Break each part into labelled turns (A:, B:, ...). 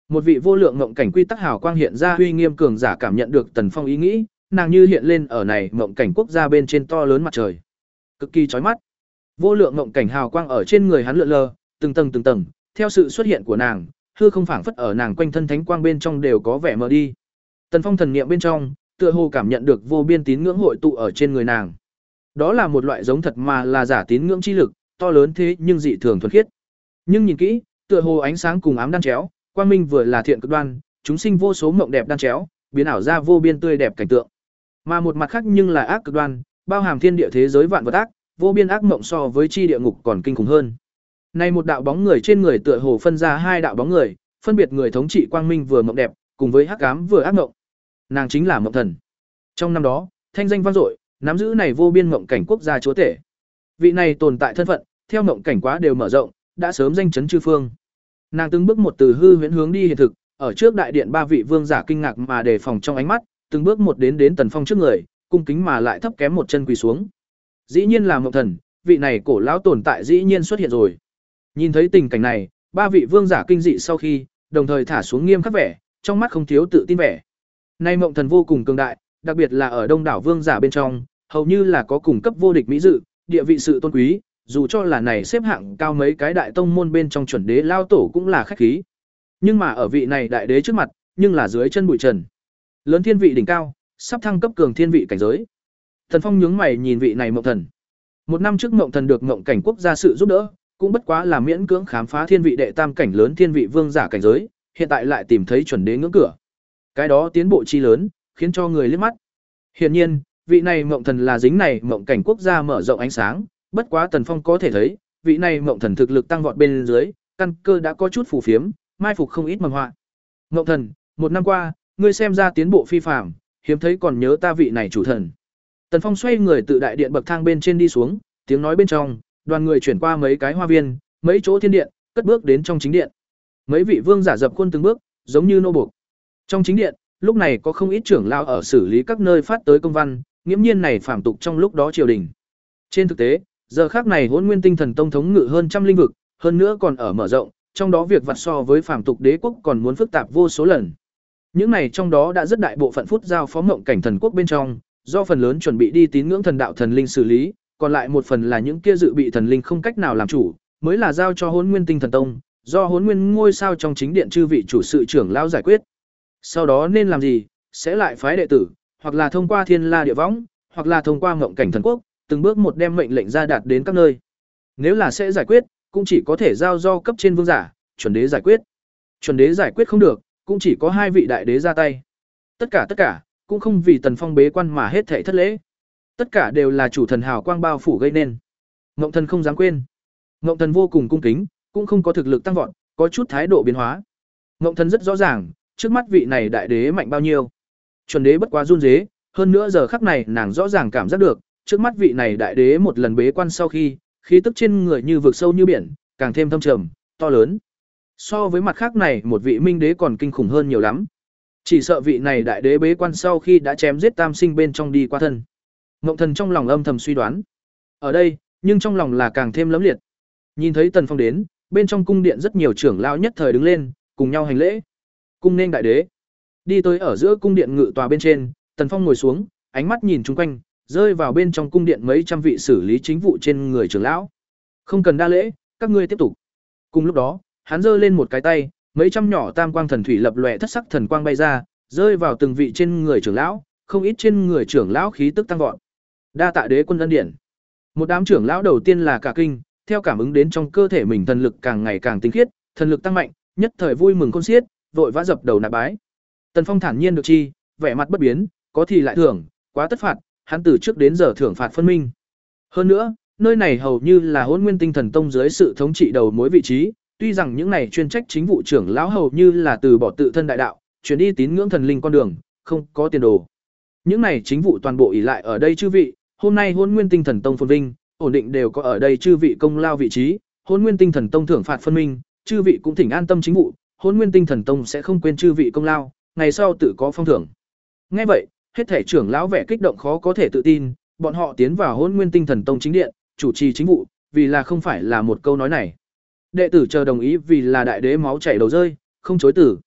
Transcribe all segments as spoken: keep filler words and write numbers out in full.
A: Một vị vô lượng ngộng cảnh quy tắc hào quang hiện ra, uy nghiêm cường giả cảm nhận được Tần Phong ý nghĩ, nàng như hiện lên ở này ngộng cảnh quốc gia bên trên to lớn mặt trời, cực kỳ chói mắt. Vô lượng ngộng cảnh hào quang ở trên người hắn lượn lờ, từng tầng từng tầng, theo sự xuất hiện của nàng, hư không phảng phất ở nàng quanh thân thánh quang bên trong đều có vẻ mờ đi. Tần Phong thần niệm bên trong, tựa hồ cảm nhận được vô biên tín ngưỡng hội tụ ở trên người nàng. Đó là một loại giống thật mà là giả tín ngưỡng chi lực, to lớn thế nhưng dị thường thuần khiết. Nhưng nhìn kỹ, tựa hồ ánh sáng cùng ám đan chéo, quang minh vừa là thiện cực đoan, chúng sinh vô số mộng đẹp đan chéo, biến ảo ra vô biên tươi đẹp cảnh tượng. Mà một mặt khác nhưng là ác cực đoan, bao hàm thiên địa thế giới vạn vật ác, vô biên ác mộng so với chi địa ngục còn kinh khủng hơn. Nay một đạo bóng người trên người tựa hồ phân ra hai đạo bóng người, phân biệt người thống trị quang minh vừa mộng đẹp, cùng với hắc ám vừa ác mộng. Nàng chính là Mộng Thần. Trong năm đó, thanh danh vang dội, nắm giữ này vô biên mộng cảnh quốc gia chúa tể. Vị này tồn tại thân phận, theo mộng cảnh quá đều mở rộng, đã sớm danh chấn chư phương. Nàng từng bước một từ hư huyễn hướng đi hiện thực, ở trước đại điện ba vị vương giả kinh ngạc mà đề phòng trong ánh mắt, từng bước một đến đến Tần Phong trước người, cung kính mà lại thấp kém một chân quỳ xuống. Dĩ nhiên là Mộng Thần, vị này cổ lão tồn tại dĩ nhiên xuất hiện rồi. Nhìn thấy tình cảnh này, ba vị vương giả kinh dị sau khi, đồng thời thả xuống nghiêm khắc vẻ, trong mắt không thiếu tự tin vẻ. Nay Mộng Thần vô cùng cường đại, đặc biệt là ở đông đảo vương giả bên trong, hầu như là có cùng cấp vô địch mỹ dự, địa vị sự tôn quý, dù cho là này xếp hạng cao mấy cái đại tông môn bên trong chuẩn đế lao tổ cũng là khách khí. Nhưng mà ở vị này đại đế trước mặt, nhưng là dưới chân bụi trần. Lớn thiên vị đỉnh cao, sắp thăng cấp cường thiên vị cảnh giới. Thần Phong nhướng mày nhìn vị này Mộng Thần. Một năm trước Mộng Thần được Mộng cảnh quốc gia sự giúp đỡ, cũng bất quá là miễn cưỡng khám phá thiên vị đệ tam cảnh lớn thiên vị vương giả cảnh giới, hiện tại lại tìm thấy chuẩn đế ngưỡng cửa. Cái đó tiến bộ chi lớn, khiến cho người liếc mắt. Hiển nhiên, vị này Mộng Thần là dính này Mộng cảnh quốc gia mở rộng ánh sáng, bất quá Tần Phong có thể thấy, vị này Mộng Thần thực lực tăng vọt bên dưới, căn cơ đã có chút phù phiếm, mai phục không ít mầm họa. Mộng Thần, một năm qua, ngươi xem ra tiến bộ phi phàm, hiếm thấy còn nhớ ta vị này chủ thần. Tần Phong xoay người từ đại điện bậc thang bên trên đi xuống, tiếng nói bên trong, đoàn người chuyển qua mấy cái hoa viên, mấy chỗ thiên điện, cất bước đến trong chính điện. Mấy vị vương giả dập khuôn từng bước, giống như nô buộc. Trong chính điện, lúc này có không ít trưởng lao ở xử lý các nơi phát tới công văn, nghiễm nhiên này phàm tục trong lúc đó triều đình. Trên thực tế, giờ khác này Hỗn Nguyên Tinh Thần Tông thống ngự hơn trăm linh vực, hơn nữa còn ở mở rộng, trong đó việc vặt so với phàm tục đế quốc còn muốn phức tạp vô số lần. Những này trong đó đã rất đại bộ phận phút giao phó mộng cảnh thần quốc bên trong, do phần lớn chuẩn bị đi tín ngưỡng thần đạo thần linh xử lý, còn lại một phần là những kia dự bị thần linh không cách nào làm chủ, mới là giao cho Hỗn Nguyên Tinh Thần Tông, do Hỗn Nguyên ngôi sao trong chính điện chư vị chủ sự trưởng lão giải quyết. Sau đó nên làm gì, sẽ lại phái đệ tử, hoặc là thông qua Thiên La Địa Võng, hoặc là thông qua Mộng Cảnh Thần Quốc, từng bước một đem mệnh lệnh ra đạt đến các nơi. Nếu là sẽ giải quyết, cũng chỉ có thể giao do cấp trên vương giả, chuẩn đế giải quyết. Chuẩn đế giải quyết không được, cũng chỉ có hai vị đại đế ra tay. Tất cả tất cả, cũng không vì Tần Phong bế quan mà hết thảy thất lễ. Tất cả đều là chủ thần hào quang bao phủ gây nên. Ngộng Thần không dám quên. Ngộng Thần vô cùng cung kính, cũng không có thực lực tăng vọt, có chút thái độ biến hóa. Ngộng Thần rất rõ ràng, trước mắt vị này đại đế mạnh bao nhiêu. Chuẩn đế bất quá run rế, hơn nữa giờ khắc này nàng rõ ràng cảm giác được, trước mắt vị này đại đế một lần bế quan sau khi, khí tức trên người như vực sâu như biển, càng thêm thâm trầm, to lớn. So với mặt khác này, một vị minh đế còn kinh khủng hơn nhiều lắm. Chỉ sợ vị này đại đế bế quan sau khi đã chém giết tam sinh bên trong đi qua thân. Ngộng Thần trong lòng âm thầm suy đoán. Ở đây, nhưng trong lòng là càng thêm lấm liệt. Nhìn thấy Tần Phong đến, bên trong cung điện rất nhiều trưởng lão nhất thời đứng lên, cùng nhau hành lễ. Cung nên đại đế. Đi tới ở giữa cung điện ngự tòa bên trên, Tần Phong ngồi xuống, ánh mắt nhìn chung quanh, rơi vào bên trong cung điện mấy trăm vị xử lý chính vụ trên người trưởng lão. Không cần đa lễ, các ngươi tiếp tục. Cùng lúc đó, hắn giơ lên một cái tay, mấy trăm nhỏ tam quang thần thủy lập lòe thất sắc thần quang bay ra, rơi vào từng vị trên người trưởng lão, không ít trên người trưởng lão khí tức tăng vọt. Đa tạ đế quân ân điển. Một đám trưởng lão đầu tiên là cả kinh, theo cảm ứng đến trong cơ thể mình thần lực càng ngày càng tinh khiết, thần lực tăng mạnh, nhất thời vui mừng khôn xiết, vội vã dập đầu nạp bái. Tần Phong thản nhiên được chi, vẻ mặt bất biến, có thì lại thưởng, quá tất phạt, hắn từ trước đến giờ thưởng phạt phân minh. Hơn nữa, nơi này hầu như là Hỗn Nguyên Tinh Thần Tông dưới sự thống trị đầu mối vị trí, tuy rằng những này chuyên trách chính vụ trưởng lão hầu như là từ bỏ tự thân đại đạo, chuyển đi tín ngưỡng thần linh con đường, không có tiền đồ. Những này chính vụ toàn bộ ỷ lại ở đây chư vị, hôm nay Hỗn Nguyên Tinh Thần Tông phồn vinh, ổn định đều có ở đây chư vị công lao vị trí, Hỗn Nguyên Tinh Thần Tông thưởng phạt phân minh, chư vị cũng thỉnh an tâm chính vụ, Hỗn Nguyên Tinh Thần Tông sẽ không quên chư vị công lao, ngày sau tự có phong thưởng. Nghe vậy, hết thể trưởng lão vẻ kích động khó có thể tự tin, bọn họ tiến vào Hỗn Nguyên Tinh Thần Tông chính điện, chủ trì chính vụ, vì là không phải là một câu nói này. Đệ tử chờ đồng ý vì là đại đế máu chảy đầu rơi, không chối từ.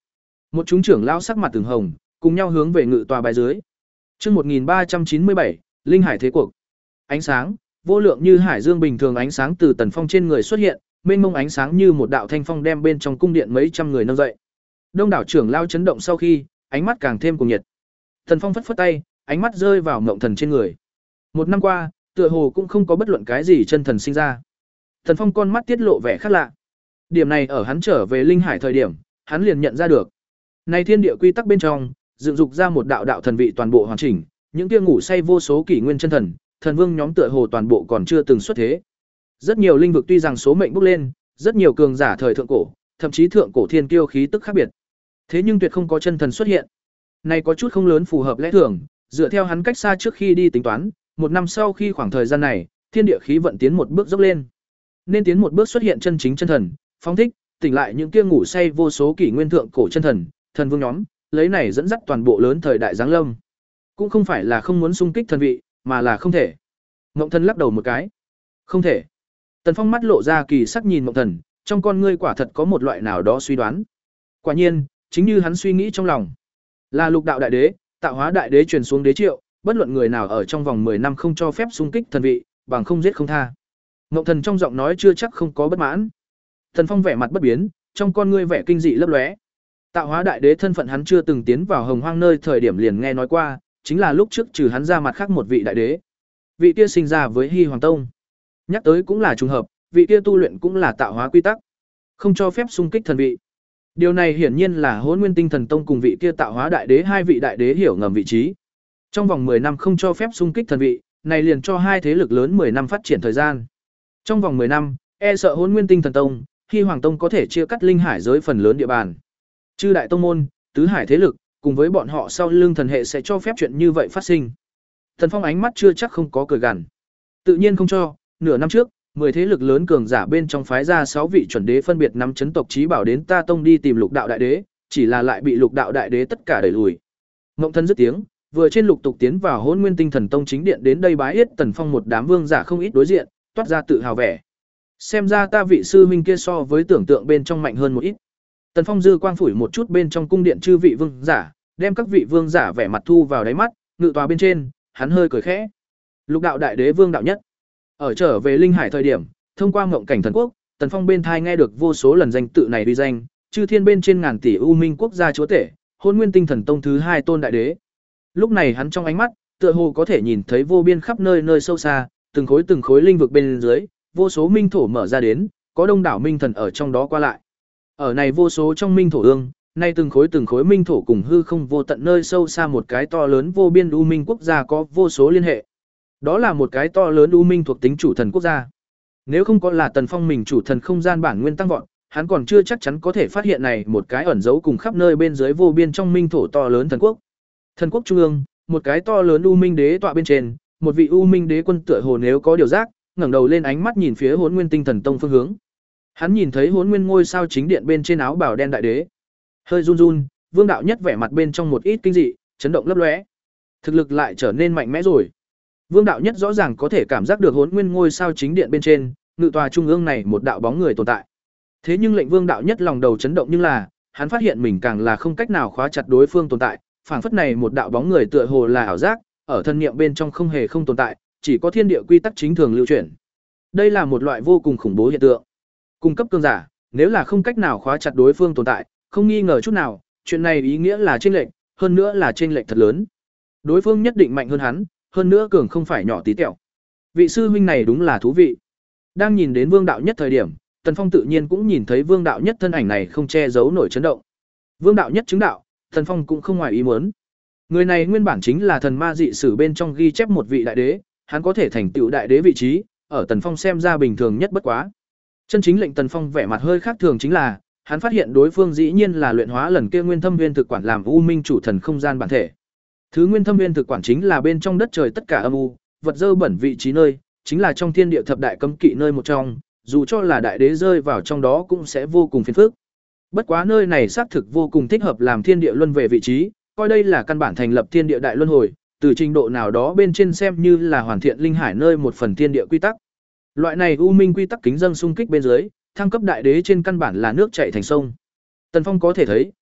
A: Một chúng trưởng lão sắc mặt từng hồng, cùng nhau hướng về ngự tòa bài dưới. Chương một nghìn ba trăm chín mươi bảy, Linh Hải thế cuộc. Ánh sáng, vô lượng như hải dương bình thường ánh sáng từ Tần Phong trên người xuất hiện, mênh mông ánh sáng như một đạo thanh phong đem bên trong cung điện mấy trăm người nâng dậy. Đông đảo trưởng lão chấn động sau khi, ánh mắt càng thêm cuồng nhiệt. Tần Phong phất phất tay, ánh mắt rơi vào Ngộng Thần trên người. Một năm qua, tựa hồ cũng không có bất luận cái gì chân thần sinh ra. Tần Phong con mắt tiết lộ vẻ khác lạ. Điểm này ở hắn trở về Linh Hải thời điểm, hắn liền nhận ra được. Này thiên địa quy tắc bên trong, dựng dục ra một đạo đạo thần vị toàn bộ hoàn chỉnh, những kia ngủ say vô số kỷ nguyên chân thần, thần vương nhóm tựa hồ toàn bộ còn chưa từng xuất thế. Rất nhiều linh vực tuy rằng số mệnh bốc lên, rất nhiều cường giả thời thượng cổ, thậm chí thượng cổ thiên kiêu khí tức khác biệt. Thế nhưng tuyệt không có chân thần xuất hiện. Này có chút không lớn phù hợp lẽ thường, dựa theo hắn cách xa trước khi đi tính toán, một năm sau khi khoảng thời gian này, thiên địa khí vận tiến một bước dốc lên. Nên tiến một bước xuất hiện chân chính chân thần, phóng thích, tỉnh lại những kia ngủ say vô số kỷ nguyên thượng cổ chân thần, thần vương nhóm, lấy này dẫn dắt toàn bộ lớn thời đại giáng lâm. Cũng không phải là không muốn xung kích thần vị, mà là không thể. Ngộng Thần lắc đầu một cái. Không thể. Tần Phong mắt lộ ra kỳ sắc nhìn Ngộng Thần, trong con ngươi quả thật có một loại nào đó suy đoán. Quả nhiên, chính như hắn suy nghĩ trong lòng, là lục đạo đại đế, tạo hóa đại đế truyền xuống đế triệu, bất luận người nào ở trong vòng mười năm không cho phép xung kích thần vị, bằng không giết không tha. Ngộng Thần trong giọng nói chưa chắc không có bất mãn. Tần Phong vẻ mặt bất biến, trong con ngươi vẻ kinh dị lấp lóe. Tạo hóa đại đế thân phận hắn chưa từng tiến vào Hồng Hoang nơi thời điểm liền nghe nói qua, chính là lúc trước trừ hắn ra mặt khác một vị đại đế. Vị kia sinh ra với Hy Hoàng Tông. Nhắc tới cũng là trùng hợp, vị kia tu luyện cũng là tạo hóa quy tắc, không cho phép xung kích thần vị. Điều này hiển nhiên là Hỗn Nguyên Tinh Thần Tông cùng vị kia tạo hóa đại đế hai vị đại đế hiểu ngầm vị trí. Trong vòng mười năm không cho phép xung kích thần vị, này liền cho hai thế lực lớn mười năm phát triển thời gian. Trong vòng mười năm, e sợ Hỗn Nguyên Tinh Thần Tông, Hy Hoàng Tông có thể chia cắt linh hải giới phần lớn địa bàn. Chư đại tông môn, tứ hải thế lực, cùng với bọn họ sau lưng thần hệ sẽ cho phép chuyện như vậy phát sinh. Thần Phong ánh mắt chưa chắc không có cười gằn. Tự nhiên không cho, nửa năm trước, mười thế lực lớn cường giả bên trong phái ra sáu vị chuẩn đế phân biệt nắm chấn tộc chí bảo đến ta tông đi tìm Lục đạo đại đế, chỉ là lại bị Lục đạo đại đế tất cả đẩy lùi. Ngộng Thần dứt tiếng, vừa trên lục tục tiến vào Hỗn Nguyên Tinh Thần Tông chính điện đến đây bái yết Tần Phong một đám vương giả không ít đối diện, toát ra tự hào vẻ. Xem ra ta vị sư huynh kia so với tưởng tượng bên trong mạnh hơn một ít. Tần Phong dư quang phủi một chút bên trong cung điện chư vị vương giả, đem các vị vương giả vẻ mặt thu vào đáy mắt, ngự tòa bên trên, hắn hơi cười khẽ. Lục đạo đại đế vương đạo nhất. Ở trở về Linh Hải thời điểm, thông qua ngộng cảnh thần quốc, Tần Phong bên thai nghe được vô số lần danh tự này uy danh, chư thiên bên trên ngàn tỷ u minh quốc gia chúa tể, Hỗn Nguyên Tinh Thần Tông thứ hai tôn đại đế. Lúc này hắn trong ánh mắt, tựa hồ có thể nhìn thấy vô biên khắp nơi nơi sâu xa, từng khối từng khối linh vực bên dưới, vô số minh thổ mở ra đến, có đông đảo minh thần ở trong đó qua lại. Ở này vô số trong minh thổ ương, nay từng khối từng khối minh thổ cùng hư không vô tận nơi sâu xa một cái to lớn vô biên u minh quốc gia có vô số liên hệ. Đó là một cái to lớn u minh thuộc tính chủ thần quốc gia. Nếu không có là Tần Phong mình chủ thần không gian bản nguyên tăng vọt, hắn còn chưa chắc chắn có thể phát hiện này một cái ẩn giấu cùng khắp nơi bên dưới vô biên trong minh thổ to lớn thần quốc. Thần quốc trung ương, một cái to lớn u minh đế tọa bên trên, một vị u minh đế quân tựa hồ nếu có điều giác, ngẩng đầu lên ánh mắt nhìn phía Hỗn Nguyên Tinh Thần Tông phương hướng. Hắn nhìn thấy Hỗn Nguyên ngôi sao chính điện bên trên áo bào đen đại đế. Hơi run run, Vương đạo nhất vẻ mặt bên trong một ít kinh dị, chấn động lấp lóe. Thực lực lại trở nên mạnh mẽ rồi. Vương đạo nhất rõ ràng có thể cảm giác được Hỗn Nguyên ngôi sao chính điện bên trên, ngự tòa trung ương này một đạo bóng người tồn tại. Thế nhưng lệnh Vương đạo nhất lòng đầu chấn động nhưng là, hắn phát hiện mình càng là không cách nào khóa chặt đối phương tồn tại, phảng phất này một đạo bóng người tựa hồ là ảo giác, ở thân niệm bên trong không hề không tồn tại, chỉ có thiên địa quy tắc chính thường lưu chuyển. Đây là một loại vô cùng khủng bố hiện tượng. Cung cấp cường giả, nếu là không cách nào khóa chặt đối phương tồn tại, không nghi ngờ chút nào, chuyện này ý nghĩa là chênh lệch, hơn nữa là chênh lệch thật lớn. Đối phương nhất định mạnh hơn hắn, hơn nữa cường không phải nhỏ tí tẹo. Vị sư huynh này đúng là thú vị. Đang nhìn đến Vương đạo nhất thời điểm, Tần Phong tự nhiên cũng nhìn thấy Vương đạo nhất thân ảnh này không che giấu nổi chấn động. Vương đạo nhất chứng đạo, Tần Phong cũng không ngoài ý muốn. Người này nguyên bản chính là thần ma dị sử bên trong ghi chép một vị đại đế, hắn có thể thành tựu đại đế vị trí, ở Tần Phong xem ra bình thường nhất bất quá. Chân chính lệnh Tần Phong vẻ mặt hơi khác thường chính là, hắn phát hiện đối phương dĩ nhiên là luyện hóa lần kia Nguyên Thâm Nguyên thực quản làm u minh chủ thần không gian bản thể. Thứ Nguyên Thâm Nguyên thực quản chính là bên trong đất trời tất cả âm u, vật dơ bẩn vị trí nơi, chính là trong thiên địa thập đại cấm kỵ nơi một trong, dù cho là đại đế rơi vào trong đó cũng sẽ vô cùng phiền phức. Bất quá nơi này xác thực vô cùng thích hợp làm thiên địa luân về vị trí, coi đây là căn bản thành lập thiên địa đại luân hồi, từ trình độ nào đó bên trên xem như là hoàn thiện linh hải nơi một phần thiên địa quy tắc. Loại này u minh quy tắc kính dâng xung kích bên dưới, thăng cấp đại đế trên căn bản là nước chảy thành sông. Tần Phong có thể thấy,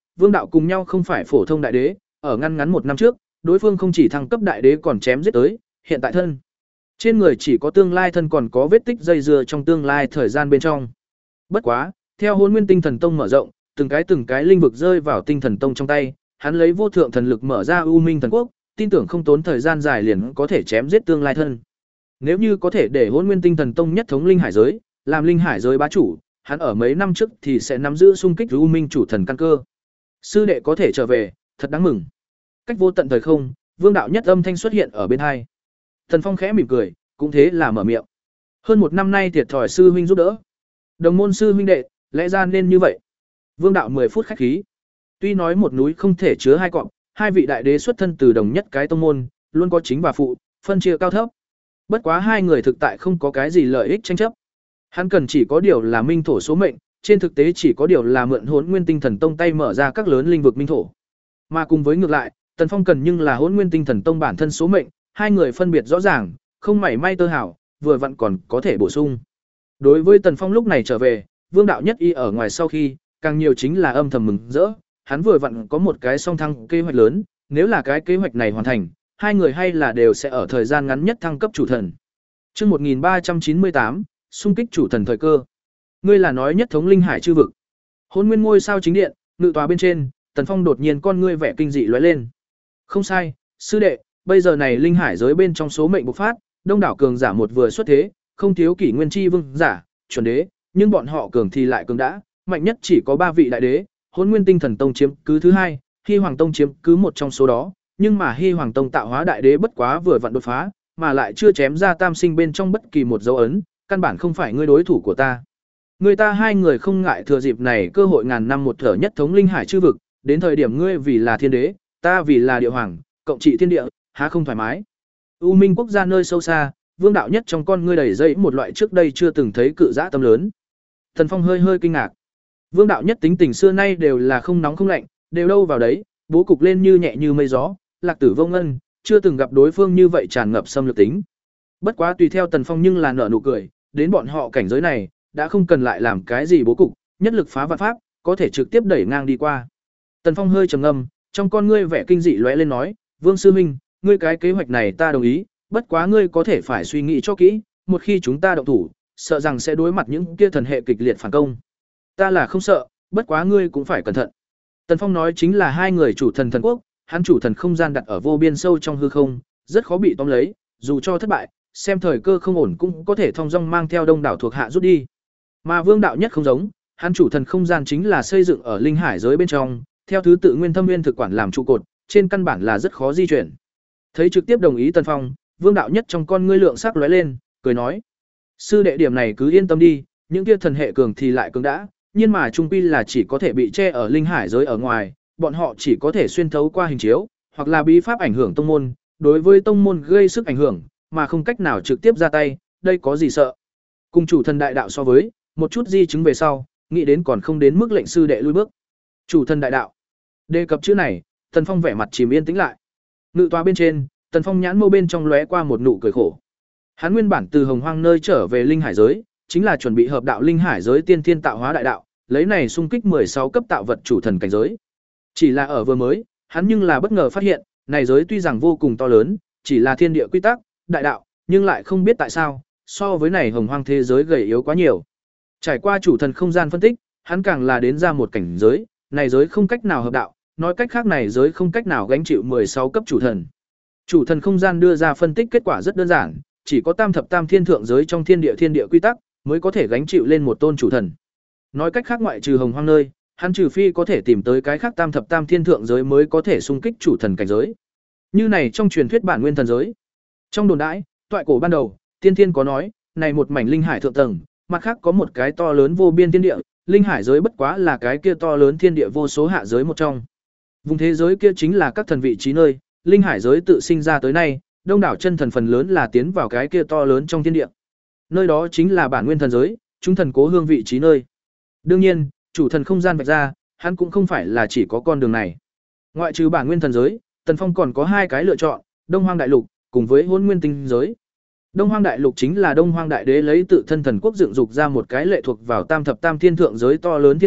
A: Vương đạo cùng nhau không phải phổ thông đại đế, ở ngăn ngắn một năm trước, đối phương không chỉ thăng cấp đại đế còn chém giết tới, hiện tại thân trên người chỉ có tương lai thân còn có vết tích dây dưa trong tương lai thời gian bên trong. Bất quá, theo Hỗn Nguyên Tinh Thần Tông mở rộng, từng cái từng cái linh vực rơi vào Tinh Thần Tông trong tay, hắn lấy vô thượng thần lực mở ra U Minh Thần Quốc, tin tưởng không tốn thời gian dài liền có thể chém giết tương lai thân. Nếu như có thể để Hỗn Nguyên Tinh Thần Tông nhất thống linh hải giới, làm linh hải giới bá chủ, hắn ở mấy năm trước thì sẽ nắm giữ xung kích U Minh chủ thần căn cơ. Sư đệ có thể trở về, thật đáng mừng. Cách vô tận thời không, Vương đạo nhất âm thanh xuất hiện ở bên hai. Thần Phong khẽ mỉm cười, cũng thế là mở miệng. Hơn một năm nay thiệt thòi sư huynh giúp đỡ. Đồng môn sư huynh đệ, lẽ ra nên như vậy. Vương đạo mười phút khách khí. Tuy nói một núi không thể chứa hai cọp, hai vị đại đế xuất thân từ đồng nhất cái tông môn, luôn có chính và phụ, phân chia cao thấp. Bất quá hai người thực tại không có cái gì lợi ích tranh chấp. Hắn cần chỉ có điều là minh thổ số mệnh, trên thực tế chỉ có điều là mượn Hỗn Nguyên Tinh Thần Tông tay mở ra các lớn linh vực minh thổ. Mà cùng với ngược lại, Tần Phong cần nhưng là Hỗn Nguyên Tinh Thần Tông bản thân số mệnh, hai người phân biệt rõ ràng, không mảy may tơ hảo, vừa vặn còn có thể bổ sung. Đối với Tần Phong lúc này trở về, Vương đạo nhất y ở ngoài sau khi, càng nhiều chính là âm thầm mừng rỡ, hắn vừa vặn có một cái song thăng kế hoạch lớn, nếu là cái kế hoạch này hoàn thành, hai người hay là đều sẽ ở thời gian ngắn nhất thăng cấp chủ thần. Chương một nghìn ba trăm chín mươi tám, xung kích chủ thần thời cơ. Ngươi là nói nhất thống linh hải chư vực. Hỗn Nguyên ngôi sao chính điện, ngự tòa bên trên, Tần Phong đột nhiên con ngươi vẻ kinh dị lóe lên. Không sai, sư đệ, bây giờ này linh hải giới bên trong số mệnh bộc phát, đông đảo cường giả một vừa xuất thế, không thiếu kỷ nguyên chi vương giả, chuẩn đế, nhưng bọn họ cường thì lại cường đã, mạnh nhất chỉ có ba vị đại đế, Hỗn Nguyên Tinh Thần Tông chiếm cứ thứ hai, Hy Hoàng Tông chiếm cứ một trong số đó, nhưng mà Hy Hoàng Tông tạo hóa đại đế bất quá vừa vặn đột phá, mà lại chưa chém ra tam sinh bên trong bất kỳ một dấu ấn, căn bản không phải ngươi đối thủ của ta. Người ta hai người không ngại thừa dịp này cơ hội ngàn năm một thở nhất thống linh hải chư vực, đến thời điểm ngươi vì là thiên đế, ta vì là địa hoàng, cộng trị thiên địa, há không thoải mái. U Minh quốc gia nơi sâu xa, Vương đạo nhất trong con ngươi đầy dẫy một loại trước đây chưa từng thấy cự dã tâm lớn. Thần Phong hơi hơi kinh ngạc. Vương đạo nhất tính tình xưa nay đều là không nóng không lạnh, đều đâu vào đấy, bố cục lên như nhẹ như mây gió, Lạc Tử Vô Ngân, chưa từng gặp đối phương như vậy tràn ngập xâm lược tính. Bất quá tùy theo Tần Phong nhưng là nở nụ cười, đến bọn họ cảnh giới này, đã không cần lại làm cái gì bố cục, nhất lực phá vạn pháp, có thể trực tiếp đẩy ngang đi qua. Tần Phong hơi trầm ngâm, trong con ngươi vẻ kinh dị lóe lên nói, "Vương sư huynh, ngươi cái kế hoạch này ta đồng ý, bất quá ngươi có thể phải suy nghĩ cho kỹ, một khi chúng ta động thủ, sợ rằng sẽ đối mặt những kia thần hệ kịch liệt phản công." "Ta là không sợ, bất quá ngươi cũng phải cẩn thận." Tần Phong nói chính là hai người chủ thần thần quốc, hắn chủ thần không gian đặt ở vô biên sâu trong hư không, rất khó bị tóm lấy, dù cho thất bại, xem thời cơ không ổn cũng có thể thông dong mang theo đông đảo thuộc hạ rút đi. Mà Vương đạo nhất không giống, hắn chủ thần không gian chính là xây dựng ở linh hải giới bên trong, theo thứ tự nguyên thâm nguyên thực quản làm trụ cột, trên căn bản là rất khó di chuyển. Thấy trực tiếp đồng ý Tần Phong, Vương đạo nhất trong con ngươi lượng sắc lóe lên, cười nói: "Sư đệ điểm này cứ yên tâm đi, những kia thần hệ cường thì lại cường đã, nhưng mà trung quy là chỉ có thể bị che ở linh hải giới ở ngoài, bọn họ chỉ có thể xuyên thấu qua hình chiếu, hoặc là bí pháp ảnh hưởng tông môn, đối với tông môn gây sức ảnh hưởng, mà không cách nào trực tiếp ra tay, đây có gì sợ." Cùng chủ thần đại đạo so với, một chút di chứng về sau, nghĩ đến còn không đến mức lệnh sư đệ lui bước. Chủ thần đại đạo. Đề cập chữ này, Tần Phong vẻ mặt chìm yên tĩnh lại. Ngự tòa bên trên, Tần Phong nhãn mâu bên trong lóe qua một nụ cười khổ. Hắn nguyên bản từ Hồng Hoang nơi trở về linh hải giới, chính là chuẩn bị hợp đạo linh hải giới tiên thiên tạo hóa đại đạo, lấy này xung kích mười sáu cấp tạo vật chủ thần cảnh giới. Chỉ là ở vừa mới, hắn nhưng là bất ngờ phát hiện, này giới tuy rằng vô cùng to lớn, chỉ là thiên địa quy tắc, đại đạo, nhưng lại không biết tại sao, so với này Hồng Hoang thế giới gầy yếu quá nhiều. Trải qua chủ thần không gian phân tích, hắn càng là đến ra một cảnh giới, này giới không cách nào hợp đạo, nói cách khác này giới không cách nào gánh chịu mười sáu cấp chủ thần. Chủ thần không gian đưa ra phân tích kết quả rất đơn giản, chỉ có tam thập tam thiên thượng giới trong thiên địa thiên địa quy tắc mới có thể gánh chịu lên một tôn chủ thần. Nói cách khác ngoại trừ Hồng Hoang nơi, hắn trừ phi có thể tìm tới cái khác tam thập tam thiên thượng giới mới có thể xung kích chủ thần cảnh giới. Như này trong truyền thuyết bản nguyên thần giới. Trong đồn đãi, toại cổ ban đầu, tiên thiên có nói, này một mảnh linh hải thượng tầng, mặt khác có một cái to lớn vô biên thiên địa, linh hải giới bất quá là cái kia to lớn thiên địa vô số hạ giới một trong. Vùng thế giới kia chính là các thần vị trí nơi, linh hải giới tự sinh ra tới nay, đông đảo chân thần phần lớn là tiến vào cái kia to lớn trong thiên địa. Nơi đó chính là bản nguyên thần giới, chúng thần cố hương vị trí nơi. Đương nhiên, chủ thần không gian vạch ra, hắn cũng không phải là chỉ có con đường này. Ngoại trừ bản nguyên thần giới, Tần Phong còn có hai cái lựa chọn, Đông Hoang đại lục cùng với Hỗn Nguyên tinh giới. Đông Hoang đại lục chính là Đông Hoang đại đế lấy tự thân thần quốc dựng dục ra một cái lệ thuộc vào tam thập tam thiên thượng giới to lớn thiên địa,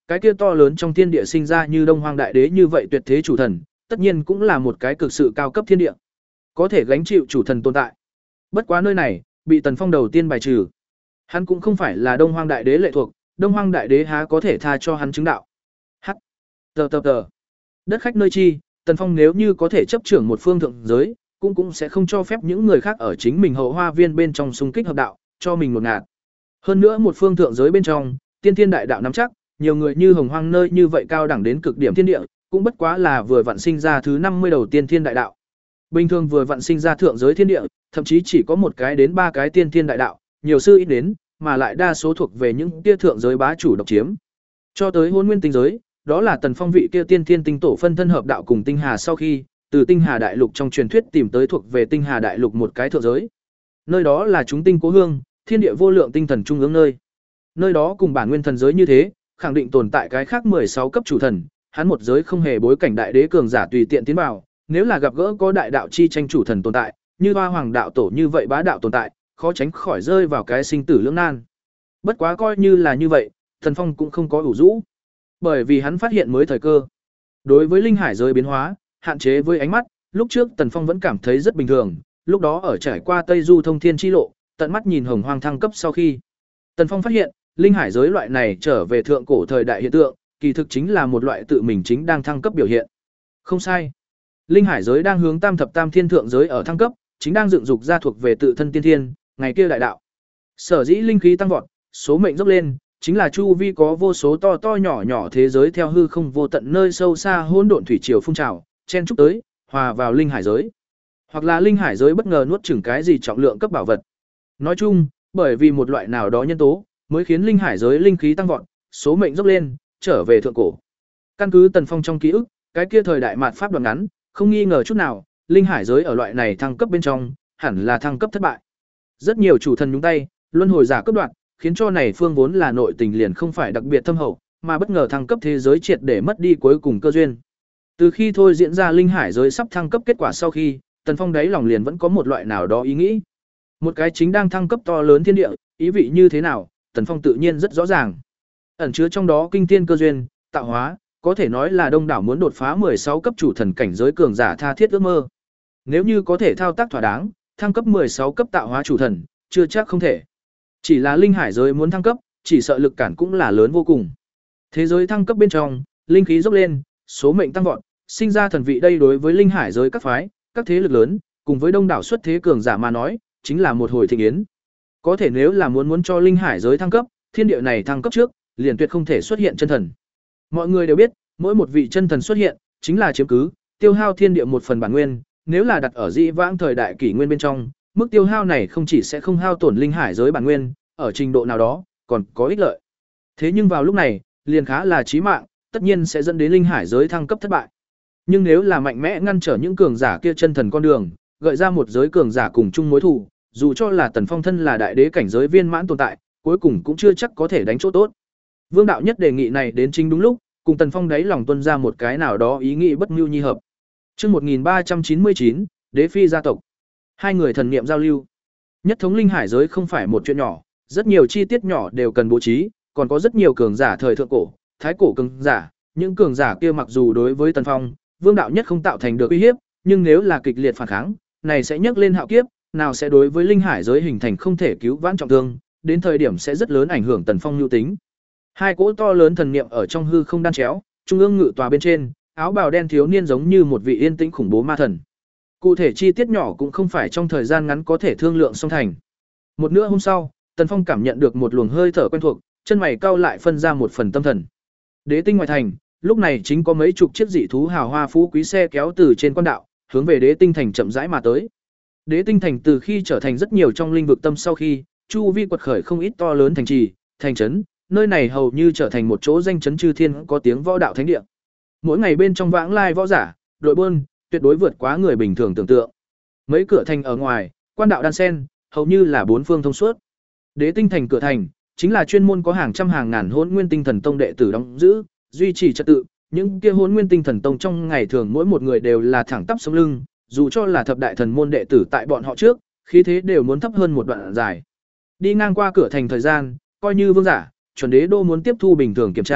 A: cái kia to lớn trong thiên địa sinh ra như Đông Hoang Đại Đế như vậy tuyệt thế chủ thần, tất nhiên cũng là một cái cực sự cao cấp thiên địa, có thể gánh chịu chủ thần tồn tại. Bất quá nơi này, bị Tần Phong đầu tiên bài trừ. Hắn cũng không phải là Đông Hoang Đại Đế lệ thuộc, Đông Hoang Đại Đế há có thể tha cho hắn chứng đạo. Hắc. Tờ tờ tờ. Đất khách nơi chi, Tần Phong nếu như có thể chấp trưởng một phương thượng giới, cũng cũng sẽ không cho phép những người khác ở chính mình hậu hoa viên bên trong xung kích hợp đạo, cho mình một ngạt. Hơn nữa một phương thượng giới bên trong, tiên thiên đại đạo nắm chắc, nhiều người như hồng hoang nơi như vậy cao đẳng đến cực điểm thiên địa, cũng bất quá là vừa vặn sinh ra thứ năm mươi đầu tiên thiên đại đạo. Bình thường vừa vặn sinh ra thượng giới thiên địa, thậm chí chỉ có một cái đến ba cái tiên thiên đại đạo, nhiều sư ít đến, mà lại đa số thuộc về những kia thượng giới bá chủ độc chiếm. Cho tới Hỗn Nguyên tinh giới, đó là Tần Phong vị kia tiên thiên tinh tổ phân thân hợp đạo cùng tinh hà sau khi, từ tinh hà đại lục trong truyền thuyết tìm tới thuộc về tinh hà đại lục một cái thượng giới. Nơi đó là chúng tinh cố hương, thiên địa vô lượng tinh thần trung ương nơi. Nơi đó cùng bản nguyên thần giới như thế, khẳng định tồn tại cái khác mười sáu cấp chủ thần, hắn một giới không hề bối cảnh đại đế cường giả tùy tiện tiến vào, nếu là gặp gỡ có đại đạo chi tranh chủ thần tồn tại, như Hoa Hoàng đạo tổ như vậy bá đạo tồn tại, khó tránh khỏi rơi vào cái sinh tử lưỡng nan. Bất quá coi như là như vậy, Thần Phong cũng không có ủ rũ, bởi vì hắn phát hiện mới thời cơ. Đối với linh hải giới biến hóa, hạn chế với ánh mắt, lúc trước Tần Phong vẫn cảm thấy rất bình thường, lúc đó ở trải qua Tây Du thông thiên chi lộ, tận mắt nhìn hồng hoang thăng cấp sau khi, Tần Phong phát hiện, linh hải giới loại này trở về thượng cổ thời đại hiện tượng, kỳ thực chính là một loại tự mình chính đang thăng cấp biểu hiện. Không sai. Linh hải giới đang hướng tam thập tam thiên thượng giới ở thăng cấp, chính đang dựng dục ra thuộc về tự thân tiên thiên, ngày kia đại đạo. Sở dĩ linh khí tăng vọt, số mệnh dốc lên, chính là chu vi có vô số to to nhỏ nhỏ thế giới theo hư không vô tận nơi sâu xa hỗn độn thủy triều phun trào, chen chúc tới, hòa vào linh hải giới. Hoặc là linh hải giới bất ngờ nuốt chửng cái gì trọng lượng cấp bảo vật. Nói chung, bởi vì một loại nào đó nhân tố, mới khiến linh hải giới linh khí tăng vọt, số mệnh dốc lên, trở về thượng cổ. Căn cứ Tần Phong trong ký ức, cái kia thời đại mạt pháp đoạn ngắn, không nghi ngờ chút nào, linh hải giới ở loại này thăng cấp bên trong, hẳn là thăng cấp thất bại. Rất nhiều chủ thần nhúng tay, luân hồi giả cấp đoạn, khiến cho này phương vốn là nội tình liền không phải đặc biệt thâm hậu, mà bất ngờ thăng cấp thế giới triệt để mất đi cuối cùng cơ duyên. Từ khi thôi diễn ra linh hải giới sắp thăng cấp kết quả sau khi, Tần Phong đáy lòng liền vẫn có một loại nào đó ý nghĩ. Một cái chính đang thăng cấp to lớn thiên địa, ý vị như thế nào, Tần Phong tự nhiên rất rõ ràng. Ẩn chứa trong đó kinh thiên cơ duyên, tạo hóa, có thể nói là đông đảo muốn đột phá mười sáu cấp chủ thần cảnh giới cường giả tha thiết ước mơ. Nếu như có thể thao tác thỏa đáng, thăng cấp mười sáu cấp tạo hóa chủ thần, chưa chắc không thể. Chỉ là linh hải giới muốn thăng cấp, chỉ sợ lực cản cũng là lớn vô cùng. Thế giới thăng cấp bên trong, linh khí dốc lên, số mệnh tăng vọt, sinh ra thần vị, đây đối với linh hải giới các phái, các thế lực lớn, cùng với đông đảo xuất thế cường giả mà nói, chính là một hồi thịnh yến. Có thể nếu là muốn muốn cho linh hải giới thăng cấp, thiên địa này thăng cấp trước, liền tuyệt không thể xuất hiện chân thần. Mọi người đều biết, mỗi một vị chân thần xuất hiện, chính là chiếm cứ, tiêu hao thiên địa một phần bản nguyên, nếu là đặt ở dĩ vãng thời đại kỷ nguyên bên trong, mức tiêu hao này không chỉ sẽ không hao tổn linh hải giới bản nguyên, ở trình độ nào đó, còn có ích lợi. Thế nhưng vào lúc này, liền khá là chí mạng, tất nhiên sẽ dẫn đến linh hải giới thăng cấp thất bại. Nhưng nếu là mạnh mẽ ngăn trở những cường giả kia chân thần con đường, gợi ra một giới cường giả cùng chung mối thù, dù cho là Tần Phong thân là đại đế cảnh giới viên mãn tồn tại, cuối cùng cũng chưa chắc có thể đánh chỗ tốt. Vương đạo nhất đề nghị này đến chính đúng lúc, cùng Tần Phong đáy lòng tuân ra một cái nào đó ý nghĩ bất mưu nhi hợp. Chương một nghìn ba trăm chín mươi chín, Đế phi gia tộc. Hai người thần niệm giao lưu. Nhất thống linh hải giới không phải một chuyện nhỏ, rất nhiều chi tiết nhỏ đều cần bố trí, còn có rất nhiều cường giả thời thượng cổ, thái cổ cường giả, những cường giả kia mặc dù đối với Tần Phong, Vương đạo nhất không tạo thành được uy hiếp, nhưng nếu là kịch liệt phản kháng, này sẽ nhấc lên hạo kiếp, nào sẽ đối với linh hải giới hình thành không thể cứu vãn trọng thương, đến thời điểm sẽ rất lớn ảnh hưởng Tần Phong nhu tính. Hai cỗ to lớn thần niệm ở trong hư không đan chéo, trung ương ngự tòa bên trên, áo bào đen thiếu niên giống như một vị yên tĩnh khủng bố ma thần. Cụ thể chi tiết nhỏ cũng không phải trong thời gian ngắn có thể thương lượng xong thành. Một nửa hôm sau, Tần Phong cảm nhận được một luồng hơi thở quen thuộc, chân mày cau lại phân ra một phần tâm thần. Đế tinh ngoại thành, lúc này chính có mấy chục chiếc dị thú hào hoa phú quý xe kéo từ trên quan đạo, hướng về Đế tinh thành chậm rãi mà tới. Đế tinh thành từ khi trở thành rất nhiều trong linh vực tâm sau khi, chu vi quật khởi không ít to lớn thành trì, thành trấn, nơi này hầu như trở thành một chỗ danh chấn chư thiên có tiếng võ đạo thánh địa. Mỗi ngày bên trong vãng lai võ giả, đội buôn, tuyệt đối vượt quá người bình thường tưởng tượng. Mấy cửa thành ở ngoài, quan đạo đan sen, hầu như là bốn phương thông suốt. Đế tinh thành cửa thành, chính là chuyên môn có hàng trăm hàng ngàn Hỗn Nguyên Tinh Thần Tông đệ tử đóng giữ, duy trì trật tự. Những kia Hỗn Nguyên Tinh Thần Tông trong ngày thường mỗi một người đều là thẳng tắp sống lưng, dù cho là thập đại thần môn đệ tử tại bọn họ trước, khí thế đều muốn thấp hơn một đoạn dài. Đi ngang qua cửa thành thời gian, coi như vương giả, chuẩn đế đô muốn tiếp thu bình thường kiểm tra,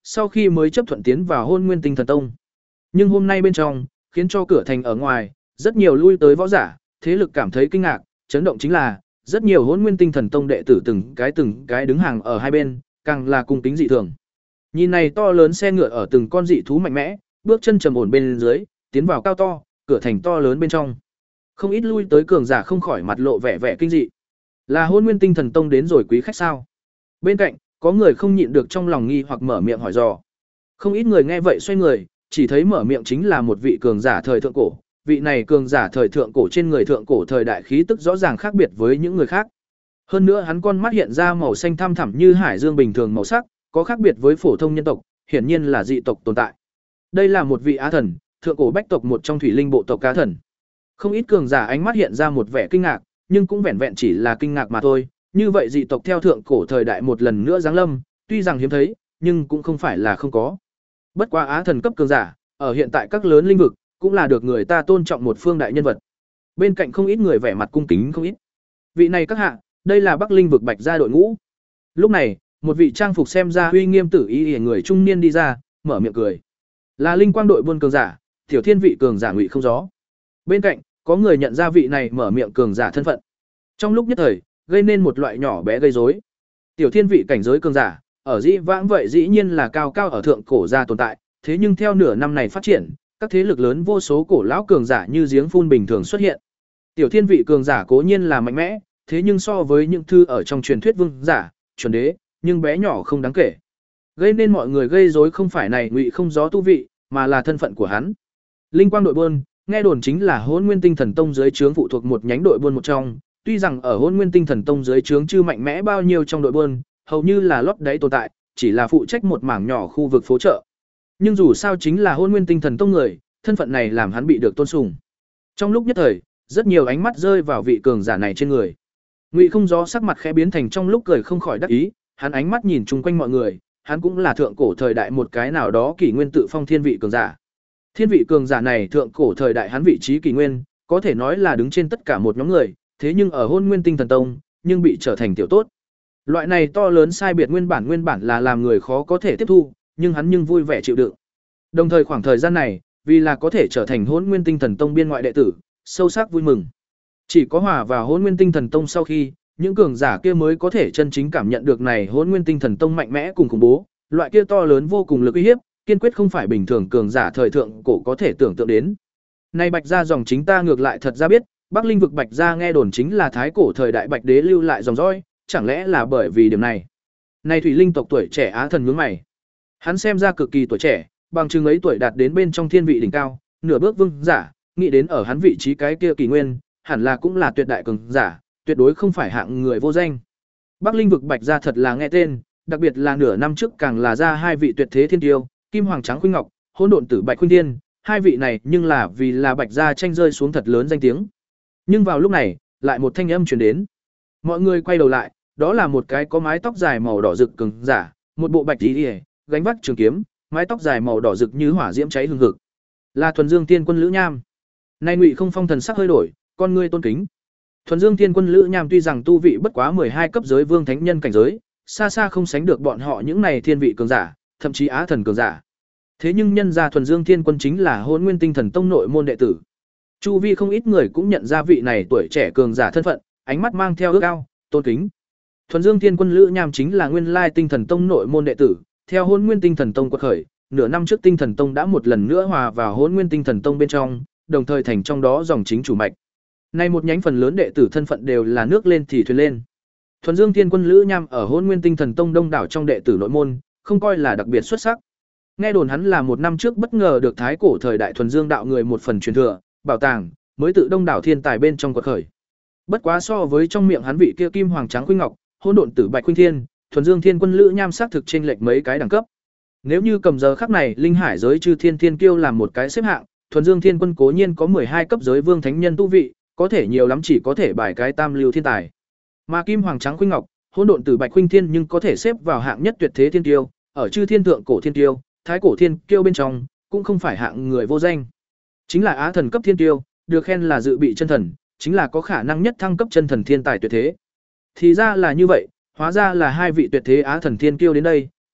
A: sau khi mới chấp thuận tiến vào Hôn Nguyên Tinh Thần Tông. Nhưng hôm nay bên trong, khiến cho cửa thành ở ngoài, rất nhiều lui tới võ giả, thế lực cảm thấy kinh ngạc, chấn động chính là, rất nhiều Hôn Nguyên Tinh Thần Tông đệ tử từng cái từng cái đứng hàng ở hai bên, càng là cung kính dị thường. Nhìn này to lớn xe ngựa ở từng con dị thú mạnh mẽ, bước chân trầm ổn bên dưới, tiến vào cao to, cửa thành to lớn bên trong. Không ít lui tới cường giả không khỏi mặt lộ vẻ vẻ kinh dị. Là Hôn Nguyên Tinh Thần Tông đến rồi quý khách sao? Bên cạnh, có người không nhịn được trong lòng nghi hoặc mở miệng hỏi dò. Không ít người nghe vậy xoay người, chỉ thấy mở miệng chính là một vị cường giả thời thượng cổ. Vị này cường giả thời thượng cổ trên người thượng cổ thời đại khí tức rõ ràng khác biệt với những người khác. Hơn nữa hắn con mắt hiện ra màu xanh thăm thẳm như hải dương bình thường màu sắc, có khác biệt với phổ thông nhân tộc, hiển nhiên là dị tộc tồn tại. Đây là một vị á thần, thượng cổ bách tộc một trong thủy linh bộ tộc cá thần. Không ít cường giả ánh mắt hiện ra một vẻ kinh ngạc, nhưng cũng vẹn vẹn chỉ là kinh ngạc mà thôi. Như vậy dị tộc theo thượng cổ thời đại một lần nữa giáng lâm, tuy rằng hiếm thấy, nhưng cũng không phải là không có. Bất quá á thần cấp cường giả, ở hiện tại các lớn lĩnh vực, cũng là được người ta tôn trọng một phương đại nhân vật. Bên cạnh không ít người vẻ mặt cung kính không ít. Vị này các hạ, đây là Bắc Linh vực Bạch gia đội ngũ. Lúc này, một vị trang phục xem ra uy nghiêm tử y người trung niên đi ra, mở miệng cười. Là Linh Quang đội buôn cường giả, Tiểu Thiên vị cường giả Ngụy Không Gió. Bên cạnh, có người nhận ra vị này mở miệng cường giả thân phận. Trong lúc nhất thời, gây nên một loại nhỏ bé gây rối. Tiểu Thiên vị cảnh giới cường giả, ở dĩ vãng vậy dĩ nhiên là cao cao ở thượng cổ gia tồn tại, thế nhưng theo nửa năm này phát triển, các thế lực lớn vô số cổ lão cường giả như giếng phun bình thường xuất hiện. Tiểu Thiên vị cường giả cố nhiên là mạnh mẽ, thế nhưng so với những thư ở trong truyền thuyết vương giả, chuẩn đế, nhưng bé nhỏ không đáng kể. Gây nên mọi người gây rối không phải này Ngụy Không Gió tu vị, mà là thân phận của hắn. Linh Quang đội buôn, nghe đồn chính là Hỗn Nguyên Tinh Thần Tông dưới trướng phụ thuộc một nhánh đội buôn một trong, tuy rằng ở Hỗn Nguyên Tinh Thần Tông dưới trướng chưa mạnh mẽ bao nhiêu trong đội buôn, hầu như là lót đáy tồn tại, chỉ là phụ trách một mảng nhỏ khu vực phố chợ. Nhưng dù sao chính là Hỗn Nguyên Tinh Thần Tông người, thân phận này làm hắn bị được tôn sùng. Trong lúc nhất thời, rất nhiều ánh mắt rơi vào vị cường giả này trên người. Ngụy Không Gió sắc mặt khẽ biến thành trong lúc cười không khỏi đắc ý, hắn ánh mắt nhìn chung quanh mọi người, hắn cũng là thượng cổ thời đại một cái nào đó kỷ nguyên tự phong thiên vị cường giả. Thiên vị cường giả này thượng cổ thời đại hắn vị trí kỷ nguyên, có thể nói là đứng trên tất cả một nhóm người, thế nhưng ở Hôn Nguyên Tinh Thần Tông, nhưng bị trở thành tiểu tốt. Loại này to lớn sai biệt nguyên bản nguyên bản là làm người khó có thể tiếp thu, nhưng hắn nhưng vui vẻ chịu đựng. Đồng thời khoảng thời gian này, vì là có thể trở thành Hôn Nguyên Tinh Thần Tông biên ngoại đệ tử, sâu sắc vui mừng. Chỉ có hòa vào Hôn Nguyên Tinh Thần Tông sau khi, những cường giả kia mới có thể chân chính cảm nhận được này Hôn Nguyên Tinh Thần Tông mạnh mẽ cùng khủng bố, loại kia to lớn vô cùng lực uy hiếp, kiên quyết không phải bình thường cường giả thời thượng cổ có thể tưởng tượng đến. Nay Bạch gia dòng chính ta ngược lại thật ra biết, Bắc Linh vực Bạch gia nghe đồn chính là thái cổ thời đại Bạch đế lưu lại dòng dõi, chẳng lẽ là bởi vì điểm này. Nay thủy linh tộc tuổi trẻ á thần nhướng mày. Hắn xem ra cực kỳ tuổi trẻ, bằng chừng ấy tuổi đạt đến bên trong thiên vị đỉnh cao, nửa bước vương giả, nghĩ đến ở hắn vị trí cái kia kỳ nguyên, hẳn là cũng là tuyệt đại cường giả, tuyệt đối không phải hạng người vô danh. Bắc Linh vực Bạch gia thật là nghe tên, đặc biệt là nửa năm trước càng là ra hai vị tuyệt thế thiên tiêu, Kim Hoàng Trắng Khuynh Ngọc, Hỗn Độn Tử Bạch Khuynh Thiên, hai vị này nhưng là vì là Bạch gia tranh rơi xuống thật lớn danh tiếng. Nhưng vào lúc này, lại một thanh âm truyền đến. Mọi người quay đầu lại, đó là một cái có mái tóc dài màu đỏ rực cường giả, một bộ bạch y, gánh vác trường kiếm, mái tóc dài màu đỏ rực như hỏa diễm cháy hừng hực. Là Thuần Dương Tiên Quân Lữ Nham. Nay Ngụy Không Phong thần sắc hơi đổi, con ngươi tôn kính. Thuần Dương Tiên Quân Lữ Nham tuy rằng tu vị bất quá mười hai cấp giới vương thánh nhân cảnh giới, xa xa không sánh được bọn họ những này thiên vị cường giả, thậm chí á thần cường giả. Thế nhưng nhân ra Thuần Dương Thiên Quân chính là Hỗn Nguyên Tinh Thần Tông nội môn đệ tử. Chu vi không ít người cũng nhận ra vị này tuổi trẻ cường giả thân phận, ánh mắt mang theo ước ao, tôn kính. Thuần Dương Thiên Quân Lữ Nham chính là nguyên lai Tinh Thần Tông nội môn đệ tử, theo Hỗn Nguyên Tinh Thần Tông quật khởi, nửa năm trước Tinh Thần Tông đã một lần nữa hòa vào Hỗn Nguyên Tinh Thần Tông bên trong, đồng thời thành trong đó dòng chính chủ mạch. Nay một nhánh phần lớn đệ tử thân phận đều là nước lên thì thuyền lên. Thuần Dương Thiên Quân Lữ Nham ở Hỗn Nguyên Tinh Thần Tông đông đảo trong đệ tử nội môn, không coi là đặc biệt xuất sắc. Nghe đồn hắn là một năm trước bất ngờ được thái cổ thời đại Thuần Dương đạo người một phần truyền thừa, bảo tàng, mới tự đông đảo thiên tài bên trong quật khởi. Bất quá so với trong miệng hắn vị kia Kim Hoàng Trắng Khuynh Ngọc, Hỗn Độn Tử Bạch Khuynh Thiên, Thuần Dương Thiên Quân Lữ Nham xác thực chênh lệch mấy cái đẳng cấp. Nếu như cầm giờ khắc này linh hải giới chư thiên thiên kiêu làm một cái xếp hạng, Thuần Dương Thiên Quân cố nhiên có mười hai cấp giới vương thánh nhân tu vị, có thể nhiều lắm chỉ có thể bài cái tam lưu thiên tài. Mà Kim Hoàng Trắng Khuynh Ngọc, Hỗn Độn Tử Bạch Khuynh Thiên nhưng có thể xếp vào hạng nhất tuyệt thế thiên kiêu, ở chư thiên thượng cổ thiên kiêu, thái cổ thiên kiêu bên trong, cũng không phải hạng người vô danh. Chính là á thần cấp thiên kiêu, được khen là dự bị chân thần, chính là có khả năng nhất thăng cấp chân thần thiên tài tuyệt thế. Thì ra là như vậy, hóa ra là hai vị tuyệt thế á thần thiên kiêu đến đây,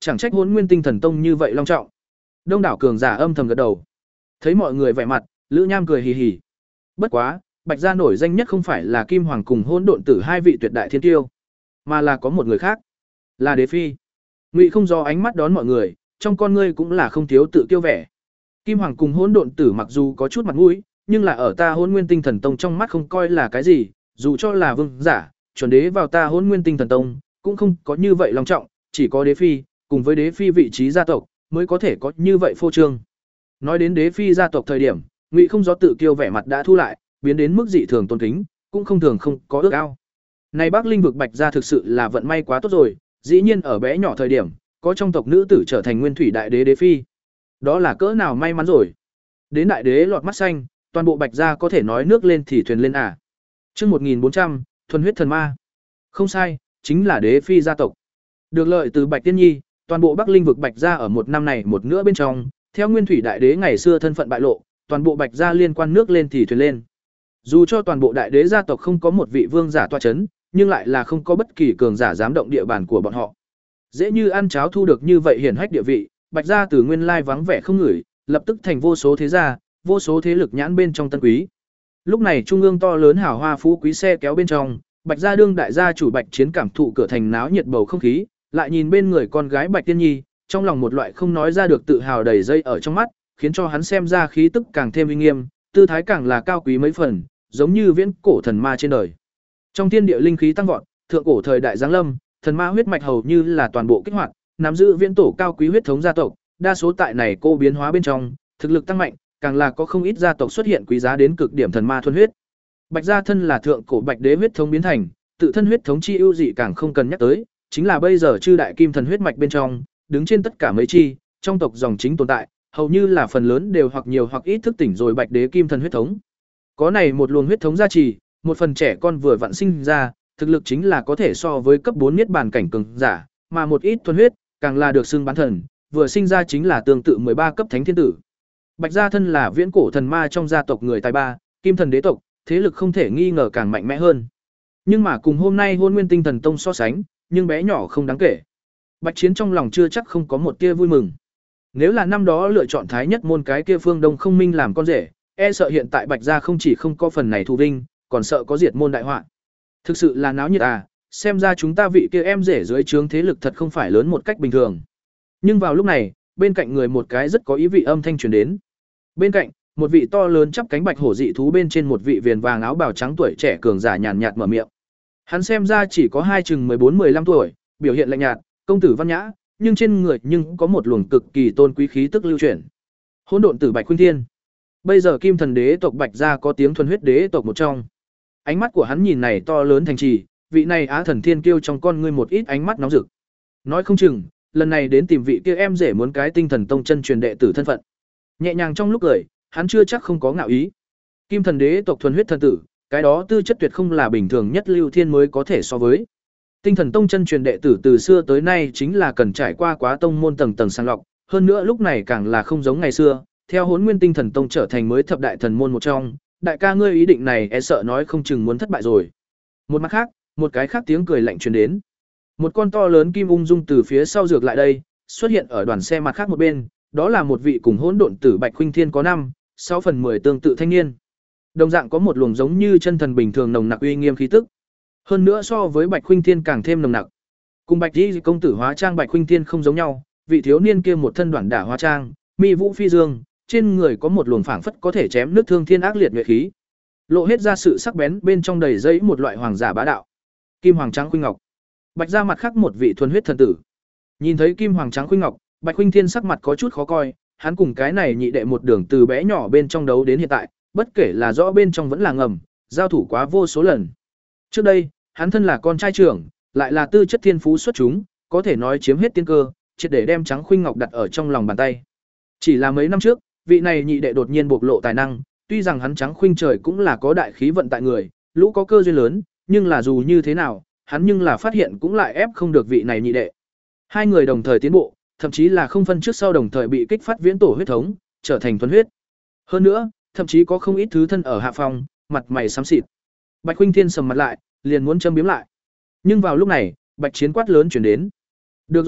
A: chẳng trách Hỗn Nguyên Tinh Thần Tông như vậy long trọng. Đông đảo cường giả âm thầm gật đầu. Thấy mọi người vẻ mặt, Lữ Nham cười hì hì. Bất quá, Bạch gia nổi danh nhất không phải là Kim Hoàng cùng Hỗn Độn Tử hai vị tuyệt đại thiên tiêu, mà là có một người khác, là Đế Phi. Ngụy Không do ánh mắt đón mọi người, trong con ngươi cũng là không thiếu tự kiêu vẻ. Kim Hoàng cùng Hỗn Độn Tử mặc dù có chút mặt mũi, nhưng là ở ta Hỗn Nguyên Tinh Thần Tông trong mắt không coi là cái gì, dù cho là vương giả, chuẩn đế vào ta Hỗn Nguyên Tinh Thần Tông, cũng không có như vậy long trọng, chỉ có Đế Phi, cùng với Đế Phi vị trí gia tộc, mới có thể có như vậy phô trương. Nói đến Đế Phi gia tộc thời điểm, Ngụy Không do tự kiêu vẻ mặt đã thu lại, biến đến mức dị thường tôn kính, cũng không thường không có ước ao. Này Bắc Linh vực Bạch gia thực sự là vận may quá tốt rồi, dĩ nhiên ở bé nhỏ thời điểm, có trong tộc nữ tử trở thành Nguyên Thủy Đại Đế Đế Phi. Đó là cỡ nào may mắn rồi. Đến đại đế lọt mắt xanh, toàn bộ Bạch gia có thể nói nước lên thì thuyền lên à. Chương một nghìn bốn trăm, thuần huyết thần ma. Không sai, chính là Đế Phi gia tộc. Được lợi từ Bạch Tiên Nhi, toàn bộ Bắc Linh vực Bạch gia ở một năm này một nữa bên trong, theo Nguyên Thủy Đại Đế ngày xưa thân phận bại lộ, toàn bộ Bạch gia liên quan nước lên thì thuyền lên. Dù cho toàn bộ Đại Đế gia tộc không có một vị vương giả tọa chấn, nhưng lại là không có bất kỳ cường giả dám động địa bàn của bọn họ. Dễ như ăn cháo thu được như vậy hiển hách địa vị, Bạch gia từ nguyên lai vắng vẻ không ngửi, lập tức thành vô số thế gia, vô số thế lực nhãn bên trong tân quý. Lúc này trung ương to lớn hào hoa phú quý xe kéo bên trong, Bạch gia đương đại gia chủ Bạch Chiến cảm thụ cửa thành náo nhiệt bầu không khí, lại nhìn bên người con gái Bạch Tiên Nhi, trong lòng một loại không nói ra được tự hào đầy dây ở trong mắt, khiến cho hắn xem ra khí tức càng thêm uy nghiêm, tư thái càng là cao quý mấy phần, giống như viễn cổ thần ma trên đời. Trong thiên địa linh khí tăng vọt, thượng cổ thời đại giáng lâm, thần ma huyết mạch hầu như là toàn bộ kích hoạt, nắm giữ viễn tổ cao quý huyết thống gia tộc, đa số tại này cô biến hóa bên trong, thực lực tăng mạnh, càng là có không ít gia tộc xuất hiện quý giá đến cực điểm thần ma thuần huyết. Bạch gia thân là thượng cổ Bạch Đế huyết thống biến thành, tự thân huyết thống chi ưu dị càng không cần nhắc tới, chính là bây giờ chư đại kim thần huyết mạch bên trong, đứng trên tất cả mấy chi, trong tộc dòng chính tồn tại, hầu như là phần lớn đều hoặc nhiều hoặc ít thức tỉnh rồi Bạch Đế kim thần huyết thống. Có này một luồng huyết thống gia trì, một phần trẻ con vừa vặn sinh ra, thực lực chính là có thể so với cấp bốn niết bàn cảnh cường giả, mà một ít thuần huyết, càng là được xưng bán thần, vừa sinh ra chính là tương tự mười ba cấp thánh thiên tử. Bạch gia thân là viễn cổ thần ma trong gia tộc người tài ba, kim thần đế tộc, thế lực không thể nghi ngờ càng mạnh mẽ hơn. Nhưng mà cùng hôm nay Hôn Nguyên Tinh Thần Tông so sánh, nhưng bé nhỏ không đáng kể. Bạch Chiến trong lòng chưa chắc không có một tia vui mừng. Nếu là năm đó lựa chọn Thái Nhất môn cái kia Phương Đông Không Minh làm con rể, e sợ hiện tại Bạch gia không chỉ không có phần này thù vinh, còn sợ có diệt môn đại họa. Thực sự là náo nhiệt à, xem ra chúng ta vị kia em rể dưới trướng thế lực thật không phải lớn một cách bình thường. Nhưng vào lúc này, bên cạnh người một cái rất có ý vị âm thanh truyền đến. Bên cạnh, một vị to lớn chắp cánh bạch hổ dị thú bên trên một vị viền vàng áo bào trắng tuổi trẻ cường giả nhàn nhạt mở miệng. Hắn xem ra chỉ có hai chừng mười bốn mười lăm tuổi, biểu hiện lạnh nhạt, công tử văn nhã, nhưng trên người nhưng có một luồng cực kỳ tôn quý khí tức lưu chuyển. Hỗn độn tử Bạch Khuynh Thiên. Bây giờ Kim Thần Đế tộc Bạch gia có tiếng thuần huyết đế tộc một trong. Ánh mắt của hắn nhìn này to lớn thành trì, vị này Á Thần Thiên Kiêu trong con ngươi một ít ánh mắt nóng rực. Nói không chừng, lần này đến tìm vị kia em rể muốn cái Tinh Thần Tông chân truyền đệ tử thân phận. Nhẹ nhàng trong lúc cười, hắn chưa chắc không có ngạo ý. Kim Thần Đế tộc thuần huyết thần tử, cái đó tư chất tuyệt không là bình thường nhất Lưu Thiên mới có thể so với. Tinh Thần Tông chân truyền đệ tử từ xưa tới nay chính là cần trải qua quá tông môn tầng tầng sàng lọc, hơn nữa lúc này càng là không giống ngày xưa, theo Hỗn Nguyên Tinh Thần Tông trở thành mới thập đại thần môn một trong, đại ca ngươi ý định này e sợ nói không chừng muốn thất bại rồi. Một mặt khác, một cái khác tiếng cười lạnh truyền đến. Một con to lớn kim ung dung từ phía sau dược lại đây, xuất hiện ở đoàn xe mặt khác một bên, đó là một vị cùng hỗn độn tử Bạch Khuynh Thiên có năm, sáu phần mười tương tự thanh niên. Đồng dạng có một luồng giống như chân thần bình thường nồng nặc uy nghiêm khí tức. Hơn nữa so với Bạch Khuynh Thiên càng thêm nồng nặc. Cùng Bạch Di công tử hóa trang Bạch Khuynh Thiên không giống nhau, vị thiếu niên kia một thân đoản đả hóa trang, mi vũ phi dương, trên người có một luồng phảng phất có thể chém nước thương thiên ác liệt nhuệ khí. Lộ hết ra sự sắc bén bên trong đầy dẫy một loại hoàng giả bá đạo. Kim hoàng trắng khuynh ngọc. Bạch ra mặt khác một vị thuần huyết thần tử. Nhìn thấy kim hoàng trắng khuynh ngọc, Bạch Khuynh Thiên sắc mặt có chút khó coi, hắn cùng cái này nhị đệ một đường từ bé nhỏ bên trong đấu đến hiện tại, bất kể là rõ bên trong vẫn là ngầm, giao thủ quá vô số lần. Trước đây, hắn thân là con trai trưởng, lại là tư chất thiên phú xuất chúng, có thể nói chiếm hết tiên cơ, triệt để đem trắng khuynh ngọc đặt ở trong lòng bàn tay. Chỉ là mấy năm trước, vị này nhị đệ đột nhiên bộc lộ tài năng, tuy rằng hắn trắng khuynh trời cũng là có đại khí vận tại người, lũ có cơ duyên lớn, nhưng là dù như thế nào, hắn nhưng là phát hiện cũng lại ép không được vị này nhị đệ. Hai người đồng thời tiến bộ, thậm chí là không phân trước sau đồng thời bị kích phát viễn tổ huyết thống, trở thành thuần huyết. Hơn nữa, thậm chí có không ít thứ thân ở hạ phòng, mặt mày xám xịt. Bạch Khuynh Thiên sầm mặt lại, liền muốn châm biếm lại. Nhưng vào lúc này, Bạch Chiến quát lớn chuyển đến. Được rồi,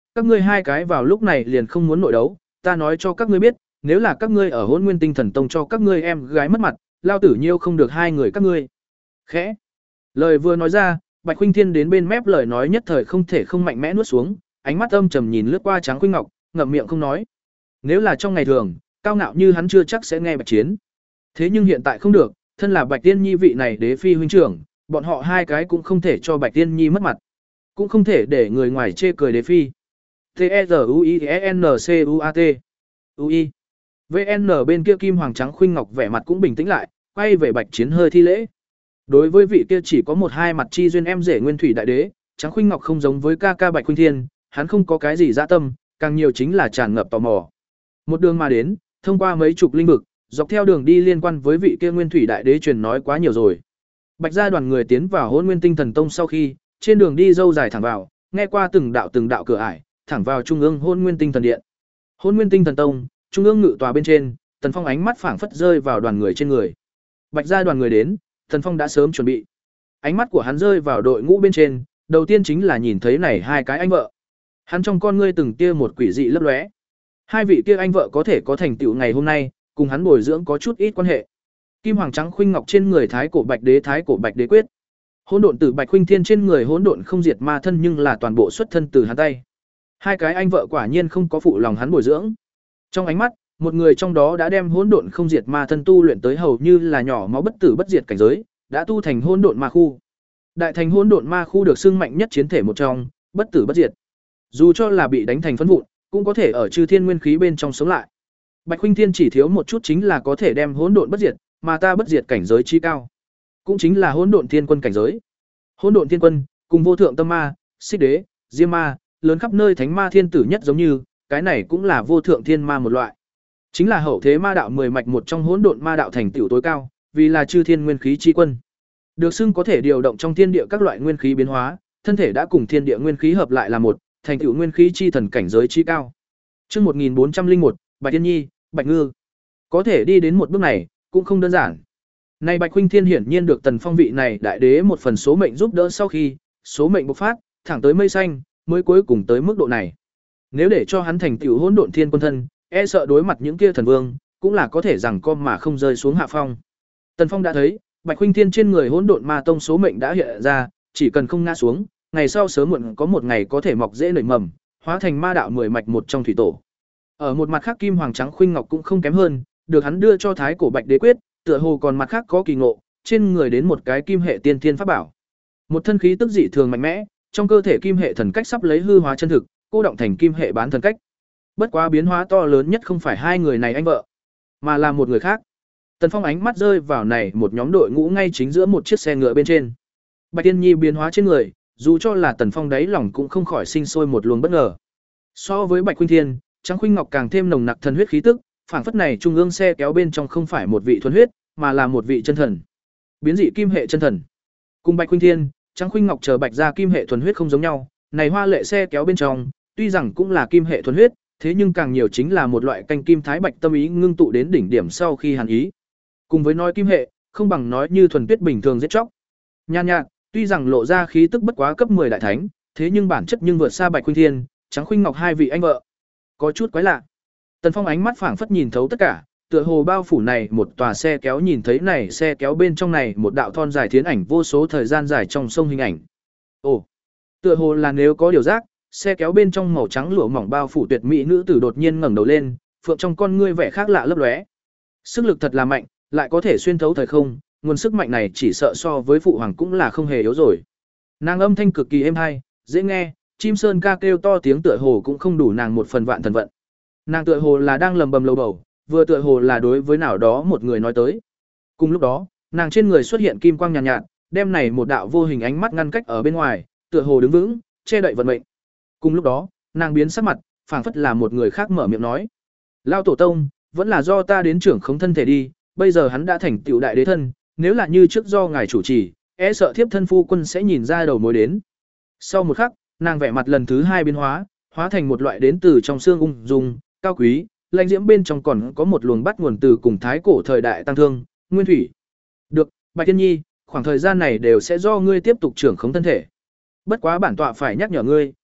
A: các ngươi hai cái vào lúc này liền không muốn nội đấu, ta nói cho các ngươi biết, nếu là các ngươi ở Hỗn Nguyên Tinh Thần Tông cho các ngươi em gái mất mặt, lao tử nhiêu không được hai người các ngươi. Khẽ. Lời vừa nói ra, Bạch Khuynh Thiên đến bên mép lời nói nhất thời không thể không mạnh mẽ nuốt xuống, ánh mắt âm trầm nhìn lướt qua Tráng Khuynh Ngọc, ngậm miệng không nói. Nếu là trong ngày thường, cao ngạo như hắn chưa chắc sẽ nghe Bạch Chiến. Thế nhưng hiện tại không được, thân là Bạch Tiên Nhi vị này đế phi huynh trưởng, bọn họ hai cái cũng không thể cho Bạch Tiên Nhi mất mặt, cũng không thể để người ngoài chê cười đế phi. T E R U I E N C U A T. U I. V N bên kia Kim Hoàng Trắng Khuynh Ngọc vẻ mặt cũng bình tĩnh lại, quay về Bạch Chiến hơi thi lễ. Đối với vị kia chỉ có một hai mặt chi duyên em rể Nguyên Thủy đại đế, Trắng Khuynh Ngọc không giống với ca ca Bạch Khuynh Thiên, hắn không có cái gì dạ tâm, càng nhiều chính là tràn ngập tò mò. Một đường mà đến, thông qua mấy chục linh vực, dọc theo đường đi liên quan với vị kia Nguyên Thủy đại đế truyền nói quá nhiều rồi. Bạch gia đoàn người tiến vào Hỗn Nguyên Tinh Thần Tông sau khi, trên đường đi dâu dài thẳng vào, nghe qua từng đạo từng đạo cửa ải, thẳng vào trung ương Hỗn Nguyên Tinh Thần Điện. Hỗn Nguyên Tinh Thần Tông, trung ương ngự tòa bên trên, Tần Phong ánh mắt phảng phất rơi vào đoàn người trên người. Bạch gia đoàn người đến, Tần Phong đã sớm chuẩn bị. Ánh mắt của hắn rơi vào đội ngũ bên trên, đầu tiên chính là nhìn thấy này hai cái anh vợ. Hắn trong con ngươi từng tia một quỷ dị lấp lóe. Hai vị kia anh vợ có thể có thành tựu ngày hôm nay, cùng hắn bồi dưỡng có chút ít quan hệ. Kim Hoàng Trắng Khuynh Ngọc trên người Thái Cổ Bạch Đế Thái Cổ Bạch Đế quyết. Hỗn độn tử Bạch Khuynh Thiên trên người hỗn độn không diệt ma thân nhưng là toàn bộ xuất thân từ hắn tay. Hai cái anh vợ quả nhiên không có phụ lòng hắn bồi dưỡng. Trong ánh mắt, một người trong đó đã đem hỗn độn không diệt ma thân tu luyện tới hầu như là nhỏ máu bất tử bất diệt cảnh giới, đã tu thành hỗn độn ma khu. Đại thành hỗn độn ma khu được xưng mạnh nhất chiến thể một trong, bất tử bất diệt. Dù cho là bị đánh thành phấn vụn, cũng có thể ở chư thiên nguyên khí bên trong sống lại. Bạch Khuynh Thiên chỉ thiếu một chút chính là có thể đem hỗn độn bất diệt, mà ta bất diệt cảnh giới chi cao, cũng chính là hỗn độn thiên quân cảnh giới. Hỗn độn thiên quân, cùng vô thượng tâm ma, xích đế, diêm ma, lớn khắp nơi thánh ma thiên tử nhất giống như, cái này cũng là vô thượng thiên ma một loại. Chính là hậu thế ma đạo mười mạch một trong hỗn độn ma đạo thành tựu tối cao, vì là chư thiên nguyên khí chi quân. Được xưng có thể điều động trong thiên địa các loại nguyên khí biến hóa, thân thể đã cùng thiên địa nguyên khí hợp lại là một, thành tựu nguyên khí chi thần cảnh giới chi cao. Chương một nghìn bốn trăm lẻ một, Bạch Tiên Nhi, Bạch Ngư. Có thể đi đến một bước này, cũng không đơn giản. Nay Bạch Khuynh Thiên hiển nhiên được Tần Phong vị này đại đế một phần số mệnh giúp đỡ sau khi, số mệnh bộc phát, thẳng tới mây xanh, mới cuối cùng tới mức độ này. Nếu để cho hắn thành tựu hỗn độn thiên quân thân, e sợ đối mặt những kia thần vương, cũng là có thể rằng com mà không rơi xuống hạ phong. Tần Phong đã thấy, Bạch Khuynh Thiên trên người hỗn độn ma tông số mệnh đã hiện ra, chỉ cần không ngã xuống, ngày sau sớm muộn có một ngày có thể mọc rễ nảy mầm, hóa thành ma đạo mười mạch một trong thủy tổ. Ở một mặt khác Kim Hoàng Trắng Khuynh Ngọc cũng không kém hơn, được hắn đưa cho Thái Cổ Bạch Đế quyết, tựa hồ còn mặt khác có kỳ ngộ, trên người đến một cái kim hệ tiên thiên pháp bảo. Một thân khí tức dị thường mạnh mẽ, trong cơ thể kim hệ thần cách sắp lấy hư hóa chân thực, cô động thành kim hệ bán thần cách. Bất quá biến hóa to lớn nhất không phải hai người này anh vợ, mà là một người khác. Tần Phong ánh mắt rơi vào này một nhóm đội ngũ ngay chính giữa một chiếc xe ngựa bên trên. Bạch Tiên Nhi biến hóa trên người, dù cho là Tần Phong đáy lòng cũng không khỏi sinh sôi một luồng bất ngờ. So với Bạch Khuynh Thiên, Trắng Khuynh Ngọc càng thêm nồng nặc thần huyết khí tức, phảng phất này trung ương xe kéo bên trong không phải một vị thuần huyết, mà là một vị chân thần. Biến dị kim hệ chân thần. Cùng Bạch Khuynh Thiên, Trắng Khuynh Ngọc chờ Bạch gia kim hệ thuần huyết không giống nhau, này hoa lệ xe kéo bên trong, tuy rằng cũng là kim hệ thuần huyết, thế nhưng càng nhiều chính là một loại canh kim thái bạch tâm ý ngưng tụ đến đỉnh điểm sau khi hàn ý. Cùng với nói kim hệ, không bằng nói như thuần tuyết bình thường giết chóc. Nhan nhạt, tuy rằng lộ ra khí tức bất quá cấp mười đại thánh, thế nhưng bản chất nhưng vượt xa Bạch Khuynh Thiên, Trắng Khuynh Ngọc hai vị anh vợ. Có chút quái lạ. Tần Phong ánh mắt phảng phất nhìn thấu tất cả, tựa hồ bao phủ này một tòa xe kéo nhìn thấy này xe kéo bên trong này một đạo thon dài thiến ảnh vô số thời gian dài trong sông hình ảnh. Ồ, tựa hồ là nếu có điều giác, xe kéo bên trong màu trắng lụa mỏng bao phủ tuyệt mỹ nữ tử đột nhiên ngẩng đầu lên, phượng trong con ngươi vẻ khác lạ lấp lóe. Sức lực thật là mạnh, lại có thể xuyên thấu thời không, nguồn sức mạnh này chỉ sợ so với phụ hoàng cũng là không hề yếu rồi. Nàng âm thanh cực kỳ êm hay, dễ nghe, chim sơn ca kêu to tiếng tựa hồ cũng không đủ nàng một phần vạn thần vận. Nàng tựa hồ là đang lầm bầm lầu bầu, vừa tựa hồ là đối với nào đó một người nói tới. Cùng lúc đó, nàng trên người xuất hiện kim quang nhàn nhạt, nhạt, đem này một đạo vô hình ánh mắt ngăn cách ở bên ngoài, tựa hồ đứng vững, che đậy vận mệnh. Cùng lúc đó, nàng biến sắc mặt, phảng phất là một người khác mở miệng nói: "Lao tổ tông, vẫn là do ta đến trưởng khống thân thể đi, bây giờ hắn đã thành tựu đại đế thân, nếu là như trước do ngài chủ trì, e sợ thiếp thân phu quân sẽ nhìn ra đầu mối đến." Sau một khắc, nàng vẻ mặt lần thứ hai biến hóa, hóa thành một loại đến từ trong xương ung dung, cao quý, lãnh diễm bên trong còn có một luồng bắt nguồn từ cùng thái cổ thời đại tăng thương, nguyên thủy. "Được, Bạch Tiên Nhi, khoảng thời gian này đều sẽ do ngươi tiếp tục trưởng khống thân thể. Bất quá bản tọa phải nhắc nhở ngươi,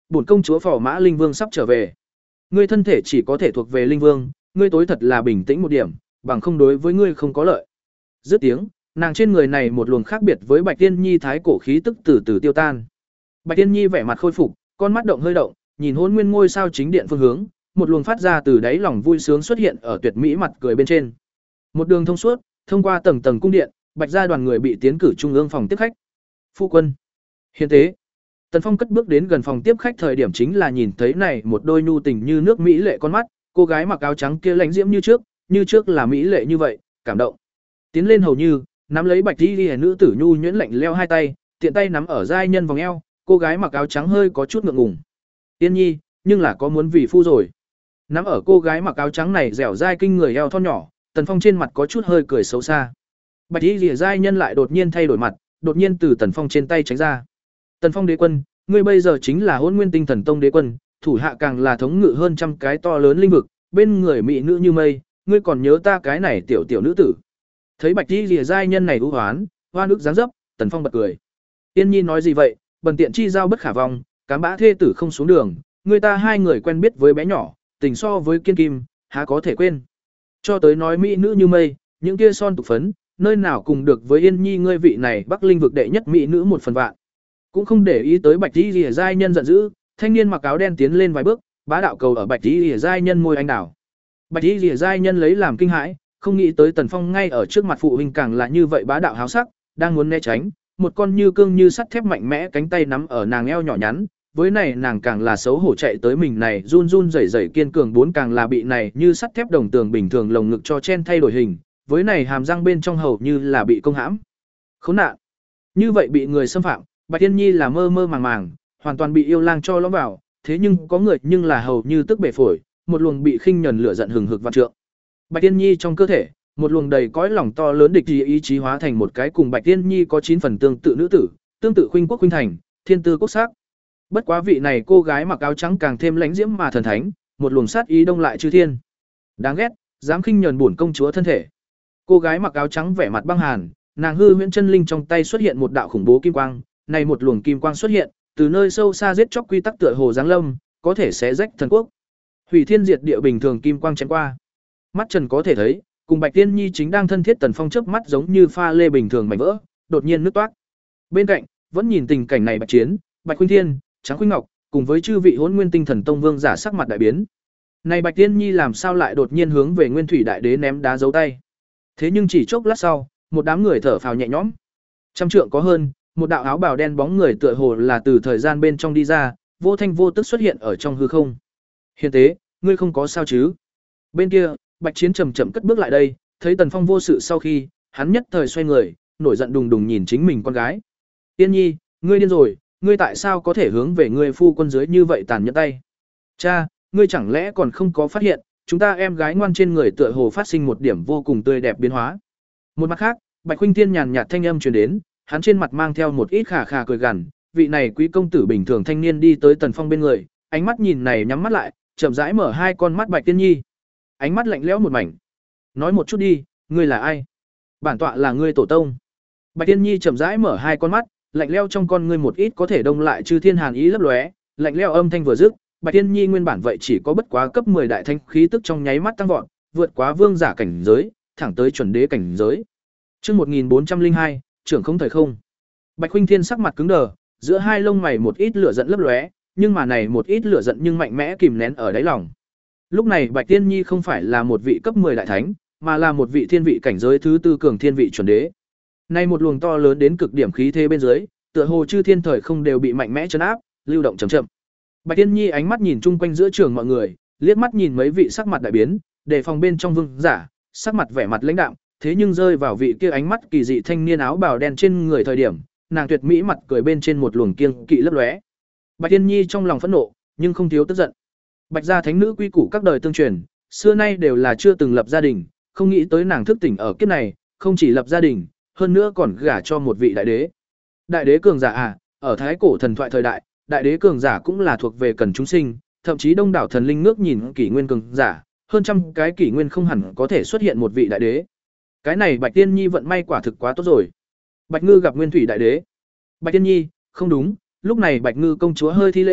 A: Bổn công chúa Phò Mã Linh Vương sắp trở về. Ngươi thân thể chỉ có thể thuộc về Linh Vương, ngươi tối thật là bình tĩnh một điểm, bằng không đối với ngươi không có lợi. Dứt tiếng, nàng trên người này một luồng khác biệt với Bạch Tiên Nhi thái cổ khí tức từ từ tiêu tan. Bạch Tiên Nhi vẻ mặt khôi phục, con mắt động hơi động, nhìn Hỗn Nguyên ngôi sao chính điện phương hướng, một luồng phát ra từ đáy lòng vui sướng xuất hiện ở tuyệt mỹ mặt cười bên trên. Một đường thông suốt, thông qua tầng tầng cung điện, Bạch gia đoàn người bị tiến cử trung ương phòng tiếp khách. Phu quân, hiến tế. Tần Phong cất bước đến gần phòng tiếp khách thời điểm chính là nhìn thấy này một đôi nhu tình như nước mỹ lệ con mắt, cô gái mặc áo trắng kia lãnh diễm như trước, như trước là mỹ lệ như vậy, cảm động. Tiến lên hầu như, nắm lấy Bạch y liễu nữ tử nhu nhuyễn lạnh leo hai tay, tiện tay nắm ở giai nhân vòng eo, cô gái mặc áo trắng hơi có chút ngượng ngùng. Tiên Nhi, nhưng là có muốn vì phu rồi. Nắm ở cô gái mặc áo trắng này dẻo dai kinh người eo thon nhỏ, Tần Phong trên mặt có chút hơi cười xấu xa. Bạch y liễu giai nhân lại đột nhiên thay đổi mặt, đột nhiên từ Tần Phong trên tay tránh ra. Tần Phong đế quân, ngươi bây giờ chính là Hỗn Nguyên Tinh Thần Tông đế quân, thủ hạ càng là thống ngự hơn trăm cái to lớn linh vực, bên người mỹ nữ như mây, ngươi còn nhớ ta cái này tiểu tiểu nữ tử. Thấy Bạch y liễu giai nhân này u hoán, hoa nước dáng dấp, Tần Phong bật cười. Tiên Nhi nói gì vậy, bần tiện chi giao bất khả vong, cám bã thê tử không xuống đường, người ta hai người quen biết với bé nhỏ, tình so với kiên kim, há có thể quên. Cho tới nói mỹ nữ như mây, những kia son tục phấn, nơi nào cùng được với Yên Nhi ngươi vị này Bắc Linh vực đệ nhất mỹ nữ một phần vạn. Cũng không để ý tới Bạch y liễu giai nhân giận dữ, thanh niên mặc áo đen tiến lên vài bước, bá đạo cầu ở Bạch y liễu giai nhân môi anh đảo. Bạch y liễu giai nhân lấy làm kinh hãi, không nghĩ tới Tần Phong ngay ở trước mặt phụ huynh càng là như vậy bá đạo háo sắc, đang muốn né tránh, một con như cương như sắt thép mạnh mẽ cánh tay nắm ở nàng eo nhỏ nhắn, với này nàng càng là xấu hổ chạy tới mình này run run rẩy rẩy kiên cường bốn càng là bị này như sắt thép đồng tường bình thường lồng ngực cho chen thay đổi hình, với này hàm răng bên trong hầu như là bị công hãm. Khốn nạn. Như vậy bị người xâm phạm, Bạch Tiên Nhi là mơ mơ màng màng, hoàn toàn bị yêu lang cho lõm vào, thế nhưng có người nhưng là hầu như tức bể phổi, một luồng bị khinh nhẫn lửa giận hừng hực vạn trượng. Bạch Tiên Nhi trong cơ thể, một luồng đầy cõi lòng to lớn địch ý, ý chí hóa thành một cái cùng Bạch Tiên Nhi có chín phần tương tự nữ tử, tương tự khuynh quốc khuynh thành, thiên tư quốc sắc. Bất quá vị này cô gái mặc áo trắng càng thêm lãnh diễm mà thần thánh, một luồng sát ý đông lại chư thiên. Đáng ghét, dám khinh nhẫn bổn công chúa thân thể. Cô gái mặc áo trắng vẻ mặt băng hàn, nàng hư huyễn chân linh trong tay xuất hiện một đạo khủng bố kim quang, này một luồng kim quang xuất hiện, từ nơi sâu xa giết chóc quy tắc tựa hồ giáng lâm, có thể xé rách thần quốc. Hủy thiên diệt địa bình thường kim quang chém qua. Mắt Trần có thể thấy, cùng Bạch Tiên Nhi chính đang thân thiết Tần Phong chớp mắt giống như pha lê bình thường mảnh vỡ, đột nhiên nứt toác. Bên cạnh, vẫn nhìn tình cảnh này Bạch Chiến, Bạch Khuynh Thiên, Tráng Khuynh Ngọc, cùng với chư vị Hỗn Nguyên Tinh Thần Tông vương giả sắc mặt đại biến. Này Bạch Tiên Nhi làm sao lại đột nhiên hướng về Nguyên Thủy Đại Đế ném đá giấu tay? Thế nhưng chỉ chốc lát sau, một đám người thở phào nhẹ nhõm. Trăm trượng có hơn, một đạo áo bào đen bóng người tựa hồ là từ thời gian bên trong đi ra, vô thanh vô tức xuất hiện ở trong hư không. Hiền tế, ngươi không có sao chứ? Bên kia, Bạch Chiến chậm chậm cất bước lại đây, thấy Tần Phong vô sự sau khi, hắn nhất thời xoay người, nổi giận đùng đùng nhìn chính mình con gái. Tiên Nhi, ngươi điên rồi, ngươi tại sao có thể hướng về ngươi phu quân dưới như vậy tàn nhẫn tay? Cha, ngươi chẳng lẽ còn không có phát hiện, chúng ta em gái ngoan trên người tựa hồ phát sinh một điểm vô cùng tươi đẹp biến hóa. Một mặt khác, Bạch Khuynh Thiên nhàn nhạt thanh âm truyền đến, hắn trên mặt mang theo một ít khà khà cười gằn, vị này quý công tử bình thường thanh niên đi tới Tần Phong bên người, ánh mắt nhìn này nhắm mắt lại, chậm rãi mở hai con mắt Bạch Tiên Nhi. Ánh mắt lạnh lẽo một mảnh. Nói một chút đi, ngươi là ai? Bản tọa là ngươi tổ tông. Bạch Tiên Nhi chậm rãi mở hai con mắt, lạnh lẽo trong con ngươi một ít có thể đông lại chư thiên hàn ý lấp lóe, lạnh lẽo âm thanh vừa dứt, Bạch Tiên Nhi nguyên bản vậy chỉ có bất quá cấp mười đại thánh khí tức trong nháy mắt tăng vọt, vượt quá vương giả cảnh giới, thẳng tới chuẩn đế cảnh giới. Chương một nghìn bốn trăm lẻ hai, trưởng không thời không. Bạch Khuynh Thiên sắc mặt cứng đờ, giữa hai lông mày một ít lửa giận lấp lóe, nhưng mà này một ít lửa giận nhưng mạnh mẽ kìm nén ở đáy lòng. Lúc này Bạch Tiên Nhi không phải là một vị cấp mười đại thánh, mà là một vị thiên vị cảnh giới thứ tư cường thiên vị chuẩn đế. Nay một luồng to lớn đến cực điểm khí thế bên dưới, tựa hồ chư thiên thời không đều bị mạnh mẽ trấn áp, lưu động chậm chậm. Bạch Tiên Nhi ánh mắt nhìn chung quanh giữa trường mọi người, liếc mắt nhìn mấy vị sắc mặt đại biến, đề phòng bên trong vương giả, sắc mặt vẻ mặt lãnh đạm, thế nhưng rơi vào vị kia ánh mắt kỳ dị thanh niên áo bào đen trên người thời điểm, nàng tuyệt mỹ mặt cười bên trên một luồng kiêng kỵ lấp lóe. Bạch Tiên Nhi trong lòng phẫn nộ, nhưng không thiếu tức giận. Bạch gia thánh nữ quy củ các đời tương truyền, xưa nay đều là chưa từng lập gia đình, không nghĩ tới nàng thức tỉnh ở kiếp này, không chỉ lập gia đình, hơn nữa còn gả cho một vị đại đế. Đại đế cường giả à, ở thái cổ thần thoại thời đại, đại đế cường giả cũng là thuộc về cần chúng sinh, thậm chí đông đảo thần linh ngước nhìn kỷ nguyên cường giả, hơn trăm cái kỷ nguyên không hẳn có thể xuất hiện một vị đại đế. Cái này Bạch Tiên Nhi vận may quả thực quá tốt rồi. Bạch Ngư gặp Nguyên Thủy đại đế. Bạch Tiên Nhi, không đúng, lúc này Bạch Ngư công chúa hơi thi lễ,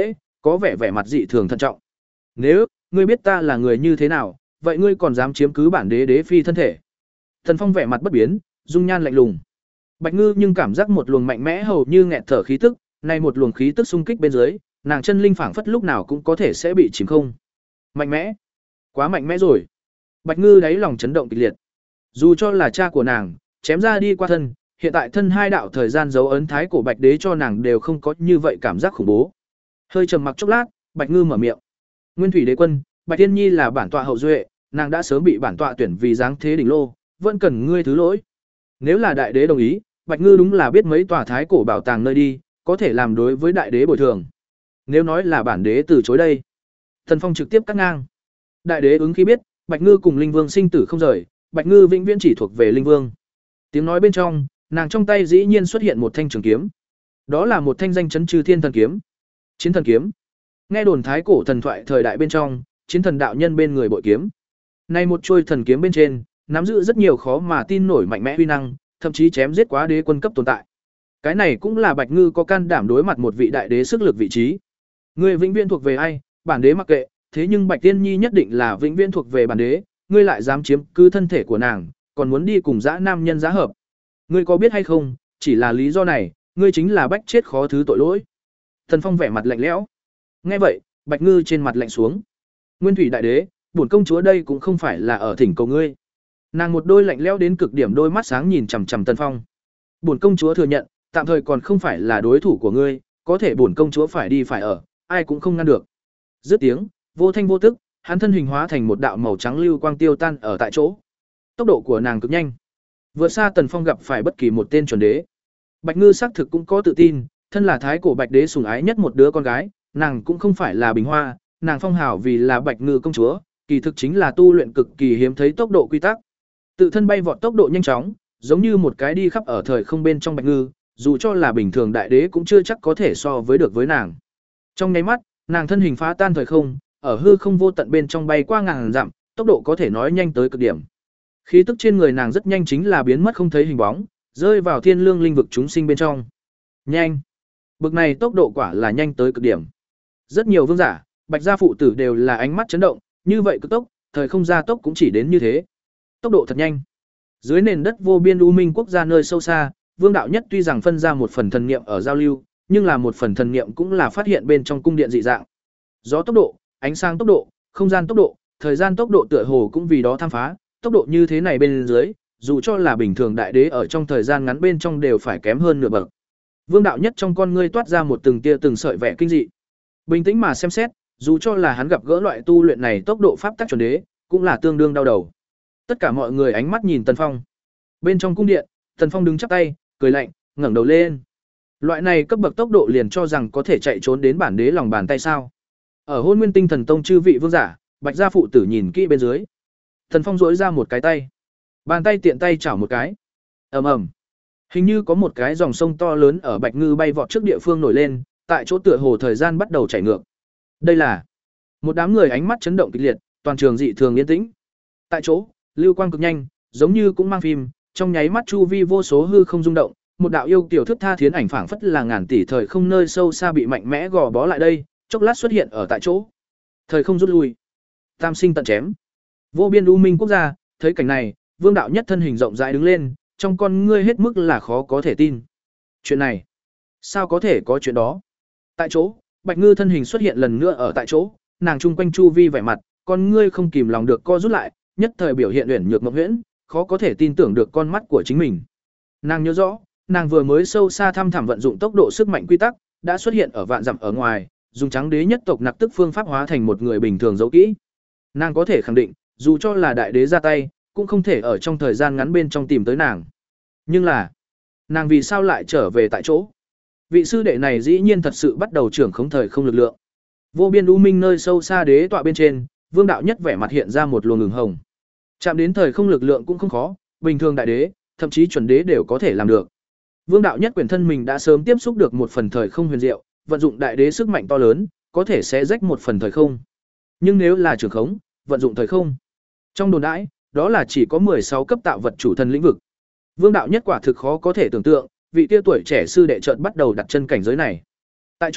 A: có vẻ vẻ mặt dị thường thận trọng. Nếu ngươi biết ta là người như thế nào, vậy ngươi còn dám chiếm cứ bản đế đế phi thân thể? Tần Phong vẻ mặt bất biến, dung nhan lạnh lùng. Bạch Ngư nhưng cảm giác một luồng mạnh mẽ hầu như nghẹt thở khí tức, này một luồng khí tức xung kích bên dưới, nàng chân linh phảng phất lúc nào cũng có thể sẽ bị chìm không. Mạnh mẽ, quá mạnh mẽ rồi. Bạch Ngư đáy lòng chấn động kịch liệt. Dù cho là cha của nàng, chém ra đi qua thân, hiện tại thân hai đạo thời gian dấu ấn thái cổ Bạch Đế cho nàng đều không có như vậy cảm giác khủng bố. Hơi trầm mặc chốc lát, Bạch Ngư mở miệng. Nguyên Thủy Đế Quân, Bạch Tiên Nhi là bản tọa hậu duệ, nàng đã sớm bị bản tọa tuyển vì dáng thế đỉnh lô, vẫn cần ngươi thứ lỗi. Nếu là đại đế đồng ý, Bạch Ngư đúng là biết mấy tòa thái cổ bảo tàng nơi đi, có thể làm đối với đại đế bồi thường. Nếu nói là bản đế từ chối đây, Thần Phong trực tiếp cắt ngang. Đại đế ứng khi biết, Bạch Ngư cùng Linh Vương sinh tử không rời, Bạch Ngư vĩnh viễn chỉ thuộc về Linh Vương. Tiếng nói bên trong, nàng trong tay dĩ nhiên xuất hiện một thanh trường kiếm. Đó là một thanh danh chấn chư thiên thần kiếm. Chiến thần kiếm. Nghe đồn thái cổ thần thoại thời đại bên trong, chiến thần đạo nhân bên người bội kiếm. Nay một chuôi thần kiếm bên trên, nắm giữ rất nhiều khó mà tin nổi mạnh mẽ uy năng, thậm chí chém giết quá đế quân cấp tồn tại. Cái này cũng là Bạch Ngư có can đảm đối mặt một vị đại đế sức lực vị trí. Ngươi vĩnh viễn thuộc về ai, bản đế mặc kệ, thế nhưng Bạch Tiên Nhi nhất định là vĩnh viễn thuộc về bản đế, ngươi lại dám chiếm cứ thân thể của nàng, còn muốn đi cùng dã nam nhân giá hợp. Ngươi có biết hay không, chỉ là lý do này, ngươi chính là bách chết khó thứ tội lỗi. Thần Phong vẻ mặt lạnh lẽo. Nghe vậy, Bạch Ngư trên mặt lạnh xuống. Nguyên Thủy đại đế, bổn công chúa đây cũng không phải là ở thỉnh cầu ngươi. Nàng một đôi lạnh lẽo đến cực điểm đôi mắt sáng nhìn chằm chằm Tần Phong. Bổn công chúa thừa nhận, tạm thời còn không phải là đối thủ của ngươi, có thể bổn công chúa phải đi phải ở, ai cũng không ngăn được. Dứt tiếng, vô thanh vô tức, hắn thân hình hóa thành một đạo màu trắng lưu quang tiêu tan ở tại chỗ. Tốc độ của nàng cực nhanh, vượt xa Tần Phong gặp phải bất kỳ một tên chuẩn đế. Bạch Ngư xác thực cũng có tự tin, thân là thái cổ Bạch đế sủng ái nhất một đứa con gái, nàng cũng không phải là bình hoa, nàng phong hào vì là Bạch Ngư công chúa, kỳ thực chính là tu luyện cực kỳ hiếm thấy tốc độ quy tắc. Tự thân bay vọt tốc độ nhanh chóng, giống như một cái đi khắp ở thời không bên trong Bạch Ngư, dù cho là bình thường đại đế cũng chưa chắc có thể so với được với nàng. Trong nháy mắt, nàng thân hình phá tan thời không, ở hư không vô tận bên trong bay qua ngàn dặm, tốc độ có thể nói nhanh tới cực điểm. Khí tức trên người nàng rất nhanh chính là biến mất không thấy hình bóng, rơi vào thiên lương linh vực chúng sinh bên trong. Nhanh! Bực này tốc độ quả là nhanh tới cực điểm. Rất nhiều vương giả, Bạch gia phụ tử đều là ánh mắt chấn động, như vậy cực tốc, thời không gia tốc cũng chỉ đến như thế. Tốc độ thật nhanh. Dưới nền đất vô biên u minh quốc gia nơi sâu xa, Vương đạo nhất tuy rằng phân ra một phần thần niệm ở giao lưu, nhưng là một phần thần niệm cũng là phát hiện bên trong cung điện dị dạng. Gió tốc độ, ánh sáng tốc độ, không gian tốc độ, thời gian tốc độ tựa hồ cũng vì đó tham phá, tốc độ như thế này bên dưới, dù cho là bình thường đại đế ở trong thời gian ngắn bên trong đều phải kém hơn nửa bậc. Vương đạo nhất trong con ngươi toát ra một từng tia từng sợi vẻ kinh dị. Bình tĩnh mà xem xét, dù cho là hắn gặp gỡ loại tu luyện này tốc độ pháp tắc chuẩn đế, cũng là tương đương đau đầu. Tất cả mọi người ánh mắt nhìn Tần Phong. Bên trong cung điện, Tần Phong đứng chắp tay, cười lạnh, ngẩng đầu lên. Loại này cấp bậc tốc độ liền cho rằng có thể chạy trốn đến bản đế lòng bàn tay sao? Ở Hôn Nguyên Tinh Thần Tông chư vị vương giả, Bạch gia phụ tử nhìn kỹ bên dưới. Tần Phong duỗi ra một cái tay, bàn tay tiện tay chảo một cái. Ầm ầm. Hình như có một cái dòng sông to lớn ở Bạch Ngư bay vọt trước địa phương nổi lên, tại chỗ tựa hồ thời gian bắt đầu chảy ngược. Đây là một đám người ánh mắt chấn động kịch liệt, toàn trường dị thường yên tĩnh. Tại chỗ, lưu quang cực nhanh, giống như cũng mang phim, trong nháy mắt chu vi vô số hư không rung động, một đạo yêu tiểu thức tha thiến ảnh phảng phất là ngàn tỷ thời không nơi sâu xa bị mạnh mẽ gò bó lại đây, chốc lát xuất hiện ở tại chỗ. Thời không rút lui, tam sinh tận chém. Vô biên u minh quốc gia, thấy cảnh này, Vương đạo nhất thân hình rộng rãi đứng lên, trong con ngươi hết mức là khó có thể tin. Chuyện này, sao có thể có chuyện đó? Tại chỗ, Bạch Ngư thân hình xuất hiện lần nữa ở tại chỗ, nàng trung quanh chu vi vẻ mặt, con ngươi không kìm lòng được co rút lại, nhất thời biểu hiện uyển nhược mộng huyễn, khó có thể tin tưởng được con mắt của chính mình. Nàng nhớ rõ, nàng vừa mới sâu xa thăm thẳm vận dụng tốc độ sức mạnh quy tắc, đã xuất hiện ở vạn dặm ở ngoài, dùng trắng đế nhất tộc nặc tức phương pháp hóa thành một người bình thường giấu kỹ. Nàng có thể khẳng định, dù cho là đại đế ra tay, cũng không thể ở trong thời gian ngắn bên trong tìm tới nàng. Nhưng là, nàng vì sao lại trở về tại chỗ? Vị sư đệ này dĩ nhiên thật sự bắt đầu trưởng khống thời không lực lượng. Vô biên u minh nơi sâu xa đế tọa bên trên, Vương đạo nhất vẻ mặt hiện ra một luồng ngừng hồng. Chạm đến thời không lực lượng cũng không khó, bình thường đại đế, thậm chí chuẩn đế đều có thể làm được. Vương đạo nhất quyền thân mình đã sớm tiếp xúc được một phần thời không huyền diệu, vận dụng đại đế sức mạnh to lớn, có thể sẽ rách một phần thời không. Nhưng nếu là trưởng khống, vận dụng thời không, trong đồn đãi, đó là chỉ có mười sáu cấp tạo vật chủ thần lĩnh vực. Vương đạo nhất quả thực khó có thể tưởng tượng, vị kia tuổi trẻ sư đệ chợt bắt đầu đặt chân cảnh giới này. Tại chỗ,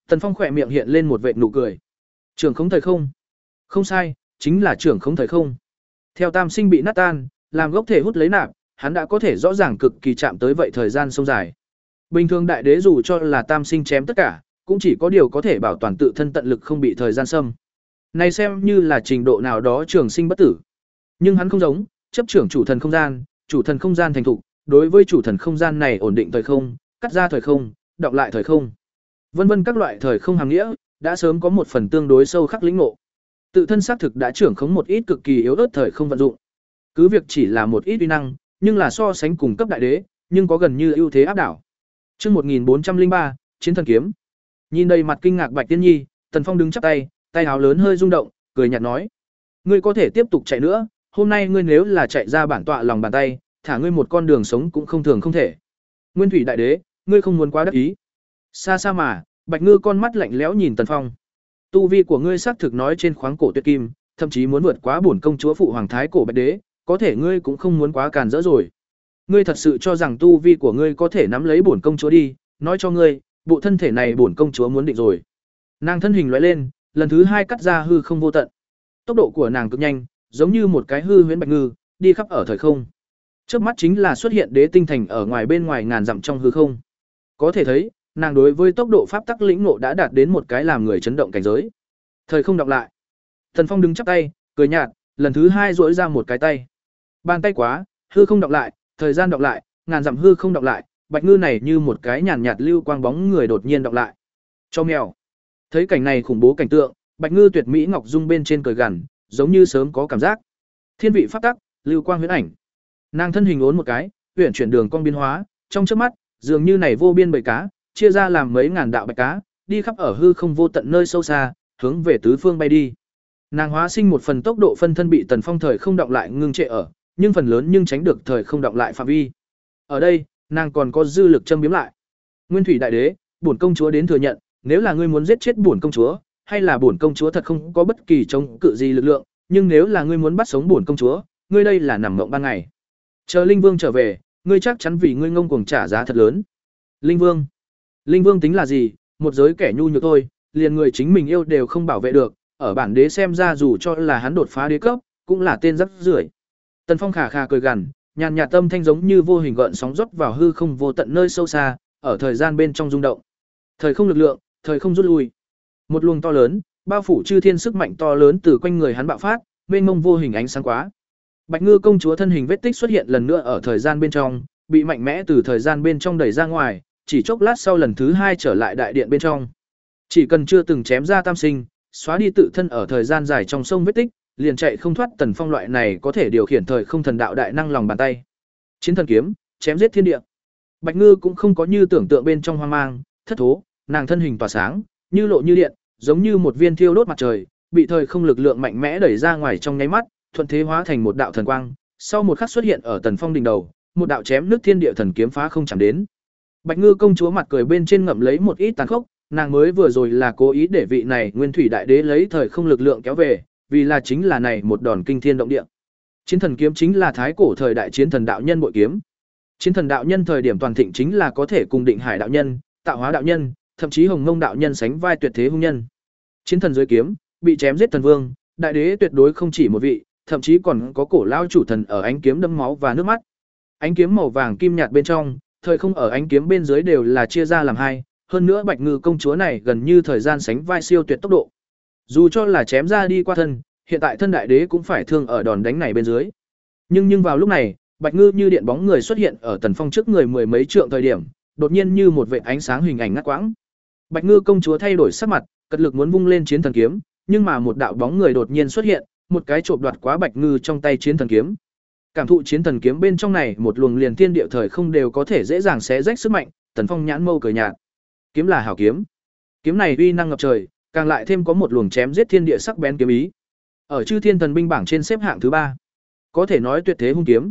A: Tần Phong khỏe miệng hiện lên một vệt nụ cười. Trưởng khống thời không. Không sai, chính là trưởng khống thời không. Theo tam sinh bị nát tan, làm gốc thể hút lấy nạp, hắn đã có thể rõ ràng cực kỳ chạm tới vậy thời gian sông dài. Bình thường đại đế dù cho là tam sinh chém tất cả, cũng chỉ có điều có thể bảo toàn tự thân tận lực không bị thời gian xâm. Này xem như là trình độ nào đó trường sinh bất tử. Nhưng hắn không giống, chấp trưởng chủ thần không gian, chủ thần không gian thành thục, đối với chủ thần không gian này ổn định thời không, cắt ra thời không, đọc lại thời không, vân vân các loại thời không hàm nghĩa, đã sớm có một phần tương đối sâu khắc lĩnh ngộ. Tự thân xác thực đã trưởng khống một ít cực kỳ yếu ớt thời không vận dụng. Cứ việc chỉ là một ít uy năng, nhưng là so sánh cùng cấp đại đế, nhưng có gần như ưu thế áp đảo. Chương một nghìn bốn trăm lẻ ba, Chiến thần kiếm. Nhìn đầy mặt kinh ngạc Bạch Tiên Nhi, Tần Phong đứng chắp tay, tay áo lớn hơi rung động, cười nhạt nói: "Ngươi có thể tiếp tục chạy nữa, hôm nay ngươi nếu là chạy ra bản tọa lòng bàn tay, thả ngươi một con đường sống cũng không thường không thể." Nguyên Thủy đại đế, ngươi không muốn quá đắc ý. Xa xa mà, Bạch Ngư con mắt lạnh lẽo nhìn Tần Phong. Tu vi của ngươi xác thực nói trên khoáng cổ tuyệt kim, thậm chí muốn vượt quá bổn công chúa phụ hoàng thái cổ Bạch đế, có thể ngươi cũng không muốn quá càn rỡ rồi. Ngươi thật sự cho rằng tu vi của ngươi có thể nắm lấy bổn công chúa đi, nói cho ngươi, bộ thân thể này bổn công chúa muốn định rồi. Nàng thân hình lóe lên, lần thứ hai cắt ra hư không vô tận. Tốc độ của nàng cực nhanh, giống như một cái hư huyễn Bạch Ngư, đi khắp ở thời không. Trước mắt chính là xuất hiện đế tinh thành ở ngoài bên ngoài ngàn dặm trong hư không. Có thể thấy, nàng đối với tốc độ pháp tắc lĩnh ngộ đã đạt đến một cái làm người chấn động cảnh giới. Thời không đọc lại. Thần Phong đứng chắp tay, cười nhạt, lần thứ hai duỗi ra một cái tay. Bàn tay quá, hư không đọc lại, thời gian đọc lại, ngàn dặm hư không đọc lại, Bạch Ngư này như một cái nhàn nhạt lưu quang bóng người đột nhiên đọc lại. Cho mèo. Thấy cảnh này khủng bố cảnh tượng, Bạch Ngư tuyệt mỹ ngọc dung bên trên cười gằn, giống như sớm có cảm giác. Thiên vị pháp tắc, lưu quang huyễn ảnh. Nàng thân hình uốn một cái, uyển chuyển đường cong biến hóa, trong chớp mắt, dường như này vô biên bầy cá, chia ra làm mấy ngàn đạo bạch cá, đi khắp ở hư không vô tận nơi sâu xa, hướng về tứ phương bay đi. Nàng hóa sinh một phần tốc độ phân thân bị Tần Phong thời không động lại ngưng trệ ở, nhưng phần lớn nhưng tránh được thời không động lại phạm vi. Ở đây, nàng còn có dư lực châm biếm lại. Nguyên Thủy đại đế, bổn công chúa đến thừa nhận, nếu là ngươi muốn giết chết bổn công chúa, hay là bổn công chúa thật không có bất kỳ chống cự gì lực lượng, nhưng nếu là ngươi muốn bắt sống bổn công chúa, ngươi đây là nằm mộng ban ngày. Chờ Linh Vương trở về, ngươi chắc chắn vì ngươi ngông cuồng trả giá thật lớn. Linh Vương? Linh Vương tính là gì? Một giới kẻ nhu nhược thôi, liền người chính mình yêu đều không bảo vệ được, ở bản đế xem ra dù cho là hắn đột phá đế cấp, cũng là tên rắc rưởi. Tần Phong khà khà cười gằn, nhàn nhạt tâm thanh giống như vô hình gợn sóng rót vào hư không vô tận nơi sâu xa, ở thời gian bên trong rung động. Thời không lực lượng, thời không rút lui. Một luồng to lớn, bao phủ chư thiên sức mạnh to lớn từ quanh người hắn bạo phát, mênh mông vô hình ánh sáng quá. Bạch Ngư công chúa thân hình vết tích xuất hiện lần nữa ở thời gian bên trong, bị mạnh mẽ từ thời gian bên trong đẩy ra ngoài, chỉ chốc lát sau lần thứ hai trở lại đại điện bên trong. Chỉ cần chưa từng chém ra tam sinh, xóa đi tự thân ở thời gian dài trong sông vết tích, liền chạy không thoát Tần Phong loại này có thể điều khiển thời không thần đạo đại năng lòng bàn tay. Chiến thần kiếm, chém giết thiên địa. Bạch Ngư cũng không có như tưởng tượng bên trong hoang mang, thất thố, nàng thân hình tỏa sáng, như lộ như điện, giống như một viên thiêu đốt mặt trời, bị thời không lực lượng mạnh mẽ đẩy ra ngoài trong nháy mắt, thuận thế hóa thành một đạo thần quang, sau một khắc xuất hiện ở Tần Phong đỉnh đầu, một đạo chém nước thiên địa thần kiếm phá không chạm đến. Bạch Ngư công chúa mặt cười bên trên ngậm lấy một ít tàn khốc, nàng mới vừa rồi là cố ý để vị này Nguyên Thủy đại đế lấy thời không lực lượng kéo về, vì là chính là này một đòn kinh thiên động địa. Chiến thần kiếm chính là thái cổ thời đại chiến thần đạo nhân bội kiếm. Chiến thần đạo nhân thời điểm toàn thịnh chính là có thể cùng Định Hải đạo nhân, Tạo Hóa đạo nhân, thậm chí Hồng Mông đạo nhân sánh vai tuyệt thế hung nhân. Chiến thần dưới kiếm, bị chém giết thần vương, đại đế tuyệt đối không chỉ một vị, thậm chí còn có cổ lao chủ thần ở ánh kiếm đẫm máu và nước mắt. Ánh kiếm màu vàng kim nhạt bên trong, thời không ở ánh kiếm bên dưới đều là chia ra làm hai, hơn nữa Bạch Ngư công chúa này gần như thời gian sánh vai siêu tuyệt tốc độ. Dù cho là chém ra đi qua thân, hiện tại thân đại đế cũng phải thương ở đòn đánh này bên dưới. Nhưng nhưng vào lúc này, Bạch Ngư như điện bóng người xuất hiện ở Tần Phong trước người mười mấy trượng thời điểm, đột nhiên như một vệt ánh sáng hình ảnh ngắt quãng. Bạch Ngư công chúa thay đổi sắc mặt, cật lực muốn vung lên chiến thần kiếm, nhưng mà một đạo bóng người đột nhiên xuất hiện, một cái chộp đoạt quá Bạch Ngư trong tay chiến thần kiếm. Cảm thụ chiến thần kiếm bên trong này một luồng liền thiên địa thời không đều có thể dễ dàng xé rách sức mạnh, Tần Phong nhãn mâu cười nhạt. Kiếm là hảo kiếm. Kiếm này uy năng ngập trời, càng lại thêm có một luồng chém giết thiên địa sắc bén kiếm ý. Ở Chư Thiên Thần binh bảng trên xếp hạng thứ ba, có thể nói tuyệt thế hung kiếm.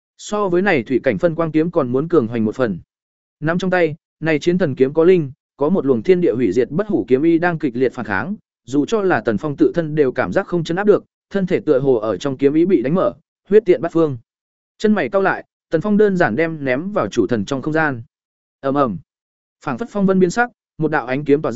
A: So với này thủy cảnh phân quang kiếm còn muốn cường hoành một phần. Nắm trong tay, này chiến thần kiếm có linh, có một luồng thiên địa hủy diệt bất hủ kiếm ý đang kịch liệt phản kháng, dù cho là Tần Phong tự thân đều cảm giác không chấn áp được, thân thể tựa hồ ở trong kiếm ý bị đánh mở, huyết tiện bát phương. Chân mày cau lại, Tần Phong đơn giản đem ném vào chủ thần trong không gian. Ầm ầm. Phảng phất phong vân biến sắc, một đạo ánh kiếm tỏa ra,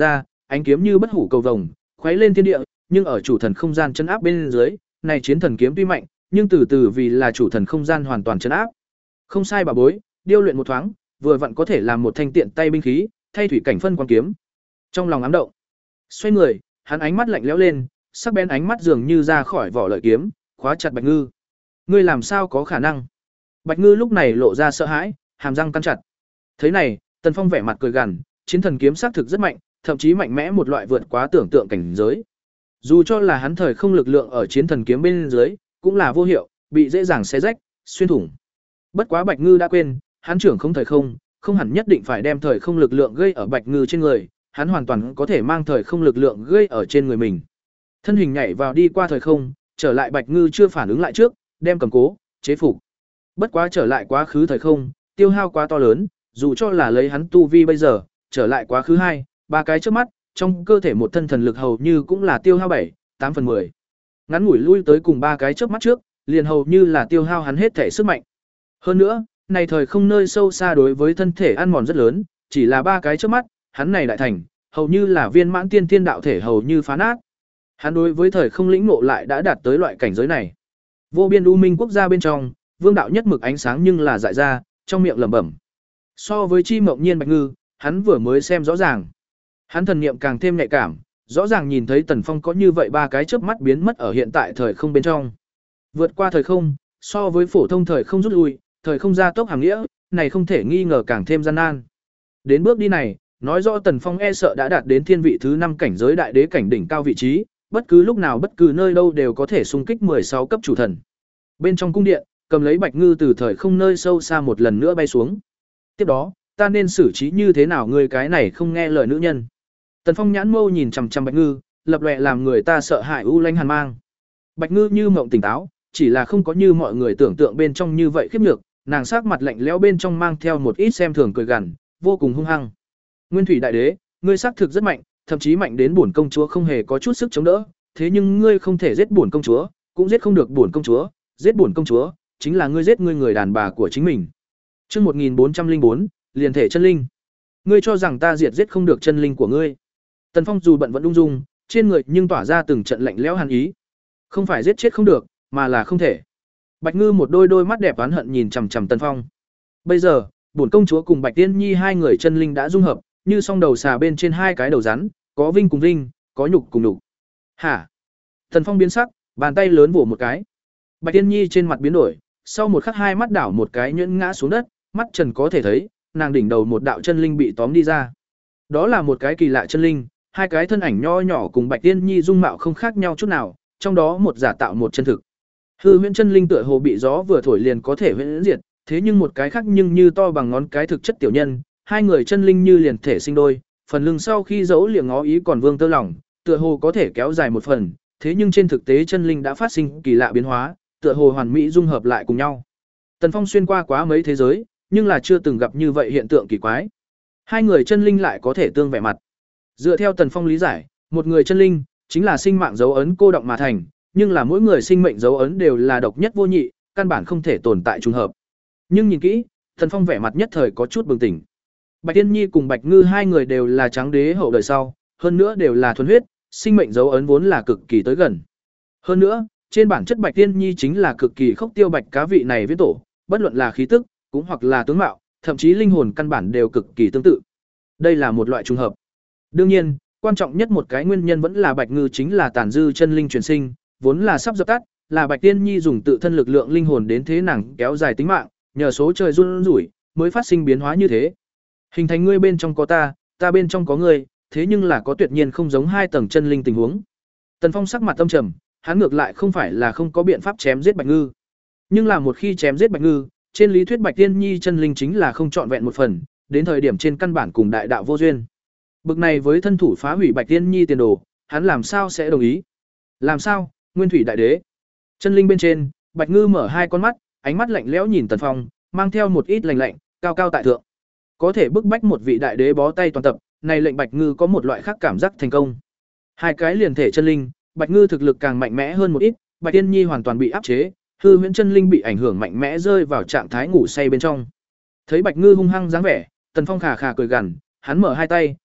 A: ánh kiếm như bất hủ cầu vồng, khuấy lên thiên địa, nhưng ở chủ thần không gian chấn áp bên dưới, này chiến thần kiếm tuy mạnh, nhưng từ từ vì là chủ thần không gian hoàn toàn chấn áp. Không sai bà bối, điêu luyện một thoáng, vừa vặn có thể làm một thanh tiện tay binh khí, thay thủy cảnh phân quan kiếm. Trong lòng ám động, xoay người, hắn ánh mắt lạnh lẽo lên, sắc bén ánh mắt dường như ra khỏi vỏ lợi kiếm, khóa chặt Bạch Ngư. Ngươi làm sao có khả năng? Bạch Ngư lúc này lộ ra sợ hãi, hàm răng cắn chặt. Thế này, Tần Phong vẻ mặt cười gằn, chiến thần kiếm xác thực rất mạnh, thậm chí mạnh mẽ một loại vượt quá tưởng tượng cảnh giới. Dù cho là hắn thời không lực lượng ở chiến thần kiếm bên dưới, cũng là vô hiệu, bị dễ dàng xé rách, xuyên thủng. Bất quá Bạch Ngư đã quên, hắn trưởng không thời không, không hẳn nhất định phải đem thời không lực lượng gây ở Bạch Ngư trên người, hắn hoàn toàn có thể mang thời không lực lượng gây ở trên người mình. Thân hình nhảy vào đi qua thời không, trở lại Bạch Ngư chưa phản ứng lại trước, đem cầm cố, chế phục. Bất quá trở lại quá khứ thời không, tiêu hao quá to lớn, dù cho là lấy hắn tu vi bây giờ, trở lại quá khứ hai, ba cái trước mắt, trong cơ thể một thân thần lực hầu như cũng là tiêu hao bảy, tám phần mười. Ngắn ngủi lui tới cùng ba cái trước mắt trước, liền hầu như là tiêu hao hắn hết thể sức mạnh. Hơn nữa, này thời không nơi sâu xa đối với thân thể ăn mòn rất lớn, chỉ là ba cái trước mắt, hắn này đại thành, hầu như là viên mãn tiên tiên đạo thể hầu như phá nát. Hắn đối với thời không lĩnh ngộ lại đã đạt tới loại cảnh giới này. Vô biên u minh quốc gia bên trong, vương đạo nhất mực ánh sáng nhưng là dại ra, trong miệng lẩm bẩm. So với chi mộng nhiên Bạch Ngư, hắn vừa mới xem rõ ràng. Hắn thần niệm càng thêm nhạy cảm, rõ ràng nhìn thấy Tần Phong có như vậy ba cái chớp mắt biến mất ở hiện tại thời không bên trong. Vượt qua thời không, so với phổ thông thời không rút lui, thời không gia tốc hàm nghĩa, này không thể nghi ngờ càng thêm gian nan. Đến bước đi này, nói rõ Tần Phong e sợ đã đạt đến thiên vị thứ năm cảnh giới đại đế cảnh đỉnh cao vị trí, bất cứ lúc nào bất cứ nơi đâu đều có thể xung kích mười sáu cấp chủ thần. Bên trong cung điện, cầm lấy Bạch Ngư từ thời không nơi sâu xa một lần nữa bay xuống. Tiếp đó, ta nên xử trí như thế nào người cái này không nghe lời nữ nhân? Tần Phong nhãn mâu nhìn chằm chằm Bạch Ngư, lập lòe làm người ta sợ hãi u lanh hàn mang. Bạch Ngư như mộng tỉnh táo, chỉ là không có như mọi người tưởng tượng bên trong như vậy khiếp nhược, nàng sắc mặt lạnh lẽo bên trong mang theo một ít xem thường cười gằn, vô cùng hung hăng. Nguyên Thủy Đại Đế, ngươi xác thực rất mạnh, thậm chí mạnh đến bổn công chúa không hề có chút sức chống đỡ, thế nhưng ngươi không thể giết bổn công chúa, cũng giết không được bổn công chúa, giết bổn công chúa, chính là ngươi giết ngươi người đàn bà của chính mình. Chương một nghìn bốn trăm lẻ bốn, liền thể chân linh. Ngươi cho rằng ta diệt giết không được chân linh của ngươi? Tần Phong dù bận vẫn ung dung, trên người nhưng tỏa ra từng trận lạnh lẽo hàn ý. Không phải giết chết không được, mà là không thể. Bạch Ngư một đôi đôi mắt đẹp oán hận nhìn chằm chằm Tần Phong. Bây giờ, bổn công chúa cùng Bạch Tiên Nhi hai người chân linh đã dung hợp, như song đầu xà bên trên hai cái đầu rắn, có vinh cùng vinh, có nhục cùng nhục. Hả? Tần Phong biến sắc, bàn tay lớn vỗ một cái. Bạch Tiên Nhi trên mặt biến đổi, sau một khắc hai mắt đảo một cái nhuyễn ngã xuống đất, mắt trần có thể thấy, nàng đỉnh đầu một đạo chân linh bị tóm đi ra. Đó là một cái kỳ lạ chân linh, hai cái thân ảnh nho nhỏ cùng Bạch Tiên Nhi dung mạo không khác nhau chút nào, trong đó một giả tạo một chân thực. Hư huyễn chân linh tựa hồ bị gió vừa thổi liền có thể huyễn diệt, thế nhưng một cái khác nhưng như to bằng ngón cái thực chất tiểu nhân, hai người chân linh như liền thể sinh đôi, phần lưng sau khi giấu liệng ngó ý còn vương tơ lỏng, tựa hồ có thể kéo dài một phần, thế nhưng trên thực tế chân linh đã phát sinh kỳ lạ biến hóa, tựa hồ hoàn mỹ dung hợp lại cùng nhau. Tần Phong xuyên qua quá mấy thế giới, nhưng là chưa từng gặp như vậy hiện tượng kỳ quái. Hai người chân linh lại có thể tương vẻ mặt. Dựa theo Tần Phong lý giải, một người chân linh chính là sinh mạng dấu ấn cô động mà thành, nhưng là mỗi người sinh mệnh dấu ấn đều là độc nhất vô nhị, căn bản không thể tồn tại trùng hợp. Nhưng nhìn kỹ, Tần Phong vẻ mặt nhất thời có chút bừng tỉnh. Bạch Tiên Nhi cùng Bạch Ngư hai người đều là trắng đế hậu đời sau, hơn nữa đều là thuần huyết, sinh mệnh dấu ấn vốn là cực kỳ tới gần. Hơn nữa, trên bản chất Bạch Tiên Nhi chính là cực kỳ khốc tiêu bạch cá vị này viễn tổ, bất luận là khí tức, cũng hoặc là tướng mạo, thậm chí linh hồn căn bản đều cực kỳ tương tự. Đây là một loại trùng hợp. Đương nhiên, quan trọng nhất một cái nguyên nhân vẫn là Bạch Ngư chính là tàn dư chân linh truyền sinh, vốn là sắp dập tắt, là Bạch Tiên Nhi dùng tự thân lực lượng linh hồn đến thế nàng kéo dài tính mạng, nhờ số trời run rủi mới phát sinh biến hóa như thế. Hình thành ngươi bên trong có ta, ta bên trong có ngươi, thế nhưng là có tuyệt nhiên không giống hai tầng chân linh tình huống. Tần Phong sắc mặt âm trầm, hắn ngược lại không phải là không có biện pháp chém giết Bạch Ngư, nhưng là một khi chém giết Bạch Ngư, trên lý thuyết Bạch Tiên Nhi chân linh chính là không trọn vẹn một phần, đến thời điểm trên căn bản cùng đại đạo vô duyên. Bực này với thân thủ phá hủy Bạch Tiên Nhi tiền đồ, hắn làm sao sẽ đồng ý? Làm sao? Nguyên Thủy Đại Đế. Chân linh bên trên, Bạch Ngư mở hai con mắt, ánh mắt lạnh lẽo nhìn Tần Phong, mang theo một ít lạnh lạnh, cao cao tại thượng. Có thể bức bách một vị đại đế bó tay toàn tập, này lệnh Bạch Ngư có một loại khác cảm giác thành công. Hai cái liền thể chân linh, Bạch Ngư thực lực càng mạnh mẽ hơn một ít, Bạch Tiên Nhi hoàn toàn bị áp chế, hư huyễn chân linh bị ảnh hưởng mạnh mẽ rơi vào trạng thái ngủ say bên trong. Thấy Bạch Ngư hung hăng dáng vẻ, Tần Phong khà khà cười gằn, hắn mở hai tay,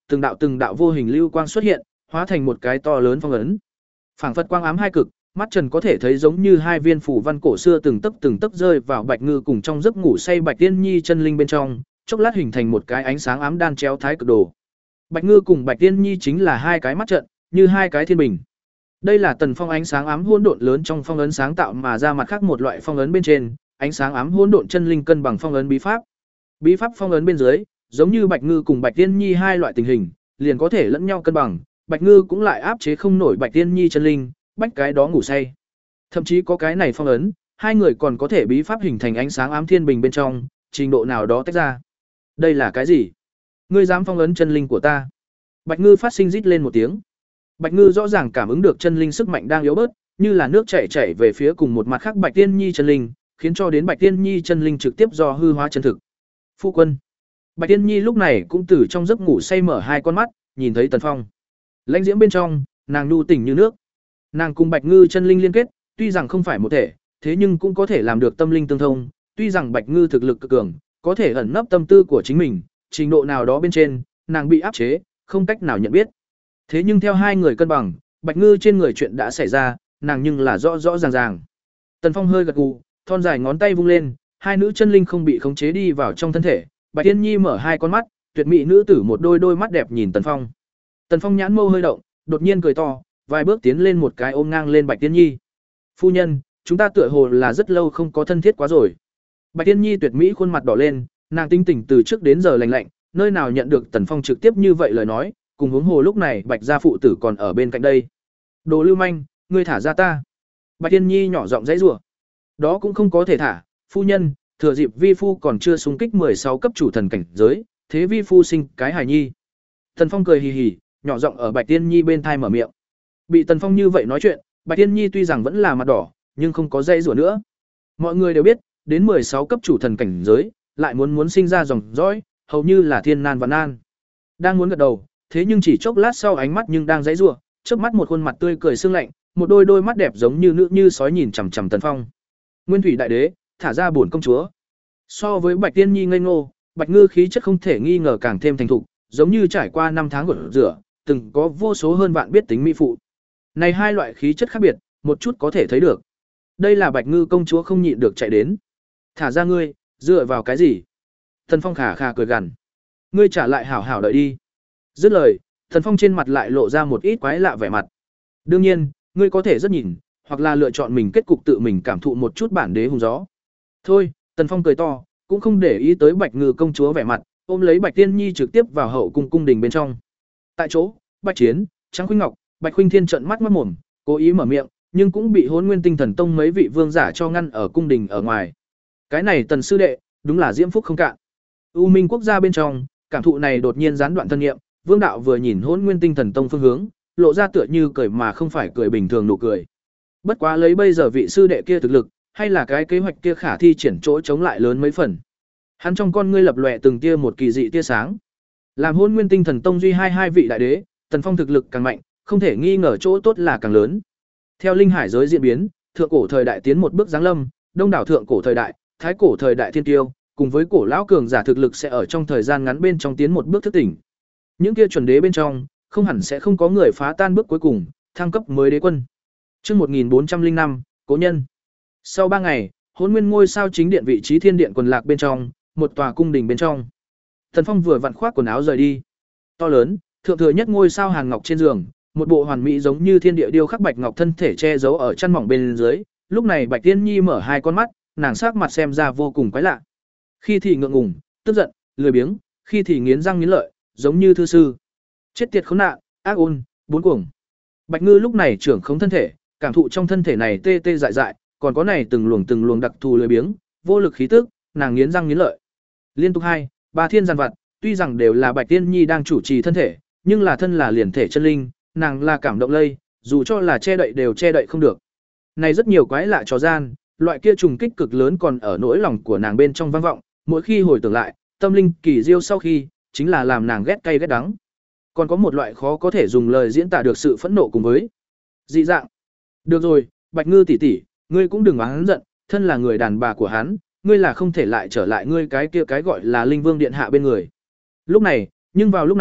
A: từng đạo từng đạo vô hình lưu quang xuất hiện, hóa thành một cái to lớn phong ấn. Phảng phất quang ám hai cực, mắt Trần có thể thấy giống như hai viên phủ văn cổ xưa từng tấc từng tấc rơi vào Bạch Ngư cùng trong giấc ngủ say Bạch Tiên Nhi chân linh bên trong, chốc lát hình thành một cái ánh sáng ám đan chéo thái cực đồ. Bạch Ngư cùng Bạch Tiên Nhi chính là hai cái mắt trận, như hai cái thiên bình. Đây là Tần Phong ánh sáng ám hỗn độn lớn trong phong ấn sáng tạo mà ra mặt khác một loại phong ấn bên trên, ánh sáng ám hỗn độn chân linh cân bằng phong ấn bí pháp. Bí pháp phong ấn bên dưới, giống như Bạch Ngư cùng Bạch Tiên Nhi hai loại tình hình, liền có thể lẫn nhau cân bằng, Bạch Ngư cũng lại áp chế không nổi Bạch Tiên Nhi chân linh, bách cái đó ngủ say. Thậm chí có cái này phong ấn, hai người còn có thể bí pháp hình thành ánh sáng ám thiên bình bên trong, trình độ nào đó tách ra. Đây là cái gì? Ngươi dám phong ấn chân linh của ta? Bạch Ngư phát sinh rít lên một tiếng. Bạch Ngư rõ ràng cảm ứng được chân linh sức mạnh đang yếu bớt, như là nước chảy chảy về phía cùng một mặt khác Bạch Tiên Nhi chân linh, khiến cho đến Bạch Tiên Nhi chân linh trực tiếp do hư hóa chân thực. Phu quân. Bạch Tiên Nhi lúc này cũng từ trong giấc ngủ say mở hai con mắt, nhìn thấy Tần Phong. Lãnh diễm bên trong, nàng nhu tỉnh như nước. Nàng cùng Bạch Ngư chân linh liên kết, tuy rằng không phải một thể, thế nhưng cũng có thể làm được tâm linh tương thông, tuy rằng Bạch Ngư thực lực cực cường, có thể ẩn nấp tâm tư của chính mình, trình độ nào đó bên trên, nàng bị áp chế, không cách nào nhận biết. Thế nhưng theo hai người cân bằng, Bạch Ngư trên người chuyện đã xảy ra, nàng nhưng là rõ rõ ràng ràng. Tần Phong hơi gật gù, thon dài ngón tay vung lên, hai nữ chân linh không bị khống chế đi vào trong thân thể. Bạch Tiên Nhi mở hai con mắt, tuyệt mỹ nữ tử một đôi đôi mắt đẹp nhìn Tần Phong. Tần Phong nhãn mâu hơi động, đột nhiên cười to, vài bước tiến lên một cái ôm ngang lên Bạch Tiên Nhi. Phu nhân, chúng ta tựa hồ là rất lâu không có thân thiết quá rồi. Bạch Tiên Nhi tuyệt mỹ khuôn mặt đỏ lên, nàng tinh tỉnh từ trước đến giờ lạnh lạnh, nơi nào nhận được Tần Phong trực tiếp như vậy lời nói, cùng huống hồ lúc này Bạch gia phụ tử còn ở bên cạnh đây. Đồ lưu manh, ngươi thả ra ta. Bạch Tiên Nhi nhỏ giọng giãy giụa. Đó cũng không có thể thả, phu nhân, thừa dịp vi phu còn chưa xung kích mười sáu cấp chủ thần cảnh giới, thế vi phu sinh cái hài nhi. Tần Phong cười hì hì, nhỏ giọng ở Bạch Tiên Nhi bên thai mở miệng. Bị Tần Phong như vậy nói chuyện, Bạch Tiên Nhi tuy rằng vẫn là mặt đỏ, nhưng không có dây rủa nữa. Mọi người đều biết, đến mười sáu cấp chủ thần cảnh giới, lại muốn muốn sinh ra dòng dõi, hầu như là thiên nan và nan. Đang muốn gật đầu, thế nhưng chỉ chốc lát sau ánh mắt nhưng đang dãy rủa, trước mắt một khuôn mặt tươi cười sương lạnh, một đôi đôi mắt đẹp giống như nữ như sói nhìn chằm chằm Tần Phong. Nguyên Thủy đại đế, thả ra bổn công chúa. So với Bạch Tiên Nhi ngây ngô, Bạch Ngư khí chất không thể nghi ngờ càng thêm thành thục, giống như trải qua năm tháng gột rửa, từng có vô số hơn vạn biết tính mỹ phụ. Này hai loại khí chất khác biệt, một chút có thể thấy được. Đây là Bạch Ngư công chúa không nhịn được chạy đến. Thả ra ngươi, dựa vào cái gì? Tần Phong khà khà cười gằn. Ngươi trả lại hảo hảo đợi đi. Dứt lời, Tần Phong trên mặt lại lộ ra một ít quái lạ vẻ mặt. Đương nhiên, ngươi có thể rất nhìn, hoặc là lựa chọn mình kết cục tự mình cảm thụ một chút bản đế hùng gió. Thôi, Tần Phong cười to, cũng không để ý tới Bạch Ngư công chúa vẻ mặt, ôm lấy Bạch Tiên Nhi trực tiếp vào hậu cung cung đình bên trong. Tại chỗ, Bạch Chiến, Trắng Khuynh Ngọc, Bạch Khuynh Thiên trợn mắt mắt mồm, cố ý mở miệng, nhưng cũng bị Hỗn Nguyên Tinh Thần Tông mấy vị vương giả cho ngăn ở cung đình ở ngoài. Cái này Tần sư đệ, đúng là diễm phúc không cạn. U Minh quốc gia bên trong, cảm thụ này đột nhiên gián đoạn thân nghiệm, Vương đạo vừa nhìn Hỗn Nguyên Tinh Thần Tông phương hướng, lộ ra tựa như cười mà không phải cười bình thường nụ cười. Bất quá lấy bây giờ vị sư đệ kia thực lực, hay là cái kế hoạch kia khả thi triển chỗ chống lại lớn mấy phần. Hắn trong con ngươi lập lòe từng tia một kỳ dị tia sáng. Làm Hỗn Nguyên Tinh Thần Tông duy hai hai vị đại đế, Tần Phong thực lực càng mạnh, không thể nghi ngờ chỗ tốt là càng lớn. Theo linh hải giới diễn biến, thượng cổ thời đại tiến một bước giáng lâm, đông đảo thượng cổ thời đại, thái cổ thời đại thiên tiêu, cùng với cổ lão cường giả thực lực sẽ ở trong thời gian ngắn bên trong tiến một bước thức tỉnh. Những kia chuẩn đế bên trong, không hẳn sẽ không có người phá tan bước cuối cùng, thăng cấp mới đế quân. Chương một nghìn bốn trăm linh năm, Cố nhân. Sau ba ngày, Hỗn Nguyên ngôi sao chính điện vị trí thiên điện quần lạc bên trong, một tòa cung đình bên trong. Tần Phong vừa vặn khoác quần áo rời đi. To lớn, thượng thừa nhất ngôi sao hàn ngọc trên giường, một bộ hoàn mỹ giống như thiên địa điêu khắc bạch ngọc thân thể che giấu ở chăn mỏng bên dưới. Lúc này Bạch Tiên Nhi mở hai con mắt, nàng sắc mặt xem ra vô cùng quái lạ. Khi thì ngượng ngùng, tức giận, lười biếng, khi thì nghiến răng nghiến lợi, giống như thư sư. Chết tiệt khốn nạn, ác ôn, bốn cuồng. Bạch Ngư lúc này trưởng khống thân thể, cảm thụ trong thân thể này tê tê dại dại, còn có này từng luồng từng luồng đặc thù lười biếng, vô lực khí tức, nàng nghiến răng nghiến lợi. Liên tục hai, ba thiên giàn vặt, tuy rằng đều là Bạch Tiên Nhi đang chủ trì thân thể, nhưng là thân là liền thể chân linh, nàng là cảm động lây, dù cho là che đậy đều che đậy không được. Này rất nhiều quái lạ trò gian, loại kia trùng kích cực lớn còn ở nỗi lòng của nàng bên trong vang vọng, mỗi khi hồi tưởng lại, tâm linh kỳ diêu sau khi, chính là làm nàng ghét cay ghét đắng. Còn có một loại khó có thể dùng lời diễn tả được sự phẫn nộ cùng với dị dạng. Được rồi, Bạch Ngư tỷ tỷ, ngươi cũng đừng oán giận, thân là người đàn bà của hắn, ngươi là không thể lại trở lại ngươi cái kia cái gọi là Linh Vương điện hạ bên người. Lúc này, nhưng vào lúc này,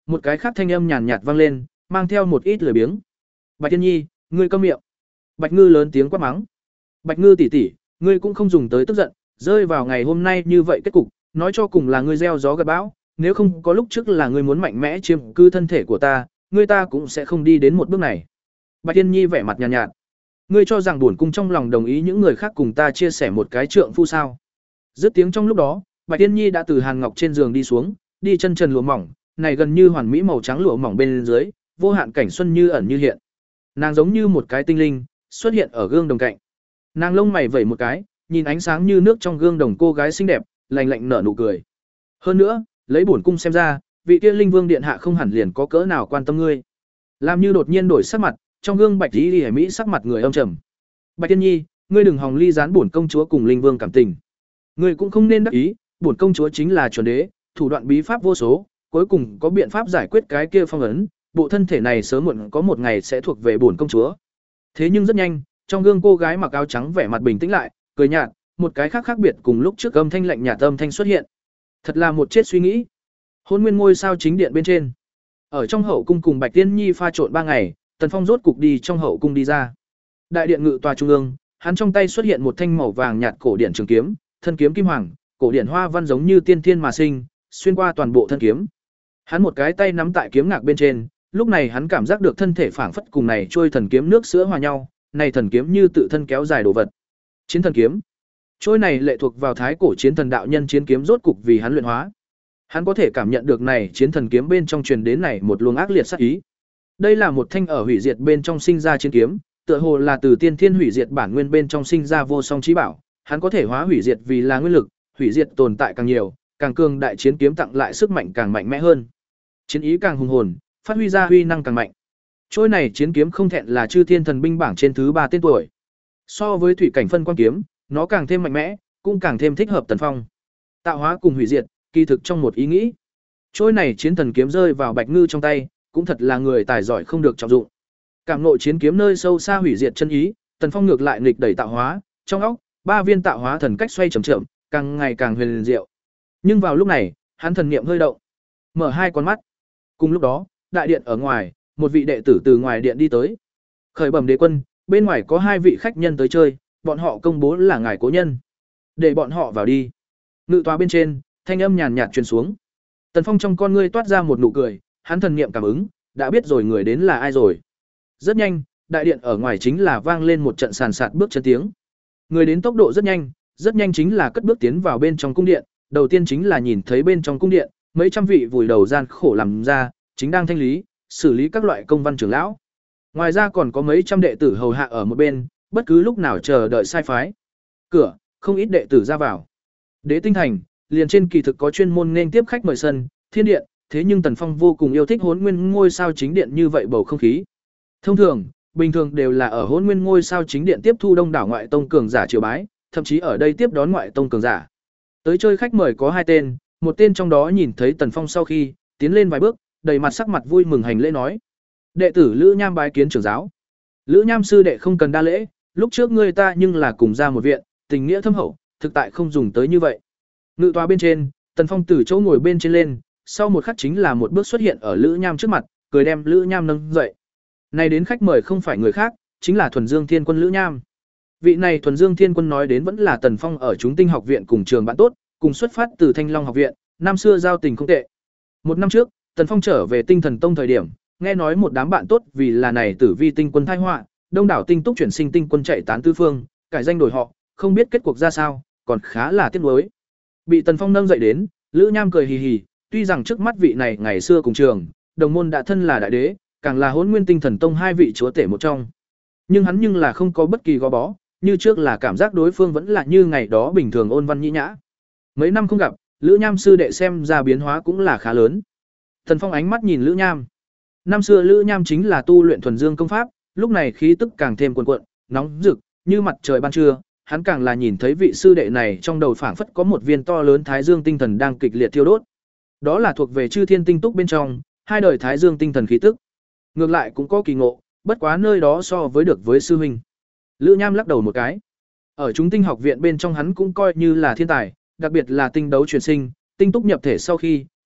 A: Một cái khác thanh âm nhàn nhạt vang lên, mang theo một ít lười biếng. Bạch Tiên Nhi, ngươi câm miệng. Bạch Ngư lớn tiếng quát mắng. Bạch Ngư tỷ tỷ, ngươi cũng không dùng tới tức giận, rơi vào ngày hôm nay như vậy kết cục, nói cho cùng là ngươi gieo gió gặt bão, nếu không có lúc trước là ngươi muốn mạnh mẽ chiếm cư thân thể của ta, ngươi ta cũng sẽ không đi đến một bước này. Bạch Tiên Nhi vẻ mặt nhàn nhạt, nhạt. Ngươi cho rằng bổn cung trong lòng đồng ý những người khác cùng ta chia sẻ một cái trượng phu sao? Dứt tiếng trong lúc đó, Bạch Tiên Nhi đã từ Hàn Ngọc trên giường đi xuống, đi chân trần lụa mỏng, này gần như hoàn mỹ màu trắng lụa mỏng bên dưới, vô hạn cảnh xuân như ẩn như hiện. Nàng giống như một cái tinh linh, xuất hiện ở gương đồng cạnh. Nàng lông mày vẩy một cái, nhìn ánh sáng như nước trong gương đồng cô gái xinh đẹp, lạnh lạnh nở nụ cười. Hơn nữa, lấy bổn cung xem ra, vị kia linh vương điện hạ không hẳn liền có cỡ nào quan tâm ngươi. Làm như đột nhiên đổi sắc mặt, trong gương Bạch Tỷ Tỷ mỹ sắc mặt người âm trầm. Bạch Tiên Nhi, ngươi đừng hòng ly gián bổn công chúa cùng linh vương cảm tình. Ngươi cũng không nên đắc ý, bổn công chúa chính là chuẩn đế, thủ đoạn bí pháp vô số, cuối cùng có biện pháp giải quyết cái kia phong ấn, bộ thân thể này sớm muộn có một ngày sẽ thuộc về bổn công chúa. Thế nhưng rất nhanh, trong gương cô gái mặc áo trắng vẻ mặt bình tĩnh lại, cười nhạt, một cái khác khác biệt cùng lúc trước âm thanh lạnh nhạt âm thanh xuất hiện. Thật là một chết suy nghĩ. Hôn Nguyên ngôi sao chính điện bên trên, ở trong hậu cung cùng Bạch Tiên Nhi pha trộn ba ngày, Tần Phong rốt cục đi trong hậu cung đi ra. Đại điện ngự tòa trung ương, hắn trong tay xuất hiện một thanh màu vàng nhạt cổ điển trường kiếm, thân kiếm kim hoàng, cổ điển hoa văn giống như tiên thiên mà sinh, xuyên qua toàn bộ thân kiếm. Hắn một cái tay nắm tại kiếm ngạc bên trên, lúc này hắn cảm giác được thân thể phảng phất cùng này trôi thần kiếm nước sữa hòa nhau, này thần kiếm như tự thân kéo dài đồ vật. Chiến thần kiếm. Trôi này lệ thuộc vào thái cổ chiến thần đạo nhân chiến kiếm rốt cục vì hắn luyện hóa. Hắn có thể cảm nhận được này chiến thần kiếm bên trong truyền đến này một luồng ác liệt sát ý. Đây là một thanh ở hủy diệt bên trong sinh ra chiến kiếm, tựa hồ là từ tiên thiên hủy diệt bản nguyên bên trong sinh ra vô song chí bảo, hắn có thể hóa hủy diệt vì là nguyên lực, hủy diệt tồn tại càng nhiều, càng cường đại chiến kiếm tặng lại sức mạnh càng mạnh mẽ hơn. Chiến ý càng hùng hồn, phát huy ra huy năng càng mạnh. Trôi này chiến kiếm không thẹn là chư thiên thần binh bảng trên thứ ba tên tuổi. So với thủy cảnh phân quan kiếm, nó càng thêm mạnh mẽ, cũng càng thêm thích hợp Tần Phong. Tạo hóa cùng hủy diệt, kỳ thực trong một ý nghĩ. Trôi này chiến thần kiếm rơi vào Bạch Ngư trong tay, cũng thật là người tài giỏi không được trọng dụng. Cảm ngộ chiến kiếm nơi sâu xa hủy diệt chân ý, Tần Phong ngược lại nghịch đẩy tạo hóa, trong óc, ba viên tạo hóa thần cách xoay chậm chậm, càng ngày càng huyền diệu. Nhưng vào lúc này, hắn thần niệm hơi động, mở hai con mắt. Cùng lúc đó, đại điện ở ngoài, một vị đệ tử từ ngoài điện đi tới. Khởi bẩm đế quân, bên ngoài có hai vị khách nhân tới chơi, bọn họ công bố là ngài cố nhân. Để bọn họ vào đi. Ngự tòa bên trên, thanh âm nhàn nhạt truyền xuống. Tần Phong trong con ngươi toát ra một nụ cười, hắn thần niệm cảm ứng, đã biết rồi người đến là ai rồi. Rất nhanh, đại điện ở ngoài chính là vang lên một trận sàn sạt bước chân tiếng. Người đến tốc độ rất nhanh, rất nhanh chính là cất bước tiến vào bên trong cung điện, đầu tiên chính là nhìn thấy bên trong cung điện, mấy trăm vị vùi đầu gian khổ làm ra, chính đang thanh lý, xử lý các loại công văn trưởng lão. Ngoài ra còn có mấy trăm đệ tử hầu hạ ở một bên, bất cứ lúc nào chờ đợi sai phái. Cửa, không ít đệ tử ra vào. Đế Tinh Thành, liền trên kỳ thực có chuyên môn nên tiếp khách mời sân, thiên điện, thế nhưng Tần Phong vô cùng yêu thích Hỗn Nguyên ngôi sao chính điện như vậy bầu không khí. Thông thường, bình thường đều là ở Hỗn Nguyên ngôi sao chính điện tiếp thu đông đảo ngoại tông cường giả triều bái, thậm chí ở đây tiếp đón ngoại tông cường giả. Tới chơi khách mời có hai tên, một tên trong đó nhìn thấy Tần Phong sau khi tiến lên vài bước, đầy mặt sắc mặt vui mừng hành lễ nói: "Đệ tử Lữ Nham bái kiến trưởng giáo." "Lữ Nham sư đệ không cần đa lễ, lúc trước ngươi ta nhưng là cùng ra một viện, tình nghĩa thâm hậu, thực tại không dùng tới như vậy." Ngự tòa bên trên, Tần Phong từ chỗ ngồi bên trên lên, sau một khắc chính là một bước xuất hiện ở Lữ Nham trước mặt, cười đem Lữ Nham nâng dậy. Này đến khách mời không phải người khác, chính là Thuần Dương Thiên Quân Lữ Nham. Vị này Thuần Dương Thiên Quân nói đến vẫn là Tần Phong ở chúng tinh học viện cùng trường bạn tốt, cùng xuất phát từ Thanh Long học viện, năm xưa giao tình không tệ. Một năm trước, Tần Phong trở về Tinh Thần Tông thời điểm, nghe nói một đám bạn tốt vì là này Tử Vi tinh quân tai họa, đông đảo tinh túc chuyển sinh tinh quân chạy tán tứ phương, cải danh đổi họ, không biết kết cuộc ra sao, còn khá là tiếc nuối. Bị Tần Phong nâng dậy đến, Lữ Nham cười hì hì, tuy rằng trước mắt vị này ngày xưa cùng trường, đồng môn đã thân là đại đế, càng là Hỗn Nguyên Tinh Thần Tông hai vị chúa tể một trong. Nhưng hắn nhưng là không có bất kỳ gò bó, như trước là cảm giác đối phương vẫn là như ngày đó bình thường ôn văn nhĩ nhã. Mấy năm không gặp, Lữ Nham sư đệ xem ra biến hóa cũng là khá lớn. Tần Phong ánh mắt nhìn Lữ Nham. Năm xưa Lữ Nham chính là tu luyện thuần dương công pháp, lúc này khí tức càng thêm cuồn cuộn, nóng rực, như mặt trời ban trưa, hắn càng là nhìn thấy vị sư đệ này trong đầu phảng phất có một viên to lớn thái dương tinh thần đang kịch liệt thiêu đốt. Đó là thuộc về chư thiên tinh túc bên trong, hai đời thái dương tinh thần khí tức. Ngược lại cũng có kỳ ngộ, bất quá nơi đó so với được với sư huynh. Lữ Nham lắc đầu một cái. Ở chúng tinh học viện bên trong hắn cũng coi như là thiên tài, đặc biệt là tinh đấu truyền sinh, tinh túc nhập thể sau khi,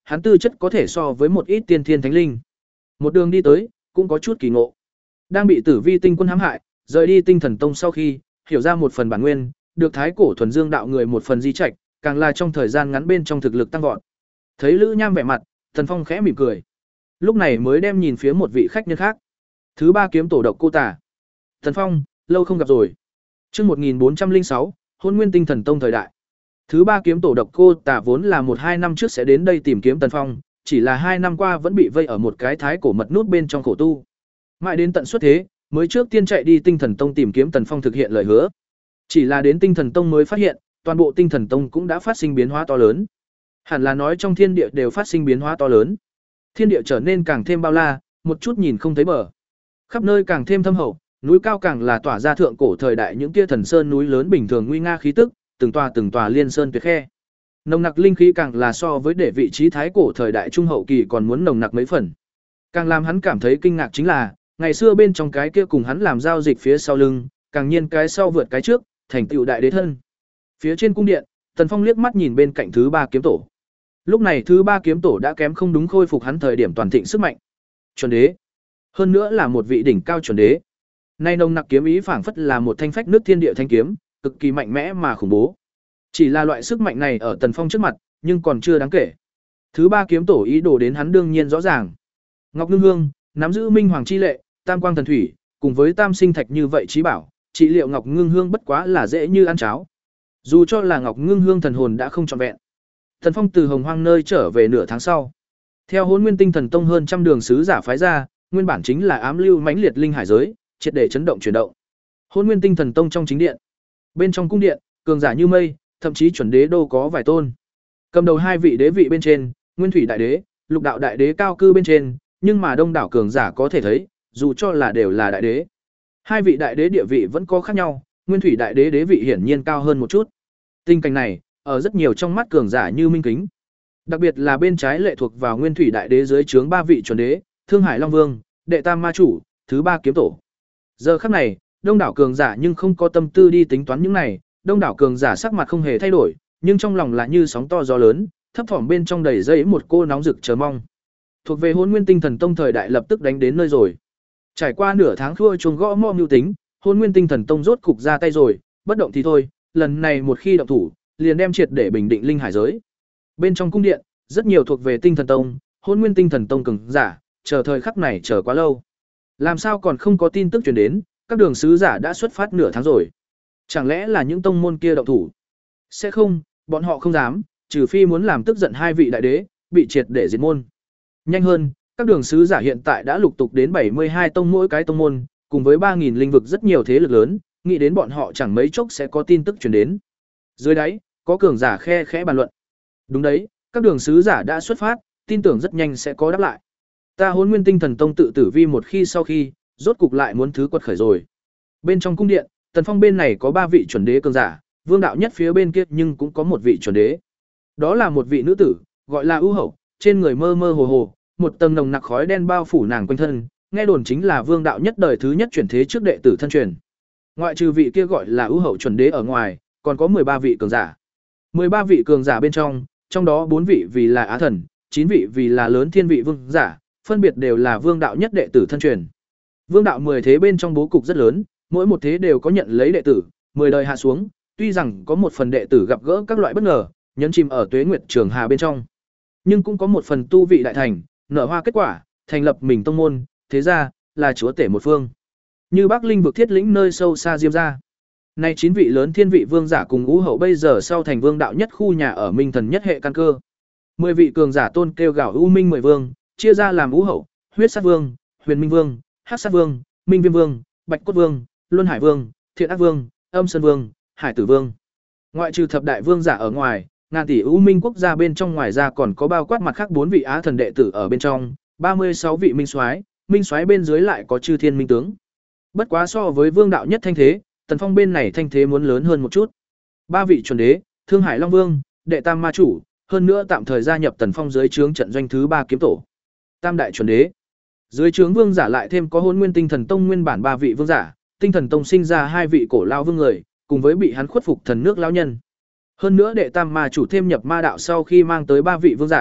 A: hắn tư chất có thể so với một ít tiên thiên thánh linh. Một đường đi tới, cũng có chút kỳ ngộ. Đang bị Tử Vi Tinh Quân hãm hại, rời đi Tinh Thần Tông sau khi, hiểu ra một phần bản nguyên, được Thái Cổ Thuần Dương đạo người một phần di trạch, càng là trong thời gian ngắn bên trong thực lực tăng vọt. Thấy Lữ Nham vẻ mặt, Tần Phong khẽ mỉm cười. Lúc này mới đem nhìn phía một vị khách nhân khác. Thứ ba kiếm tổ độc cô tả. Tần Phong, lâu không gặp rồi. Chương một nghìn bốn trăm lẻ sáu, Hôn Nguyên Tinh Thần Tông thời đại. Thứ ba kiếm tổ độc cô tả vốn là một hai năm trước sẽ đến đây tìm kiếm Tần Phong, chỉ là hai năm qua vẫn bị vây ở một cái thái cổ mật nút bên trong khổ tu. Mãi đến tận xuất thế, mới trước tiên chạy đi Tinh Thần Tông tìm kiếm Tần Phong thực hiện lời hứa. Chỉ là đến Tinh Thần Tông mới phát hiện, toàn bộ Tinh Thần Tông cũng đã phát sinh biến hóa to lớn. Hẳn là nói trong thiên địa đều phát sinh biến hóa to lớn. Thiên địa trở nên càng thêm bao la, một chút nhìn không thấy bờ. Khắp nơi càng thêm thâm hậu, núi cao càng là tỏa ra thượng cổ thời đại những kia thần sơn núi lớn bình thường nguy nga khí tức, từng tòa từng tòa liên sơn tuyệt khe. Nồng nặc linh khí càng là so với để vị trí thái cổ thời đại trung hậu kỳ còn muốn nồng nặc mấy phần. Càng làm hắn cảm thấy kinh ngạc chính là, ngày xưa bên trong cái kia cùng hắn làm giao dịch phía sau lưng, càng nhiên cái sau vượt cái trước, thành tựu đại đế thân. Phía trên cung điện, Tần Phong liếc mắt nhìn bên cạnh thứ ba kiếm tổ. Lúc này thứ ba kiếm tổ đã kém không đúng khôi phục hắn thời điểm toàn thịnh sức mạnh. Chuẩn đế, hơn nữa là một vị đỉnh cao chuẩn đế. Nay nồng nặc kiếm ý phảng phất là một thanh phách nước thiên địa thanh kiếm, cực kỳ mạnh mẽ mà khủng bố. Chỉ là loại sức mạnh này ở Tần Phong trước mặt, nhưng còn chưa đáng kể. Thứ ba kiếm tổ ý đồ đến hắn đương nhiên rõ ràng. Ngọc Ngưng Hương nắm giữ Minh Hoàng chi lệ, Tam Quang thần thủy, cùng với Tam Sinh thạch như vậy trí bảo, trị liệu Ngọc Ngưng Hương bất quá là dễ như ăn cháo. Dù cho là Ngọc Ngưng Hương thần hồn đã không trọn vẹn. Tần Phong từ Hồng Hoang nơi trở về nửa tháng sau. Theo Hỗn Nguyên Tinh Thần Tông hơn trăm đường sứ giả phái ra, nguyên bản chính là ám lưu mãnh liệt linh hải giới, triệt để chấn động chuyển động. Hỗn Nguyên Tinh Thần Tông trong chính điện. Bên trong cung điện, cường giả như mây, thậm chí chuẩn đế đô có vài tôn. Cầm đầu hai vị đế vị bên trên, Nguyên Thủy Đại Đế, Lục Đạo Đại Đế cao cư bên trên, nhưng mà đông đảo cường giả có thể thấy, dù cho là đều là đại đế. Hai vị đại đế địa vị vẫn có khác nhau, Nguyên Thủy Đại Đế đế vị hiển nhiên cao hơn một chút. Tình cảnh này, ở rất nhiều trong mắt cường giả như minh kính. Đặc biệt là bên trái lệ thuộc vào Nguyên Thủy Đại Đế dưới trướng ba vị chuẩn đế, Thương Hải Long Vương, Đệ Tam Ma Chủ, thứ ba kiếm tổ. Giờ khắc này, đông đảo cường giả nhưng không có tâm tư đi tính toán những này, đông đảo cường giả sắc mặt không hề thay đổi, nhưng trong lòng là như sóng to gió lớn, thấp thỏm bên trong đầy dây một cô nóng rực chờ mong. Thuộc về Hỗn Nguyên Tinh Thần Tông thời đại lập tức đánh đến nơi rồi. Trải qua nửa tháng khua chuông gõ mõ mưu tính, Hỗn Nguyên Tinh Thần Tông rốt cục ra tay rồi, bất động thì thôi, lần này một khi động thủ, liền đem triệt để bình định linh hải giới. Bên trong cung điện, rất nhiều thuộc về Tinh Thần Tông, Hỗn Nguyên Tinh Thần Tông cường giả, chờ thời khắc này chờ quá lâu. Làm sao còn không có tin tức truyền đến, các đường sứ giả đã xuất phát nửa tháng rồi. Chẳng lẽ là những tông môn kia động thủ? Sẽ không, bọn họ không dám, trừ phi muốn làm tức giận hai vị đại đế, bị triệt để diệt môn. Nhanh hơn, các đường sứ giả hiện tại đã lục tục đến bảy mươi hai tông mỗi cái tông môn, cùng với ba nghìn linh vực rất nhiều thế lực lớn, nghĩ đến bọn họ chẳng mấy chốc sẽ có tin tức truyền đến. Dưới đáy, có cường giả khe khẽ bàn luận. Đúng đấy, các đường sứ giả đã xuất phát, tin tưởng rất nhanh sẽ có đáp lại. Ta Hỗn Nguyên Tinh Thần Tông tự tử vi một khi sau khi, rốt cục lại muốn thứ quật khởi rồi. Bên trong cung điện, Tần Phong bên này có ba vị chuẩn đế cường giả, Vương đạo nhất phía bên kia nhưng cũng có một vị chuẩn đế. Đó là một vị nữ tử, gọi là ưu hậu, trên người mơ mơ hồ hồ, một tầng nồng nặc khói đen bao phủ nàng quanh thân, nghe đồn chính là Vương đạo nhất đời thứ nhất chuyển thế trước đệ tử thân truyền. Ngoại trừ vị kia gọi là ưu hậu chuẩn đế ở ngoài, còn có mười ba vị cường giả. mười ba vị cường giả bên trong, trong đó bốn vị vì là Á Thần, chín vị vì là lớn thiên vị vương giả, phân biệt đều là Vương đạo nhất đệ tử thân truyền. Vương đạo mười thế bên trong bố cục rất lớn, mỗi một thế đều có nhận lấy đệ tử, mười đời hạ xuống, tuy rằng có một phần đệ tử gặp gỡ các loại bất ngờ, nhấn chìm ở tuế nguyệt trường hà bên trong, nhưng cũng có một phần tu vị đại thành, nở hoa kết quả, thành lập mình tông môn, thế ra là chúa tể một phương. Như Bắc Linh vực thiết lĩnh nơi sâu xa Diêm gia. Nay chín vị lớn thiên vị vương giả cùng ngũ hậu bây giờ sau thành vương đạo nhất khu nhà ở Minh Thần nhất hệ căn cơ. mười vị cường giả tôn kêu gào U Minh mười vương, chia ra làm ngũ hậu, Huyết Sát Vương, Huyền Minh Vương, Hắc Sát Vương, Minh Viêm Vương, Bạch Cốt Vương, Luân Hải Vương, Thiện Ác Vương, Âm Sơn Vương, Hải Tử Vương. Ngoại trừ thập đại vương giả ở ngoài, ngàn tỷ U Minh quốc gia bên trong ngoài ra còn có bao quát mặt khác bốn vị Á Thần đệ tử ở bên trong, ba mươi sáu vị minh soái, minh soái bên dưới lại có chư thiên minh tướng. Bất quá so với vương đạo nhất thanh thế, Tần Phong bên này thanh thế muốn lớn hơn một chút. Ba vị chuẩn đế, Thương Hải Long Vương, Đệ Tam Ma Chủ, hơn nữa tạm thời gia nhập Tần Phong dưới trướng trận doanh thứ ba kiếm tổ. Tam đại chuẩn đế. Dưới trướng vương giả lại thêm có Hỗn Nguyên Tinh Thần Tông nguyên bản ba vị vương giả, Tinh Thần Tông sinh ra hai vị cổ lao vương người, cùng với bị hắn khuất phục thần nước lão nhân. Hơn nữa Đệ Tam Ma Chủ thêm nhập ma đạo sau khi mang tới ba vị vương giả,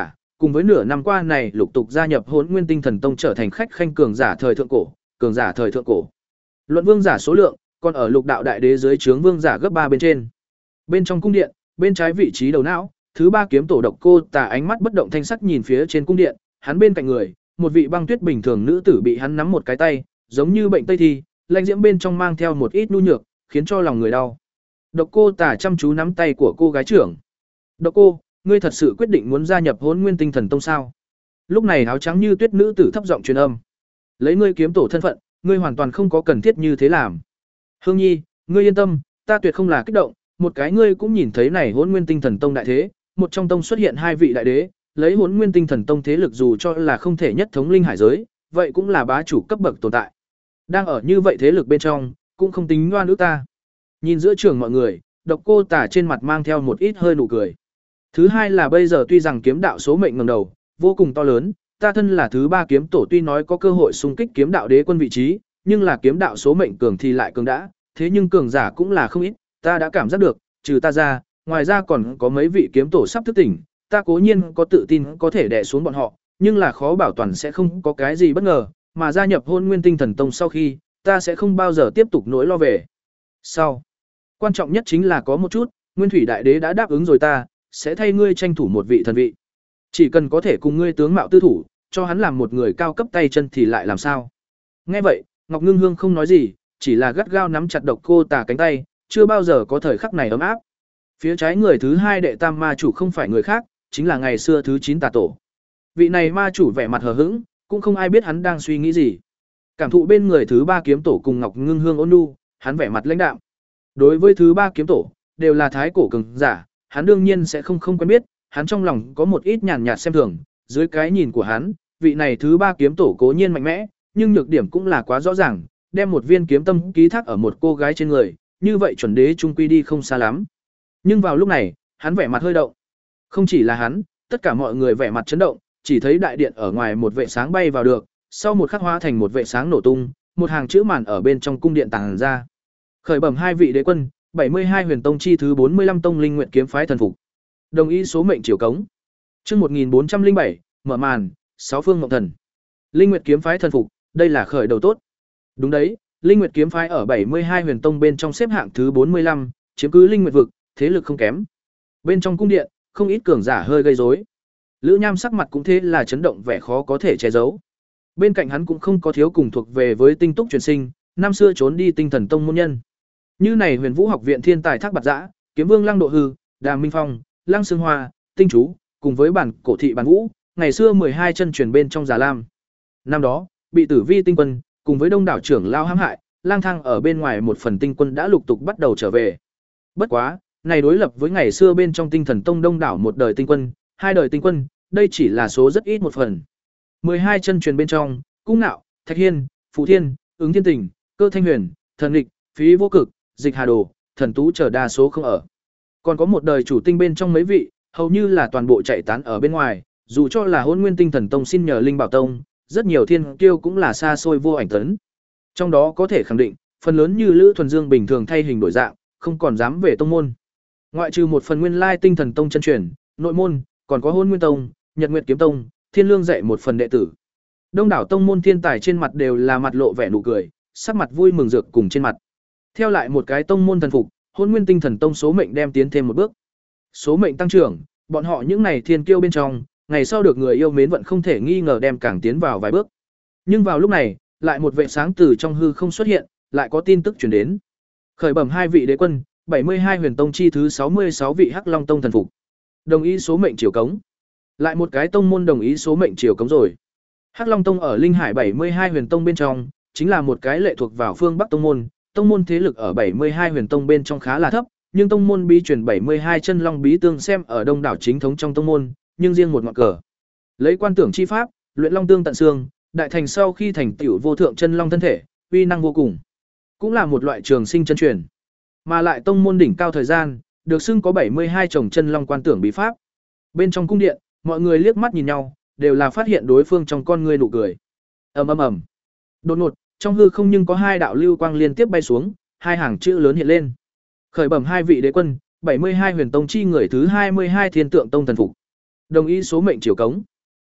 A: cùng với nửa năm qua này lục tục gia nhập Hỗn Nguyên Tinh Thần Tông trở thành khách khanh cường giả thời thượng cổ, cường giả thời thượng cổ. Luận vương giả số lượng, còn ở Lục Đạo Đại Đế dưới trướng vương giả gấp ba bên trên. Bên trong cung điện, bên trái vị trí đầu não, thứ ba kiếm tổ Độc Cô Tà ánh mắt bất động thanh sắc nhìn phía trên cung điện, hắn bên cạnh người, một vị băng tuyết bình thường nữ tử bị hắn nắm một cái tay, giống như bệnh tây thi, lạnh diễm bên trong mang theo một ít nhu nhược, khiến cho lòng người đau. Độc Cô Tà chăm chú nắm tay của cô gái trưởng. "Độc Cô, ngươi thật sự quyết định muốn gia nhập Hỗn Nguyên Tinh Thần Tông sao?" Lúc này áo trắng như tuyết nữ tử thấp giọng truyền âm. "Lấy ngươi kiếm tổ thân phận, ngươi hoàn toàn không có cần thiết như thế làm. Hương Nhi, ngươi yên tâm, ta tuyệt không là kích động, một cái ngươi cũng nhìn thấy này Hỗn Nguyên Tinh Thần Tông đại thế, một trong tông xuất hiện hai vị đại đế, lấy Hỗn Nguyên Tinh Thần Tông thế lực dù cho là không thể nhất thống linh hải giới, vậy cũng là bá chủ cấp bậc tồn tại. Đang ở như vậy thế lực bên trong, cũng không tính ngoan nữ ta." Nhìn giữa trường mọi người, Độc Cô Tà trên mặt mang theo một ít hơi nụ cười. Thứ hai là bây giờ tuy rằng kiếm đạo số mệnh ngẩng đầu, vô cùng to lớn, ta thân là thứ ba kiếm tổ tuy nói có cơ hội xung kích kiếm đạo đế quân vị trí, nhưng là kiếm đạo số mệnh cường thì lại cường đã, thế nhưng cường giả cũng là không ít, ta đã cảm giác được, trừ ta ra, ngoài ra còn có mấy vị kiếm tổ sắp thức tỉnh, ta cố nhiên có tự tin có thể đè xuống bọn họ, nhưng là khó bảo toàn sẽ không có cái gì bất ngờ, mà gia nhập Hỗn Nguyên Tinh Thần Tông sau khi, ta sẽ không bao giờ tiếp tục nỗi lo về sau. Quan trọng nhất chính là có một chút, Nguyên Thủy Đại Đế đã đáp ứng rồi ta, sẽ thay ngươi tranh thủ một vị thần vị. Chỉ cần có thể cùng ngươi tướng mạo tư thủ, cho hắn làm một người cao cấp tay chân thì lại làm sao? Nghe vậy, Ngọc Ngưng Hương không nói gì, chỉ là gắt gao nắm chặt Độc Cô Tà cánh tay, chưa bao giờ có thời khắc này ấm áp. Phía trái người thứ hai đệ tam ma chủ không phải người khác, chính là ngày xưa thứ chín Tà Tổ. Vị này ma chủ vẻ mặt hờ hững, cũng không ai biết hắn đang suy nghĩ gì. Cảm thụ bên người thứ ba kiếm tổ cùng Ngọc Ngưng Hương ôn nhu, hắn vẻ mặt lãnh đạm. Đối với thứ ba kiếm tổ, đều là thái cổ cường giả, hắn đương nhiên sẽ không không quen biết, hắn trong lòng có một ít nhàn nhạt xem thường, dưới cái nhìn của hắn, vị này thứ ba kiếm tổ cố nhiên mạnh mẽ, nhưng nhược điểm cũng là quá rõ ràng, đem một viên kiếm tâm ký thác ở một cô gái trên người, như vậy chuẩn đế trung quy đi không xa lắm. Nhưng vào lúc này, hắn vẻ mặt hơi động. Không chỉ là hắn, tất cả mọi người vẻ mặt chấn động, chỉ thấy đại điện ở ngoài một vệ sáng bay vào được, sau một khắc hóa thành một vệ sáng nổ tung, một hàng chữ màn ở bên trong cung điện tàng ra. Khởi bẩm hai vị đế quân, bảy mươi hai Huyền Tông chi thứ bốn mươi lăm tông Linh Nguyệt kiếm phái thần phục. Đồng ý số mệnh triều cống. Chương một nghìn bốn trăm lẻ bảy, mở màn, sáu phương ngọc thần. Linh Nguyệt kiếm phái thần phục, đây là khởi đầu tốt. Đúng đấy, Linh Nguyệt kiếm phái ở bảy mươi hai Huyền Tông bên trong xếp hạng thứ bốn mươi lăm, chiếm cứ Linh Nguyệt vực, thế lực không kém. Bên trong cung điện, không ít cường giả hơi gây rối. Lữ Nham sắc mặt cũng thế là chấn động vẻ khó có thể che giấu. Bên cạnh hắn cũng không có thiếu cùng thuộc về với tinh túc truyền sinh, năm xưa trốn đi Tinh Thần Tông môn nhân. Như này Huyền Vũ học viện thiên tài Thác Bạt Dã, Kiếm Vương Lăng Độ Hư, Đàm Minh Phong, Lăng Sương Hoa, Tinh Chú, cùng với bản cổ thị bản vũ, ngày xưa mười hai chân truyền bên trong Già Lam. Năm đó, bị Tử Vi tinh quân cùng với đông đảo trưởng lao hãm hại, lang thang ở bên ngoài một phần tinh quân đã lục tục bắt đầu trở về. Bất quá, này đối lập với ngày xưa bên trong Tinh Thần Tông đông đảo một đời tinh quân, hai đời tinh quân, đây chỉ là số rất ít một phần. mười hai chân truyền bên trong, Cung Nạo, Thạch Hiên, Phù Thiên, Ứng Thiên Tình, Cơ Thanh Huyền, Thần Lịch, Phí Vô Cực, Dịch Hà Đồ, Thần Tú chờ đa số không ở. Còn có một đời chủ tinh bên trong mấy vị, hầu như là toàn bộ chạy tán ở bên ngoài, dù cho là Hỗn Nguyên Tinh Thần Tông xin nhờ Linh Bảo Tông, rất nhiều thiên kiêu cũng là xa xôi vô ảnh tấn. Trong đó có thể khẳng định, phần lớn như Lữ Thuần Dương bình thường thay hình đổi dạng, không còn dám về tông môn. Ngoại trừ một phần nguyên lai Tinh Thần Tông chân truyền, nội môn, còn có Hỗn Nguyên Tông, Nhật Nguyệt Kiếm Tông, Thiên Lương dạy một phần đệ tử. Đông đảo tông môn thiên tài trên mặt đều là mặt lộ vẻ nụ cười, sắc mặt vui mừng rực cùng trên mặt. Theo lại một cái tông môn thần phục, Hỗn Nguyên Tinh Thần Tông số mệnh đem tiến thêm một bước. Số mệnh tăng trưởng, bọn họ những này thiên kiêu bên trong, ngày sau được người yêu mến vẫn không thể nghi ngờ đem càng tiến vào vài bước. Nhưng vào lúc này, lại một vệ sáng từ trong hư không xuất hiện, lại có tin tức truyền đến. Khởi bẩm hai vị đế quân, bảy mươi hai Huyền Tông chi thứ sáu mươi sáu vị Hắc Long Tông thần phục. Đồng ý số mệnh triều cống. Lại một cái tông môn đồng ý số mệnh triều cống rồi. Hắc Long Tông ở Linh Hải bảy mươi hai Huyền Tông bên trong, chính là một cái lệ thuộc vào phương Bắc tông môn, tông môn thế lực ở bảy mươi hai Huyền Tông bên trong khá là thấp, nhưng tông môn bí truyền bảy mươi hai chân long bí tương xem ở đông đảo chính thống trong tông môn, nhưng riêng một ngọn cờ. Lấy quan tưởng chi pháp, luyện long tương tận xương, đại thành sau khi thành tiểu vô thượng chân long thân thể, uy năng vô cùng. Cũng là một loại trường sinh chân truyền. Mà lại tông môn đỉnh cao thời gian, được xưng có bảy mươi hai chồng chân long quan tưởng bí pháp. Bên trong cung điện, mọi người liếc mắt nhìn nhau, đều là phát hiện đối phương trong con ngươi nụ cười. Ầm ầm ầm. Đột ngột, trong hư không nhưng có hai đạo lưu quang liên tiếp bay xuống, hai hàng chữ lớn hiện lên. Khởi bẩm hai vị đế quân, bảy mươi hai Huyền Tông chi người thứ hai mươi hai Thiên Tượng Tông thần phục. Đồng ý số mệnh triều cống.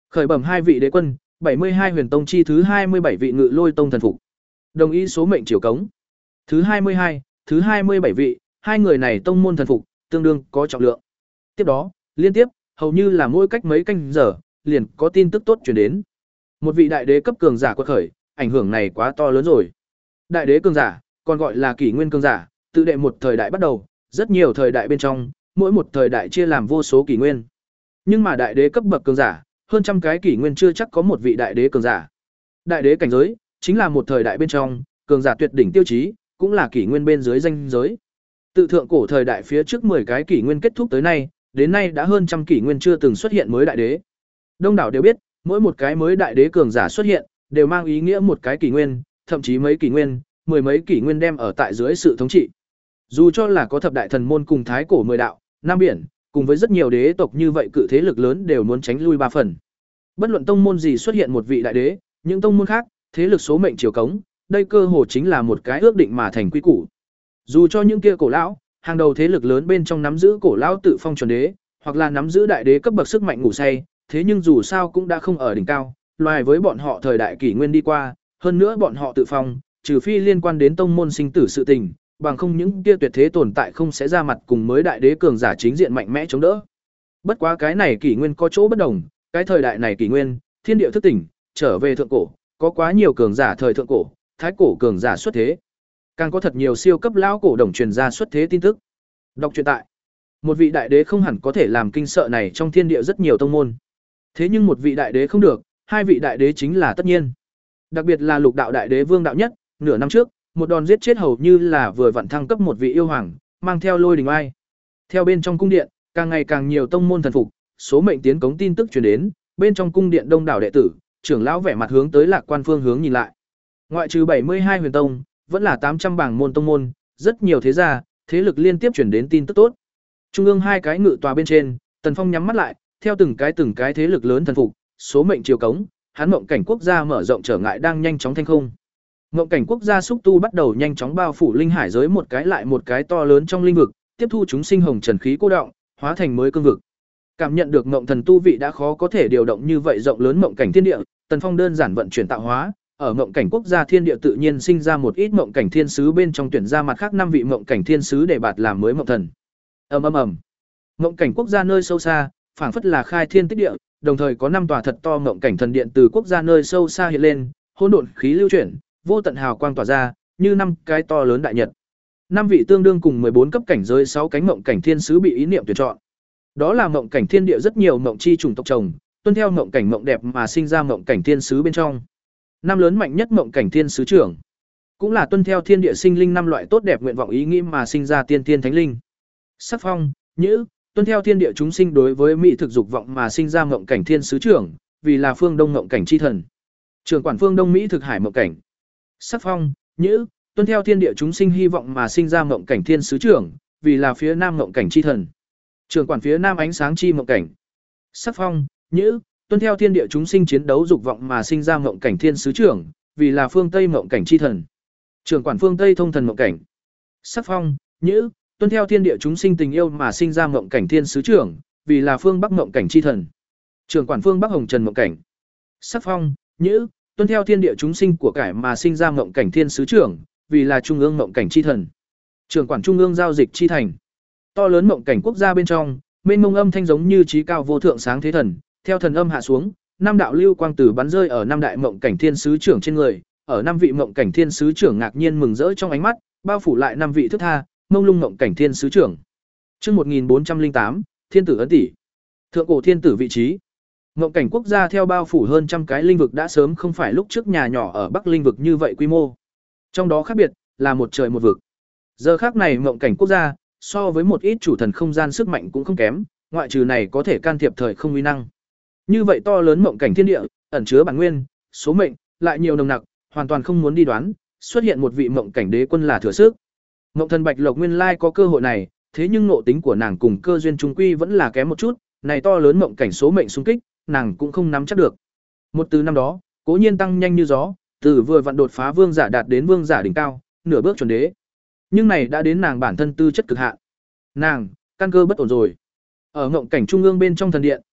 A: Khởi bẩm hai vị đế quân, bảy mươi hai huyền tông chi thứ hai mươi bảy vị ngự lôi tông thần phục. Đồng ý số mệnh triều cống. Thứ hai mươi hai, thứ hai mươi bảy vị, hai người này tông môn thần phục, tương đương có trọng lượng. Tiếp đó, liên tiếp, hầu như là mỗi cách mấy canh giờ, liền có tin tức tốt truyền đến. Một vị đại đế cấp cường giả quật khởi, ảnh hưởng này quá to lớn rồi. Đại đế cường giả, còn gọi là kỷ nguyên cường giả, tự đệ một thời đại bắt đầu, rất nhiều thời đại bên trong, mỗi một thời đại chia làm vô số kỷ nguyên. Nhưng mà đại đế cấp bậc cường giả, hơn trăm cái kỷ nguyên chưa chắc có một vị đại đế cường giả. Đại đế cảnh giới chính là một thời đại bên trong, cường giả tuyệt đỉnh tiêu chí, cũng là kỷ nguyên bên dưới danh giới. Tự thượng cổ thời đại phía trước mười cái kỷ nguyên kết thúc tới nay, đến nay đã hơn trăm kỷ nguyên chưa từng xuất hiện mới đại đế. Đông đảo đều biết, mỗi một cái mới đại đế cường giả xuất hiện, đều mang ý nghĩa một cái kỷ nguyên, thậm chí mấy kỷ nguyên, mười mấy kỷ nguyên đem ở tại dưới sự thống trị. Dù cho là có thập đại thần môn cùng thái cổ mười đạo, Nam biển, cùng với rất nhiều đế tộc như vậy cự thế lực lớn đều muốn tránh lui ba phần. Bất luận tông môn gì xuất hiện một vị đại đế, những tông môn khác, thế lực số mệnh chiều cống, đây cơ hồ chính là một cái ước định mà thành quy củ. Dù cho những kia cổ lão, hàng đầu thế lực lớn bên trong nắm giữ cổ lão tự phong chuẩn đế, hoặc là nắm giữ đại đế cấp bậc sức mạnh ngủ say, thế nhưng dù sao cũng đã không ở đỉnh cao, loài với bọn họ thời đại kỷ nguyên đi qua, hơn nữa bọn họ tự phong, trừ phi liên quan đến tông môn sinh tử sự tình, bằng không những kia tuyệt thế tồn tại không sẽ ra mặt cùng mới đại đế cường giả chính diện mạnh mẽ chống đỡ. Bất quá cái này kỷ nguyên có chỗ bất đồng, cái thời đại này kỷ nguyên, thiên địa thức tỉnh, trở về thượng cổ, có quá nhiều cường giả thời thượng cổ, thái cổ cường giả xuất thế. Càng có thật nhiều siêu cấp lão cổ đồng truyền ra xuất thế tin tức. Đọc truyện tại. Một vị đại đế không hẳn có thể làm kinh sợ này trong thiên địa rất nhiều tông môn. Thế nhưng một vị đại đế không được, hai vị đại đế chính là tất nhiên. Đặc biệt là Lục đạo đại đế Vương đạo nhất, nửa năm trước, một đòn giết chết hầu như là vừa vặn thăng cấp một vị yêu hoàng, mang theo lôi đình oai. Theo bên trong cung điện, càng ngày càng nhiều tông môn thần phục, số mệnh tiến cống tin tức truyền đến, bên trong cung điện đông đảo đệ tử, trưởng lão vẻ mặt hướng tới Lạc Quan phương hướng nhìn lại. Ngoại trừ bảy mươi hai huyền tông, vẫn là tám trăm bảng môn tông môn, rất nhiều thế gia, thế lực liên tiếp truyền đến tin tức tốt. Trung ương hai cái ngự tòa bên trên, Tần Phong nhắm mắt lại, theo từng cái từng cái thế lực lớn thần phục, số mệnh chiều cống, hắn mộng cảnh quốc gia mở rộng trở ngại đang nhanh chóng thanh không. Mộng cảnh quốc gia xúc tu bắt đầu nhanh chóng bao phủ linh hải giới một cái lại một cái to lớn trong linh vực, tiếp thu chúng sinh hồng trần khí cô động, hóa thành mới cương vực. Cảm nhận được mộng thần tu vị đã khó có thể điều động như vậy rộng lớn mộng cảnh thiên địa, Tần Phong đơn giản vận chuyển tạo hóa, ở mộng cảnh quốc gia thiên địa tự nhiên sinh ra một ít mộng cảnh thiên sứ bên trong tuyển ra mặt khác năm vị mộng cảnh thiên sứ để bạt làm mới mộng thần. Ầm ầm ầm. Mộng cảnh quốc gia nơi sâu xa, phảng phất là khai thiên tích địa, đồng thời có năm tòa thật to mộng cảnh thần điện từ quốc gia nơi sâu xa hiện lên, hỗn độn khí lưu chuyển, vô tận hào quang tỏa ra, như năm cái to lớn đại nhật. Năm vị tương đương cùng mười bốn cấp cảnh giới sáu cánh mộng cảnh thiên sứ bị ý niệm tuyển chọn. Đó là mộng cảnh thiên địa rất nhiều mộng chi chủng tộc chồng, tuân theo mộng cảnh mộng đẹp mà sinh ra mộng cảnh thiên sứ bên trong. Năm lớn mạnh nhất mộng cảnh thiên sứ trưởng, cũng là tuân theo thiên địa sinh linh năm loại tốt đẹp nguyện vọng ý nghĩ mà sinh ra tiên tiên thánh linh. Sắc phong, nhữ, tuân theo thiên địa chúng sinh đối với mỹ thực dục vọng mà sinh ra mộng cảnh thiên sứ trưởng, vì là phương đông mộng cảnh chi thần. Trưởng quản phương đông mỹ thực hải mộng cảnh. Sắc phong, nhữ, tuân theo thiên địa chúng sinh hy vọng mà sinh ra mộng cảnh thiên sứ trưởng, vì là phía nam mộng cảnh chi thần. Trưởng quản phía nam ánh sáng chi mộng cảnh. Sắc phong, nhữ, tuân theo thiên địa chúng sinh chiến đấu dục vọng mà sinh ra mộng cảnh thiên sứ trưởng, vì là phương tây mộng cảnh chi thần. Trưởng quản phương tây thông thần mộng cảnh. Sắc phong, nhữ, tuân theo thiên địa chúng sinh tình yêu mà sinh ra mộng cảnh thiên sứ trưởng, vì là phương bắc mộng cảnh chi thần. Trưởng quản phương bắc hồng trần mộng cảnh. Sắc phong, nhữ, tuân theo thiên địa chúng sinh của cải mà sinh ra mộng cảnh thiên sứ trưởng, vì là trung ương mộng cảnh chi thần. Trưởng quản trung ương giao dịch chi thành. To lớn mộng cảnh quốc gia bên trong, mênh mông âm thanh giống như trí cao vô thượng sáng thế thần, theo thần âm hạ xuống, năm đạo lưu quang tử bắn rơi ở năm đại mộng cảnh thiên sứ trưởng trên người, ở năm vị mộng cảnh thiên sứ trưởng ngạc nhiên mừng rỡ trong ánh mắt, bao phủ lại năm vị thức tha, mông lung mộng cảnh thiên sứ trưởng. Chương một nghìn bốn trăm lẻ tám, Thiên tử ấn tỷ. Thượng cổ thiên tử vị trí. Mộng cảnh quốc gia theo bao phủ hơn trăm cái linh vực đã sớm không phải lúc trước nhà nhỏ ở Bắc linh vực như vậy quy mô. Trong đó khác biệt là một trời một vực. Giờ khác này mộng cảnh quốc gia so với một ít chủ thần không gian sức mạnh cũng không kém, ngoại trừ này có thể can thiệp thời không uy năng. Như vậy to lớn mộng cảnh thiên địa, ẩn chứa bản nguyên, số mệnh, lại nhiều nồng nặc, hoàn toàn không muốn đi đoán, xuất hiện một vị mộng cảnh đế quân là thừa sức. Mộng thần Bạch Lộc nguyên lai có cơ hội này, thế nhưng ngộ tính của nàng cùng cơ duyên trung quy vẫn là kém một chút, này to lớn mộng cảnh số mệnh xung kích, nàng cũng không nắm chắc được. Một từ năm đó, cố nhiên tăng nhanh như gió, từ vừa vặn đột phá vương giả đạt đến vương giả đỉnh cao, nửa bước chuẩn đế. Nhưng này đã đến nàng bản thân tư chất cực hạn. Nàng, căn cơ bất ổn rồi. Ở mộng cảnh trung ương bên trong thần điện,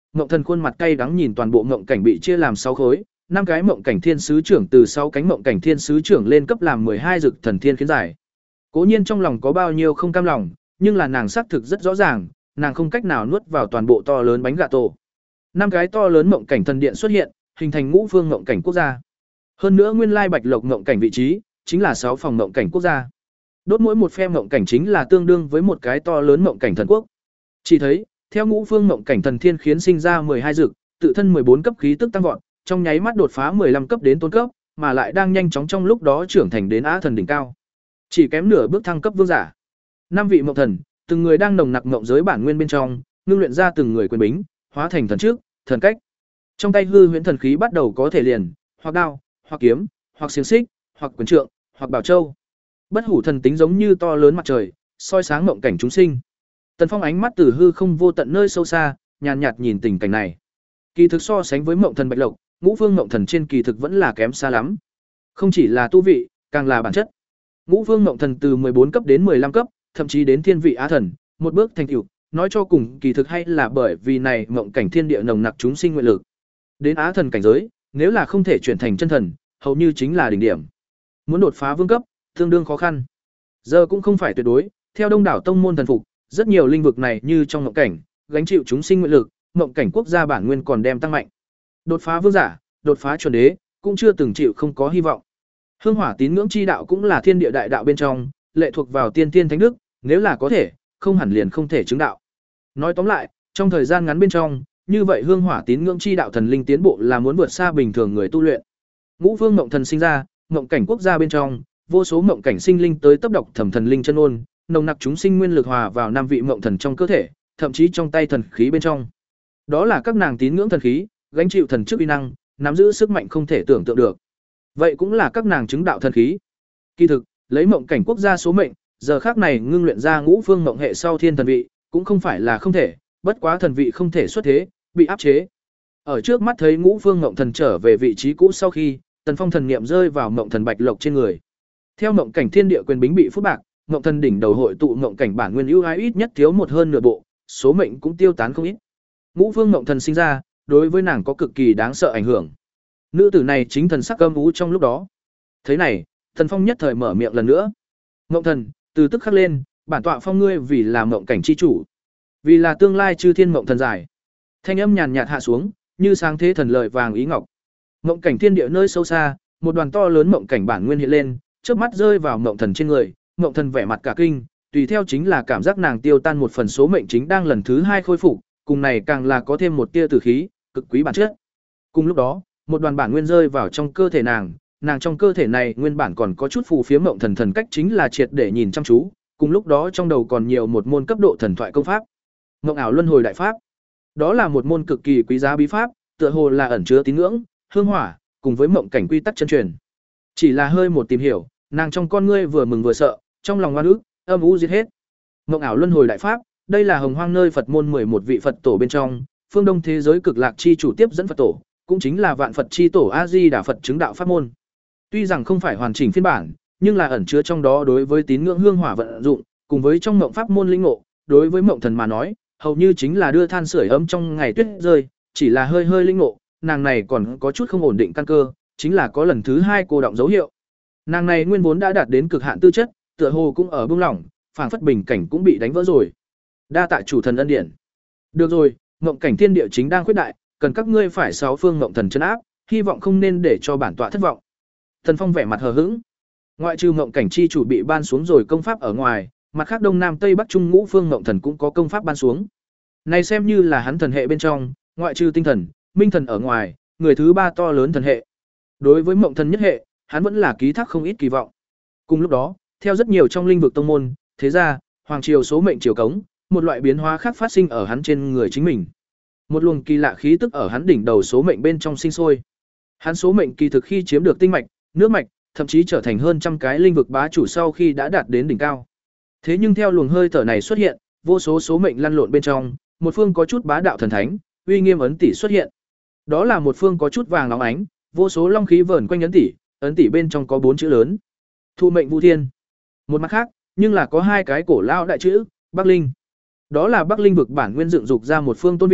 A: Mộng Thần khuôn mặt cay đắng nhìn toàn bộ mộng cảnh bị chia làm sáu khối, năm cái mộng cảnh thiên sứ trưởng từ sáu cánh mộng cảnh thiên sứ trưởng lên cấp làm mười hai dực thần thiên khiến giải. Cố nhiên trong lòng có bao nhiêu không cam lòng, nhưng là nàng xác thực rất rõ ràng, nàng không cách nào nuốt vào toàn bộ to lớn bánh gà tổ. Năm cái to lớn mộng cảnh thần điện xuất hiện, hình thành ngũ phương mộng cảnh quốc gia. Hơn nữa nguyên lai bạch lộc mộng cảnh vị trí chính là sáu phòng mộng cảnh quốc gia. Đốt mỗi một phe mộng cảnh chính là tương đương với một cái to lớn mộng cảnh thần quốc. Chỉ thấy, theo ngũ phương mộng cảnh thần thiên khiến sinh ra mười hai dực, tự thân mười bốn cấp khí tức tăng vọt, trong nháy mắt đột phá mười lăm cấp đến tôn cấp, mà lại đang nhanh chóng trong lúc đó trưởng thành đến á thần đỉnh cao. Chỉ kém nửa bước thăng cấp vương giả. Năm vị mộng thần, từng người đang nồng nặc mộng giới bản nguyên bên trong, ngưng luyện ra từng người quyền bính, hóa thành thần trước, thần cách. Trong tay hư huyễn thần khí bắt đầu có thể liền, hoặc đao, hoặc kiếm, hoặc xiềng xích, hoặc quyền trượng, hoặc bảo châu. Bất hủ thần tính giống như to lớn mặt trời, soi sáng mộng cảnh chúng sinh. Tần Phong ánh mắt từ hư không vô tận nơi sâu xa, nhàn nhạt nhìn tình cảnh này. Kỳ thực so sánh với mộng thần bạch lộc, ngũ phương mộng thần trên kỳ thực vẫn là kém xa lắm. Không chỉ là tu vị, càng là bản chất. Ngũ phương mộng thần từ mười bốn cấp đến mười lăm cấp, thậm chí đến thiên vị á thần, một bước thành tựu, nói cho cùng kỳ thực hay là bởi vì này mộng cảnh thiên địa nồng nặc chúng sinh nguyện lực. Đến á thần cảnh giới, nếu là không thể chuyển thành chân thần, hầu như chính là đỉnh điểm. Muốn đột phá vương cấp, tương đương khó khăn. Giờ cũng không phải tuyệt đối, theo đông đảo tông môn thần phục, rất nhiều linh vực này như trong mộng cảnh, gánh chịu chúng sinh nguyện lực, mộng cảnh quốc gia bản nguyên còn đem tăng mạnh. Đột phá vương giả, đột phá chuẩn đế, cũng chưa từng chịu không có hy vọng. Hương hỏa tín ngưỡng chi đạo cũng là thiên địa đại đạo bên trong, lệ thuộc vào tiên tiên thánh đức, nếu là có thể, không hẳn liền không thể chứng đạo. Nói tóm lại, trong thời gian ngắn bên trong, như vậy hương hỏa tín ngưỡng chi đạo thần linh tiến bộ là muốn vượt xa bình thường người tu luyện. Ngũ vương mộng thần sinh ra, mộng cảnh quốc gia bên trong, vô số mộng cảnh sinh linh tới tấp độc thẩm thần linh chân ôn, nồng nặc chúng sinh nguyên lực hòa vào năm vị mộng thần trong cơ thể, thậm chí trong tay thần khí bên trong. Đó là các nàng tín ngưỡng thần khí, gánh chịu thần chức uy năng, nắm giữ sức mạnh không thể tưởng tượng được. Vậy cũng là các nàng chứng đạo thần khí. Kỳ thực, lấy mộng cảnh quốc gia số mệnh, giờ khác này ngưng luyện ra ngũ phương mộng hệ sau thiên thần vị, cũng không phải là không thể, bất quá thần vị không thể xuất thế, bị áp chế. Ở trước mắt thấy ngũ phương mộng thần trở về vị trí cũ sau khi, Tần Phong thần niệm rơi vào mộng thần bạch lộc trên người. Theo mộng cảnh thiên địa quyền bính bị phút bạc, mộng thần đỉnh đầu hội tụ mộng cảnh bản nguyên ưu ái ít nhất thiếu một hơn nửa bộ, số mệnh cũng tiêu tán không ít. Ngũ phương mộng thần sinh ra, đối với nàng có cực kỳ đáng sợ ảnh hưởng. Nữ tử này chính thần sắc âm u trong lúc đó. Thế này, Tần Phong nhất thời mở miệng lần nữa. Mộng thần, từ tức khắc lên, bản tọa phong ngươi vì là mộng cảnh chi chủ, vì là tương lai chư thiên mộng thần giải. Thanh âm nhàn nhạt hạ xuống, như sáng thế thần lợi vàng ý ngọc. Mộng cảnh thiên địa nơi sâu xa, một đoàn to lớn mộng cảnh bản nguyên hiện lên, chớp mắt rơi vào mộng thần trên người, mộng thần vẻ mặt cả kinh, tùy theo chính là cảm giác nàng tiêu tan một phần số mệnh chính đang lần thứ hai khôi phục, cùng này càng là có thêm một tia tử khí, cực quý bản chất. Cùng lúc đó, một đoàn bản nguyên rơi vào trong cơ thể nàng, nàng trong cơ thể này nguyên bản còn có chút phù phiếm mộng thần thần cách chính là triệt để nhìn chăm chú, cùng lúc đó trong đầu còn nhiều một môn cấp độ thần thoại công pháp. Mộng ảo luân hồi đại pháp. Đó là một môn cực kỳ quý giá bí pháp, tựa hồ là ẩn chứa tín ngưỡng, hương hỏa, cùng với mộng cảnh quy tắc chân truyền. Chỉ là hơi một tìm hiểu, nàng trong con ngươi vừa mừng vừa sợ, trong lòng oan ức, âm u giết hết. Mộng ảo luân hồi đại pháp, đây là hồng hoang nơi Phật môn mười một vị Phật tổ bên trong, phương Đông thế giới cực lạc chi chủ tiếp dẫn Phật tổ, cũng chính là vạn Phật chi tổ A Di Đà Phật chứng đạo pháp môn. Tuy rằng không phải hoàn chỉnh phiên bản, nhưng là ẩn chứa trong đó đối với tín ngưỡng hương hỏa vận dụng, cùng với trong mộng pháp môn linh ngộ, đối với mộng thần mà nói, hầu như chính là đưa than sưởi ấm trong ngày tuyết rơi, chỉ là hơi hơi linh ngộ, nàng này còn có chút không ổn định căn cơ, chính là có lần thứ hai cô động dấu hiệu. Nàng này nguyên vốn đã đạt đến cực hạn tư chất, tựa hồ cũng ở bưng lỏng, phảng phất bình cảnh cũng bị đánh vỡ rồi. Đa tạ chủ thần ân điển. Được rồi, mộng cảnh thiên địa chính đang khuyết đại, cần các ngươi phải sáu phương mộng thần trấn áp, hy vọng không nên để cho bản tọa thất vọng. Thần Phong vẻ mặt hờ hững. Ngoại trừ mộng cảnh chi chủ bị ban xuống rồi công pháp ở ngoài, mặt khác đông nam tây bắc trung ngũ phương mộng thần cũng có công pháp ban xuống. Này xem như là hắn thần hệ bên trong, ngoại trừ tinh thần, minh thần ở ngoài, người thứ ba to lớn thần hệ. Đối với mộng thần nhất hệ, hắn vẫn là ký thác không ít kỳ vọng. Cùng lúc đó, theo rất nhiều trong lĩnh vực tông môn, thế gia, hoàng triều số mệnh triều cống, một loại biến hóa khác phát sinh ở hắn trên người chính mình. Một luồng kỳ lạ khí tức ở hắn đỉnh đầu số mệnh bên trong sinh sôi. Hắn số mệnh kỳ thực khi chiếm được tinh mạch, nước mạch, thậm chí trở thành hơn trăm cái lĩnh vực bá chủ sau khi đã đạt đến đỉnh cao. Thế nhưng theo luồng hơi thở này xuất hiện, vô số số mệnh lăn lộn bên trong, một phương có chút bá đạo thần thánh, uy nghiêm ấn tỷ xuất hiện. Đó là một phương có chút vàng óng ánh, vô số long khí vờn quanh ấn tỷ, ấn tỷ bên trong có bốn chữ lớn: Thu mệnh Vu Thiên. Một mặt khác, nhưng là có hai cái cổ lao đại chữ: Bắc Linh. Đó là Bắc Linh vực bản nguyên dựng dục ra một phương tôn vị,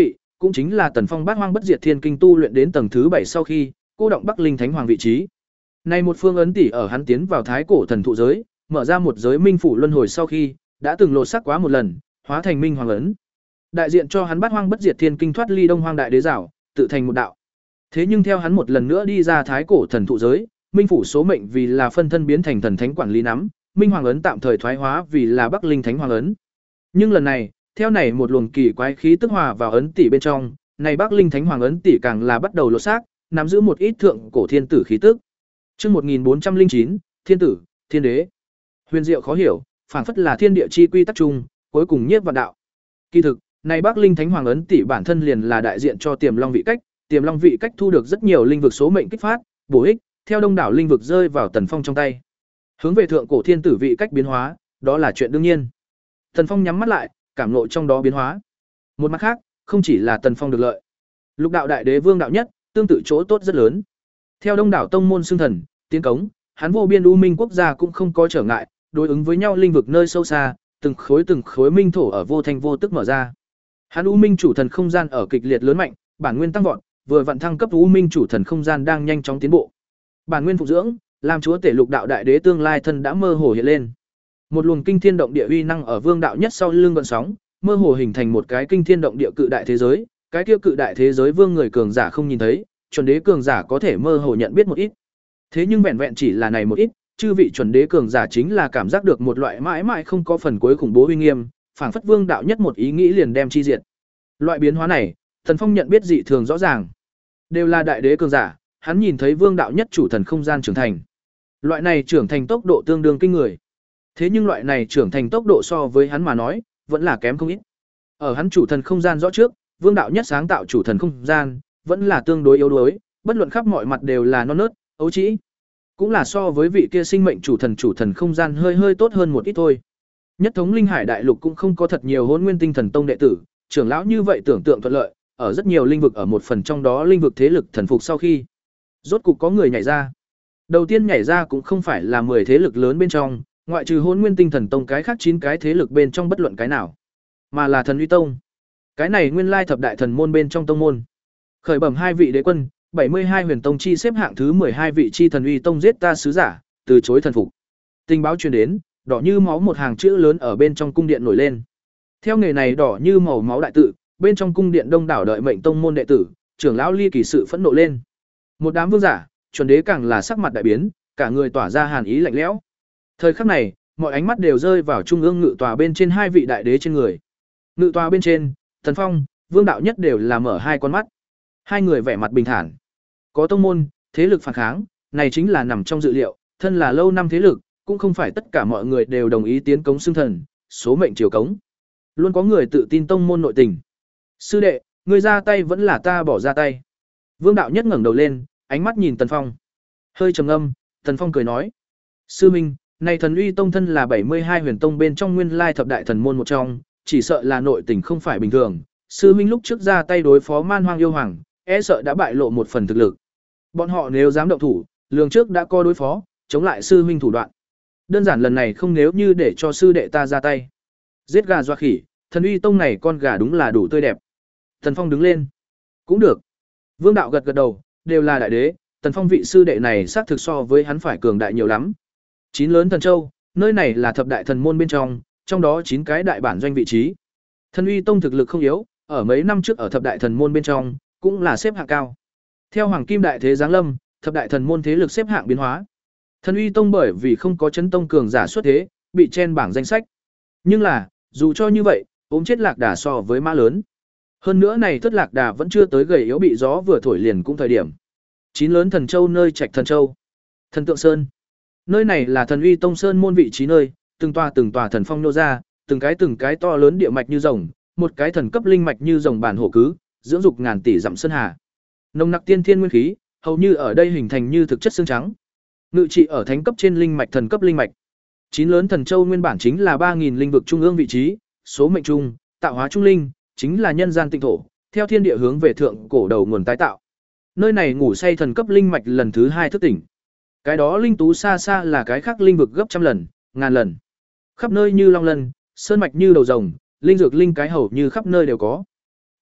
A: cũng chính là Tần Phong Bát Hoang Bất Diệt Thiên Kinh tu luyện đến tầng thứ bảy sau khi, cô động Bắc Linh Thánh Hoàng vị trí. Này một phương ấn tỷ ở hắn tiến vào Thái Cổ Thần Thụ giới, mở ra một giới minh phủ luân hồi sau khi, đã từng lột xác quá một lần, hóa thành minh hoàng ấn. Đại diện cho hắn Bát Hoang Bất Diệt Thiên Kinh thoát ly Đông Hoang đại đế giảo, tự thành một đạo. Thế nhưng theo hắn một lần nữa đi ra Thái Cổ Thần Thụ giới, minh phủ số mệnh vì là phân thân biến thành thần thánh quản lý nắm, minh hoàng ấn tạm thời thoái hóa vì là Bắc Linh Thánh Hoàng ấn. Nhưng lần này, theo này một luồng kỳ quái khí tức hòa vào ấn tỷ bên trong, này Bắc Linh Thánh Hoàng ấn tỷ càng là bắt đầu lột xác, nắm giữ một ít thượng cổ thiên tử khí tức. Chương một nghìn bốn trăm lẻ chín, Thiên tử, Thiên đế. Huyền diệu khó hiểu, phảng phất là thiên địa chi quy tắc chung, cuối cùng nhiếp vạn đạo. Kỳ thực, này Bắc Linh Thánh Hoàng ấn tỷ bản thân liền là đại diện cho Tiềm Long vị cách, Tiềm Long vị cách thu được rất nhiều linh vực số mệnh kích phát, bổ ích, theo đông đảo linh vực rơi vào Tần Phong trong tay. Hướng về thượng cổ thiên tử vị cách biến hóa, đó là chuyện đương nhiên. Tần Phong nhắm mắt lại, cảm ngộ trong đó biến hóa. Một mặt khác, không chỉ là Tần Phong được lợi. Lục đạo đại đế Vương đạo nhất, tương tự chỗ tốt rất lớn. Theo đông đảo tông môn xưng thần, tiến cống, hắn vô biên u minh quốc gia cũng không có trở ngại, đối ứng với nhau linh vực nơi sâu xa, từng khối từng khối minh thổ ở vô thanh vô tức mở ra. Hắn u minh chủ thần không gian ở kịch liệt lớn mạnh, bản nguyên tăng vọt, vừa vận thăng cấp u minh chủ thần không gian đang nhanh chóng tiến bộ. Bản nguyên phụ dưỡng, làm chúa tể lục đạo đại đế tương lai thân đã mơ hồ hiện lên. Một luồng kinh thiên động địa uy năng ở Vương đạo nhất sau lưng gợn sóng, mơ hồ hình thành một cái kinh thiên động địa cự đại thế giới, cái kia cự đại thế giới vương người cường giả không nhìn thấy, chuẩn đế cường giả có thể mơ hồ nhận biết một ít. Thế nhưng vẹn vẹn chỉ là này một ít, chư vị chuẩn đế cường giả chính là cảm giác được một loại mãi mãi không có phần cuối khủng bố uy nghiêm, phảng phất Vương đạo nhất một ý nghĩ liền đem chi diệt. Loại biến hóa này, Thần Phong nhận biết dị thường rõ ràng. Đều là đại đế cường giả, hắn nhìn thấy Vương đạo nhất chủ thần không gian trưởng thành. Loại này trưởng thành tốc độ tương đương kinh người. Thế nhưng loại này trưởng thành tốc độ so với hắn mà nói, vẫn là kém không ít. Ở hắn chủ thần không gian rõ trước, Vương đạo nhất sáng tạo chủ thần không gian, vẫn là tương đối yếu đuối, bất luận khắp mọi mặt đều là non nớt, ấu trĩ. Cũng là so với vị kia sinh mệnh chủ thần chủ thần không gian hơi hơi tốt hơn một ít thôi. Nhất thống linh hải đại lục cũng không có thật nhiều Hỗn Nguyên Tinh Thần Tông đệ tử, trưởng lão như vậy tưởng tượng thuận lợi, ở rất nhiều linh vực ở một phần trong đó linh vực thế lực thần phục sau khi, rốt cục có người nhảy ra. Đầu tiên nhảy ra cũng không phải là mười thế lực lớn bên trong, ngoại trừ Hỗn Nguyên Tinh Thần Tông cái khác chín cái thế lực bên trong bất luận cái nào, mà là Thần Uy Tông. Cái này nguyên lai thập đại thần môn bên trong tông môn. Khởi bẩm hai vị đế quân, bảy mươi hai huyền tông chi xếp hạng thứ mười hai vị chi Thần Uy Tông giết ta sứ giả, từ chối thần phục. Tình báo truyền đến, đỏ như máu một hàng chữ lớn ở bên trong cung điện nổi lên. Theo nghề này đỏ như màu máu đại tự, bên trong cung điện đông đảo đợi mệnh tông môn đệ tử, trưởng lão Ly Kỳ sự phẫn nộ lên. Một đám vương giả, chuẩn đế càng là sắc mặt đại biến, cả người tỏa ra hàn ý lạnh lẽo. Thời khắc này, mọi ánh mắt đều rơi vào trung ương ngự tòa bên trên hai vị đại đế trên người. Ngự tòa bên trên, Thần Phong, Vương đạo nhất đều là mở hai con mắt. Hai người vẻ mặt bình thản. Có tông môn, thế lực phản kháng, này chính là nằm trong dự liệu, thân là lâu năm thế lực, cũng không phải tất cả mọi người đều đồng ý tiến cống xưng thần, số mệnh chiều cống. Luôn có người tự tin tông môn nội tình. Sư đệ, ngươi ra tay vẫn là ta bỏ ra tay. Vương đạo nhất ngẩng đầu lên, ánh mắt nhìn Tần Phong. Hơi trầm ngâm, Tần Phong cười nói: "Sư minh, này Thần Uy Tông thân là bảy mươi hai huyền tông bên trong nguyên lai thập đại thần môn một trong, chỉ sợ là nội tình không phải bình thường. Sư minh lúc trước ra tay đối phó Man Hoang yêu hoàng, e sợ đã bại lộ một phần thực lực. Bọn họ nếu dám động thủ, lường trước đã co đối phó, chống lại sư minh thủ đoạn. Đơn giản lần này không nếu như để cho sư đệ ta ra tay. Giết gà dọa khỉ, Thần Uy Tông này con gà đúng là đủ tươi đẹp." Tần Phong đứng lên. "Cũng được." Vương đạo gật gật đầu, đều là đại đế, Tần Phong vị sư đệ này xác thực so với hắn phải cường đại nhiều lắm. Chín lớn thần châu, nơi này là thập đại thần môn bên trong, trong đó chín cái đại bản doanh vị trí. Thần Uy Tông thực lực không yếu, ở mấy năm trước ở thập đại thần môn bên trong, cũng là xếp hạng cao. Theo Hoàng Kim đại thế giáng lâm, thập đại thần môn thế lực xếp hạng biến hóa. Thần Uy Tông bởi vì không có chấn tông cường giả xuất thế, bị chen bảng danh sách. Nhưng là, dù cho như vậy, ốm chết lạc đà so với mã lớn. Hơn nữa này thất lạc đà vẫn chưa tới gầy yếu bị gió vừa thổi liền cũng thời điểm. Chín lớn thần châu nơi Trạch Thần Châu. Thần Tượng Sơn. Nơi này là Thần Uy Tông Sơn môn vị trí nơi, từng tòa từng tòa thần phong nô ra, từng cái từng cái to lớn địa mạch như rồng, một cái thần cấp linh mạch như rồng bản hổ cứ, dưỡng dục ngàn tỷ dặm sơn hà. Nồng nặc tiên thiên nguyên khí, hầu như ở đây hình thành như thực chất xương trắng. Ngự trị ở thánh cấp trên linh mạch thần cấp linh mạch. Chín lớn thần châu nguyên bản chính là ba nghìn linh vực trung ương vị trí, số mệnh trung, tạo hóa trung linh, chính là nhân gian tinh thổ, theo thiên địa hướng về thượng cổ đầu nguồn tái tạo. Nơi này ngủ say thần cấp linh mạch lần thứ hai thức tỉnh. Cái đó linh tú xa xa là cái khác linh vực gấp trăm lần, ngàn lần. Khắp nơi như long lân, sơn mạch như đầu rồng, linh dược linh cái hầu như khắp nơi đều có.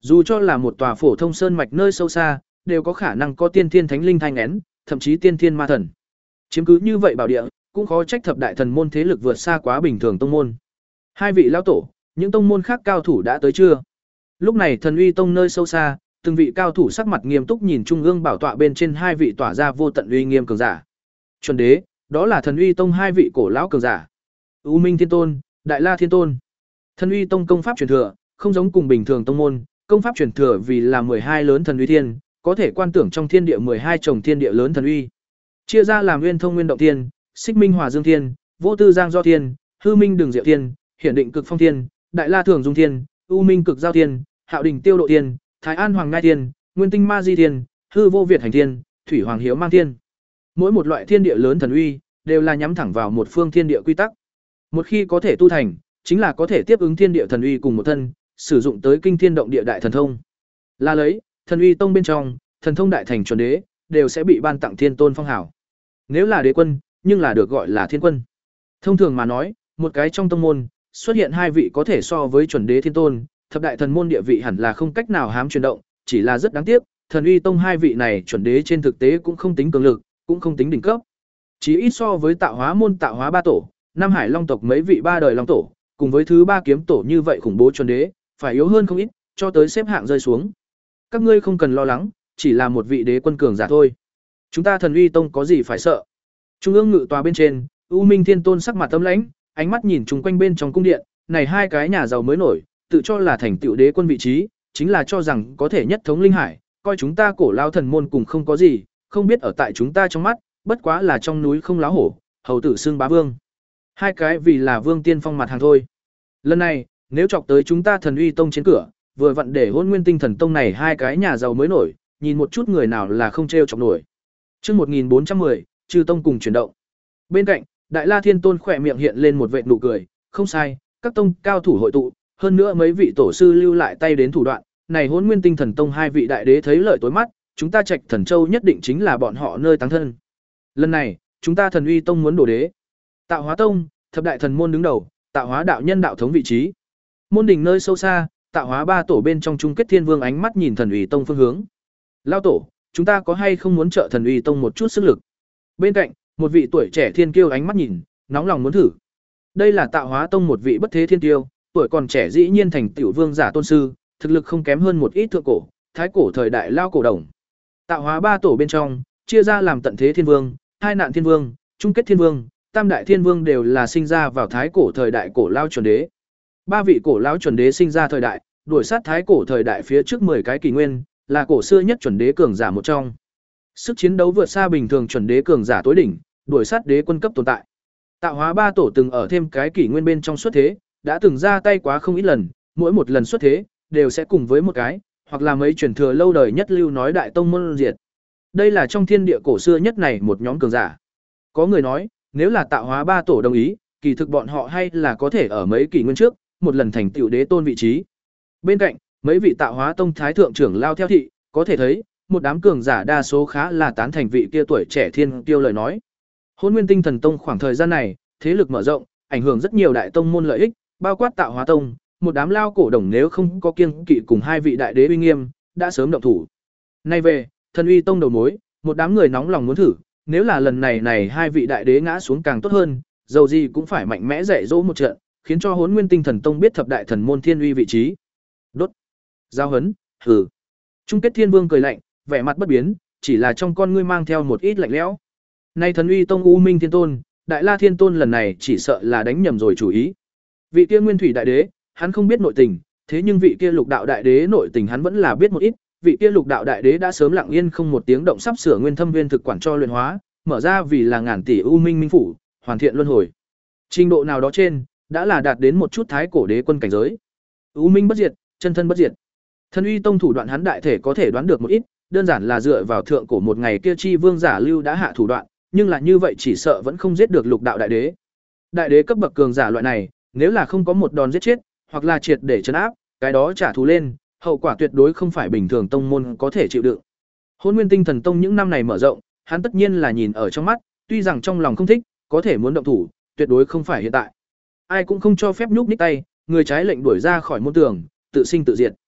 A: Dù cho là một tòa phổ thông sơn mạch nơi sâu xa, đều có khả năng có tiên thiên thánh linh thai nghén, thậm chí tiên thiên ma thần. Chiếm cứ như vậy bảo địa, cũng khó trách thập đại thần môn thế lực vượt xa quá bình thường tông môn. Hai vị lão tổ, những tông môn khác cao thủ đã tới chưa? Lúc này Thần Uy Tông nơi sâu xa, từng vị cao thủ sắc mặt nghiêm túc nhìn trung ương bảo tọa bên trên hai vị tỏa ra vô tận uy nghiêm cường giả. Chuẩn đế, đó là Thần Uy Tông hai vị cổ lão cường giả. U Minh Thiên Tôn, Đại La Thiên Tôn. Thần Uy Tông công pháp truyền thừa, không giống cùng bình thường tông môn, công pháp truyền thừa vì là mười hai lớn thần uy thiên, có thể quan tưởng trong thiên địa mười hai chồng thiên địa lớn thần uy. Chia ra làm Nguyên Thông Nguyên Động Thiên, Xích Minh Hòa Dương Thiên, Vô Tư Giang Do Thiên, Hư Minh Đường Diệu Thiên, Hiển Định Cực Phong Thiên, Đại La Thường Dung Thiên, U Minh Cực Giao Thiên, Hạo Đình Tiêu Độ Thiên, Thái An Hoàng Ngai Thiên, Nguyên Tinh Ma Di Thiên, Hư Vô Việt Hành Thiên, Thủy Hoàng Hiếu Mang Thiên. Mỗi một loại thiên địa lớn thần uy đều là nhắm thẳng vào một phương thiên địa quy tắc. Một khi có thể tu thành, chính là có thể tiếp ứng thiên địa thần uy cùng một thân, sử dụng tới kinh thiên động địa đại thần thông. Là lấy, Thần Uy Tông bên trong, thần thông đại thành chuẩn đế đều sẽ bị ban tặng thiên tôn phong hảo. Nếu là đế quân, nhưng là được gọi là thiên quân. Thông thường mà nói, một cái trong tông môn xuất hiện hai vị có thể so với chuẩn đế thiên tôn, thập đại thần môn địa vị hẳn là không cách nào hám chuyển động, chỉ là rất đáng tiếc, Thần Uy Tông hai vị này chuẩn đế trên thực tế cũng không tính cường lực, cũng không tính đỉnh cấp. Chỉ ít so với Tạo Hóa môn Tạo Hóa ba tổ, Nam Hải Long tộc mấy vị ba đời long tổ, cùng với thứ ba kiếm tổ như vậy khủng bố chuẩn đế, phải yếu hơn không ít, cho tới xếp hạng rơi xuống. Các ngươi không cần lo lắng, chỉ là một vị đế quân cường giả thôi. Chúng ta Thần Uy Tông có gì phải sợ? Trung ương ngự tòa bên trên, U Minh Thiên Tôn sắc mặt tâm lãnh, ánh mắt nhìn chung quanh bên trong cung điện, này hai cái nhà giàu mới nổi, tự cho là thành tựu đế quân vị trí, chính là cho rằng có thể nhất thống linh hải, coi chúng ta cổ lao thần môn cùng không có gì, không biết ở tại chúng ta trong mắt, bất quá là trong núi không láo hổ, hầu tử xương bá vương. Hai cái vì là vương tiên phong mặt hàng thôi. Lần này, nếu chọc tới chúng ta Thần Uy Tông trên cửa, vừa vặn để Hỗn Nguyên Tinh Thần Tông này hai cái nhà giàu mới nổi, nhìn một chút người nào là không trêu chọc nổi. Chương một nghìn bốn trăm mười, Chư Tông cùng chuyển động. Bên cạnh, Đại La Thiên Tôn khỏe miệng hiện lên một vệt nụ cười, không sai, các tông cao thủ hội tụ, hơn nữa mấy vị tổ sư lưu lại tay đến thủ đoạn, này Hỗn Nguyên Tinh Thần Tông hai vị đại đế thấy lợi tối mắt, chúng ta Trạch Thần Châu nhất định chính là bọn họ nơi táng thân. Lần này, chúng ta Thần Uy Tông muốn đổ đế. Tạo Hóa Tông, thập đại thần môn đứng đầu, Tạo Hóa đạo nhân đạo thống vị trí. Môn đỉnh nơi sâu xa, Tạo Hóa ba tổ bên trong chung kết thiên vương ánh mắt nhìn Thần Uy Tông phương hướng. Lao tổ, chúng ta có hay không muốn trợ Thần Uy Tông một chút sức lực? Bên cạnh, một vị tuổi trẻ thiên kiêu ánh mắt nhìn, nóng lòng muốn thử. Đây là Tạo Hóa Tông một vị bất thế thiên kiêu, tuổi còn trẻ dĩ nhiên thành tiểu vương giả tôn sư, thực lực không kém hơn một ít thượng cổ, thái cổ thời đại lao cổ đồng. Tạo Hóa ba tổ bên trong, chia ra làm tận thế thiên vương, hai nạn thiên vương, chung kết thiên vương, tam đại thiên vương đều là sinh ra vào thái cổ thời đại cổ lao chuẩn đế. Ba vị cổ lao chuẩn đế sinh ra thời đại, đuổi sát thái cổ thời đại phía trước mười cái kỷ nguyên, là cổ xưa nhất chuẩn đế cường giả một trong. Sức chiến đấu vượt xa bình thường chuẩn đế cường giả tối đỉnh, đuổi sát đế quân cấp tồn tại. Tạo Hóa ba tổ từng ở thêm cái kỷ nguyên bên trong xuất thế, đã từng ra tay quá không ít lần, mỗi một lần xuất thế đều sẽ cùng với một cái, hoặc là mấy truyền thừa lâu đời nhất lưu nói đại tông môn diệt. Đây là trong thiên địa cổ xưa nhất này một nhóm cường giả. Có người nói, nếu là Tạo Hóa ba tổ đồng ý, kỳ thực bọn họ hay là có thể ở mấy kỷ nguyên trước, một lần thành tựu đế tôn vị trí. Bên cạnh, mấy vị Tạo Hóa tông thái thượng trưởng lao theo thị, có thể thấy, một đám cường giả đa số khá là tán thành vị kia tuổi trẻ thiên tiêu lời nói. Hỗn Nguyên Tinh Thần Tông khoảng thời gian này, thế lực mở rộng, ảnh hưởng rất nhiều đại tông môn lợi ích, bao quát Tạo Hóa tông, một đám lao cổ đồng nếu không có kiêng kỵ cùng hai vị đại đế uy nghiêm, đã sớm động thủ. Nay về, Thần Uy tông đầu mối, một đám người nóng lòng muốn thử, nếu là lần này này hai vị đại đế ngã xuống càng tốt hơn, dầu gì cũng phải mạnh mẽ dạy dỗ một trận, khiến cho Hỗn Nguyên Tinh Thần Tông biết thập đại thần môn thiên uy vị trí. Đốt. Giao hấn, hừ. Chung kết Thiên Vương cười lạnh, vẻ mặt bất biến, chỉ là trong con ngươi mang theo một ít lạnh lẽo. Nay Thần Uy tông U Minh Thiên Tôn, Đại La Thiên Tôn lần này chỉ sợ là đánh nhầm rồi chủ ý. Vị kia Nguyên Thủy đại đế, hắn không biết nội tình, thế nhưng vị kia Lục đạo đại đế nội tình hắn vẫn là biết một ít, vị kia Lục đạo đại đế đã sớm lặng yên không một tiếng động sắp sửa Nguyên Thâm Nguyên thực quản cho luyện hóa, mở ra vì là ngàn tỷ U Minh minh phủ, hoàn thiện luân hồi. Trình độ nào đó trên, đã là đạt đến một chút thái cổ đế quân cảnh giới. U Minh bất diệt, chân thân bất diệt. Thần Uy tông thủ đoạn hắn đại thể có thể đoán được một ít, đơn giản là dựa vào thượng cổ một ngày kia chi vương giả lưu đã hạ thủ đoạn, nhưng là như vậy chỉ sợ vẫn không giết được Lục đạo đại đế. Đại đế cấp bậc cường giả loại này, nếu là không có một đòn giết chết, hoặc là triệt để trấn áp, cái đó trả thù lên, hậu quả tuyệt đối không phải bình thường tông môn có thể chịu đựng. Hỗn Nguyên Tinh Thần Tông những năm này mở rộng, hắn tất nhiên là nhìn ở trong mắt, tuy rằng trong lòng không thích, có thể muốn động thủ, tuyệt đối không phải hiện tại. Ai cũng không cho phép nhúc nhích tay, người trái lệnh đuổi ra khỏi môn tường, tự sinh tự diệt.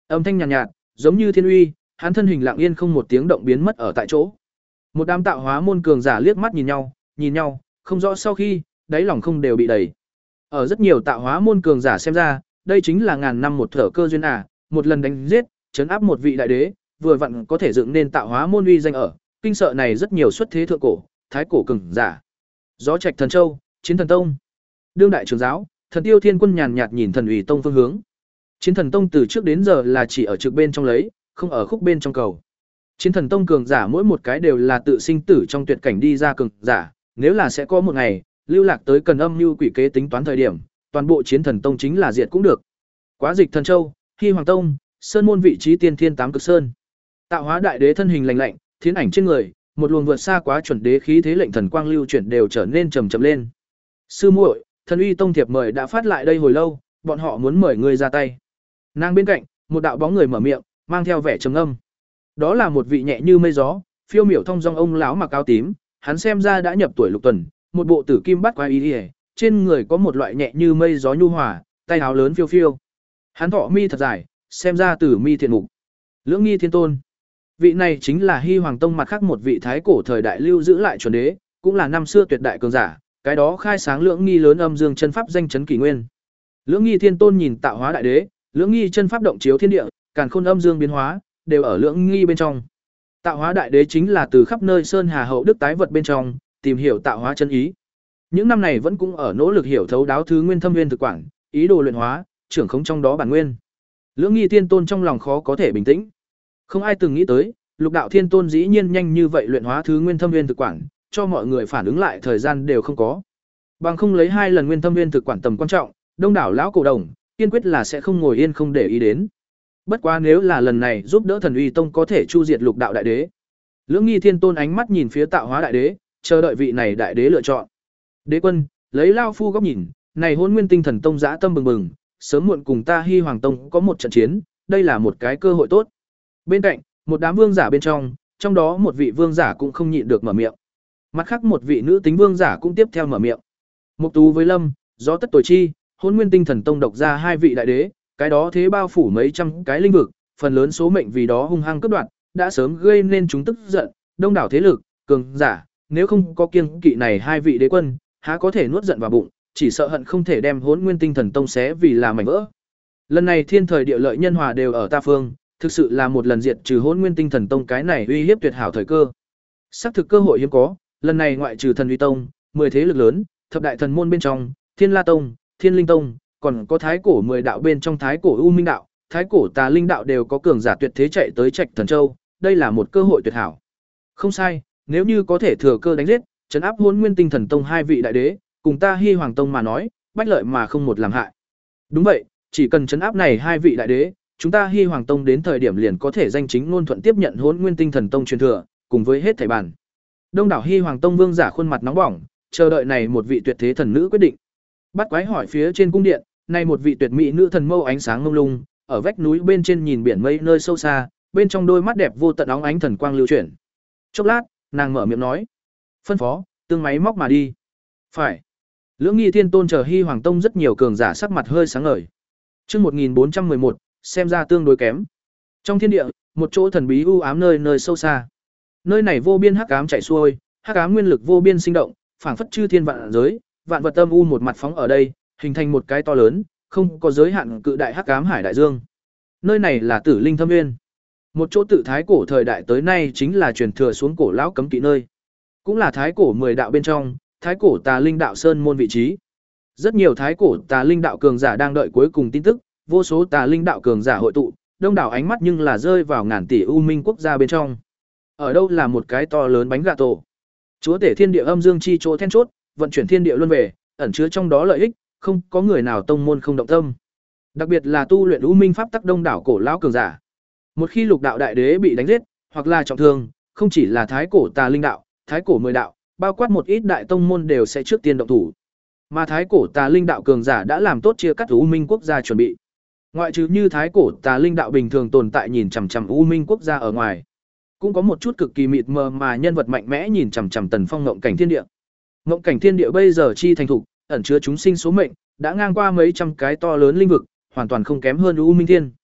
A: Âm thanh nhàn nhạt, nhạt, giống như thiên uy, hắn thân hình lặng yên không một tiếng động biến mất ở tại chỗ. Một đám tạo hóa môn cường giả liếc mắt nhìn nhau, nhìn nhau, không rõ sau khi, đáy lòng không đều bị đầy. Ở rất nhiều tạo hóa môn cường giả xem ra, đây chính là ngàn năm một thở cơ duyên à, một lần đánh giết, trấn áp một vị đại đế, vừa vặn có thể dựng nên tạo hóa môn uy danh ở, kinh sợ này rất nhiều xuất thế thượng cổ, thái cổ cường giả. Gió Trạch Thần Châu, Chiến Thần Tông. Đương đại trưởng giáo, Thần Tiêu Thiên Quân nhàn nhạt nhìn Thần Ủy Tông phương hướng. Chiến Thần Tông từ trước đến giờ là chỉ ở trực bên trong lấy, không ở khúc bên trong cầu. Chiến Thần Tông cường giả mỗi một cái đều là tự sinh tử trong tuyệt cảnh đi ra cường giả, nếu là sẽ có một ngày, lưu lạc tới cần âm mưu quỷ kế tính toán thời điểm, toàn bộ Chiến Thần Tông chính là diệt cũng được. Quá Dịch Thần Châu, Hy Hoàng Tông, Sơn môn vị trí tiên thiên tám cực sơn. Tạo hóa đại đế thân hình lạnh lạnh, thiến ảnh trên người, một luồng vượt xa quá chuẩn đế khí thế lệnh thần quang lưu chuyển đều trở nên trầm trầm lên. Sư muội, Thần Uy Tông thiệp mời đã phát lại đây hồi lâu, bọn họ muốn mời ngươi ra tay. Nàng bên cạnh, một đạo bóng người mở miệng, mang theo vẻ trầm ngâm. Đó là một vị nhẹ như mây gió, phiêu miểu thông dong ông lão mặc áo tím, hắn xem ra đã nhập tuổi lục tuần, một bộ tử kim bát quái y, trên người có một loại nhẹ như mây gió nhu hòa, tay áo lớn phiêu phiêu. Hắn thọ mi thật dài, xem ra tử mi thiện mục. Lưỡng Nghi Thiên Tôn. Vị này chính là Hy Hoàng Tông mặt khác một vị thái cổ thời đại lưu giữ lại chuẩn đế, cũng là năm xưa tuyệt đại cường giả, cái đó khai sáng Lưỡng Nghi lớn âm dương chân pháp danh chấn kỷ nguyên. Lưỡng Nghi Thiên Tôn nhìn tạo hóa đại đế, Lưỡng Nghi chân pháp động chiếu thiên địa, càn khôn âm dương biến hóa, đều ở Lưỡng Nghi bên trong. Tạo hóa đại đế chính là từ khắp nơi sơn hà hậu đức tái vật bên trong, tìm hiểu tạo hóa chân ý. Những năm này vẫn cũng ở nỗ lực hiểu thấu đáo thứ nguyên thâm nguyên thực quản, ý đồ luyện hóa, trưởng khống trong đó bản nguyên. Lưỡng Nghi Thiên Tôn trong lòng khó có thể bình tĩnh. Không ai từng nghĩ tới, Lục Đạo Thiên Tôn dĩ nhiên nhanh như vậy luyện hóa thứ nguyên thâm nguyên thực quản, cho mọi người phản ứng lại thời gian đều không có. Bằng không lấy hai lần nguyên thâm nguyên thực quản tầm quan trọng, đông đảo lão cổ đồng, kiên quyết là sẽ không ngồi yên không để ý đến. Bất quá nếu là lần này giúp đỡ Thần Uy Tông có thể chu diệt Lục Đạo đại đế. Lưỡng Nghi Thiên Tôn ánh mắt nhìn phía tạo hóa đại đế, chờ đợi vị này đại đế lựa chọn. Đế quân, lấy lao phu góc nhìn, này Hỗn Nguyên Tinh Thần Tông dã tâm bừng bừng, sớm muộn cùng ta Hy Hoàng Tông có một trận chiến, đây là một cái cơ hội tốt. Bên cạnh, một đám vương giả bên trong, trong đó một vị vương giả cũng không nhịn được mở miệng. Mặt khác một vị nữ tính vương giả cũng tiếp theo mở miệng. Mục Tú với Lâm, Gió Tất Tuổi Chi, Hỗn Nguyên Tinh Thần Tông độc ra hai vị đại đế, cái đó thế bao phủ mấy trăm cái lĩnh vực, phần lớn số mệnh vì đó hung hăng cướp đoạt, đã sớm gây nên chúng tức giận, đông đảo thế lực, cường giả, nếu không có kiêng kỵ này hai vị đế quân, há có thể nuốt giận vào bụng, chỉ sợ hận không thể đem Hỗn Nguyên Tinh Thần Tông xé vì là mảnh vỡ. Lần này thiên thời địa lợi nhân hòa đều ở ta phương, thực sự là một lần diệt trừ Hỗn Nguyên Tinh Thần Tông cái này uy hiếp tuyệt hảo thời cơ. Xác thực cơ hội hiếm có, lần này ngoại trừ Thần Uy Tông, mười thế lực lớn, thập đại thần môn bên trong, Thiên La Tông, Thiên Linh Tông, còn có thái cổ mười đạo bên trong thái cổ U Minh đạo, thái cổ Tà Linh đạo đều có cường giả tuyệt thế chạy tới Trạch Thần Châu, đây là một cơ hội tuyệt hảo. Không sai, nếu như có thể thừa cơ đánh giết, trấn áp Hỗn Nguyên Tinh Thần Tông hai vị đại đế, cùng ta Hy Hoàng Tông mà nói, bách lợi mà không một làm hại. Đúng vậy, chỉ cần trấn áp này hai vị đại đế, chúng ta Hy Hoàng Tông đến thời điểm liền có thể danh chính ngôn thuận tiếp nhận Hỗn Nguyên Tinh Thần Tông truyền thừa, cùng với hết thảy bản. Đông đảo Hy Hoàng Tông vương giả khuôn mặt nóng bỏng, chờ đợi này một vị tuyệt thế thần nữ quyết định. Bắt quái hỏi phía trên cung điện, này một vị tuyệt mỹ nữ thần mâu ánh sáng ngông lung, ở vách núi bên trên nhìn biển mây nơi sâu xa, bên trong đôi mắt đẹp vô tận óng ánh thần quang lưu chuyển. Chốc lát, nàng mở miệng nói: "Phân phó, tương máy móc mà đi." "Phải." Lưỡng Nghi Thiên Tôn chờ Hy Hoàng Tông rất nhiều cường giả sắc mặt hơi sáng ngời. Chương một nghìn bốn trăm mười một, xem ra tương đối kém. Trong thiên địa, một chỗ thần bí u ám nơi nơi sâu xa. Nơi này vô biên hắc ám chảy xuôi, hắc ám nguyên lực vô biên sinh động, phảng phất chư thiên vạn giới, vạn vật âm u một mặt phóng ở đây, hình thành một cái to lớn, không có giới hạn cự đại hắc ám hải đại dương. Nơi này là Tử Linh Thâm Nguyên, một chỗ tự thái cổ thời đại tới nay chính là truyền thừa xuống cổ lão cấm kỵ nơi, cũng là thái cổ mười đạo bên trong, thái cổ Tà Linh đạo sơn môn vị trí. Rất nhiều thái cổ Tà Linh đạo cường giả đang đợi cuối cùng tin tức, vô số Tà Linh đạo cường giả hội tụ, đông đảo ánh mắt nhưng là rơi vào ngàn tỷ u minh quốc gia bên trong. Ở đâu là một cái to lớn bánh gà tổ. Chúa tể thiên địa âm dương chi chỗ then chốt, vận chuyển thiên địa luân về, ẩn chứa trong đó lợi ích, không có người nào tông môn không động tâm. Đặc biệt là tu luyện u minh pháp tắc đông đảo cổ lão cường giả. Một khi Lục Đạo đại đế bị đánh giết, hoặc là trọng thương, không chỉ là thái cổ Tà Linh đạo, thái cổ mười đạo, bao quát một ít đại tông môn đều sẽ trước tiên động thủ. Mà thái cổ Tà Linh đạo cường giả đã làm tốt chia cắt u minh quốc gia chuẩn bị. Ngoại trừ như thái cổ Tà Linh đạo bình thường tồn tại nhìn chằm chằm u minh quốc gia ở ngoài, cũng có một chút cực kỳ mịt mờ mà nhân vật mạnh mẽ nhìn chằm chằm Tần Phong ngộng cảnh thiên địa. Ngộng cảnh thiên địa bây giờ chi thành thục, ẩn chứa chúng sinh số mệnh, đã ngang qua mấy trăm cái to lớn linh vực, hoàn toàn không kém hơn U Minh Thiên.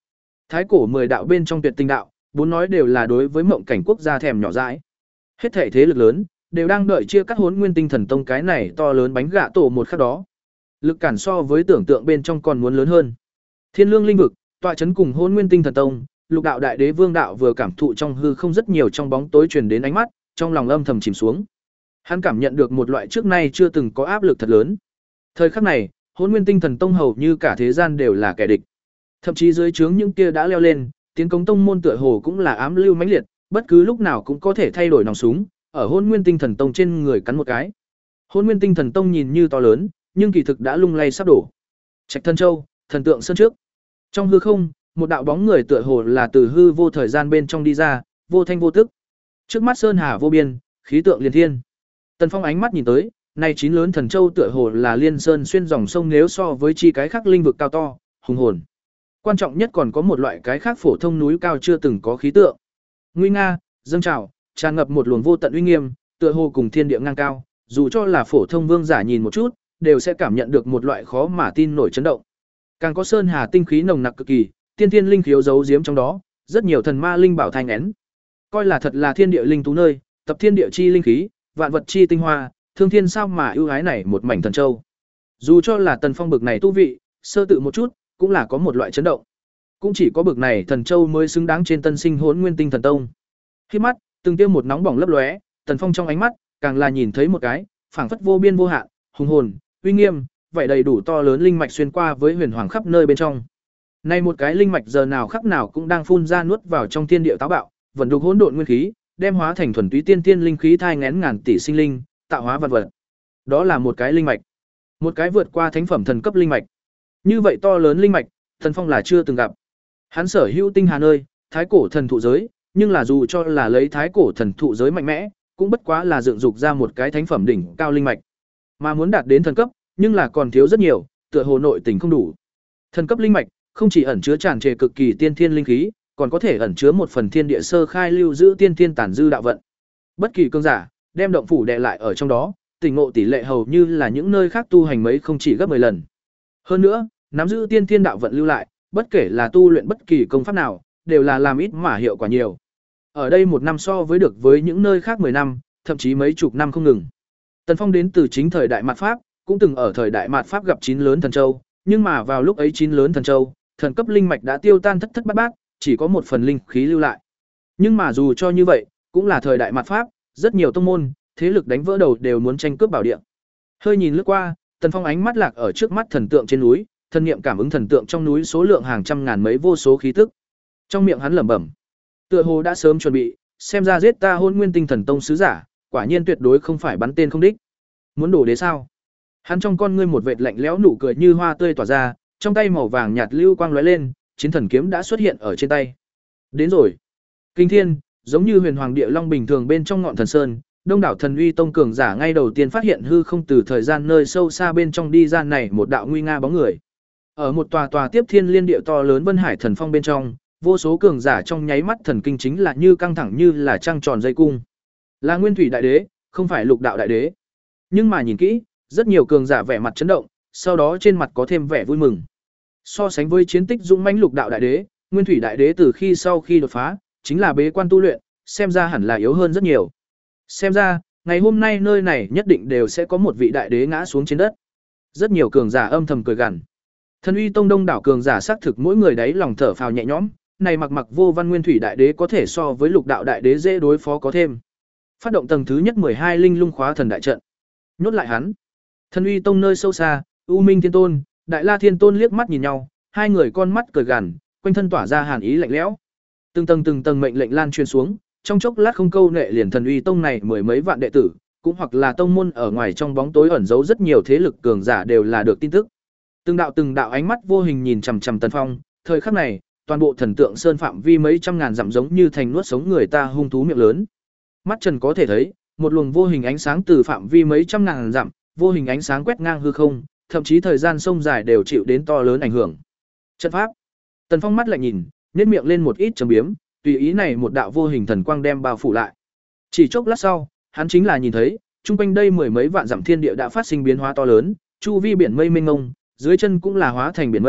A: Thái cổ mười đạo bên trong tuyệt tình đạo, bốn nói đều là đối với mộng cảnh quốc gia thèm nhỏ dãi. Hết thể thế lực lớn đều đang đợi chia cắt Hỗn Nguyên Tinh Thần Tông cái này to lớn bánh gạ tổ một khắc đó. Lực cản so với tưởng tượng bên trong còn muốn lớn hơn. Thiên Lương linh vực, tọa trấn cùng Hỗn Nguyên Tinh Thần Tông, Lục đạo đại đế Vương đạo vừa cảm thụ trong hư không rất nhiều trong bóng tối truyền đến ánh mắt, trong lòng âm thầm chìm xuống. Hắn cảm nhận được một loại trước nay chưa từng có áp lực thật lớn. Thời khắc này, Hỗn Nguyên Tinh Thần Tông hầu như cả thế gian đều là kẻ địch. Thậm chí dưới trướng những kia đã leo lên, tiến công tông môn tựa hồ cũng là ám lưu mãnh liệt, bất cứ lúc nào cũng có thể thay đổi nòng súng, ở Hỗn Nguyên Tinh Thần Tông trên người cắn một cái. Hỗn Nguyên Tinh Thần Tông nhìn như to lớn, nhưng kỳ thực đã lung lay sắp đổ. Trạch Thân Châu, thần tượng sơn trước. Trong hư không, một đạo bóng người tựa hồ là từ hư vô thời gian bên trong đi ra, vô thanh vô tức. Trước mắt sơn hà vô biên, khí tượng liên thiên. Tần Phong ánh mắt nhìn tới, này chín lớn thần châu tựa hồ là liên sơn xuyên dòng sông nếu so với chi cái khác linh vực cao to, hùng hồn. Quan trọng nhất còn có một loại cái khác phổ thông núi cao chưa từng có khí tượng. Nguy nga, dâng trào, tràn ngập một luồng vô tận uy nghiêm, tựa hồ cùng thiên địa ngang cao, dù cho là phổ thông vương giả nhìn một chút, đều sẽ cảm nhận được một loại khó mà tin nổi chấn động. Càng có sơn hà tinh khí nồng nặc cực kỳ, tiên thiên linh khiếu giấu giếm trong đó, rất nhiều thần ma linh bảo thanh én. Coi là thật là thiên địa linh tú nơi, tập thiên địa chi linh khí, vạn vật chi tinh hoa, thương thiên sao mà ưu ái này một mảnh thần châu. Dù cho là Tần Phong bực này tu vị, sơ tự một chút, cũng là có một loại chấn động. Cũng chỉ có bực này thần châu mới xứng đáng trên tân sinh Hỗn Nguyên Tinh Thần Tông. Khi mắt, từng tiêu một nóng bỏng lấp lóe, Tần Phong trong ánh mắt, càng là nhìn thấy một cái, phảng phất vô biên vô hạn, hùng hồn, uy nghiêm, vậy đầy đủ to lớn linh mạch xuyên qua với huyền hoàng khắp nơi bên trong. Này một cái linh mạch giờ nào khắc nào cũng đang phun ra nuốt vào trong thiên địa táo bạo, vận đục hỗn độn nguyên khí, đem hóa thành thuần túy tiên tiên linh khí thai nghén ngàn tỷ sinh linh, tạo hóa vật vật. Đó là một cái linh mạch, một cái vượt qua thánh phẩm thần cấp linh mạch. Như vậy to lớn linh mạch, Tần Phong là chưa từng gặp. Hắn sở hữu tinh hà nơi, thái cổ thần thụ giới, nhưng là dù cho là lấy thái cổ thần thụ giới mạnh mẽ, cũng bất quá là dựng dục ra một cái thánh phẩm đỉnh cao linh mạch. Mà muốn đạt đến thần cấp, nhưng là còn thiếu rất nhiều, tựa hồ nội tình không đủ. Thần cấp linh mạch không chỉ ẩn chứa tràn trề cực kỳ tiên thiên linh khí, còn có thể ẩn chứa một phần thiên địa sơ khai lưu giữ tiên thiên tản dư đạo vận. Bất kỳ cương giả đem động phủ đè lại ở trong đó, tỉnh ngộ tỷ lệ hầu như là những nơi khác tu hành mấy không chỉ gấp mười lần. Hơn nữa, nắm giữ tiên thiên đạo vận lưu lại, bất kể là tu luyện bất kỳ công pháp nào, đều là làm ít mà hiệu quả nhiều. Ở đây một năm so với được với những nơi khác mười năm, thậm chí mấy chục năm không ngừng. Tần Phong đến từ chính thời đại mạt Pháp, cũng từng ở thời đại mạt Pháp gặp chín lớn thần châu, nhưng mà vào lúc ấy chín lớn thần châu, thần cấp linh mạch đã tiêu tan thất thất bát bát, chỉ có một phần linh khí lưu lại. Nhưng mà dù cho như vậy, cũng là thời đại mạt Pháp, rất nhiều tông môn, thế lực đánh vỡ đầu đều muốn tranh cướp bảo địa. Hơi nhìn lướt qua, Tần Phong ánh mắt lạc ở trước mắt thần tượng trên núi, thần niệm cảm ứng thần tượng trong núi số lượng hàng trăm ngàn mấy vô số khí tức. Trong miệng hắn lẩm bẩm, tựa hồ đã sớm chuẩn bị, xem ra giết ta Hỗn Nguyên Tinh Thần Tông sứ giả, quả nhiên tuyệt đối không phải bắn tên không đích. Muốn đổ đế sao? Hắn trong con ngươi một vệt lạnh lẽo nụ cười như hoa tươi tỏa ra, trong tay màu vàng nhạt lưu quang lóe lên, chiến thần kiếm đã xuất hiện ở trên tay. Đến rồi. Kinh thiên, giống như huyền hoàng địa long bình thường bên trong ngọn thần sơn, đông đảo thần uy tông cường giả ngay đầu tiên phát hiện hư không từ thời gian nơi sâu xa bên trong đi ra này một đạo nguy nga bóng người. Ở một tòa tòa tiếp thiên liên địa to lớn Vân Hải Thần Phong bên trong, vô số cường giả trong nháy mắt thần kinh chính là như căng thẳng như là trăng tròn dây cung. Là Nguyên Thủy Đại Đế, không phải Lục Đạo Đại Đế. Nhưng mà nhìn kỹ, rất nhiều cường giả vẻ mặt chấn động, sau đó trên mặt có thêm vẻ vui mừng. So sánh với chiến tích dũng mãnh Lục Đạo Đại Đế, Nguyên Thủy Đại Đế từ khi sau khi đột phá, chính là bế quan tu luyện, xem ra hẳn là yếu hơn rất nhiều. Xem ra, ngày hôm nay nơi này nhất định đều sẽ có một vị đại đế ngã xuống trên đất. Rất nhiều cường giả âm thầm cười gằn. Thần uy tông đông đảo cường giả xác thực mỗi người đấy lòng thở phào nhẹ nhõm, này mặc mặc vô văn Nguyên Thủy Đại Đế có thể so với Lục Đạo Đại Đế dễ đối phó có thêm. Phát động tầng thứ nhất mười hai linh lung khóa thần đại trận. Nhốt lại hắn. Thần uy tông nơi sâu xa, U Minh Thiên Tôn, Đại La Thiên Tôn liếc mắt nhìn nhau, hai người con mắt cười gằn, quanh thân tỏa ra hàn ý lạnh lẽo. Từng tầng từng tầng mệnh lệnh lan truyền xuống, trong chốc lát không câu nệ liền thần uy tông này mười mấy vạn đệ tử, cũng hoặc là tông môn ở ngoài trong bóng tối ẩn giấu rất nhiều thế lực cường giả đều là được tin tức. Từng đạo từng đạo ánh mắt vô hình nhìn chằm chằm Tần Phong, thời khắc này, toàn bộ thần tượng sơn phạm vi mấy trăm ngàn dặm giống như thành nuốt sống người ta hung thú miệng lớn. Mắt Trần có thể thấy, một luồng vô hình ánh sáng từ phạm vi mấy trăm ngàn dặm, vô hình ánh sáng quét ngang hư không, thậm chí thời gian sông dài đều chịu đến to lớn ảnh hưởng. Trận pháp. Tần Phong mắt lại nhìn, nhếch miệng lên một ít trầm biếm, tùy ý này một đạo vô hình thần quang đem bao phủ lại. Chỉ chốc lát sau, hắn chính là nhìn thấy, trung quanh đây mười mấy vạn dặm thiên địa đã phát sinh biến hóa to lớn, chu vi biển mây mênh mông, dưới chân cũng là hóa thành biển mây,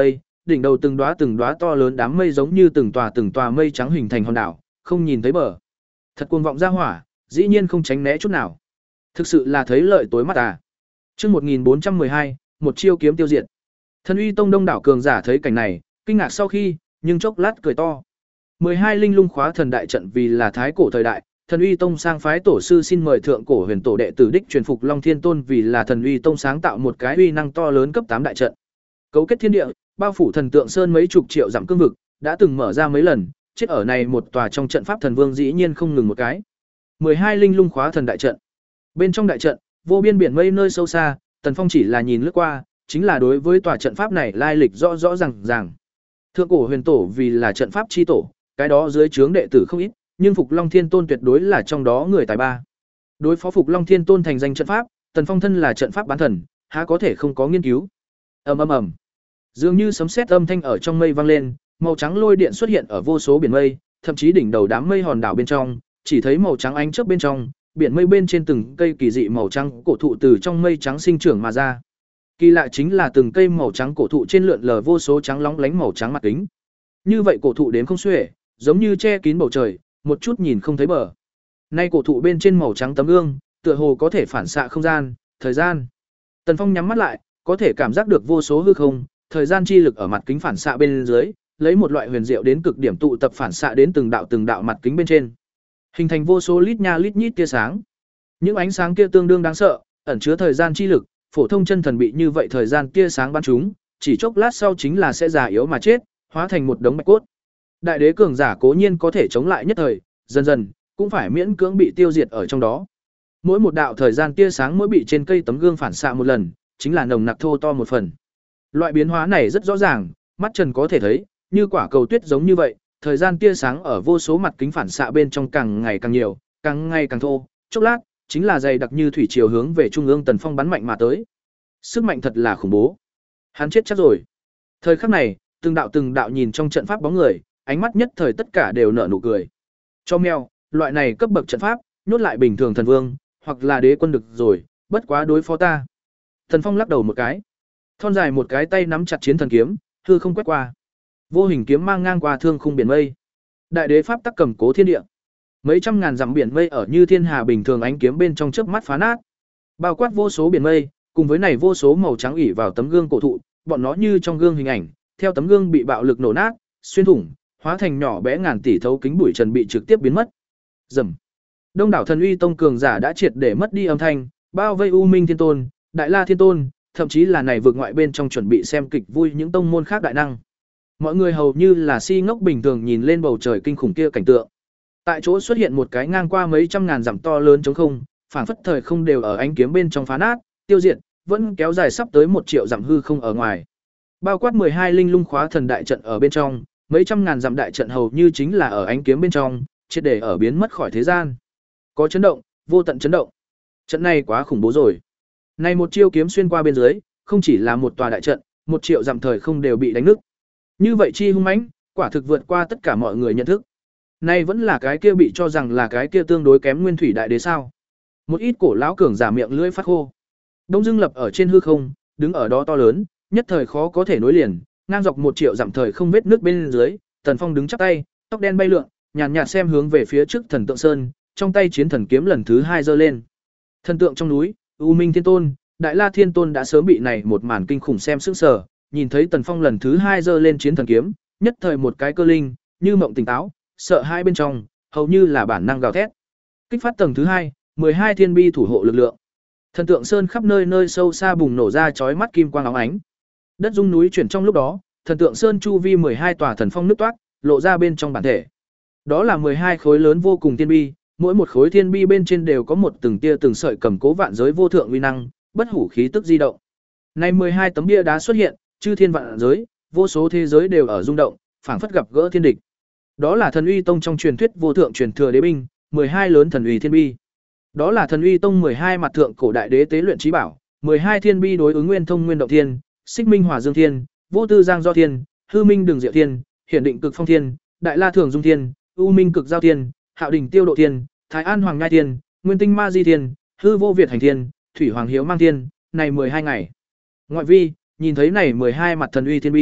A: đỉnh đầu từng đóa từng đóa to lớn đám mây giống như từng tòa từng tòa mây trắng hình thành hòn đảo, không nhìn thấy bờ. Thật cuồng vọng ra hỏa, dĩ nhiên không tránh né chút nào. Thực sự là thấy lợi tối mắt à. Chương một nghìn bốn trăm mười hai, một chiêu kiếm tiêu diệt. Thần Uy Tông đông đảo cường giả thấy cảnh này, kinh ngạc sau khi, nhưng chốc lát cười to. mười hai linh lung khóa thần đại trận vì là thái cổ thời đại, Thần Uy Tông sang phái tổ sư xin mời thượng cổ huyền tổ đệ tử đích truyền phục Long Thiên Tôn vì là Thần Uy Tông sáng tạo một cái uy năng to lớn cấp tám đại trận. Cấu kết thiên địa, bao phủ thần tượng sơn mấy chục triệu dặm cương vực, đã từng mở ra mấy lần, chết ở này một tòa trong trận pháp thần vương dĩ nhiên không ngừng một cái. mười hai linh lung khóa thần đại trận. Bên trong đại trận, vô biên biển mây nơi sâu xa, Tần Phong chỉ là nhìn lướt qua, chính là đối với tòa trận pháp này lai lịch rõ rõ ràng ràng. Thượng cổ huyền tổ vì là trận pháp chi tổ, cái đó dưới trướng đệ tử không ít, nhưng Phục Long Thiên Tôn tuyệt đối là trong đó người tài ba. Đối phó Phục Long Thiên Tôn thành danh trận pháp, Tần Phong thân là trận pháp bán thần, há có thể không có nghiên cứu. Ầm ầm ầm. Dường như sấm sét âm thanh ở trong mây vang lên, màu trắng lôi điện xuất hiện ở vô số biển mây, thậm chí đỉnh đầu đám mây hòn đảo bên trong, chỉ thấy màu trắng ánh chớp bên trong, biển mây bên trên từng cây kỳ dị màu trắng cổ thụ từ trong mây trắng sinh trưởng mà ra. Kỳ lạ chính là từng cây màu trắng cổ thụ trên lượn lờ vô số trắng lóng lánh màu trắng mặt kính. Như vậy cổ thụ đến không xuể, giống như che kín bầu trời, một chút nhìn không thấy bờ. Nay cổ thụ bên trên màu trắng tấm gương, tựa hồ có thể phản xạ không gian, thời gian. Tần Phong nhắm mắt lại, có thể cảm giác được vô số hư không, thời gian chi lực ở mặt kính phản xạ bên dưới, lấy một loại huyền diệu đến cực điểm tụ tập phản xạ đến từng đạo từng đạo mặt kính bên trên, hình thành vô số lít nha lít nhít tia sáng. Những ánh sáng kia tương đương đáng sợ, ẩn chứa thời gian chi lực, phổ thông chân thần bị như vậy thời gian tia sáng bắn chúng, chỉ chốc lát sau chính là sẽ già yếu mà chết, hóa thành một đống bạch cốt. Đại đế cường giả cố nhiên có thể chống lại nhất thời, dần dần cũng phải miễn cưỡng bị tiêu diệt ở trong đó. Mỗi một đạo thời gian tia sáng mỗi bị trên cây tấm gương phản xạ một lần, chính là nồng nặc thô to một phần. Loại biến hóa này rất rõ ràng, mắt trần có thể thấy, như quả cầu tuyết giống như vậy, thời gian tia sáng ở vô số mặt kính phản xạ bên trong càng ngày càng nhiều, càng ngày càng thô, chốc lát chính là dày đặc như thủy triều hướng về trung ương Tần Phong bắn mạnh mà tới. Sức mạnh thật là khủng bố. Hắn chết chắc rồi. Thời khắc này, từng đạo từng đạo nhìn trong trận pháp bóng người, ánh mắt nhất thời tất cả đều nở nụ cười. Cho mèo, loại này cấp bậc trận pháp, nhốt lại bình thường thần vương, hoặc là đế quân được rồi, bất quá đối phó ta. Tần Phong lắc đầu một cái. Thon dài một cái tay nắm chặt chiến thần kiếm, hư không quét qua. Vô hình kiếm mang ngang qua thương khung biển mây. Đại đế pháp tắc cầm cố thiên địa. Mấy trăm ngàn dặm biển mây ở như thiên hà bình thường ánh kiếm bên trong chớp mắt phá nát. Bao quát vô số biển mây, cùng với này vô số màu trắng ỉ vào tấm gương cổ thụ, bọn nó như trong gương hình ảnh, theo tấm gương bị bạo lực nổ nát, xuyên thủng, hóa thành nhỏ bé ngàn tỷ thấu kính bụi trần bị trực tiếp biến mất. Rầm. Đông đảo Thần Uy Tông cường giả đã triệt để mất đi âm thanh, bao vây U Minh Thiên Tôn, Đại La Thiên Tôn, thậm chí là này vượt ngoại bên trong chuẩn bị xem kịch vui những tông môn khác đại năng. Mọi người hầu như là si ngốc bình thường nhìn lên bầu trời kinh khủng kia cảnh tượng. Tại chỗ xuất hiện một cái ngang qua mấy trăm ngàn dặm to lớn trống không, phảng phất thời không đều ở ánh kiếm bên trong phá nát, tiêu diệt, vẫn kéo dài sắp tới một triệu dặm hư không ở ngoài. Bao quát mười hai linh lung khóa thần đại trận ở bên trong, mấy trăm ngàn dặm đại trận hầu như chính là ở ánh kiếm bên trong, triệt để ở biến mất khỏi thế gian. Có chấn động, vô tận chấn động. Trận này quá khủng bố rồi. Này một chiêu kiếm xuyên qua bên dưới, không chỉ là một tòa đại trận, một triệu dặm thời không đều bị đánh nứt. Như vậy chi hung mãnh, quả thực vượt qua tất cả mọi người nhận thức. Nay vẫn là cái kia bị cho rằng là cái kia tương đối kém nguyên thủy đại đế sao? Một ít cổ lão cường giả miệng lưỡi phát khô. Đông Dương lập ở trên hư không, đứng ở đó to lớn, nhất thời khó có thể nối liền, ngang dọc một triệu dặm thời không vết nước bên dưới, Tần Phong đứng chắp tay, tóc đen bay lượn, nhàn nhạt xem hướng về phía trước Thần Tượng Sơn, trong tay chiến thần kiếm lần thứ hai giơ lên. Thần tượng trong núi, U Minh Thiên Tôn, Đại La Thiên Tôn đã sớm bị này một màn kinh khủng xem sững sờ, nhìn thấy Tần Phong lần thứ hai giơ lên chiến thần kiếm, nhất thời một cái cơ linh, như mộng tỉnh táo, sợ hai bên trong, hầu như là bản năng gào thét. Kích phát tầng thứ hai, mười hai thiên bi thủ hộ lực lượng. Thần tượng sơn khắp nơi nơi sâu xa bùng nổ ra chói mắt kim quang óng ánh. Đất rung núi chuyển trong lúc đó, thần tượng sơn chu vi mười hai tòa thần phong nứt toát, lộ ra bên trong bản thể. Đó là mười hai khối lớn vô cùng thiên bi, mỗi một khối thiên bi bên trên đều có một từng tia từng sợi cầm cố vạn giới vô thượng uy năng, bất hủ khí tức di động. Nay mười hai tấm bia đá xuất hiện, chư thiên vạn giới, vô số thế giới đều ở rung động, phảng phất gặp gỡ thiên địch. Đó là Thần Uy Tông trong truyền thuyết vô thượng truyền thừa đế binh, mười hai lớn thần uy thiên bi. Đó là Thần Uy Tông mười hai mặt thượng cổ đại đế tế luyện trí bảo, mười hai thiên bi đối ứng nguyên thông nguyên động thiên, xích minh hỏa dương thiên, vô tư giang do thiên, hư minh đường diệu thiên, hiển định cực phong thiên, đại la thường dung thiên, u minh cực giao thiên, hạo đỉnh tiêu độ thiên, thái an hoàng nhai thiên, nguyên tinh ma di thiên, hư vô việt hành thiên, thủy hoàng hiếu mang thiên, này mười hai ngày. Ngoại vi, nhìn thấy này mười hai mặt thần uy thiên bi,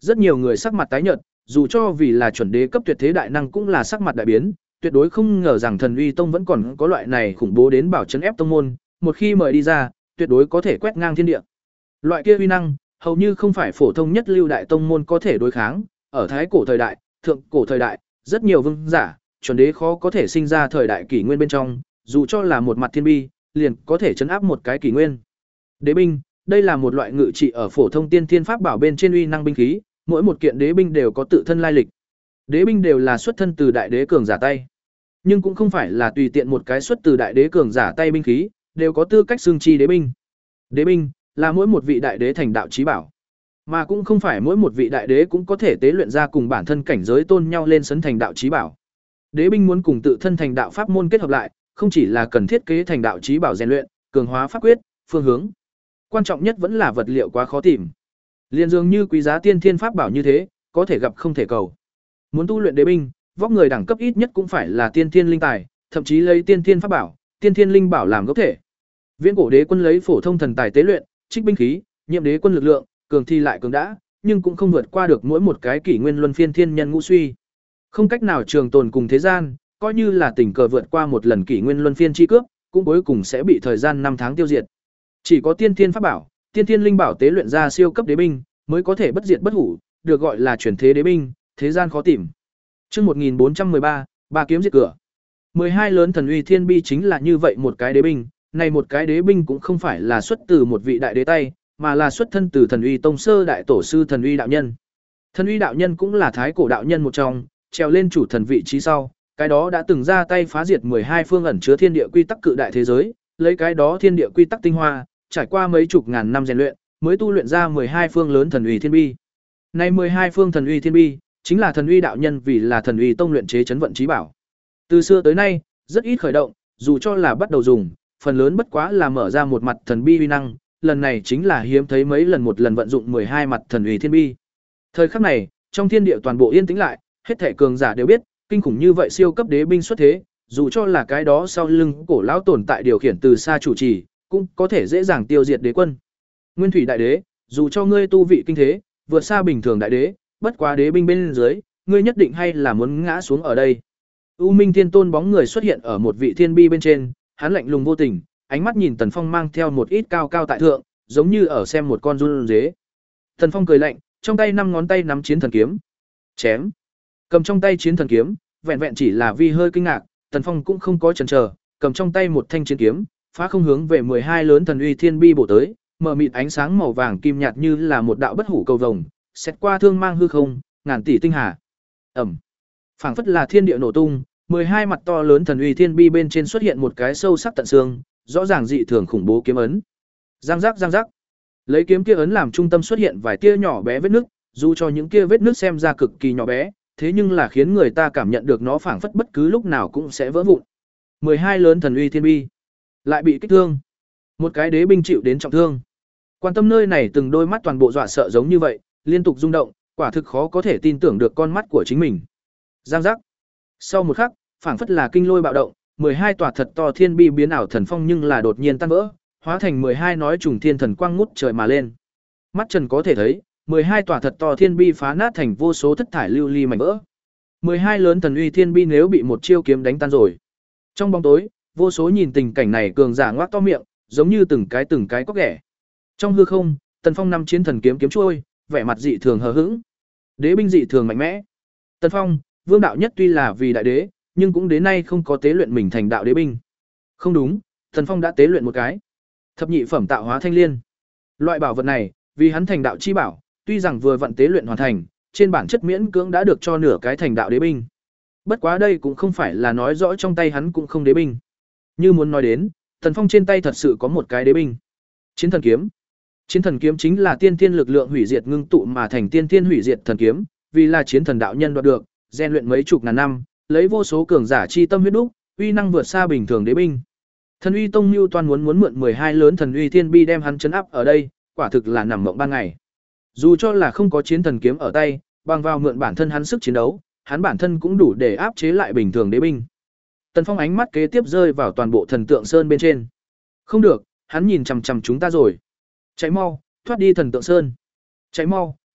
A: Rất nhiều người sắc mặt tái nhợt, dù cho vì là chuẩn đế cấp tuyệt thế đại năng cũng là sắc mặt đại biến, tuyệt đối không ngờ rằng Thần Uy Tông vẫn còn có loại này khủng bố đến bảo trấn ép tông môn, một khi mời đi ra, tuyệt đối có thể quét ngang thiên địa. Loại kia uy năng, hầu như không phải phổ thông nhất lưu đại tông môn có thể đối kháng, ở thái cổ thời đại, thượng cổ thời đại, rất nhiều vương giả, chuẩn đế khó có thể sinh ra thời đại kỷ nguyên bên trong, dù cho là một mặt thiên bi, liền có thể chấn áp một cái kỷ nguyên. Đế binh, đây là một loại ngự trị ở phổ thông tiên thiên pháp bảo bên trên uy năng binh khí, mỗi một kiện đế binh đều có tự thân lai lịch. Đế binh đều là xuất thân từ đại đế cường giả tay, nhưng cũng không phải là tùy tiện một cái xuất từ đại đế cường giả tay binh khí, đều có tư cách xưng chi đế binh. Đế binh là mỗi một vị đại đế thành đạo chí bảo, mà cũng không phải mỗi một vị đại đế cũng có thể tế luyện ra cùng bản thân cảnh giới tôn nhau lên sấn thành đạo chí bảo. Đế binh muốn cùng tự thân thành đạo pháp môn kết hợp lại, không chỉ là cần thiết kế thành đạo chí bảo rèn luyện, cường hóa pháp quyết, phương hướng. Quan trọng nhất vẫn là vật liệu quá khó tìm. Liên dường như quý giá tiên thiên pháp bảo như thế, có thể gặp không thể cầu. Muốn tu luyện đế binh, vóc người đẳng cấp ít nhất cũng phải là tiên thiên linh tài, thậm chí lấy tiên thiên pháp bảo, tiên thiên linh bảo làm gốc thể. Viễn cổ đế quân lấy phổ thông thần tài tế luyện, trích binh khí, nhiệm đế quân lực lượng, cường thi lại cường đã, nhưng cũng không vượt qua được mỗi một cái kỷ nguyên luân phiên thiên nhân ngũ suy. Không cách nào trường tồn cùng thế gian, coi như là tình cờ vượt qua một lần kỷ nguyên luân phiên chi cướp, cũng cuối cùng sẽ bị thời gian năm tháng tiêu diệt. Chỉ có tiên thiên pháp bảo, tiên thiên linh bảo tế luyện ra siêu cấp đế binh, mới có thể bất diệt bất hủ, được gọi là chuyển thế đế binh, thế gian khó tìm. Chương một nghìn bốn trăm mười ba, ba kiếm diệt cửa. mười hai lớn thần uy thiên bi chính là như vậy một cái đế binh, này một cái đế binh cũng không phải là xuất từ một vị đại đế tay, mà là xuất thân từ Thần Uy Tông sơ đại tổ sư Thần Uy đạo nhân. Thần Uy đạo nhân cũng là thái cổ đạo nhân một trong, trèo lên chủ thần vị trí sau, cái đó đã từng ra tay phá diệt mười hai phương ẩn chứa thiên địa quy tắc cự đại thế giới, lấy cái đó thiên địa quy tắc tinh hoa, trải qua mấy chục ngàn năm rèn luyện, mới tu luyện ra mười hai phương lớn thần uy thiên bi. Này mười hai phương thần uy thiên bi, chính là Thần Uy đạo nhân vì là Thần Uy Tông luyện chế chấn vận chí bảo. Từ xưa tới nay, rất ít khởi động, dù cho là bắt đầu dùng, phần lớn bất quá là mở ra một mặt thần bi uy năng, lần này chính là hiếm thấy mấy lần một lần vận dụng mười hai mặt thần uy thiên bi. Thời khắc này, trong thiên địa toàn bộ yên tĩnh lại, hết thảy cường giả đều biết, kinh khủng như vậy siêu cấp đế binh xuất thế, dù cho là cái đó sau lưng cổ lão tồn tại điều khiển từ xa chủ trì, cũng có thể dễ dàng tiêu diệt đế quân. Nguyên Thủy đại đế, dù cho ngươi tu vị kinh thế, vượt xa bình thường đại đế, bất quá đế binh bên dưới, ngươi nhất định hay là muốn ngã xuống ở đây. U Minh Thiên Tôn bóng người xuất hiện ở một vị thiên bi bên trên, hắn lạnh lùng vô tình, ánh mắt nhìn Tần Phong mang theo một ít cao cao tại thượng, giống như ở xem một con run dế. Tần Phong cười lạnh, trong tay năm ngón tay nắm chiến thần kiếm, chém. Cầm trong tay chiến thần kiếm, vẹn vẹn chỉ là vì hơi kinh ngạc, Tần Phong cũng không có chần chờ, cầm trong tay một thanh chiến kiếm, phá không hướng về mười hai lớn thần uy thiên bi bổ tới, mở mịt ánh sáng màu vàng kim nhạt như là một đạo bất hủ cầu vồng, xét qua thương mang hư không, ngàn tỷ tinh hà. Ầm. Phảng phất là thiên địa nổ tung, mười hai mặt to lớn thần uy thiên bi bên trên xuất hiện một cái sâu sắc tận xương, rõ ràng dị thường khủng bố kiếm ấn. Giang giác giang giác. Lấy kiếm kia ấn làm trung tâm xuất hiện vài tia nhỏ bé vết nứt, dù cho những kia vết nứt xem ra cực kỳ nhỏ bé, thế nhưng là khiến người ta cảm nhận được nó phảng phất bất cứ lúc nào cũng sẽ vỡ vụn. mười hai lớn thần uy thiên bi lại bị kích thương. Một cái đế binh chịu đến trọng thương. Quan tâm nơi này từng đôi mắt toàn bộ dọa sợ giống như vậy, liên tục rung động, quả thực khó có thể tin tưởng được con mắt của chính mình. Giang giác. Sau một khắc, phảng phất là kinh lôi bạo động, mười hai tòa thật to thiên bi biến ảo thần phong nhưng là đột nhiên tan vỡ, hóa thành mười hai nói trùng thiên thần quang ngút trời mà lên. Mắt Trần có thể thấy, mười hai tòa thật to thiên bi phá nát thành vô số thất thải lưu ly mảnh vỡ. mười hai lớn thần uy thiên bi nếu bị một chiêu kiếm đánh tan rồi. Trong bóng tối, vô số nhìn tình cảnh này cường giả ngoác to miệng, giống như từng cái từng cái có ghẻ. Trong hư không, Tần Phong năm chiến thần kiếm kiếm trôi, vẻ mặt dị thường hờ hững. Đế binh dị thường mạnh mẽ. Tần Phong, Vương đạo nhất tuy là vì đại đế, nhưng cũng đến nay không có tế luyện mình thành đạo đế binh. Không đúng, Tần Phong đã tế luyện một cái thập nhị phẩm tạo hóa thanh liên. Loại bảo vật này, vì hắn thành đạo chi bảo, tuy rằng vừa vận tế luyện hoàn thành, trên bản chất miễn cưỡng đã được cho nửa cái thành đạo đế binh. Bất quá đây cũng không phải là nói rõ trong tay hắn cũng không đế binh. Như muốn nói đến, Tần Phong trên tay thật sự có một cái đế binh. Chiến thần kiếm. Chiến thần kiếm chính là tiên thiên lực lượng hủy diệt ngưng tụ mà thành tiên thiên hủy diệt thần kiếm, vì là chiến thần đạo nhân đoạt được, rèn luyện mấy chục ngàn năm, lấy vô số cường giả chi tâm huyết đúc, uy năng vượt xa bình thường đế binh. Thần Uy Tông Nưu Toan muốn muốn mượn mười hai lớn thần uy thiên bi đem hắn trấn áp ở đây, quả thực là nằm mộng ban ngày. Dù cho là không có chiến thần kiếm ở tay, bằng vào mượn bản thân hắn sức chiến đấu, hắn bản thân cũng đủ để áp chế lại bình thường đế binh. Tần Phong ánh mắt kế tiếp rơi vào toàn bộ thần tượng sơn bên trên. Không được, hắn nhìn chằm chằm chúng ta rồi. Cháy mau, thoát đi thần tượng sơn. Cháy mau,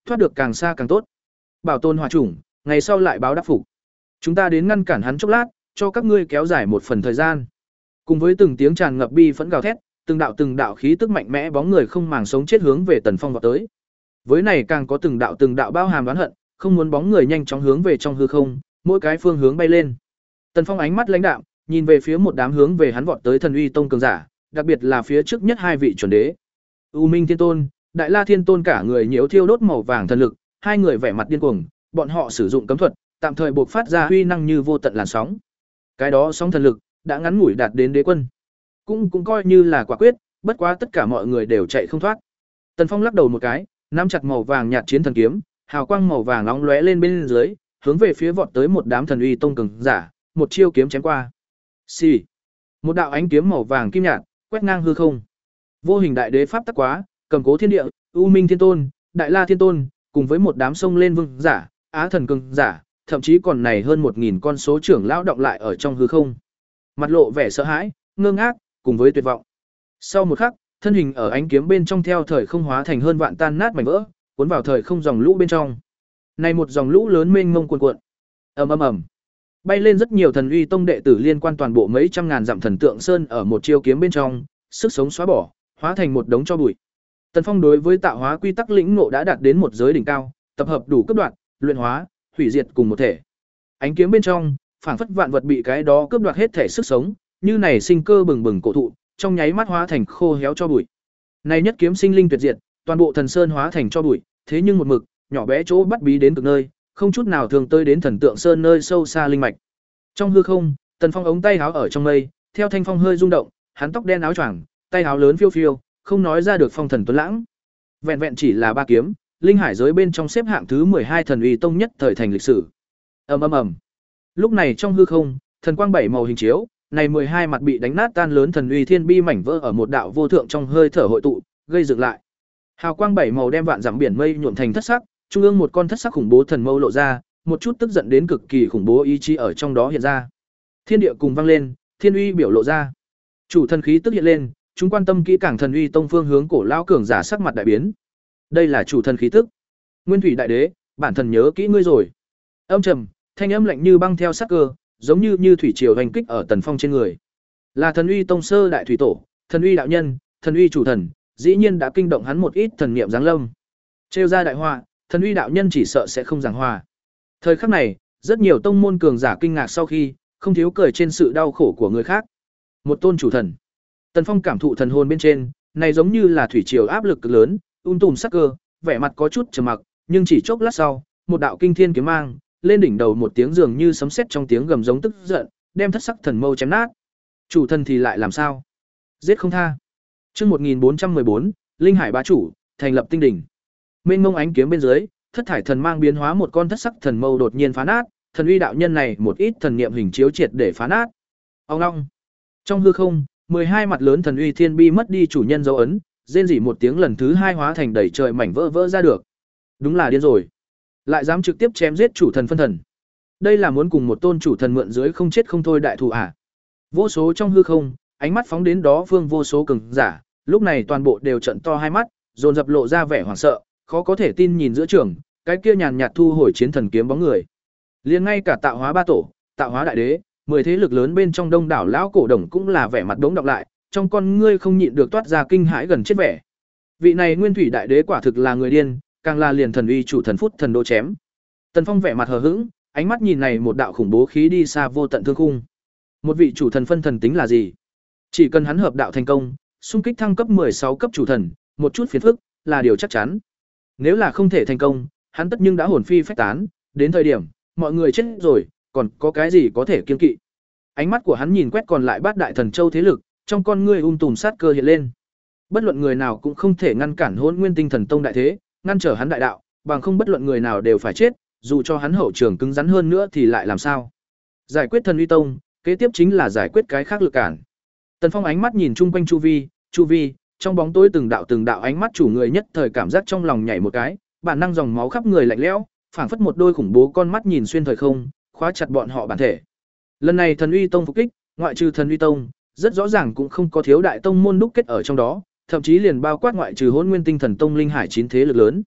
A: thoát được càng xa càng tốt. Bảo tồn hỏa chủng, ngày sau lại báo đáp phục. Chúng ta đến ngăn cản hắn chốc lát, cho các ngươi kéo dài một phần thời gian. Cùng với từng tiếng tràn ngập bi phẫn gào thét, từng đạo từng đạo khí tức mạnh mẽ bóng người không màng sống chết hướng về Tần Phong vọt tới. Với này càng có từng đạo từng đạo bao hàm oán hận, không muốn bóng người nhanh chóng hướng về trong hư không, mỗi cái phương hướng bay lên. Tần Phong ánh mắt lãnh đạm, nhìn về phía một đám hướng về hắn vọt tới Thần Uy Tông cường giả, đặc biệt là phía trước nhất hai vị chuẩn đế. U Minh Thiên Tôn, Đại La Thiên Tôn cả người nhiễu thiêu đốt màu vàng thần lực, hai người vẻ mặt điên cuồng, bọn họ sử dụng cấm thuật, tạm thời bộc phát ra uy năng như vô tận làn sóng. Cái đó sóng thần lực đã ngắn ngủi đạt đến đế quân. Cũng cũng coi như là quả quyết, bất quá tất cả mọi người đều chạy không thoát. Tần Phong lắc đầu một cái, nắm chặt màu vàng nhạt chiến thần kiếm, hào quang màu vàng nóng lóe lên bên dưới, hướng về phía vọt tới một đám Thần Uy Tông cường giả, một chiêu kiếm chém qua. Xì. Một đạo ánh kiếm màu vàng kim nhạt, quét ngang hư không. Vô hình đại đế pháp tắc quá, cầm cố thiên địa, U Minh Thiên Tôn, Đại La Thiên Tôn, cùng với một đám sông lên vương giả, Á thần cường giả, thậm chí còn này hơn một nghìn con số trưởng lão động lại ở trong hư không. Mặt lộ vẻ sợ hãi, ngơ ngác, cùng với tuyệt vọng. Sau một khắc, thân hình ở ánh kiếm bên trong theo thời không hóa thành hơn vạn tan nát mảnh vỡ, cuốn vào thời không dòng lũ bên trong. Này một dòng lũ lớn mênh mông cuồn cuộn. Ầm ầm ầm. Bay lên rất nhiều Thần Uy Tông đệ tử liên quan toàn bộ mấy trăm ngàn dặm thần tượng sơn ở một chiêu kiếm bên trong, sức sống xóa bỏ, hóa thành một đống tro bụi. Tần Phong đối với tạo hóa quy tắc lĩnh ngộ đã đạt đến một giới đỉnh cao, tập hợp đủ cấp đoạn, luyện hóa, hủy diệt cùng một thể. Ánh kiếm bên trong, phảng phất vạn vật bị cái đó cướp đoạt hết thể sức sống, như này sinh cơ bừng bừng cổ thụ, trong nháy mắt hóa thành khô héo cho bụi. Này nhất kiếm sinh linh tuyệt diệt, toàn bộ thần sơn hóa thành cho bụi, thế nhưng một mực, nhỏ bé chỗ bắt bí đến cực nơi, không chút nào thường tới đến thần tượng sơn nơi sâu xa linh mạch. Trong hư không, Tần Phong ống tay áo ở trong mây, theo thanh phong hơi rung động, hắn tóc đen áo choàng, tay áo lớn phiêu phiêu, không nói ra được phong thần tuấn lãng. Vẹn vẹn chỉ là ba kiếm, linh hải giới bên trong xếp hạng thứ mười hai Thần Uy Tông nhất thời thành lịch sử. Ầm ầm ầm. Lúc này trong hư không, thần quang bảy màu hình chiếu, này mười hai mặt bị đánh nát tan lớn Thần Uy Thiên Bi mảnh vỡ ở một đạo vô thượng trong hơi thở hội tụ, gây dựng lại. Hào quang bảy màu đem vạn dặm biển mây nhuộm thành thất sắc, trung ương một con thất sắc khủng bố thần mâu lộ ra, một chút tức giận đến cực kỳ khủng bố ý chí ở trong đó hiện ra. Thiên địa cùng vang lên, thiên uy biểu lộ ra. Chủ thần khí tức hiện lên, chúng quan tâm kỹ càng Thần Uy Tông phương hướng cổ lão cường giả sắc mặt đại biến. Đây là chủ thần khí tức. Nguyên Thủy Đại Đế, bản thần nhớ kỹ ngươi rồi. Âm trầm, thanh âm lạnh như băng theo sắc cơ, giống như như thủy triều hành kích ở Tần Phong trên người. Là Thần Uy Tông sơ đại thủy tổ, Thần Uy đạo nhân, Thần Uy chủ thần, dĩ nhiên đã kinh động hắn một ít thần niệm giáng lâm. Trêu ra đại họa, Thần Uy đạo nhân chỉ sợ sẽ không giảng hòa. Thời khắc này, rất nhiều tông môn cường giả kinh ngạc sau khi, không thiếu cười trên sự đau khổ của người khác. Một tôn chủ thần. Tần Phong cảm thụ thần hồn bên trên, này giống như là thủy triều áp lực cực lớn, um tùm sắc cơ, vẻ mặt có chút trầm mặc, nhưng chỉ chốc lát sau, một đạo kinh thiên kiếm mang, lên đỉnh đầu một tiếng dường như sấm sét trong tiếng gầm giống tức giận, đem thất sắc thần mâu chém nát. Chủ thần thì lại làm sao? Giết không tha. Chương một nghìn bốn trăm mười bốn, Linh Hải bá chủ, thành lập tinh đỉnh. Mênh mông ánh kiếm bên dưới, thất thải thần mang biến hóa một con thất sắc thần mâu đột nhiên phá nát, Thần Uy đạo nhân này một ít thần niệm hình chiếu triệt để phá nát. Ong ong. Trong hư không, mười hai mặt lớn Thần Uy Thiên Bi mất đi chủ nhân dấu ấn, rên rỉ một tiếng lần thứ hai hóa thành đầy trời mảnh vỡ vỡ ra được. Đúng là điên rồi. Lại dám trực tiếp chém giết chủ thần phân thần. Đây là muốn cùng một tôn chủ thần mượn dưới không chết không thôi đại thủ à? Vô số trong hư không, ánh mắt phóng đến đó phương vô số cường giả, lúc này toàn bộ đều trợn to hai mắt, dồn dập lộ ra vẻ hoảng sợ, khó có thể tin nhìn giữa trường, cái kia nhàn nhạt thu hồi chiến thần kiếm bóng người. Liền ngay cả tạo hóa ba tổ, tạo hóa đại đế, mười thế lực lớn bên trong đông đảo lão cổ đồng cũng là vẻ mặt đống đọc lại, trong con ngươi không nhịn được toát ra kinh hãi gần chết vẻ. Vị này Nguyên Thủy Đại Đế quả thực là người điên, càng là liền Thần Uy chủ thần phút thần đô chém. Tần Phong vẻ mặt hờ hững, ánh mắt nhìn này một đạo khủng bố khí đi xa vô tận thương khung. Một vị chủ thần phân thần tính là gì? Chỉ cần hắn hợp đạo thành công, xung kích thăng cấp mười sáu cấp chủ thần, một chút phiền phức là điều chắc chắn. Nếu là không thể thành công, hắn tất nhưng đã hồn phi phách tán, đến thời điểm mọi người chết rồi, còn có cái gì có thể kiêng kỵ. Ánh mắt của hắn nhìn quét còn lại bát đại thần châu thế lực, trong con ngươi um tùm sát cơ hiện lên. Bất luận người nào cũng không thể ngăn cản Hỗn Nguyên Tinh Thần Tông đại thế, ngăn trở hắn đại đạo, bằng không bất luận người nào đều phải chết, dù cho hắn hậu trường cứng rắn hơn nữa thì lại làm sao? Giải quyết Thần Uy Tông, kế tiếp chính là giải quyết cái khác lực cản. Tần Phong ánh mắt nhìn chung quanh chu vi, chu vi, trong bóng tối từng đạo từng đạo ánh mắt chủ người nhất thời cảm giác trong lòng nhảy một cái, bản năng dòng máu khắp người lạnh lẽo, phảng phất một đôi khủng bố con mắt nhìn xuyên thời không, khóa chặt bọn họ bản thể. Lần này Thần Uy Tông phục kích, ngoại trừ Thần Uy Tông, rất rõ ràng cũng không có thiếu đại tông môn đúc kết ở trong đó, thậm chí liền bao quát ngoại trừ Hỗn Nguyên Tinh Thần Tông linh hải chín thế lực lớn.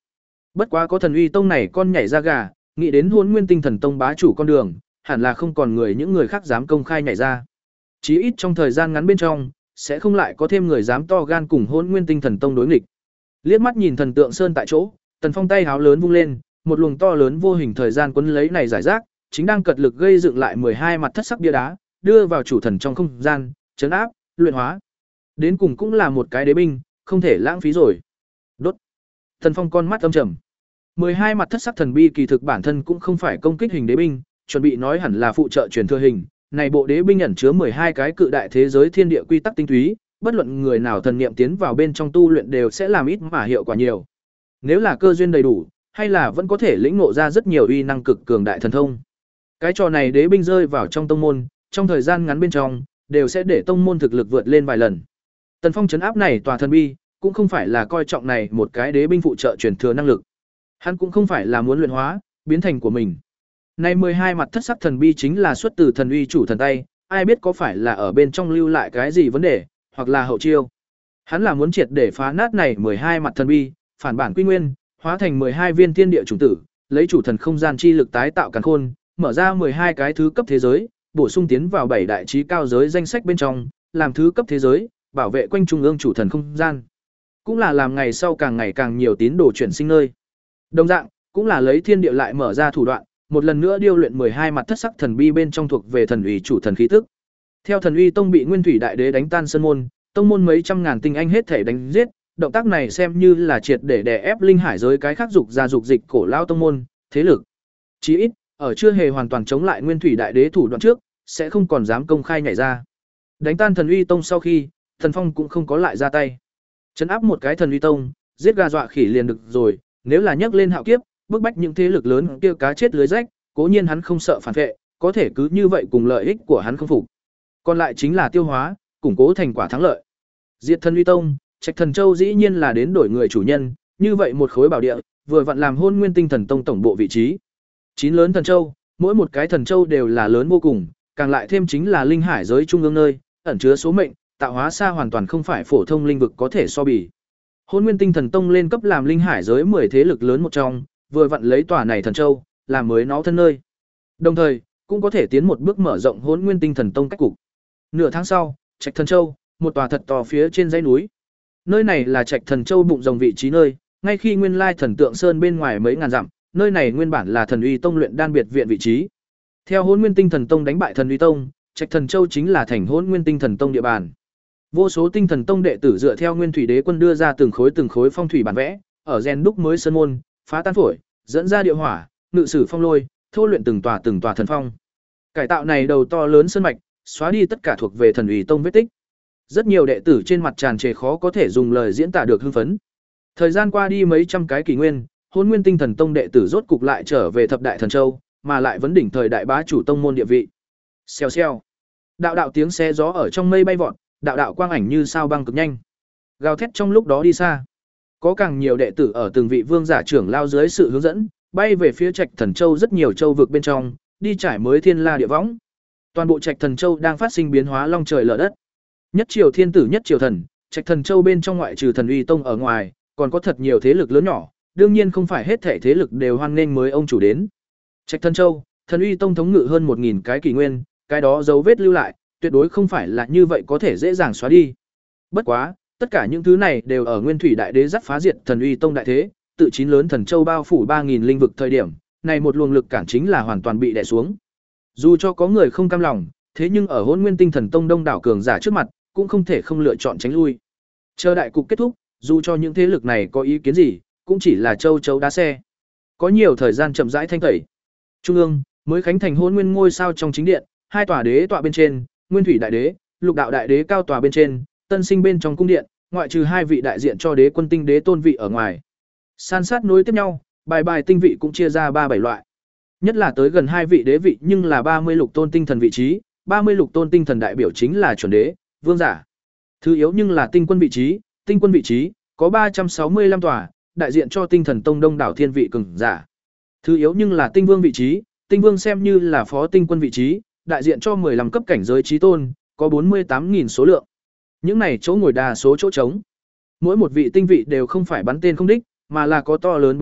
A: Bất quá có Thần Uy Tông này con nhảy ra gà, nghĩ đến Hỗn Nguyên Tinh Thần Tông bá chủ con đường, hẳn là không còn người những người khác dám công khai nhảy ra. Chí ít trong thời gian ngắn bên trong, sẽ không lại có thêm người dám to gan cùng Hỗn Nguyên Tinh Thần Tông đối nghịch. Liếc mắt nhìn Thần Tượng Sơn tại chỗ, Tần Phong tay háo lớn vung lên, một luồng to lớn vô hình thời gian quấn lấy này giải rác, chính đang cật lực gây dựng lại mười hai mặt thất sắc bia đá, đưa vào chủ thần trong không gian, trấn áp, luyện hóa. Đến cùng cũng là một cái đế binh, không thể lãng phí rồi. Đốt. Tần Phong con mắt âm trầm. mười hai mặt thất sắc thần bi kỳ thực bản thân cũng không phải công kích hình đế binh, chuẩn bị nói hẳn là phụ trợ truyền thừa hình. Này bộ đế binh ẩn chứa mười hai cái cự đại thế giới thiên địa quy tắc tinh túy, bất luận người nào thần niệm tiến vào bên trong tu luyện đều sẽ làm ít mà hiệu quả nhiều. Nếu là cơ duyên đầy đủ, hay là vẫn có thể lĩnh ngộ ra rất nhiều uy năng cực cường đại thần thông. Cái trò này đế binh rơi vào trong tông môn, trong thời gian ngắn bên trong, đều sẽ để tông môn thực lực vượt lên vài lần. Tần Phong trấn áp này tòa thần bi, cũng không phải là coi trọng này một cái đế binh phụ trợ truyền thừa năng lực. Hắn cũng không phải là muốn luyện hóa, biến thành của mình. Này mười hai mặt thất sắc thần bi chính là xuất từ thần uy chủ thần tay, ai biết có phải là ở bên trong lưu lại cái gì vấn đề, hoặc là hậu chiêu. Hắn là muốn triệt để phá nát này mười hai mặt thần bi, phản bản quy nguyên, hóa thành mười hai viên thiên địa chủng tử, lấy chủ thần không gian chi lực tái tạo càn khôn, mở ra mười hai cái thứ cấp thế giới, bổ sung tiến vào bảy đại trí cao giới danh sách bên trong, làm thứ cấp thế giới, bảo vệ quanh trung ương chủ thần không gian. Cũng là làm ngày sau càng ngày càng nhiều tín đồ chuyển sinh nơi. Đồng dạng, cũng là lấy thiên địa lại mở ra thủ đoạn, một lần nữa điêu luyện mười hai mặt thất sắc thần bi bên trong thuộc về thần uy chủ thần khí tức. Theo Thần Uy Tông bị Nguyên Thủy Đại Đế đánh tan sơn môn, tông môn mấy trăm ngàn tinh anh hết thể đánh giết, động tác này xem như là triệt để đè ép linh hải giới cái khác dục ra dục dịch cổ lao tông môn, thế lực. Chí ít, ở chưa hề hoàn toàn chống lại Nguyên Thủy Đại Đế thủ đoạn trước, sẽ không còn dám công khai nhảy ra. Đánh tan Thần Uy Tông sau khi, Thần Phong cũng không có lại ra tay. Trấn áp một cái Thần Uy Tông, giết gà dọa khỉ liền được rồi, nếu là nhắc lên hạo kiếp, bức bách những thế lực lớn kia cá chết lưới rách, cố nhiên hắn không sợ phản vệ, có thể cứ như vậy cùng lợi ích của hắn không phục. Còn lại chính là tiêu hóa, củng cố thành quả thắng lợi. Diệt Thần Uy Tông, Trạch Thần Châu dĩ nhiên là đến đổi người chủ nhân, như vậy một khối bảo địa, vừa vặn làm Hôn Nguyên Tinh Thần Tông tổng bộ vị trí. Chín lớn thần châu, mỗi một cái thần châu đều là lớn vô cùng, càng lại thêm chính là linh hải giới trung ương nơi, ẩn chứa số mệnh, tạo hóa xa hoàn toàn không phải phổ thông linh vực có thể so bì. Hôn Nguyên Tinh Thần Tông lên cấp làm linh hải giới mười thế lực lớn một trong, vừa vặn lấy tòa này thần châu, làm mới nó thân nơi. Đồng thời, cũng có thể tiến một bước mở rộng Hôn Nguyên Tinh Thần Tông cách cục. Nửa tháng sau, Trạch Thần Châu, một tòa thật to phía trên dãy núi. Nơi này là Trạch Thần Châu bụng rồng vị trí nơi, ngay khi nguyên lai Thần Tượng Sơn bên ngoài mấy ngàn dặm, nơi này nguyên bản là Thần Uy Tông luyện đan biệt viện vị trí. Theo Hỗn Nguyên Tinh Thần Tông đánh bại Thần Uy Tông, Trạch Thần Châu chính là thành Hỗn Nguyên Tinh Thần Tông địa bàn. Vô số Tinh Thần Tông đệ tử dựa theo Nguyên Thủy Đế Quân đưa ra từng khối từng khối phong thủy bản vẽ, ở rèn đúc mới sơn môn, phá tan phổi, dẫn ra địa hỏa, ngự sử phong lôi, thô luyện từng tòa từng tòa thần phong. Cải tạo này đầu to lớn sơn mạch, xóa đi tất cả thuộc về Thần Uy Tông vết tích. Rất nhiều đệ tử trên mặt tràn trề khó có thể dùng lời diễn tả được hưng phấn. Thời gian qua đi mấy trăm cái kỷ nguyên, Hỗn Nguyên Tinh Thần Tông đệ tử rốt cục lại trở về thập đại thần châu, mà lại vấn đỉnh thời đại bá chủ tông môn địa vị. Xèo xèo. Đạo đạo tiếng xe gió ở trong mây bay vọt, đạo đạo quang ảnh như sao băng cực nhanh. Gào thét trong lúc đó đi xa. Có càng nhiều đệ tử ở từng vị vương giả trưởng lao dưới sự hướng dẫn, bay về phía Trạch Thần Châu rất nhiều châu vực bên trong, đi trải mới thiên la địa võng. Toàn bộ Trạch Thần Châu đang phát sinh biến hóa long trời lở đất. Nhất triều thiên tử nhất triều thần, Trạch Thần Châu bên trong ngoại trừ Thần Uy Tông ở ngoài, còn có thật nhiều thế lực lớn nhỏ, đương nhiên không phải hết thể thế lực đều hoan nghênh mới ông chủ đến. Trạch Thần Châu, Thần Uy Tông thống ngự hơn một nghìn cái kỷ nguyên, cái đó dấu vết lưu lại, tuyệt đối không phải là như vậy có thể dễ dàng xóa đi. Bất quá, tất cả những thứ này đều ở Nguyên Thủy Đại Đế dắt phá diệt Thần Uy Tông đại thế, tự chín lớn thần châu bao phủ ba nghìn linh vực thời điểm, này một luồng lực cản chính là hoàn toàn bị đè xuống. Dù cho có người không cam lòng, thế nhưng ở Hỗn Nguyên Tinh Thần Tông đông đảo cường giả trước mặt, cũng không thể không lựa chọn tránh lui. Chờ đại cục kết thúc, dù cho những thế lực này có ý kiến gì, cũng chỉ là châu chấu đá xe. Có nhiều thời gian chậm rãi thanh tẩy. Trung ương, mới khánh thành Hỗn Nguyên ngôi sao trong chính điện, hai tòa đế tọa bên trên, Nguyên Thủy Đại Đế, Lục Đạo Đại Đế cao tòa bên trên, Tân Sinh bên trong cung điện, ngoại trừ hai vị đại diện cho Đế Quân Tinh Đế tôn vị ở ngoài. San sát nối tiếp nhau, bài bài tinh vị cũng chia ra ba bảy loại. Nhất là tới gần hai vị đế vị nhưng là ba mươi lục tôn tinh thần vị trí, ba mươi lục tôn tinh thần đại biểu chính là chuẩn đế, vương giả. Thứ yếu nhưng là tinh quân vị trí, tinh quân vị trí có ba trăm sáu mươi lăm tòa, đại diện cho Tinh Thần Tông đông đảo thiên vị cường giả. Thứ yếu nhưng là tinh vương vị trí, tinh vương xem như là phó tinh quân vị trí, đại diện cho mười lăm cấp cảnh giới chí tôn, có bốn mươi tám nghìn số lượng. Những này chỗ ngồi đa số chỗ trống. Mỗi một vị tinh vị đều không phải bắn tên không đích, mà là có to lớn bố cục,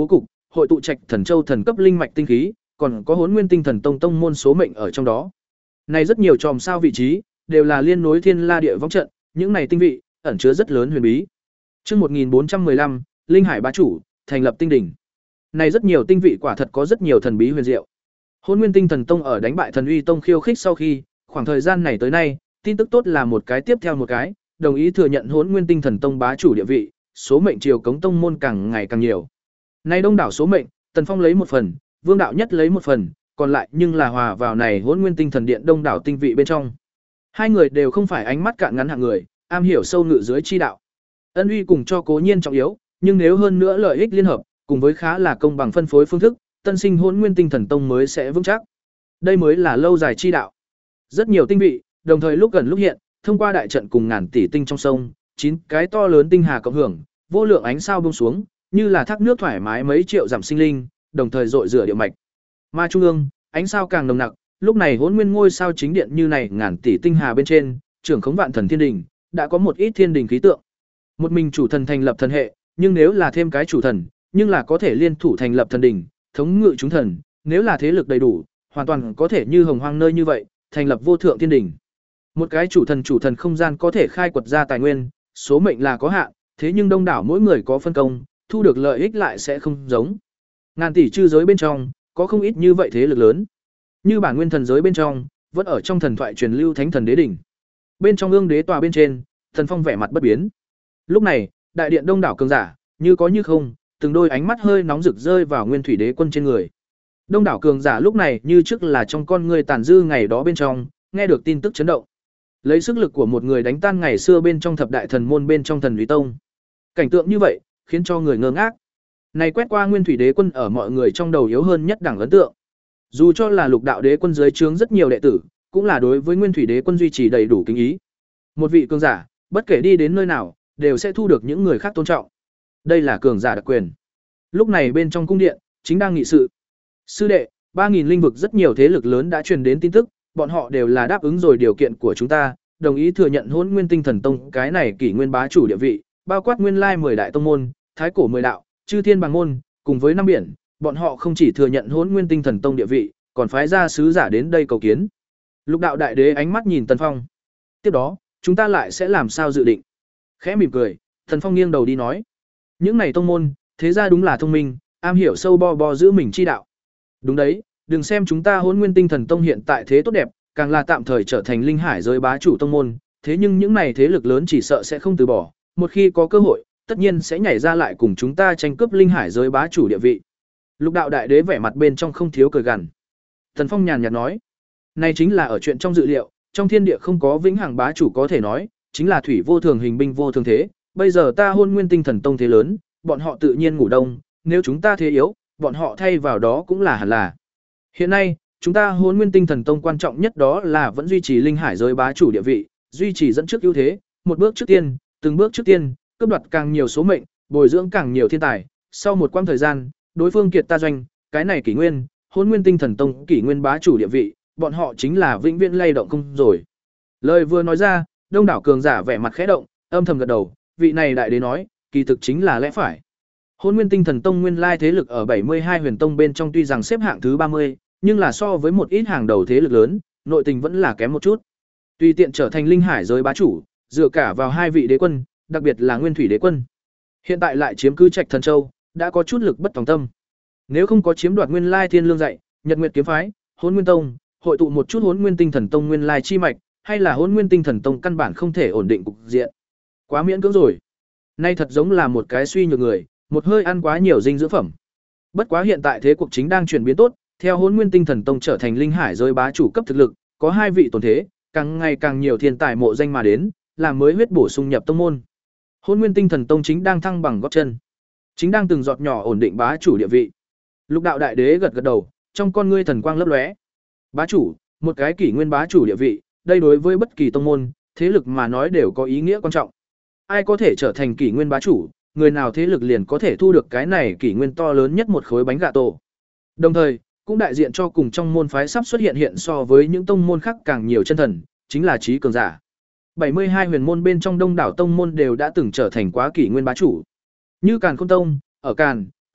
A: hội tụ trạch thần châu thần cấp linh mạch tinh khí, còn có Hỗn Nguyên Tinh Thần Tông tông môn số mệnh ở trong đó. Này rất nhiều chòm sao vị trí đều là liên nối thiên la địa võng trận, những này tinh vị ẩn chứa rất lớn huyền bí. Chương một nghìn bốn trăm mười lăm, Linh Hải bá chủ, thành lập tinh đỉnh. Này rất nhiều tinh vị quả thật có rất nhiều thần bí huyền diệu. Hỗn Nguyên Tinh Thần Tông ở đánh bại Thần Uy Tông khiêu khích sau khi, khoảng thời gian này tới nay, tin tức tốt là một cái tiếp theo một cái, đồng ý thừa nhận Hỗn Nguyên Tinh Thần Tông bá chủ địa vị, số mệnh triều cống tông môn càng ngày càng nhiều. Nay đông đảo số mệnh, Tần Phong lấy một phần, Vương đạo nhất lấy một phần, còn lại nhưng là hòa vào này Hỗn Nguyên Tinh Thần Điện đông đảo tinh vị bên trong. Hai người đều không phải ánh mắt cạn ngắn hạng người, am hiểu sâu ngự dưới chi đạo. Ân uy cùng cho cố nhiên trọng yếu, nhưng nếu hơn nữa lợi ích liên hợp, cùng với khá là công bằng phân phối phương thức, tân sinh Hỗn Nguyên Tinh Thần Tông mới sẽ vững chắc. Đây mới là lâu dài chi đạo. Rất nhiều tinh vị, đồng thời lúc gần lúc hiện, thông qua đại trận cùng ngàn tỷ tinh trong sông, chín cái to lớn tinh hà cộng hưởng, vô lượng ánh sao buông xuống, như là thác nước thoải mái mấy triệu dặm sinh linh, đồng thời dội rửa địa mạch. Mà trung ương, ánh sao càng nồng nặc, lúc này Hỗn Nguyên ngôi sao chính điện như này ngàn tỷ tinh hà bên trên, trưởng khống vạn thần thiên đình, đã có một ít thiên đình khí tượng. Một mình chủ thần thành lập thần hệ, nhưng nếu là thêm cái chủ thần, nhưng là có thể liên thủ thành lập thần đình, thống ngự chúng thần, nếu là thế lực đầy đủ, hoàn toàn có thể như hồng hoang nơi như vậy, thành lập vô thượng thiên đình. Một cái chủ thần chủ thần không gian có thể khai quật ra tài nguyên, số mệnh là có hạn, thế nhưng đông đảo mỗi người có phân công, thu được lợi ích lại sẽ không giống. Ngàn tỷ chư giới bên trong, có không ít như vậy thế lực lớn. Như bản nguyên thần giới bên trong, vẫn ở trong thần thoại truyền lưu thánh thần đế đỉnh. Bên trong ương đế tòa bên trên, Thần Phong vẻ mặt bất biến. Lúc này, đại điện đông đảo cường giả, như có như không, từng đôi ánh mắt hơi nóng rực rơi vào Nguyên Thủy Đế Quân trên người. Đông đảo cường giả lúc này như trước là trong con người tàn dư ngày đó bên trong, nghe được tin tức chấn động. Lấy sức lực của một người đánh tan ngày xưa bên trong thập đại thần môn bên trong Thần Uy Tông. Cảnh tượng như vậy, khiến cho người ngơ ngác. Này quét qua Nguyên Thủy Đế Quân ở mọi người trong đầu yếu hơn nhất đẳng ấn tượng. Dù cho là Lục Đạo Đế Quân dưới trướng rất nhiều đệ tử, cũng là đối với Nguyên Thủy Đế Quân duy trì đầy đủ kính ý. Một vị cường giả, bất kể đi đến nơi nào, đều sẽ thu được những người khác tôn trọng. Đây là cường giả đặc quyền. Lúc này bên trong cung điện, chính đang nghị sự. Sư đệ, ba nghìn linh vực rất nhiều thế lực lớn đã truyền đến tin tức, bọn họ đều là đáp ứng rồi điều kiện của chúng ta, đồng ý thừa nhận Hỗn Nguyên Tinh Thần Tông cái này kỷ nguyên bá chủ địa vị, bao quát nguyên lai mười đại tông môn, thái cổ mười đạo, chư thiên bằng môn, cùng với năm biển, bọn họ không chỉ thừa nhận Hỗn Nguyên Tinh Thần Tông địa vị, còn phái ra sứ giả đến đây cầu kiến. Lục Đạo Đại Đế ánh mắt nhìn Tần Phong. Tiếp đó, chúng ta lại sẽ làm sao dự định? Khẽ mỉm cười, Tần Phong nghiêng đầu đi nói: những này tông môn, thế ra đúng là thông minh, am hiểu sâu bo bo giữ mình chi đạo. Đúng đấy, đừng xem chúng ta Hỗn Nguyên Tinh Thần Tông hiện tại thế tốt đẹp, càng là tạm thời trở thành linh hải giới bá chủ tông môn, thế nhưng những này thế lực lớn chỉ sợ sẽ không từ bỏ, một khi có cơ hội, tất nhiên sẽ nhảy ra lại cùng chúng ta tranh cướp linh hải giới bá chủ địa vị. Lục Đạo Đại Đế vẻ mặt bên trong không thiếu cười gằn. Tần Phong nhàn nhạt nói: này chính là ở chuyện trong dự liệu, trong thiên địa không có vĩnh hằng bá chủ có thể nói, chính là thủy vô thường hình binh vô thường thế, bây giờ ta Hỗn Nguyên Tinh Thần Tông thế lớn, bọn họ tự nhiên ngủ đông, nếu chúng ta thế yếu, bọn họ thay vào đó cũng là hẳn là. Hiện nay, chúng ta Hỗn Nguyên Tinh Thần Tông quan trọng nhất đó là vẫn duy trì linh hải giới bá chủ địa vị, duy trì dẫn trước ưu thế, một bước trước tiên, từng bước trước tiên, cướp đoạt càng nhiều số mệnh, bồi dưỡng càng nhiều thiên tài, sau một quãng thời gian, đối phương kiệt ta doanh, cái này kỷ nguyên, Hỗn Nguyên Tinh Thần Tông kỷ nguyên bá chủ địa vị, bọn họ chính là vĩnh viễn lay động không rồi. Lời vừa nói ra, đông đảo cường giả vẻ mặt khẽ động, âm thầm gật đầu, vị này đại đế nói, kỳ thực chính là lẽ phải. Hỗn Nguyên Tinh Thần Tông nguyên lai thế lực ở bảy mươi hai huyền tông bên trong tuy rằng xếp hạng thứ ba mươi, nhưng là so với một ít hàng đầu thế lực lớn, nội tình vẫn là kém một chút. Tùy tiện trở thành linh hải giới bá chủ, dựa cả vào hai vị đế quân, đặc biệt là Nguyên Thủy Đế Quân. Hiện tại lại chiếm cứ Trạch Thần Châu, đã có chút lực bất tòng tâm. Nếu không có chiếm đoạt nguyên lai Thiên Lương dạy, Nhật Nguyệt kiếm phái, Hỗn Nguyên Tông, hội tụ một chút Hỗn Nguyên Tinh Thần Tông nguyên lai chi mạch, hay là Hỗn Nguyên Tinh Thần Tông căn bản không thể ổn định cục diện. Quá miễn cưỡng rồi. Nay thật giống là một cái suy nhược người, một hơi ăn quá nhiều dinh dưỡng phẩm. Bất quá hiện tại thế cuộc chính đang chuyển biến tốt, theo Hỗn Nguyên Tinh Thần Tông trở thành linh hải giới bá chủ cấp thực lực, có hai vị tồn thế, càng ngày càng nhiều thiên tài mộ danh mà đến, làm mới huyết bổ sung nhập tông môn. Hỗn Nguyên Tinh Thần Tông chính đang thăng bằng gót chân, chính đang từng giọt nhỏ ổn định bá chủ địa vị. Lục Đạo Đại Đế gật gật đầu, trong con ngươi thần quang lấp lóe. Bá chủ, một cái kỷ nguyên bá chủ địa vị, đây đối với bất kỳ tông môn, thế lực mà nói đều có ý nghĩa quan trọng. Ai có thể trở thành kỷ nguyên bá chủ, người nào thế lực liền có thể thu được cái này kỷ nguyên to lớn nhất một khối bánh gà tổ. Đồng thời, cũng đại diện cho cùng trong môn phái sắp xuất hiện hiện so với những tông môn khác càng nhiều chân thần, chính là trí cường giả. bảy mươi hai huyền môn bên trong đông đảo tông môn đều đã từng trở thành quá kỷ nguyên bá chủ. Như Càn Khôn Tông, ở Càn,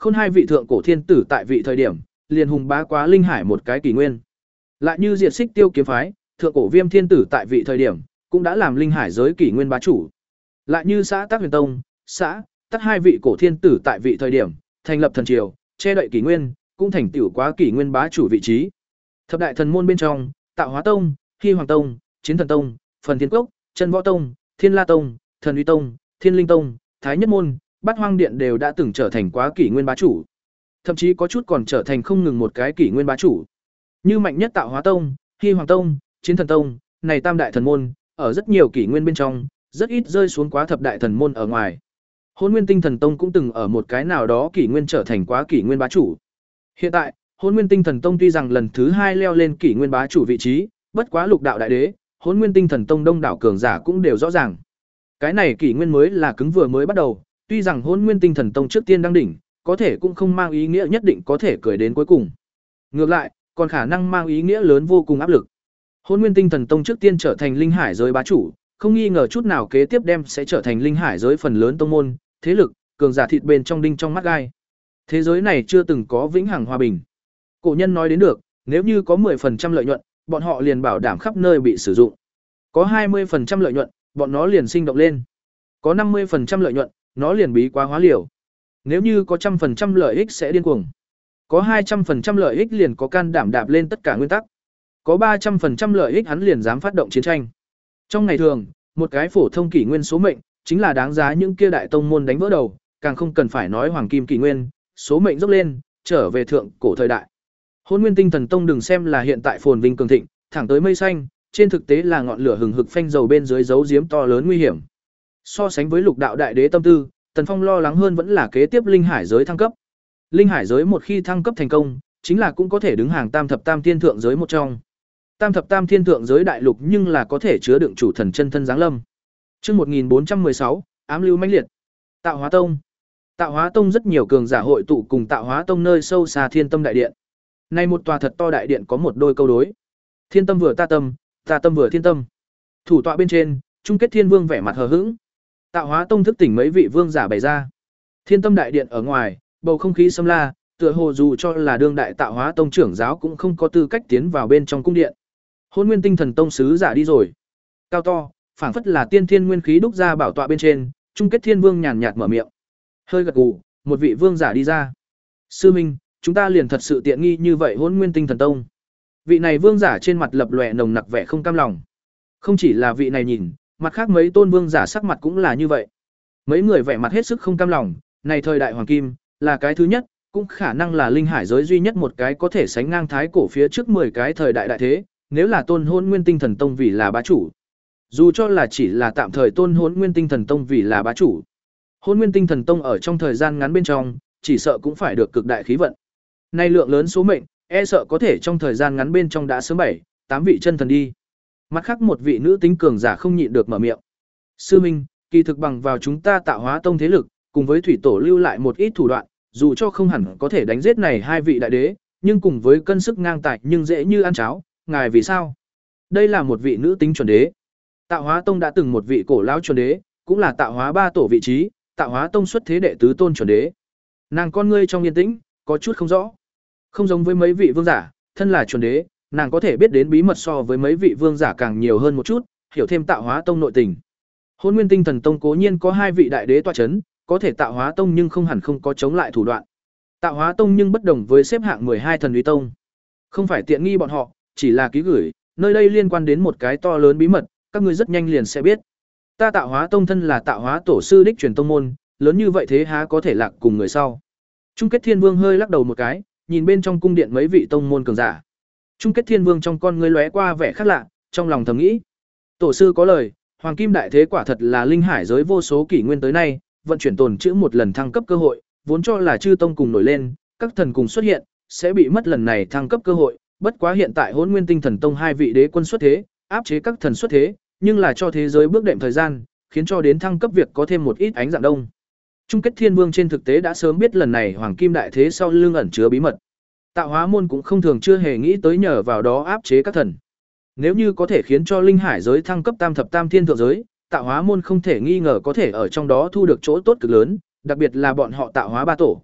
A: Khôn hai vị thượng cổ thiên tử tại vị thời điểm, liền hùng bá quá linh hải một cái kỷ nguyên. Lại như diệt Xích Tiêu kiếm phái, thượng cổ Viêm thiên tử tại vị thời điểm, cũng đã làm linh hải giới kỷ nguyên bá chủ. Lại như xã Tắc Huyền Tông, xã Tắc hai vị cổ thiên tử tại vị thời điểm, thành lập thần triều, che đậy kỷ nguyên, cũng thành tựu quá kỷ nguyên bá chủ vị trí. Thập đại thần môn bên trong, Tạo Hóa Tông, Hy Hoàng Tông, Chiến Thần Tông, Phần Thiên Cốc, Chân Võ Tông, Thiên La Tông, Thần Uy Tông, Thiên Linh Tông, Thái Nhất Môn, Bát Hoang Điện đều đã từng trở thành quá kỷ nguyên bá chủ. Thậm chí có chút còn trở thành không ngừng một cái kỷ nguyên bá chủ. Như mạnh nhất Tạo Hóa Tông, Hy Hoàng Tông, Chiến Thần Tông, này tam đại thần môn, ở rất nhiều kỷ nguyên bên trong, rất ít rơi xuống quá thập đại thần môn ở ngoài. Hỗn Nguyên Tinh Thần Tông cũng từng ở một cái nào đó kỷ nguyên trở thành quá kỷ nguyên bá chủ. Hiện tại, Hỗn Nguyên Tinh Thần Tông tuy rằng lần thứ hai leo lên kỷ nguyên bá chủ vị trí, bất quá lục đạo đại đế, Hỗn Nguyên Tinh Thần Tông đông đảo cường giả cũng đều rõ ràng. Cái này kỷ nguyên mới là cứng vừa mới bắt đầu, tuy rằng Hỗn Nguyên Tinh Thần Tông trước tiên đang đỉnh, có thể cũng không mang ý nghĩa nhất định có thể cười đến cuối cùng. Ngược lại, còn khả năng mang ý nghĩa lớn vô cùng áp lực. Hỗn Nguyên Tinh Thần Tông trước tiên trở thành linh hải giới bá chủ, không nghi ngờ chút nào kế tiếp đem sẽ trở thành linh hải giới phần lớn tông môn, thế lực, cường giả thịt bên trong đinh trong mắt gai. Thế giới này chưa từng có vĩnh hằng hòa bình. Cổ nhân nói đến được, nếu như có mười phần trăm lợi nhuận, bọn họ liền bảo đảm khắp nơi bị sử dụng. Có hai mươi phần trăm lợi nhuận, bọn nó liền sinh động lên. Có năm mươi phần trăm lợi nhuận, nó liền bí quá hóa liều. Nếu như có một trăm phần trăm lợi ích sẽ điên cuồng. Có hai trăm phần trăm lợi ích liền có can đảm đạp lên tất cả nguyên tắc. Có ba trăm phần trăm lợi ích hắn liền dám phát động chiến tranh. Trong ngày thường, một cái phổ thông kỷ nguyên số mệnh, chính là đáng giá những kia đại tông môn đánh vỡ đầu, càng không cần phải nói hoàng kim kỷ nguyên, số mệnh dốc lên, trở về thượng cổ thời đại. Hỗn Nguyên Tinh Thần Tông đừng xem là hiện tại phồn vinh cường thịnh, thẳng tới mây xanh, trên thực tế là ngọn lửa hừng hực phanh dầu bên dưới giấu giếm to lớn nguy hiểm. So sánh với lục đạo đại đế tâm tư, Tần Phong lo lắng hơn vẫn là kế tiếp linh hải giới thăng cấp. Linh hải giới một khi thăng cấp thành công, chính là cũng có thể đứng hàng tam thập tam thiên thượng giới một trong. Tam thập tam thiên thượng giới đại lục nhưng là có thể chứa đựng chủ thần chân thân giáng lâm. Chương một nghìn bốn trăm mười sáu, ám lưu mãnh liệt. Tạo Hóa Tông. Tạo Hóa Tông rất nhiều cường giả hội tụ cùng Tạo Hóa Tông nơi sâu xa Thiên Tâm đại điện. Nay một tòa thật to đại điện có một đôi câu đối. Thiên tâm vừa ta tâm, ta tâm vừa thiên tâm. Thủ tọa bên trên, Chung Kết Thiên Vương vẻ mặt hờ hững. Tạo Hóa Tông thức tỉnh mấy vị vương giả bày ra. Thiên Tâm đại điện ở ngoài, bầu không khí xâm la, tựa hồ dù cho là đương đại Tạo Hóa Tông trưởng giáo cũng không có tư cách tiến vào bên trong cung điện. Hỗn Nguyên Tinh Thần Tông sứ giả đi rồi. Cao to, phảng phất là tiên thiên nguyên khí đúc ra bảo tọa bên trên, Chung Kết Thiên Vương nhàn nhạt mở miệng. Hơi gật gù, một vị vương giả đi ra. Sư minh, chúng ta liền thật sự tiện nghi như vậy Hỗn Nguyên Tinh Thần Tông. Vị này vương giả trên mặt lập lòe nồng nặc vẻ không cam lòng. Không chỉ là vị này nhìn, mặt khác mấy tôn vương giả sắc mặt cũng là như vậy. Mấy người vẻ mặt hết sức không cam lòng, này thời đại hoàng kim, là cái thứ nhất, cũng khả năng là linh hải giới duy nhất một cái có thể sánh ngang thái cổ phía trước mười cái thời đại đại thế, nếu là tôn Hỗn Nguyên Tinh Thần Tông vì là bá chủ. Dù cho là chỉ là tạm thời tôn Hỗn Nguyên Tinh Thần Tông vì là bá chủ. Hỗn Nguyên Tinh Thần Tông ở trong thời gian ngắn bên trong, chỉ sợ cũng phải được cực đại khí vận. Nay lượng lớn số mệnh, e sợ có thể trong thời gian ngắn bên trong đã sớm bảy, tám vị chân thần đi. Mặt khác một vị nữ tính cường giả không nhịn được mở miệng. Sư minh, kỳ thực bằng vào chúng ta Tạo Hóa Tông thế lực, cùng với thủy tổ lưu lại một ít thủ đoạn, dù cho không hẳn có thể đánh giết này hai vị đại đế, nhưng cùng với cân sức ngang tài nhưng dễ như ăn cháo, ngài vì sao? Đây là một vị nữ tính chuẩn đế. Tạo Hóa Tông đã từng một vị cổ lão chuẩn đế, cũng là Tạo Hóa ba tổ vị trí, Tạo Hóa Tông xuất thế đệ tứ tôn chuẩn đế. Nàng con ngươi trong yên tĩnh, có chút không rõ. Không giống với mấy vị vương giả, thân là chuẩn đế, nàng có thể biết đến bí mật so với mấy vị vương giả càng nhiều hơn một chút, hiểu thêm Tạo Hóa Tông nội tình. Hỗn Nguyên Tinh Thần Tông cố nhiên có hai vị đại đế tọa chấn, có thể Tạo Hóa Tông nhưng không hẳn không có chống lại thủ đoạn. Tạo Hóa Tông nhưng bất đồng với xếp hạng mười hai thần uy tông. Không phải tiện nghi bọn họ, chỉ là ký gửi, nơi đây liên quan đến một cái to lớn bí mật, các ngươi rất nhanh liền sẽ biết. Ta Tạo Hóa Tông thân là Tạo Hóa tổ sư đích truyền tông môn, lớn như vậy thế há có thể lạc cùng người sau. Chung Kết Thiên Vương hơi lắc đầu một cái, nhìn bên trong cung điện mấy vị tông môn cường giả. Chung Kết Thiên Vương trong con ngươi lóe qua vẻ khác lạ, trong lòng thầm nghĩ: tổ sư có lời, Hoàng Kim Đại Thế quả thật là linh hải giới vô số kỷ nguyên tới nay, vận chuyển tồn trữ một lần thăng cấp cơ hội, vốn cho là chư tông cùng nổi lên, các thần cùng xuất hiện, sẽ bị mất lần này thăng cấp cơ hội, bất quá hiện tại Hỗn Nguyên Tinh Thần Tông hai vị đế quân xuất thế, áp chế các thần xuất thế, nhưng là cho thế giới bước đệm thời gian, khiến cho đến thăng cấp việc có thêm một ít ánh dạng đông. Chung Kết Thiên Vương trên thực tế đã sớm biết lần này Hoàng Kim Đại Thế sau lưng ẩn chứa bí mật. Tạo Hóa môn cũng không thường chưa hề nghĩ tới nhờ vào đó áp chế các thần. Nếu như có thể khiến cho linh hải giới thăng cấp tam thập tam thiên thượng giới, Tạo Hóa môn không thể nghi ngờ có thể ở trong đó thu được chỗ tốt cực lớn, đặc biệt là bọn họ Tạo Hóa ba tổ.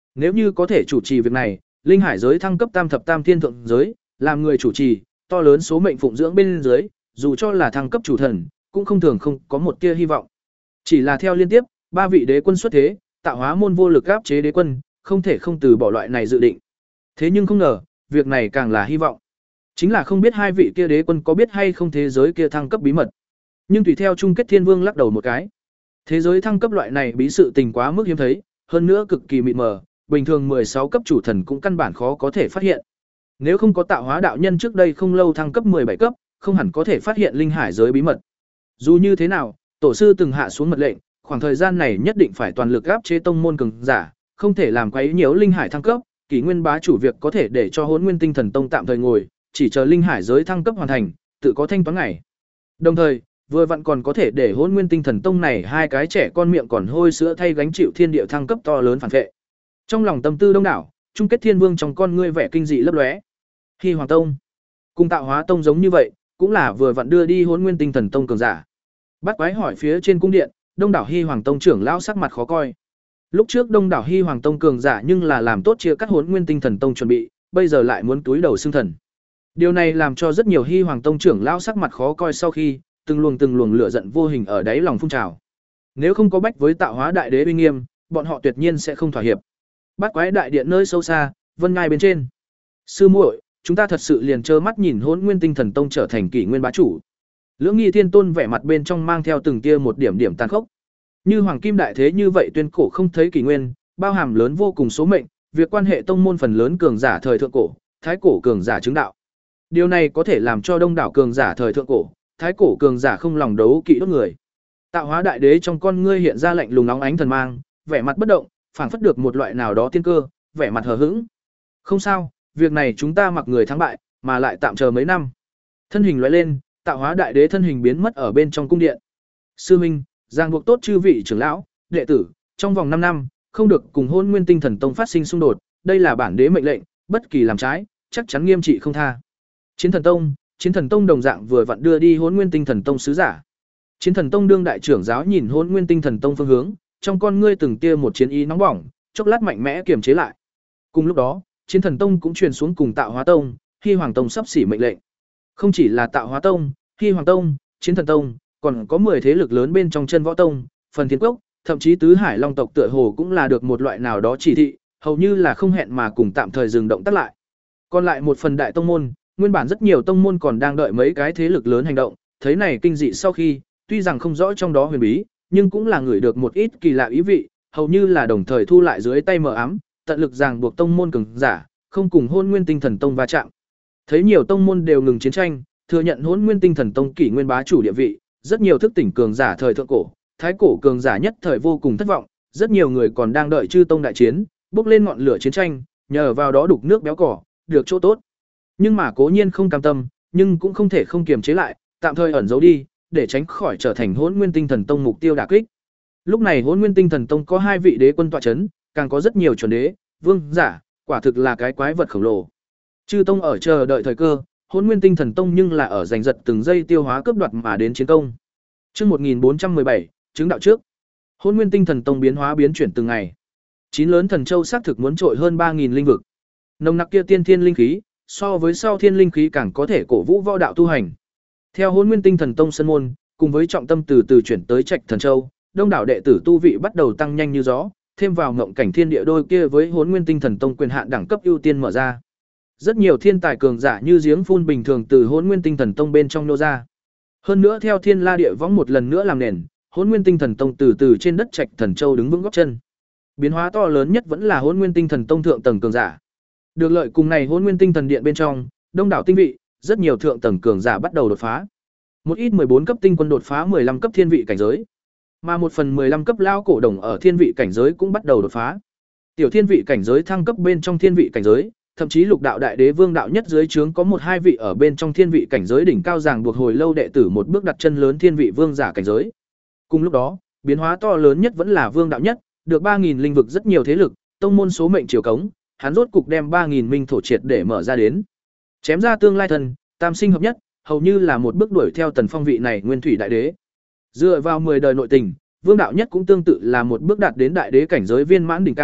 A: Nếu như có thể chủ trì việc này, linh hải giới thăng cấp tam thập tam thiên thượng giới, làm người chủ trì, to lớn số mệnh phụng dưỡng bên dưới, dù cho là thăng cấp chủ thần, cũng không thường không có một tia hy vọng. Chỉ là theo liên tiếp, ba vị đế quân xuất thế, tạo hóa môn vô lực áp chế đế quân, không thể không từ bỏ loại này dự định. Thế nhưng không ngờ, việc này càng là hy vọng. Chính là không biết hai vị kia đế quân có biết hay không thế giới kia thăng cấp bí mật. Nhưng tùy theo chung kết thiên vương lắc đầu một cái. Thế giới thăng cấp loại này bí sự tình quá mức hiếm thấy, hơn nữa cực kỳ mịt mờ, bình thường mười sáu cấp chủ thần cũng căn bản khó có thể phát hiện. Nếu không có tạo hóa đạo nhân trước đây không lâu thăng cấp mười bảy cấp, không hẳn có thể phát hiện linh hải giới bí mật. Dù như thế nào, tổ sư từng hạ xuống mật lệnh, khoảng thời gian này nhất định phải toàn lực áp chế tông môn cường giả, không thể làm quấy nhiễu linh hải thăng cấp, Kỷ Nguyên bá chủ việc có thể để cho Hỗn Nguyên Tinh Thần Tông tạm thời ngồi, chỉ chờ linh hải giới thăng cấp hoàn thành, tự có thanh toán ngày. Đồng thời, vừa vặn còn có thể để Hỗn Nguyên Tinh Thần Tông này hai cái trẻ con miệng còn hôi sữa thay gánh chịu thiên địa thăng cấp to lớn phản vệ. Trong lòng tâm tư đông đảo, chung kết thiên vương trong con ngươi vẻ kinh dị lấp lóe. Hy Hoàng Tông, cùng Tạo Hóa Tông giống như vậy, cũng là vừa vặn đưa đi Hỗn Nguyên Tinh Thần Tông cường giả. Bát Quái hỏi phía trên cung điện, Đông đảo Hy Hoàng Tông trưởng lão sắc mặt khó coi. Lúc trước Đông đảo Hy Hoàng Tông cường giả nhưng là làm tốt chia cắt Hỗn Nguyên Tinh Thần Tông chuẩn bị, bây giờ lại muốn túi đầu xương thần. Điều này làm cho rất nhiều Hy Hoàng Tông trưởng lão sắc mặt khó coi, sau khi từng luồng từng luồng lửa giận vô hình ở đáy lòng phun trào. Nếu không có bách với Tạo Hóa đại đế uy nghiêm, bọn họ tuyệt nhiên sẽ không thỏa hiệp. Bát Quái đại điện nơi sâu xa, vân ngai bên trên. Sư muội, chúng ta thật sự liền trơ mắt nhìn Hỗn Nguyên Tinh Thần Tông trở thành Kỷ Nguyên bá chủ. Lưỡng Nghi Thiên Tôn vẻ mặt bên trong mang theo từng tia một điểm điểm tàn khốc. Như Hoàng Kim đại thế như vậy tuyên cổ không thấy kỷ nguyên, bao hàm lớn vô cùng số mệnh, việc quan hệ tông môn phần lớn cường giả thời thượng cổ, thái cổ cường giả chứng đạo. Điều này có thể làm cho đông đảo cường giả thời thượng cổ, thái cổ cường giả không lòng đấu kỵ đốt người. Tạo Hóa đại đế trong con ngươi hiện ra lạnh lùng nóng ánh thần mang, vẻ mặt bất động, phảng phất được một loại nào đó tiên cơ, vẻ mặt hờ hững. Không sao, việc này chúng ta mặc người thắng bại, mà lại tạm chờ mấy năm. Thân hình lóe lên, Tạo Hóa đại đế thân hình biến mất ở bên trong cung điện. Sư minh, ràng buộc tốt chư vị trưởng lão, đệ tử, trong vòng năm năm, không được cùng Hỗn Nguyên Tinh Thần Tông phát sinh xung đột, đây là bản đế mệnh lệnh, bất kỳ làm trái, chắc chắn nghiêm trị không tha. Chiến Thần Tông, Chiến Thần Tông đồng dạng vừa vặn đưa đi Hỗn Nguyên Tinh Thần Tông sứ giả. Chiến Thần Tông đương đại trưởng giáo nhìn Hỗn Nguyên Tinh Thần Tông phương hướng, trong con ngươi từng tia một chiến ý nóng bỏng, chốc lát mạnh mẽ kiềm chế lại. Cùng lúc đó, Chiến Thần Tông cũng truyền xuống cùng Tạo Hóa Tông, Hy Hoàng Tông sắp xỉ mệnh lệnh. Không chỉ là Tạo Hóa Tông, Hy Hoàng Tông, Chiến Thần Tông, còn có mười thế lực lớn bên trong Chân Võ Tông, Phần Thiên Cốc, thậm chí Tứ Hải Long tộc tựa hồ cũng là được một loại nào đó chỉ thị, hầu như là không hẹn mà cùng tạm thời dừng động tác lại. Còn lại một phần đại tông môn, nguyên bản rất nhiều tông môn còn đang đợi mấy cái thế lực lớn hành động, thấy này kinh dị sau khi, tuy rằng không rõ trong đó huyền bí, nhưng cũng là người được một ít kỳ lạ ý vị, hầu như là đồng thời thu lại dưới tay mờ ám, tận lực ràng buộc tông môn cường giả, không cùng Hỗn Nguyên Tinh Thần Tông va chạm. Thấy nhiều tông môn đều ngừng chiến tranh, thừa nhận Hỗn Nguyên Tinh Thần Tông kỷ nguyên bá chủ địa vị, rất nhiều thức tỉnh cường giả thời thượng cổ, thái cổ cường giả nhất thời vô cùng thất vọng, rất nhiều người còn đang đợi chư tông đại chiến, bốc lên ngọn lửa chiến tranh, nhờ vào đó đục nước béo cỏ, được chỗ tốt. Nhưng mà cố nhiên không cam tâm, nhưng cũng không thể không kiềm chế lại, tạm thời ẩn giấu đi, để tránh khỏi trở thành Hỗn Nguyên Tinh Thần Tông mục tiêu đả kích. Lúc này Hỗn Nguyên Tinh Thần Tông có hai vị đế quân tọa chấn, càng có rất nhiều chuẩn đế, vương giả, quả thực là cái quái vật khổng lồ. Chư tông ở chờ đợi thời cơ, Hỗn Nguyên Tinh Thần Tông nhưng là ở giành giật từng giây tiêu hóa cướp đoạt mà đến chiến công. Chương một nghìn bốn trăm mười bảy, chứng đạo trước. Hỗn Nguyên Tinh Thần Tông biến hóa biến chuyển từng ngày. Chín lớn thần châu xác thực muốn trội hơn ba nghìn linh vực. Nồng nặc kia tiên thiên linh khí, so với sau thiên linh khí càng có thể cổ vũ võ đạo tu hành. Theo Hỗn Nguyên Tinh Thần Tông sân môn, cùng với trọng tâm từ từ chuyển tới Trạch Thần Châu, đông đảo đệ tử tu vị bắt đầu tăng nhanh như gió, thêm vào ngộng cảnh thiên địa đôi kia với Hỗn Nguyên Tinh Thần Tông quyền hạn đẳng cấp ưu tiên mở ra. Rất nhiều thiên tài cường giả như giếng phun bình thường từ Hỗn Nguyên Tinh Thần Tông bên trong nô ra. Hơn nữa theo Thiên La Địa Võng một lần nữa làm nền, Hỗn Nguyên Tinh Thần Tông từ từ trên đất Trạch Thần Châu đứng vững gót chân. Biến hóa to lớn nhất vẫn là Hỗn Nguyên Tinh Thần Tông thượng tầng cường giả. Được lợi cùng này Hỗn Nguyên Tinh Thần Điện bên trong, đông đảo tinh vị, rất nhiều thượng tầng cường giả bắt đầu đột phá. Một ít mười bốn cấp tinh quân đột phá mười lăm cấp thiên vị cảnh giới, mà một phần mười lăm cấp lao cổ đồng ở thiên vị cảnh giới cũng bắt đầu đột phá. Tiểu thiên vị cảnh giới thăng cấp bên trong thiên vị cảnh giới, thậm chí lục đạo đại đế vương đạo nhất dưới trướng có một hai vị ở bên trong thiên vị cảnh giới đỉnh cao ràng buộc hồi lâu đệ tử một bước đặt chân lớn thiên vị vương giả cảnh giới. Cùng lúc đó, biến hóa to lớn nhất vẫn là vương đạo nhất, được ba nghìn linh vực rất nhiều thế lực, tông môn số mệnh chiều cống, hắn rốt cục đem ba nghìn minh thổ triệt để mở ra đến. Chém ra tương lai thần, tam sinh hợp nhất, hầu như là một bước đuổi theo Tần Phong vị này nguyên thủy đại đế. Dựa vào mười đời nội tình, vương đạo nhất cũng tương tự là một bước đạt đến đại đế cảnh giới viên mãn đỉnh cao,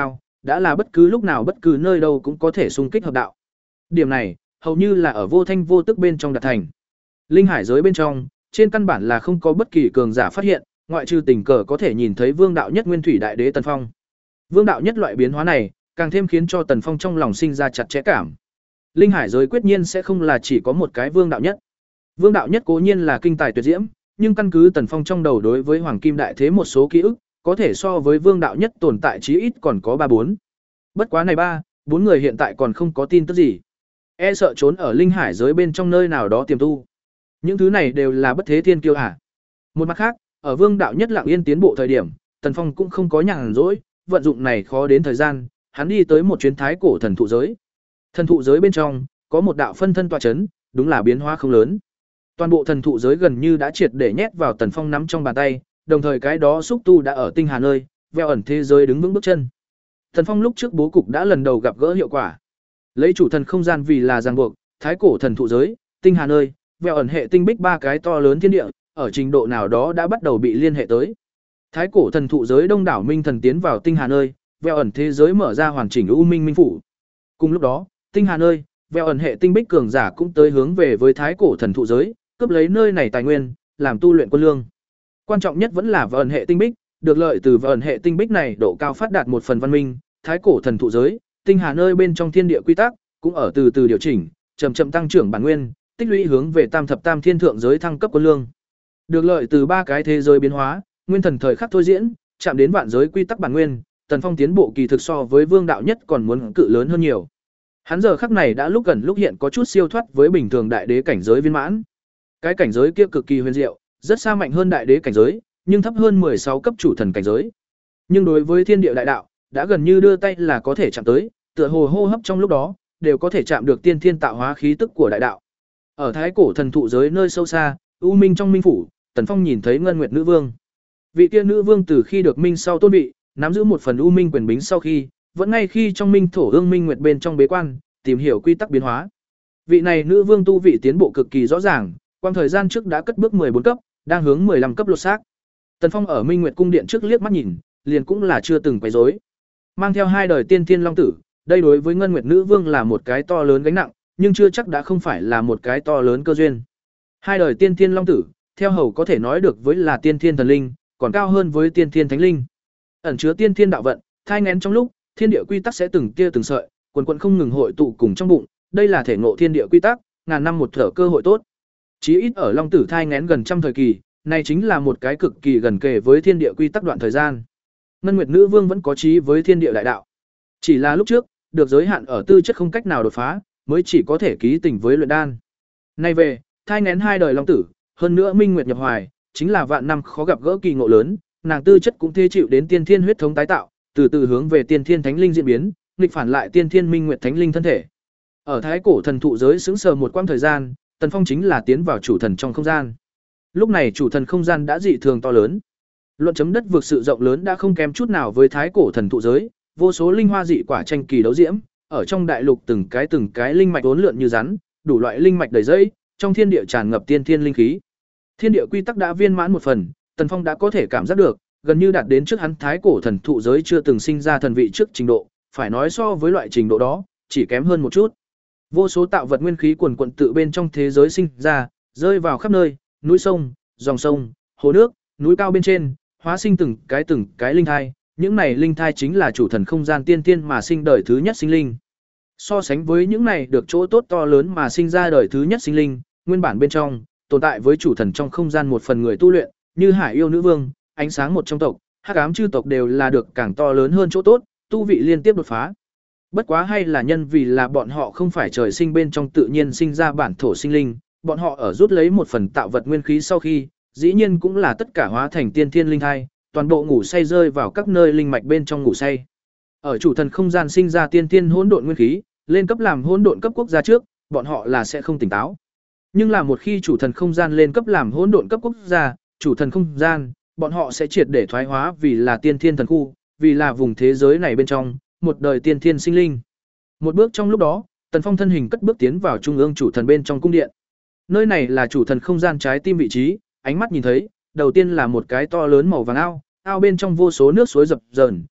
A: đã là bất cứ lúc nào bất cứ nơi đâu cũng có thể xung kích hợp đạo. Điểm này, hầu như là ở vô thanh vô tức bên trong đạt thành. Linh hải giới bên trong, trên căn bản là không có bất kỳ cường giả phát hiện, ngoại trừ tình cờ có thể nhìn thấy Vương đạo nhất Nguyên Thủy Đại Đế Tần Phong. Vương đạo nhất loại biến hóa này, càng thêm khiến cho Tần Phong trong lòng sinh ra chặt chẽ cảm. Linh hải giới quyết nhiên sẽ không là chỉ có một cái Vương đạo nhất. Vương đạo nhất cố nhiên là kinh tài tuyệt diễm, nhưng căn cứ Tần Phong trong đầu đối với Hoàng Kim Đại Thế một số ký ức, có thể so với Vương đạo nhất tồn tại chí ít còn có ba bốn. Bất quá này ba, bốn người hiện tại còn không có tin tức gì. E sợ trốn ở linh hải giới bên trong nơi nào đó tiềm tu. Những thứ này đều là bất thế thiên kiêu hả? Một mặt khác, ở Vương đạo nhất lặng yên tiến bộ thời điểm, Tần Phong cũng không có nhàn rỗi, vận dụng này khó đến thời gian, hắn đi tới một chuyến thái cổ thần thụ giới. Thần thụ giới bên trong có một đạo phân thân tọa chấn, đúng là biến hóa không lớn. Toàn bộ thần thụ giới gần như đã triệt để nhét vào Tần Phong nắm trong bàn tay, đồng thời cái đó xúc tu đã ở tinh hà nơi, veo ẩn thế giới đứng vững bước chân. Tần Phong lúc trước bố cục đã lần đầu gặp gỡ hiệu quả. Lấy chủ thần không gian vì là ràng buộc, thái cổ thần thụ giới, tinh hà nơi, veo ẩn hệ tinh bích ba cái to lớn thiên địa, ở trình độ nào đó đã bắt đầu bị liên hệ tới. Thái cổ thần thụ giới đông đảo minh thần tiến vào tinh hà nơi, veo ẩn thế giới mở ra hoàn chỉnh u minh minh phủ. Cùng lúc đó, tinh hà nơi, veo ẩn hệ tinh bích cường giả cũng tới hướng về với thái cổ thần thụ giới, cướp lấy nơi này tài nguyên, làm tu luyện quân lương. Quan trọng nhất vẫn là veo ẩn hệ tinh bích, được lợi từ veo ẩn hệ tinh bích này độ cao phát đạt một phần văn minh, thái cổ thần thụ giới, tinh hà nơi bên trong thiên địa quy tắc cũng ở từ từ điều chỉnh, chậm chậm tăng trưởng bản nguyên, tích lũy hướng về tam thập tam thiên thượng giới thăng cấp quân lương. Được lợi từ ba cái thế giới biến hóa, nguyên thần thời khắc thôi diễn, chạm đến vạn giới quy tắc bản nguyên, Tần Phong tiến bộ kỳ thực so với Vương đạo nhất còn muốn cự lớn hơn nhiều. Hắn giờ khắc này đã lúc gần lúc hiện có chút siêu thoát với bình thường đại đế cảnh giới viên mãn. Cái cảnh giới kia cực kỳ huyền diệu, rất xa mạnh hơn đại đế cảnh giới, nhưng thấp hơn mười sáu cấp chủ thần cảnh giới. Nhưng đối với thiên địa đại đạo, đã gần như đưa tay là có thể chạm tới, tựa hồ hô hấp trong lúc đó, đều có thể chạm được tiên thiên tạo hóa khí tức của đại đạo. Ở thái cổ thần thụ giới nơi sâu xa, u minh trong minh phủ, Tần Phong nhìn thấy Ngân Nguyệt nữ vương. Vị kia nữ vương từ khi được minh sau tôn vị, nắm giữ một phần u minh quyền bính sau khi, vẫn ngay khi trong minh thổ ương minh nguyệt bên trong bế quan, tìm hiểu quy tắc biến hóa. Vị này nữ vương tu vị tiến bộ cực kỳ rõ ràng, quang thời gian trước đã cất bước mười bốn cấp, đang hướng mười lăm cấp lột xác. Tần Phong ở Minh Nguyệt cung điện trước liếc mắt nhìn, liền cũng là chưa từng quấy rối. Mang theo hai đời tiên thiên long tử, đây đối với Ngân Nguyệt nữ vương là một cái to lớn gánh nặng, nhưng chưa chắc đã không phải là một cái to lớn cơ duyên. Hai đời tiên thiên long tử, theo hầu có thể nói được với là tiên thiên thần linh, còn cao hơn với tiên thiên thánh linh. Ẩn chứa tiên thiên đạo vận, thai nghén trong lúc, thiên địa quy tắc sẽ từng tia từng sợi, quần quần không ngừng hội tụ cùng trong bụng, đây là thể ngộ thiên địa quy tắc, ngàn năm một thở cơ hội tốt. Chí ít ở long tử thai nghén gần trăm thời kỳ, này chính là một cái cực kỳ gần kề với thiên địa quy tắc đoạn thời gian. Ngân Nguyệt nữ vương vẫn có chí với thiên địa đại đạo. Chỉ là lúc trước, được giới hạn ở tư chất không cách nào đột phá, mới chỉ có thể ký tình với luyện đan. Nay về, thai nghén hai đời long tử, hơn nữa Minh Nguyệt nhập hoài, chính là vạn năm khó gặp gỡ kỳ ngộ lớn, nàng tư chất cũng thế chịu đến tiên thiên huyết thống tái tạo, từ từ hướng về tiên thiên thánh linh diễn biến, nghịch phản lại tiên thiên Minh Nguyệt thánh linh thân thể. Ở thái cổ thần thụ giới sững sờ một quãng thời gian, Tần Phong chính là tiến vào chủ thần trong không gian. Lúc này chủ thần không gian đã dị thường to lớn. Luận chấm đất vượt sự rộng lớn đã không kém chút nào với thái cổ thần thụ giới, vô số linh hoa dị quả tranh kỳ đấu diễm, ở trong đại lục từng cái từng cái linh mạch uốn lượn như rắn, đủ loại linh mạch đầy dây, trong thiên địa tràn ngập tiên thiên linh khí. Thiên địa quy tắc đã viên mãn một phần, Tần Phong đã có thể cảm giác được, gần như đạt đến trước hắn thái cổ thần thụ giới chưa từng sinh ra thần vị trước trình độ, phải nói so với loại trình độ đó, chỉ kém hơn một chút. Vô số tạo vật nguyên khí quần quần tự bên trong thế giới sinh ra, rơi vào khắp nơi, núi sông, dòng sông, hồ nước, núi cao bên trên, hóa sinh từng cái từng cái linh thai, những này linh thai chính là chủ thần không gian tiên tiên mà sinh đời thứ nhất sinh linh. So sánh với những này được chỗ tốt to lớn mà sinh ra đời thứ nhất sinh linh, nguyên bản bên trong tồn tại với chủ thần trong không gian một phần người tu luyện, như Hải Yêu nữ vương, ánh sáng một trong tộc, Hắc ám chư tộc đều là được càng to lớn hơn chỗ tốt, tu vị liên tiếp đột phá. Bất quá hay là nhân vì là bọn họ không phải trời sinh bên trong tự nhiên sinh ra bản thổ sinh linh, bọn họ ở rút lấy một phần tạo vật nguyên khí sau khi, dĩ nhiên cũng là tất cả hóa thành tiên thiên linh thai, toàn bộ ngủ say rơi vào các nơi linh mạch bên trong ngủ say. Ở chủ thần không gian sinh ra tiên thiên hỗn độn nguyên khí, lên cấp làm hỗn độn cấp quốc gia trước, bọn họ là sẽ không tỉnh táo. Nhưng là một khi chủ thần không gian lên cấp làm hỗn độn cấp quốc gia, chủ thần không gian, bọn họ sẽ triệt để thoái hóa vì là tiên thiên thần khu, vì là vùng thế giới này bên trong, một đời tiên thiên sinh linh. Một bước trong lúc đó, Tần Phong thân hình cất bước tiến vào trung ương chủ thần bên trong cung điện. Nơi này là chủ thần không gian trái tim vị trí, ánh mắt nhìn thấy, đầu tiên là một cái to lớn màu vàng ao, ao bên trong vô số nước suối dập dờn,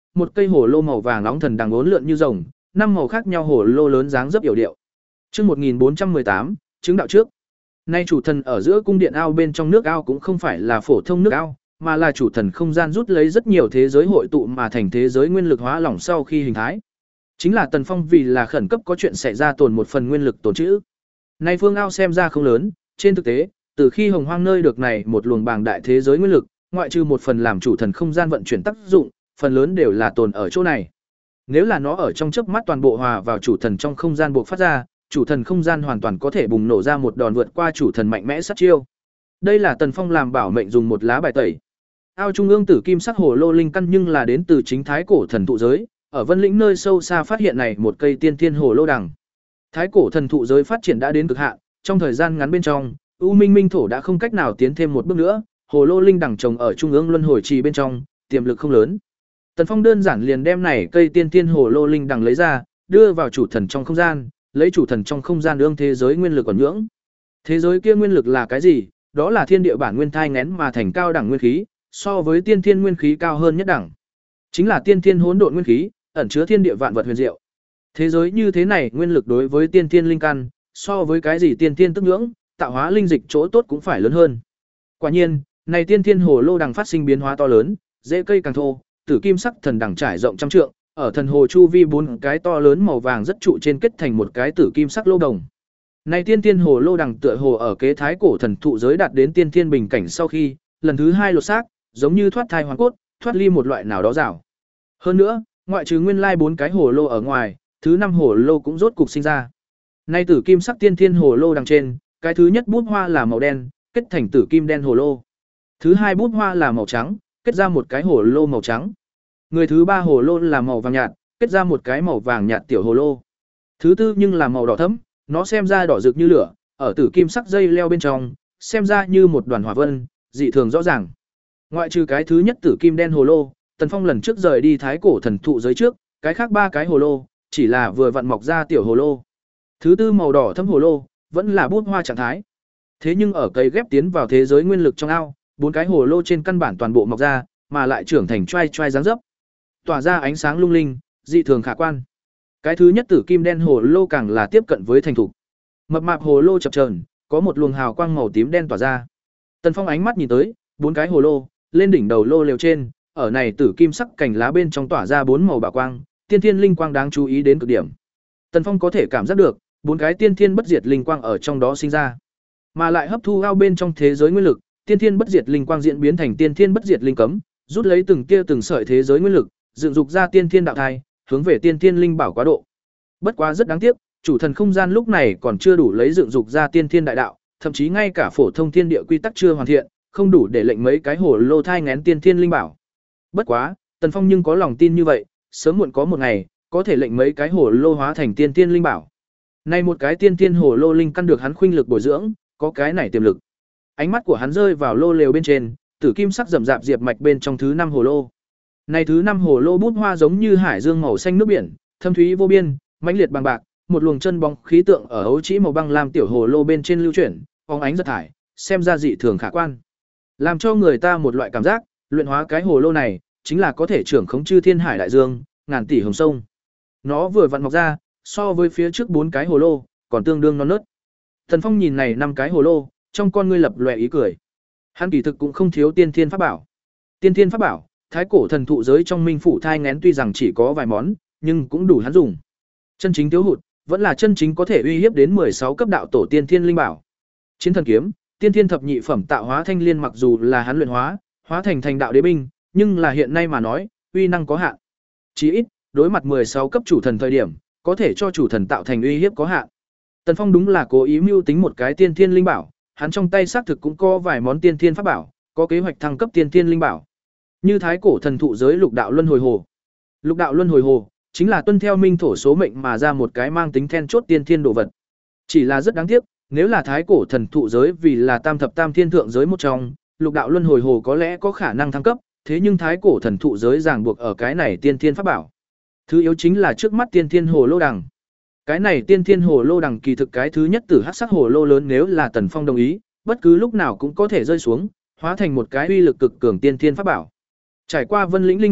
A: một cây hồ lô màu vàng nóng thần đằng uốn lượn như rồng, năm màu khác nhau hồ lô lớn dáng dấp yểu điệu. Chương một nghìn bốn trăm mười tám, chứng đạo trước. Nay chủ thần ở giữa cung điện ao bên trong nước ao cũng không phải là phổ thông nước ao, mà là chủ thần không gian rút lấy rất nhiều thế giới hội tụ mà thành thế giới nguyên lực hóa lỏng sau khi hình thái. Chính là Tần Phong vì là khẩn cấp có chuyện xảy ra tồn một phần nguyên lực tồn trữ. Nay phương ao xem ra không lớn, trên thực tế, từ khi Hồng Hoang nơi được này một luồng bàng đại thế giới nguyên lực, ngoại trừ một phần làm chủ thần không gian vận chuyển tác dụng, phần lớn đều là tồn ở chỗ này. Nếu là nó ở trong chớp mắt toàn bộ hòa vào chủ thần trong không gian buộc phát ra, chủ thần không gian hoàn toàn có thể bùng nổ ra một đòn vượt qua chủ thần mạnh mẽ sát chiêu. Đây là Tần Phong làm bảo mệnh dùng một lá bài tẩy. Ao trung ương tử kim sắc hồ lô linh căn nhưng là đến từ chính thái cổ thần thụ giới, ở Vân Lĩnh nơi sâu xa phát hiện này một cây tiên thiên hồ lô đằng. Thái cổ thần thụ giới phát triển đã đến cực hạn, trong thời gian ngắn bên trong, U Minh Minh thổ đã không cách nào tiến thêm một bước nữa, hồ lô linh đằng trồng ở trung ương luân hồi trì bên trong, tiềm lực không lớn. Tần Phong đơn giản liền đem này cây tiên thiên hồ lô linh đằng lấy ra, đưa vào chủ thần trong không gian, lấy chủ thần trong không gian ương thế giới nguyên lực còn nhưỡng. Thế giới kia nguyên lực là cái gì? Đó là thiên địa bản nguyên thai nghén mà thành cao đẳng nguyên khí, so với tiên thiên nguyên khí cao hơn nhất đẳng. Chính là tiên thiên hỗn độn nguyên khí, ẩn chứa thiên địa vạn vật huyền diệu. Thế giới như thế này, nguyên lực đối với tiên thiên linh căn, so với cái gì tiên thiên tức nhưỡng, tạo hóa linh dịch chỗ tốt cũng phải lớn hơn. Quả nhiên, này tiên thiên hồ lô đằng phát sinh biến hóa to lớn, rễ cây càng thô, tử kim sắc thần đằng trải rộng trăm trượng, ở thần hồ chu vi bốn cái to lớn màu vàng rất trụ trên kết thành một cái tử kim sắc lô đồng. Này tiên thiên hồ lô đằng tựa hồ ở kế thái cổ thần thụ giới đạt đến tiên thiên bình cảnh sau khi, lần thứ hai lột xác, giống như thoát thai hoàn cốt, thoát ly một loại nào đó rào. Hơn nữa, ngoại trừ nguyên lai bốn cái hồ lô ở ngoài, thứ năm hồ lô cũng rốt cục sinh ra. Nay tử kim sắc tiên thiên hồ lô đằng trên, cái thứ nhất bút hoa là màu đen, kết thành tử kim đen hồ lô. Thứ hai bút hoa là màu trắng, kết ra một cái hồ lô màu trắng. Người thứ ba hồ lô là màu vàng nhạt, kết ra một cái màu vàng nhạt tiểu hồ lô. Thứ tư nhưng là màu đỏ thẫm, nó xem ra đỏ rực như lửa, ở tử kim sắc dây leo bên trong, xem ra như một đoàn hỏa vân, dị thường rõ ràng. Ngoại trừ cái thứ nhất tử kim đen hồ lô, Tần Phong lần trước rời đi thái cổ thần thụ giới trước, cái khác ba cái hồ lô, chỉ là vừa vặn mọc ra tiểu hồ lô. Thứ tư màu đỏ thẫm hồ lô, vẫn là bút hoa trạng thái. Thế nhưng ở cây ghép tiến vào thế giới nguyên lực trong ao, bốn cái hồ lô trên căn bản toàn bộ mọc ra, mà lại trưởng thành trai trai dáng dấp, tỏa ra ánh sáng lung linh, dị thường khả quan. Cái thứ nhất tử kim đen hồ lô càng là tiếp cận với thành thục. Mập mạp hồ lô chập chờn, có một luồng hào quang màu tím đen tỏa ra. Tần Phong ánh mắt nhìn tới, bốn cái hồ lô, lên đỉnh đầu lô lều trên, ở này tử kim sắc cành lá bên trong tỏa ra bốn màu bảo quang, tiên thiên linh quang đáng chú ý đến cực điểm. Tần Phong có thể cảm giác được, bốn cái tiên thiên bất diệt linh quang ở trong đó sinh ra, mà lại hấp thu ao bên trong thế giới nguyên lực, tiên thiên bất diệt linh quang diễn biến thành tiên thiên bất diệt linh cấm, rút lấy từng tia từng sợi thế giới nguyên lực, dựng dục ra tiên thiên đạo thai, hướng về tiên thiên linh bảo quá độ. Bất quá rất đáng tiếc, chủ thần không gian lúc này còn chưa đủ lấy dựng dục ra tiên thiên đại đạo, thậm chí ngay cả phổ thông thiên địa quy tắc chưa hoàn thiện, không đủ để lệnh mấy cái hồ lô thai nghén tiên thiên linh bảo. Bất quá, Tần Phong nhưng có lòng tin như vậy, sớm muộn có một ngày, có thể lệnh mấy cái hồ lô hóa thành tiên thiên linh bảo. Nay một cái tiên thiên hồ lô linh căn được hắn khuynh lực bồi dưỡng, có cái này tiềm lực. Ánh mắt của hắn rơi vào lô lều bên trên, tử kim sắc rậm rạp diệp mạch bên trong thứ năm hồ lô. Này thứ năm hồ lô bút hoa giống như hải dương màu xanh nước biển, thâm thúy vô biên, mãnh liệt bằng bạc, một luồng chân bóng khí tượng ở ấu chỉ màu băng lam tiểu hồ lô bên trên lưu chuyển, phóng ánh giật thải, xem ra dị thường khả quan. Làm cho người ta một loại cảm giác, luyện hóa cái hồ lô này, chính là có thể trưởng khống chư thiên hải đại dương, ngàn tỷ hồng sông. Nó vừa vặn mọc ra, so với phía trước bốn cái hồ lô, còn tương đương non nớt. Thần Phong nhìn này năm cái hồ lô, trong con ngươi lập lòe ý cười. Hắn kỳ thực cũng không thiếu tiên thiên pháp bảo. Tiên thiên pháp bảo, thái cổ thần thụ giới trong minh phủ thai nghén tuy rằng chỉ có vài món, nhưng cũng đủ hắn dùng. Chân chính thiếu hụt, vẫn là chân chính có thể uy hiếp đến mười sáu cấp đạo tổ tiên thiên linh bảo. Chiến thần kiếm, tiên thiên thập nhị phẩm tạo hóa thanh liên mặc dù là hắn luyện hóa, hóa thành thành đạo đế binh, nhưng là hiện nay mà nói, uy năng có hạn. Chỉ ít, đối mặt mười sáu cấp chủ thần thời điểm, có thể cho chủ thần tạo thành uy hiếp có hạn. Tần Phong đúng là cố ý mưu tính một cái tiên thiên linh bảo, hắn trong tay xác thực cũng có vài món tiên thiên pháp bảo, có kế hoạch thăng cấp tiên thiên linh bảo. Như thái cổ thần thụ giới lục đạo luân hồi hồ. Lục đạo luân hồi hồ chính là tuân theo minh thổ số mệnh mà ra một cái mang tính then chốt tiên thiên đồ vật. Chỉ là rất đáng tiếc, nếu là thái cổ thần thụ giới vì là tam thập tam thiên thượng giới một trong, lục đạo luân hồi hồ có lẽ có khả năng thăng cấp, thế nhưng thái cổ thần thụ giới ràng buộc ở cái này tiên thiên pháp bảo. Thứ yếu chính là trước mắt tiên thiên hồ lô đằng. Cái này tiên thiên hồ lô đằng kỳ thực cái thứ nhất từ hắc sắc hồ lô lớn, nếu là Tần Phong đồng ý, bất cứ lúc nào cũng có thể rơi xuống, hóa thành một cái uy lực cực cường tiên thiên pháp bảo. Trải qua Vân Lĩnh linh mạch,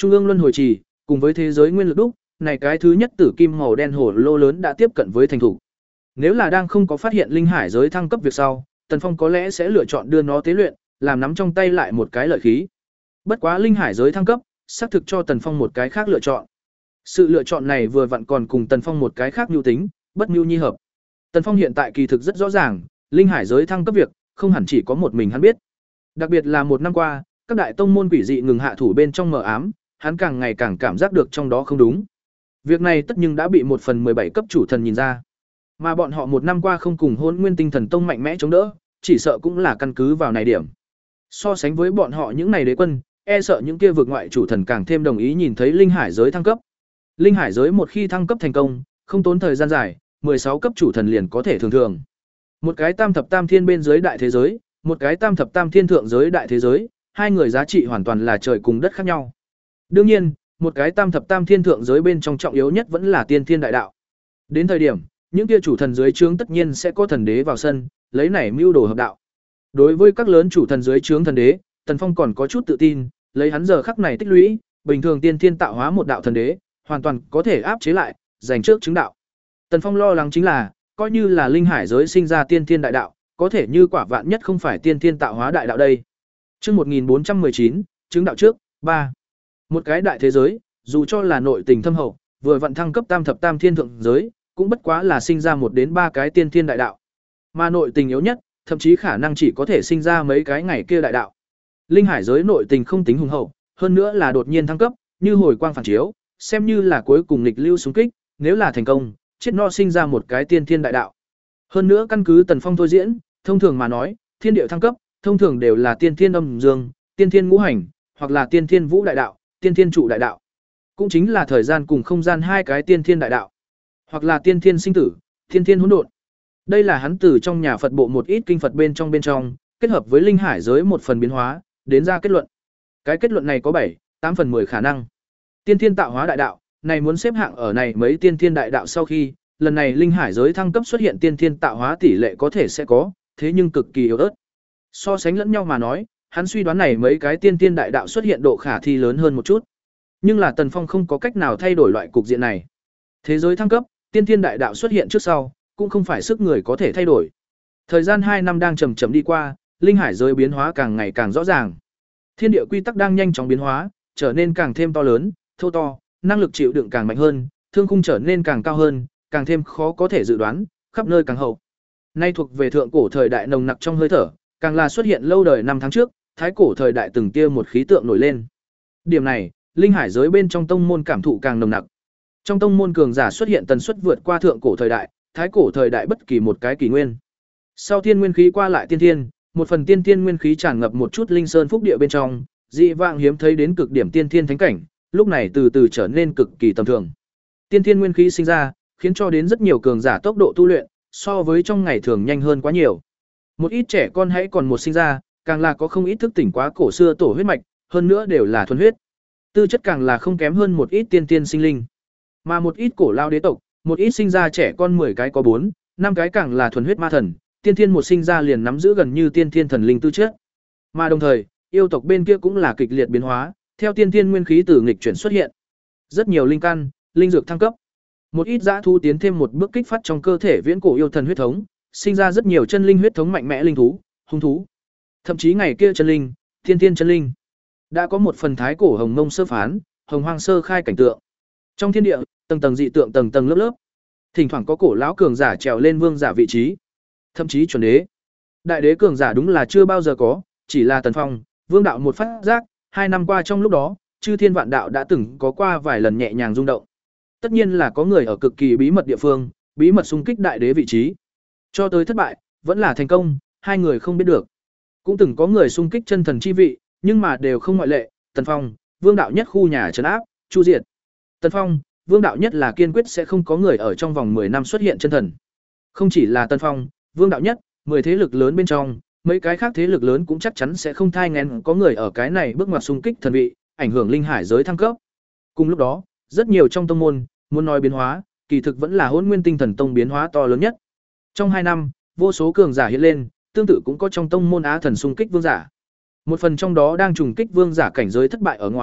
A: Trung ương luân hồi trì, cùng với thế giới nguyên lực đúc, này cái thứ nhất tử kim màu đen hồ lô lớn đã tiếp cận với thành thủ. Nếu là đang không có phát hiện linh hải giới thăng cấp việc sau, Tần Phong có lẽ sẽ lựa chọn đưa nó tế luyện, làm nắm trong tay lại một cái lợi khí. Bất quá linh hải giới thăng cấp, xác thực cho Tần Phong một cái khác lựa chọn. Sự lựa chọn này vừa vặn còn cùng Tần Phong một cái khác nhu tính, bất nhu nhi hợp. Tần Phong hiện tại kỳ thực rất rõ ràng, linh hải giới thăng cấp việc, không hẳn chỉ có một mình hắn biết. Đặc biệt là một năm qua, các đại tông môn quỷ dị ngừng hạ thủ bên trong mờ ám, hắn càng ngày càng cảm giác được trong đó không đúng. Việc này tất nhưng đã bị một phần mười bảy cấp chủ thần nhìn ra. Mà bọn họ một năm qua không cùng Hỗn Nguyên Tinh Thần Tông mạnh mẽ chống đỡ, chỉ sợ cũng là căn cứ vào này điểm. So sánh với bọn họ những này đế quân, e sợ những kia vực ngoại chủ thần càng thêm đồng ý nhìn thấy linh hải giới thăng cấp. Linh hải giới một khi thăng cấp thành công, không tốn thời gian dài, mười sáu cấp chủ thần liền có thể thường thường. Một cái tam thập tam thiên bên dưới đại thế giới, một cái tam thập tam thiên thượng giới đại thế giới, hai người giá trị hoàn toàn là trời cùng đất khác nhau. Đương nhiên, một cái tam thập tam thiên thượng giới bên trong trọng yếu nhất vẫn là tiên thiên đại đạo. Đến thời điểm, những kia chủ thần dưới trướng tất nhiên sẽ có thần đế vào sân, lấy này mưu đồ hợp đạo. Đối với các lớn chủ thần dưới trướng thần đế, Tần Phong còn có chút tự tin, lấy hắn giờ khắc này tích lũy, bình thường tiên thiên tạo hóa một đạo thần đế, hoàn toàn có thể áp chế lại, giành trước chứng đạo. Tần Phong lo lắng chính là, coi như là linh hải giới sinh ra tiên thiên đại đạo, có thể như quả vạn nhất không phải tiên thiên tạo hóa đại đạo đây. Chương một nghìn bốn trăm mười chín, chứng đạo trước, ba. Một cái đại thế giới, dù cho là nội tình thâm hậu, vừa vận thăng cấp tam thập tam thiên thượng giới, cũng bất quá là sinh ra một đến ba cái tiên thiên đại đạo. Mà nội tình yếu nhất, thậm chí khả năng chỉ có thể sinh ra mấy cái ngày kia đại đạo. Linh hải giới nội tình không tính hùng hậu, hơn nữa là đột nhiên thăng cấp, như hồi quang phản chiếu, xem như là cuối cùng nghịch lưu xung kích, nếu là thành công, chết no sinh ra một cái tiên thiên đại đạo. Hơn nữa căn cứ Tần Phong thôi diễn, thông thường mà nói, thiên địa thăng cấp, thông thường đều là tiên thiên âm dương, tiên thiên ngũ hành, hoặc là tiên thiên vũ đại đạo, tiên thiên trụ đại đạo. Cũng chính là thời gian cùng không gian hai cái tiên thiên đại đạo, hoặc là tiên thiên sinh tử, tiên thiên hỗn độn. Đây là hắn từ trong nhà Phật bộ một ít kinh Phật bên trong bên trong, kết hợp với linh hải giới một phần biến hóa, đến ra kết luận. Cái kết luận này có bảy, tám phần mười khả năng. Tiên thiên tạo hóa đại đạo, này muốn xếp hạng ở này mấy tiên thiên đại đạo sau khi, lần này linh hải giới thăng cấp xuất hiện tiên thiên tạo hóa tỷ lệ có thể sẽ có, thế nhưng cực kỳ yếu ớt. So sánh lẫn nhau mà nói, hắn suy đoán này mấy cái tiên thiên đại đạo xuất hiện độ khả thi lớn hơn một chút. Nhưng là Tần Phong không có cách nào thay đổi loại cục diện này. Thế giới thăng cấp, tiên thiên đại đạo xuất hiện trước sau, cũng không phải sức người có thể thay đổi. Thời gian hai năm đang chậm chậm đi qua, linh hải giới biến hóa càng ngày càng rõ ràng. Thiên địa quy tắc đang nhanh chóng biến hóa, trở nên càng thêm to lớn, thô to, năng lực chịu đựng càng mạnh hơn, thương khung trở nên càng cao hơn, càng thêm khó có thể dự đoán, khắp nơi càng hậu. Nay thuộc về thượng cổ thời đại nồng nặc trong hơi thở, càng là xuất hiện lâu đời năm tháng trước, thái cổ thời đại từng tia một khí tượng nổi lên. Điểm này, linh hải giới bên trong tông môn cảm thụ càng nồng nặc. Trong tông môn cường giả xuất hiện tần suất vượt qua thượng cổ thời đại, thái cổ thời đại bất kỳ một cái kỷ nguyên. Sau thiên nguyên khí qua lại tiên thiên, một phần tiên thiên nguyên khí tràn ngập một chút linh sơn phúc địa bên trong, dị vãng hiếm thấy đến cực điểm tiên thiên thánh cảnh, lúc này từ từ trở nên cực kỳ tầm thường. Tiên thiên nguyên khí sinh ra, khiến cho đến rất nhiều cường giả tốc độ tu luyện, so với trong ngày thường nhanh hơn quá nhiều. Một ít trẻ con hãy còn một sinh ra, càng là có không ít thức tỉnh quá cổ xưa tổ huyết mạch, hơn nữa đều là thuần huyết. Tư chất càng là không kém hơn một ít tiên tiên sinh linh. Mà một ít cổ lao đế tộc, một ít sinh ra trẻ con mười cái có bốn, năm cái càng là thuần huyết ma thần, tiên thiên một sinh ra liền nắm giữ gần như tiên thiên thần linh tư chất. Mà đồng thời, yêu tộc bên kia cũng là kịch liệt biến hóa, theo tiên thiên nguyên khí từ nghịch chuyển xuất hiện. Rất nhiều linh căn, linh dược thăng cấp. Một ít dã thú tiến thêm một bước kích phát trong cơ thể viễn cổ yêu thần huyết thống, sinh ra rất nhiều chân linh huyết thống mạnh mẽ linh thú, hung thú. Thậm chí ngày kia chân linh, tiên thiên chân linh, đã có một phần thái cổ hồng mông sơ phán, hồng hoang sơ khai cảnh tượng. Trong thiên địa, tầng tầng dị tượng tầng tầng lớp lớp. Thỉnh thoảng có cổ lão cường giả trèo lên vương giả vị trí, thậm chí chuẩn đế. Đại đế cường giả đúng là chưa bao giờ có, chỉ là Tần Phong, vương đạo một phát giác, hai năm qua trong lúc đó, chư thiên vạn đạo đã từng có qua vài lần nhẹ nhàng rung động. Tất nhiên là có người ở cực kỳ bí mật địa phương, bí mật xung kích đại đế vị trí. Cho tới thất bại, vẫn là thành công, hai người không biết được. Cũng từng có người xung kích chân thần chi vị, nhưng mà đều không ngoại lệ, Tần Phong, vương đạo nhất khu nhà trấn áp, chu diệt. Tần Phong, vương đạo nhất là kiên quyết sẽ không có người ở trong vòng mười năm xuất hiện chân thần. Không chỉ là Tần Phong, vương đạo nhất, mười thế lực lớn bên trong, mấy cái khác thế lực lớn cũng chắc chắn sẽ không thai nghén có người ở cái này bước ngoặt xung kích thần vị, ảnh hưởng linh hải giới thăng cấp. Cùng lúc đó, rất nhiều trong tông môn, muốn nói biến hóa, kỳ thực vẫn là Hỗn Nguyên Tinh Thần Tông biến hóa to lớn nhất. Trong hai năm, vô số cường giả hiện lên, tương tự cũng có trong tông môn Á Thần xung kích vương giả. Một phần trong đó đang trùng kích vương giả cảnh giới thất bại ở ngoài,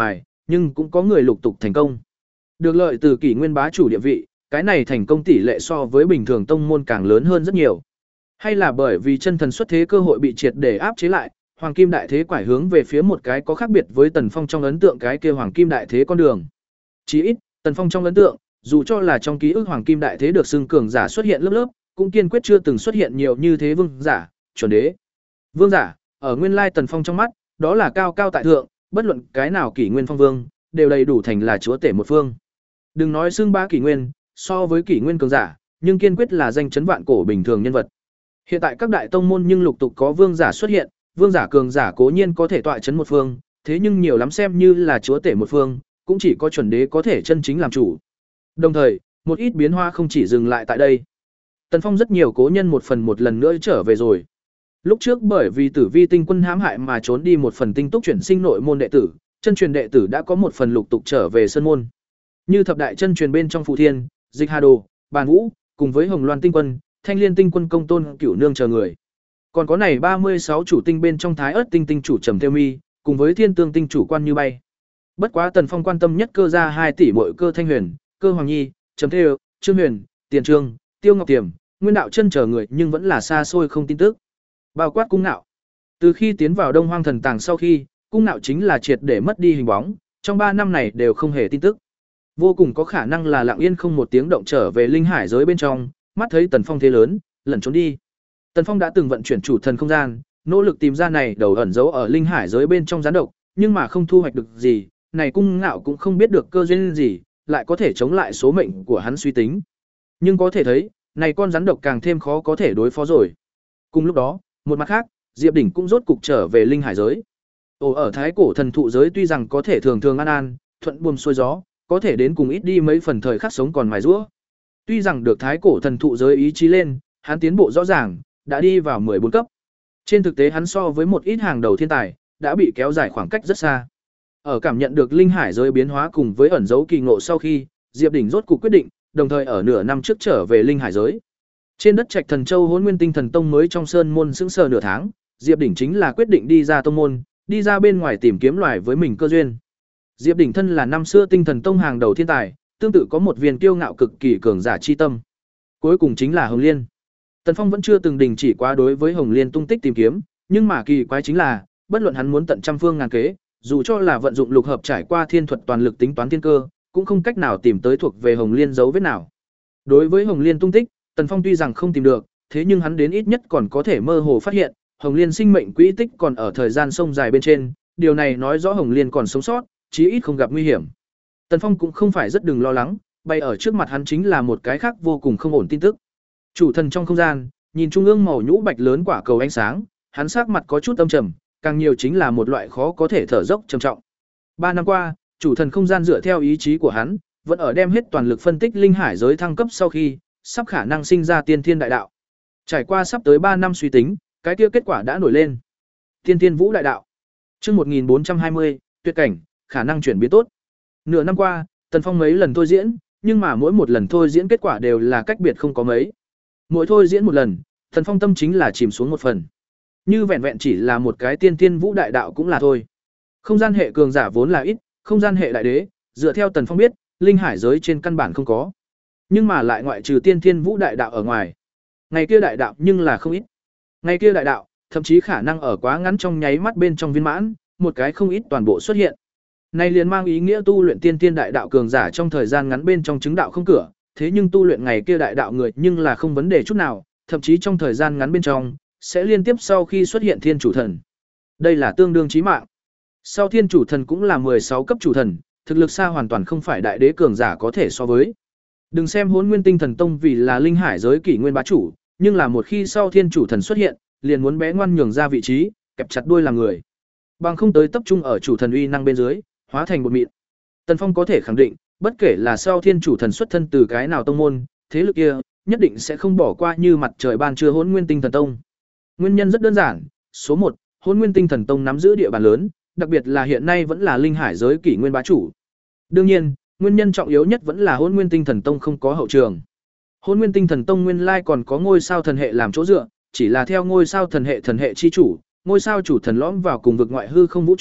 A: nhưng cũng có người lục tục thành công. Được lợi từ kỷ nguyên bá chủ địa vị, cái này thành công tỷ lệ so với bình thường tông môn càng lớn hơn rất nhiều. Hay là bởi vì chân thần xuất thế cơ hội bị triệt để áp chế lại, Hoàng Kim Đại Thế quải hướng về phía một cái có khác biệt với Tần Phong trong ấn tượng cái kia Hoàng Kim Đại Thế con đường. Chỉ ít, Tần Phong trong ấn tượng, dù cho là trong ký ức Hoàng Kim Đại Thế được xưng cường giả xuất hiện lớp lớp, cũng kiên quyết chưa từng xuất hiện nhiều như thế vương giả, chuẩn đế. Vương giả, ở nguyên lai Tần Phong trong mắt, đó là cao cao tại thượng, bất luận cái nào kỷ nguyên phong vương, đều đầy đủ thành là chúa tể một phương. Đừng nói xưng bá kỷ nguyên, so với kỷ nguyên cường giả, nhưng kiên quyết là danh chấn vạn cổ bình thường nhân vật. Hiện tại các đại tông môn nhưng lục tục có vương giả xuất hiện, vương giả cường giả cố nhiên có thể tọa chấn một phương, thế nhưng nhiều lắm xem như là chúa tể một phương, cũng chỉ có chuẩn đế có thể chân chính làm chủ. Đồng thời, một ít biến hóa không chỉ dừng lại tại đây. Tần Phong rất nhiều cố nhân một phần một lần nữa trở về rồi. Lúc trước bởi vì Tử Vi tinh quân hãm hại mà trốn đi một phần tinh túc chuyển sinh nội môn đệ tử, chân truyền đệ tử đã có một phần lục tục trở về sơn môn. Như thập đại chân truyền bên trong Phù Thiên, Dịch Hà Đồ, Bàn Vũ, cùng với Hồng Loan tinh quân, Thanh Liên tinh quân công tôn Cửu Nương chờ người. Còn có này ba mươi sáu chủ tinh bên trong Thái Ức tinh tinh chủ Trầm Theo Mi, cùng với Thiên Tương tinh chủ Quan Như Bay. Bất quá Tần Phong quan tâm nhất cơ gia hai tỷ muội Cơ Thanh Huyền, Cơ Hoàng Nhi, Trầm Theo, Trương Huyền, Tiền Trương, Tiêu Ngọc Tiềm, Nguyên Đạo Chân chờ người, nhưng vẫn là xa xôi không tin tức. Bao quát Cung Nạo. Từ khi tiến vào Đông Hoang Thần Tàng sau khi, Cung Nạo chính là triệt để mất đi hình bóng, trong ba năm này đều không hề tin tức. Vô cùng có khả năng là lặng yên không một tiếng động trở về linh hải giới bên trong, mắt thấy Tần Phong thế lớn, lẩn trốn đi. Tần Phong đã từng vận chuyển chủ thần không gian, nỗ lực tìm ra này đầu ẩn giấu ở linh hải giới bên trong gián độc, nhưng mà không thu hoạch được gì, này Cung Ngạo cũng không biết được cơ duyên gì, lại có thể chống lại số mệnh của hắn suy tính. Nhưng có thể thấy, này con rắn độc càng thêm khó có thể đối phó rồi. Cùng lúc đó, một mặt khác, Diệp Đỉnh cũng rốt cục trở về linh hải giới. Ồ, ở Thái Cổ thần thụ giới tuy rằng có thể thường thường an an, thuận buồm xuôi gió, có thể đến cùng ít đi mấy phần thời khắc sống còn mài giũa. Tuy rằng được Thái Cổ thần thụ giới ý chí lên, hắn tiến bộ rõ ràng, đã đi vào mười bốn cấp. Trên thực tế hắn so với một ít hàng đầu thiên tài, đã bị kéo dài khoảng cách rất xa. Ở cảm nhận được linh hải giới biến hóa cùng với ẩn dấu kỳ ngộ sau khi, Diệp Đỉnh rốt cuộc quyết định, đồng thời ở nửa năm trước trở về linh hải giới. Trên đất Trạch Thần Châu Hỗn Nguyên Tinh Thần Tông mới trong sơn môn sững sờ nửa tháng, Diệp Đỉnh chính là quyết định đi ra tông môn, đi ra bên ngoài tìm kiếm loài với mình cơ duyên. Diệp Đỉnh thân là năm xưa Tinh Thần Tông hàng đầu thiên tài, tương tự có một viên kiêu ngạo cực kỳ cường giả chi tâm. Cuối cùng chính là Hồng Liên. Tần Phong vẫn chưa từng đình chỉ quá đối với Hồng Liên tung tích tìm kiếm, nhưng mà kỳ quái chính là, bất luận hắn muốn tận trăm phương ngàn kế, dù cho là vận dụng lục hợp trải qua thiên thuật toàn lực tính toán thiên cơ, cũng không cách nào tìm tới thuộc về Hồng Liên dấu vết nào. Đối với Hồng Liên tung tích, Tần Phong tuy rằng không tìm được, thế nhưng hắn đến ít nhất còn có thể mơ hồ phát hiện, Hồng Liên sinh mệnh quỹ tích còn ở thời gian sông dài bên trên, điều này nói rõ Hồng Liên còn sống sót, chí ít không gặp nguy hiểm. Tần Phong cũng không phải rất đừng lo lắng, bay ở trước mặt hắn chính là một cái khác vô cùng không ổn tin tức. Chủ thần trong không gian, nhìn trung ương màu nhũ bạch lớn quả cầu ánh sáng, hắn sắc mặt có chút âm trầm, càng nhiều chính là một loại khó có thể thở dốc trầm trọng. Ba năm qua, chủ thần không gian dựa theo ý chí của hắn, vẫn ở đem hết toàn lực phân tích linh hải giới thăng cấp sau khi, sắp khả năng sinh ra tiên thiên đại đạo. Trải qua sắp tới ba năm suy tính, cái kia kết quả đã nổi lên. Tiên thiên vũ đại đạo. Chương một nghìn bốn trăm hai mươi, tuyệt cảnh, khả năng chuyển biến tốt. Nửa năm qua, Tần Phong mấy lần thôi diễn, nhưng mà mỗi một lần thôi diễn kết quả đều là cách biệt không có mấy. Mỗi thôi diễn một lần, Tần Phong tâm chính là chìm xuống một phần. Như vẹn vẹn chỉ là một cái tiên thiên vũ đại đạo cũng là thôi. Không gian hệ cường giả vốn là ít, không gian hệ đại đế, dựa theo Tần Phong biết, linh hải giới trên căn bản không có. Nhưng mà lại ngoại trừ tiên thiên vũ đại đạo ở ngoài. Ngày kia đại đạo nhưng là không ít. Ngày kia đại đạo, thậm chí khả năng ở quá ngắn trong nháy mắt bên trong viên mãn, một cái không ít toàn bộ xuất hiện. Này liền mang ý nghĩa tu luyện tiên thiên đại đạo cường giả trong thời gian ngắn bên trong chứng đạo không cửa, thế nhưng tu luyện ngày kia đại đạo người nhưng là không vấn đề chút nào, thậm chí trong thời gian ngắn bên trong sẽ liên tiếp sau khi xuất hiện thiên chủ thần. Đây là tương đương chí mạng. Sau thiên chủ thần cũng là mười sáu cấp chủ thần, thực lực xa hoàn toàn không phải đại đế cường giả có thể so với. Đừng xem Hỗn Nguyên Tinh Thần Tông vì là linh hải giới kỷ nguyên bá chủ, nhưng là một khi sau thiên chủ thần xuất hiện, liền muốn bé ngoan nhường ra vị trí, kẹp chặt đuôi làm người. Bằng không tới tập trung ở chủ thần uy năng bên dưới, hóa thành bột mịn. Tần Phong có thể khẳng định, bất kể là sau thiên chủ thần xuất thân từ cái nào tông môn, thế lực kia nhất định sẽ không bỏ qua như mặt trời ban trưa Hỗn Nguyên Tinh Thần Tông. Nguyên nhân rất đơn giản, số một, Hỗn Nguyên Tinh Thần Tông nắm giữ địa bàn lớn, đặc biệt là hiện nay vẫn là linh hải giới kỷ nguyên bá chủ. Đương nhiên, nguyên nhân trọng yếu nhất vẫn là Hỗn Nguyên Tinh Thần Tông không có hậu trường. Hỗn Nguyên Tinh Thần Tông nguyên lai còn có ngôi sao thần hệ làm chỗ dựa, chỉ là theo ngôi sao thần hệ thần hệ chi chủ, ngôi sao chủ thần lõm vào cùng vực ngoại hư không vũ trụ,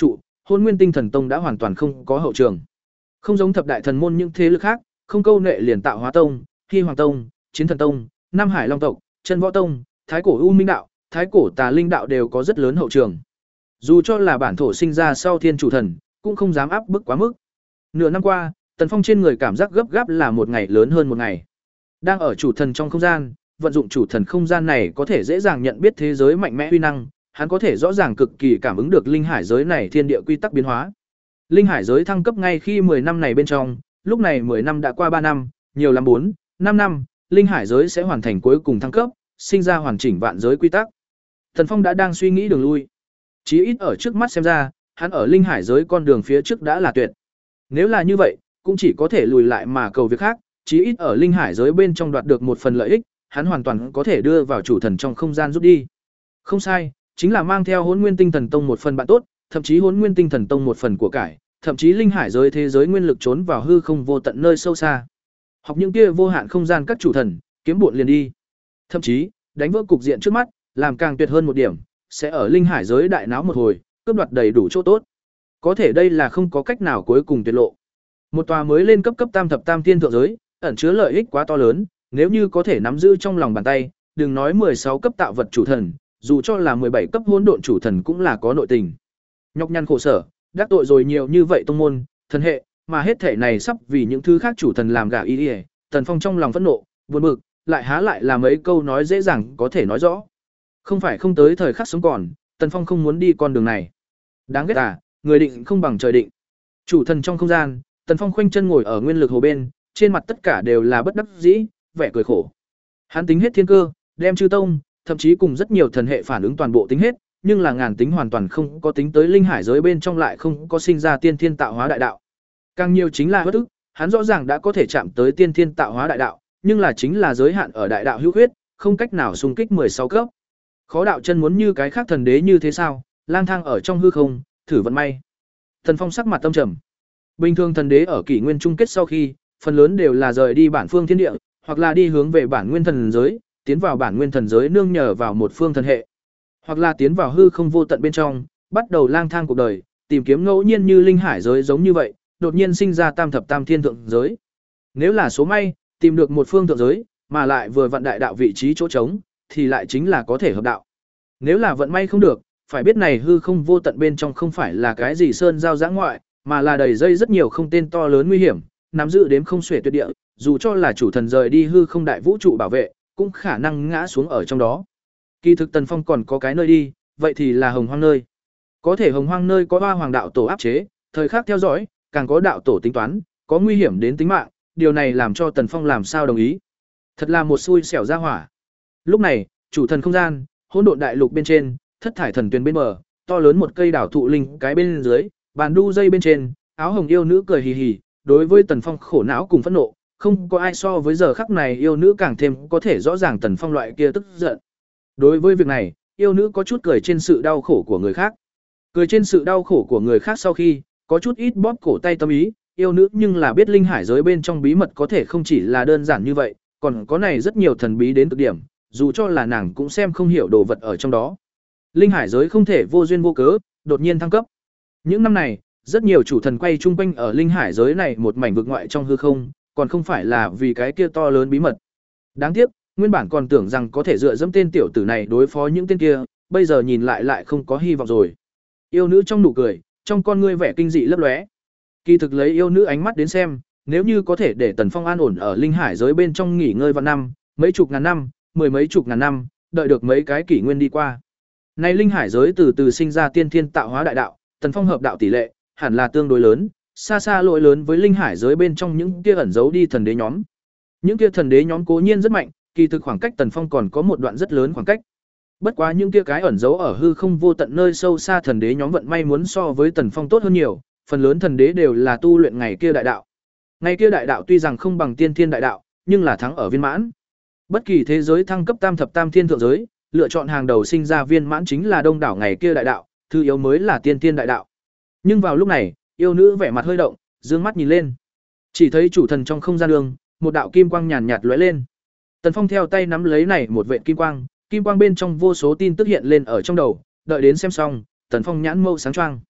A: Hôn Nguyên Tinh Thần Tông đã hoàn toàn không có hậu trường. Không giống thập đại thần môn những thế lực khác, không câu nệ liền tạo Hóa Tông, Hy Hoàng Tông, Chiến Thần Tông, Nam Hải Long tộc, Chân Võ Tông, Thái cổ U Minh đạo, Thái cổ Tà Linh đạo đều có rất lớn hậu trường. Dù cho là bản thổ sinh ra sau Thiên Chủ Thần, cũng không dám áp bức quá mức. Nửa năm qua, Tần Phong trên người cảm giác gấp gáp là một ngày lớn hơn một ngày. Đang ở chủ thần trong không gian, vận dụng chủ thần không gian này có thể dễ dàng nhận biết thế giới mạnh mẽ uy năng, hắn có thể rõ ràng cực kỳ cảm ứng được linh hải giới này thiên địa quy tắc biến hóa. Linh hải giới thăng cấp ngay khi mười năm này bên trong, lúc này mười năm đã qua ba năm, nhiều lắm bốn, năm năm, linh hải giới sẽ hoàn thành cuối cùng thăng cấp, sinh ra hoàn chỉnh vạn giới quy tắc. Tần Phong đã đang suy nghĩ đường lui. Chí ít ở trước mắt xem ra, hắn ở linh hải giới con đường phía trước đã là tuyệt. Nếu là như vậy, cũng chỉ có thể lùi lại mà cầu việc khác, chí ít ở linh hải giới bên trong đoạt được một phần lợi ích, hắn hoàn toàn có thể đưa vào chủ thần trong không gian rút đi. Không sai, chính là mang theo Hỗn Nguyên Tinh Thần Tông một phần bạn tốt, thậm chí Hỗn Nguyên Tinh Thần Tông một phần của cải, thậm chí linh hải giới thế giới nguyên lực trốn vào hư không vô tận nơi sâu xa. Học những kia vô hạn không gian các chủ thần, kiếm bộn liền đi. Thậm chí, đánh vỡ cục diện trước mắt, làm càng tuyệt hơn một điểm, sẽ ở linh hải giới đại náo một hồi, cướp đoạt đầy đủ chỗ tốt. Có thể đây là không có cách nào cuối cùng tuyệt lộ. Một tòa mới lên cấp cấp tam thập tam thiên thượng giới, ẩn chứa lợi ích quá to lớn, nếu như có thể nắm giữ trong lòng bàn tay, đừng nói mười sáu cấp tạo vật chủ thần, dù cho là mười bảy cấp hỗn độn chủ thần cũng là có nội tình. Nhọc nhằn khổ sở, đắc tội rồi nhiều như vậy tông môn, thần hệ, mà hết thể này sắp vì những thứ khác chủ thần làm gà y y. Tần Phong trong lòng phẫn nộ, buồn bực, lại há lại là mấy câu nói dễ dàng có thể nói rõ. Không phải không tới thời khắc sống còn, Tần Phong không muốn đi con đường này. Đáng ghét à, người định không bằng trời định. Chủ thần trong không gian, Tần Phong khoanh chân ngồi ở nguyên lực hồ bên, trên mặt tất cả đều là bất đắc dĩ, vẻ cười khổ. Hắn tính hết thiên cơ, đem chư tông, thậm chí cùng rất nhiều thần hệ phản ứng toàn bộ tính hết, nhưng là ngàn tính hoàn toàn không có tính tới linh hải giới bên trong lại không có sinh ra tiên thiên tạo hóa đại đạo. Càng nhiều chính là bất ức, hắn rõ ràng đã có thể chạm tới tiên thiên tạo hóa đại đạo, nhưng là chính là giới hạn ở đại đạo hữu huyết, không cách nào xung kích mười sáu cấp. Khó đạo chân muốn như cái khác thần đế như thế sao, lang thang ở trong hư không, thử vận may. Thần Phong sắc mặt tâm trầm. Bình thường thần đế ở kỷ nguyên chung kết sau khi, phần lớn đều là rời đi bản phương thiên địa, hoặc là đi hướng về bản nguyên thần giới, tiến vào bản nguyên thần giới nương nhờ vào một phương thần hệ, hoặc là tiến vào hư không vô tận bên trong, bắt đầu lang thang cuộc đời, tìm kiếm ngẫu nhiên như linh hải giới giống như vậy, đột nhiên sinh ra tam thập tam thiên thượng giới. Nếu là số may, tìm được một phương thượng giới, mà lại vừa vận đại đạo vị trí chỗ trống, thì lại chính là có thể hợp đạo. Nếu là vận may không được, phải biết này hư không vô tận bên trong không phải là cái gì sơn giao giã ngoại, mà là đầy dây rất nhiều không tên to lớn nguy hiểm, nắm giữ đếm không xuể tuyệt địa, dù cho là chủ thần rời đi hư không đại vũ trụ bảo vệ, cũng khả năng ngã xuống ở trong đó. Kỳ thực Tần Phong còn có cái nơi đi, vậy thì là Hồng Hoang nơi. Có thể Hồng Hoang nơi có Hoa Hoàng đạo tổ áp chế, thời khắc theo dõi, càng có đạo tổ tính toán, có nguy hiểm đến tính mạng, điều này làm cho Tần Phong làm sao đồng ý. Thật là một xui xẻo ra hỏa. Lúc này, chủ thần không gian, hỗn độn đại lục bên trên, thất thải thần tuyền bên bờ, to lớn một cây đảo thụ linh cái bên dưới, bàn đu dây bên trên, áo hồng yêu nữ cười hì hì, đối với Tần Phong khổ não cùng phẫn nộ, không có ai so với giờ khắc này yêu nữ càng thêm có thể rõ ràng Tần Phong loại kia tức giận. Đối với việc này, yêu nữ có chút cười trên sự đau khổ của người khác. Cười trên sự đau khổ của người khác sau khi, có chút ít bóp cổ tay tâm ý, yêu nữ nhưng là biết linh hải giới bên trong bí mật có thể không chỉ là đơn giản như vậy, còn có này rất nhiều thần bí đến cực điểm, dù cho là nàng cũng xem không hiểu đồ vật ở trong đó. Linh hải giới không thể vô duyên vô cớ, đột nhiên thăng cấp. Những năm này, rất nhiều chủ thần quay chung quanh ở linh hải giới này một mảnh vực ngoại trong hư không, còn không phải là vì cái kia to lớn bí mật. Đáng tiếc, nguyên bản còn tưởng rằng có thể dựa dẫm tên tiểu tử này đối phó những tên kia, bây giờ nhìn lại lại không có hy vọng rồi. Yêu nữ trong nụ cười, trong con ngươi vẻ kinh dị lấp lóe. Kỳ thực lấy yêu nữ ánh mắt đến xem, nếu như có thể để Tần Phong an ổn ở linh hải giới bên trong nghỉ ngơi vạn năm, mấy chục ngàn năm, mười mấy chục ngàn năm, đợi được mấy cái kỷ nguyên đi qua. Này linh hải giới từ từ sinh ra tiên thiên tạo hóa đại đạo, Tần Phong hợp đạo tỷ lệ hẳn là tương đối lớn, xa xa lỗi lớn với linh hải giới bên trong những kia ẩn giấu đi thần đế nhóm. Những kia thần đế nhóm cố nhiên rất mạnh, kỳ thực khoảng cách Tần Phong còn có một đoạn rất lớn khoảng cách. Bất quá những kia cái ẩn giấu ở hư không vô tận nơi sâu xa thần đế nhóm vận may muốn so với Tần Phong tốt hơn nhiều, phần lớn thần đế đều là tu luyện ngày kia đại đạo. Ngày kia đại đạo tuy rằng không bằng tiên thiên đại đạo, nhưng là thắng ở viên mãn. Bất kỳ thế giới thăng cấp tam thập tam thiên thượng giới, lựa chọn hàng đầu sinh ra viên mãn chính là đông đảo ngày kia đại đạo, thứ yếu mới là tiên thiên đại đạo. Nhưng vào lúc này, yêu nữ vẻ mặt hơi động, dương mắt nhìn lên. Chỉ thấy chủ thần trong không gian đường, một đạo kim quang nhàn nhạt lóe lên. Tần Phong theo tay nắm lấy này một vệt kim quang, kim quang bên trong vô số tin tức hiện lên ở trong đầu, đợi đến xem xong, Tần Phong nhãn mâu sáng choang.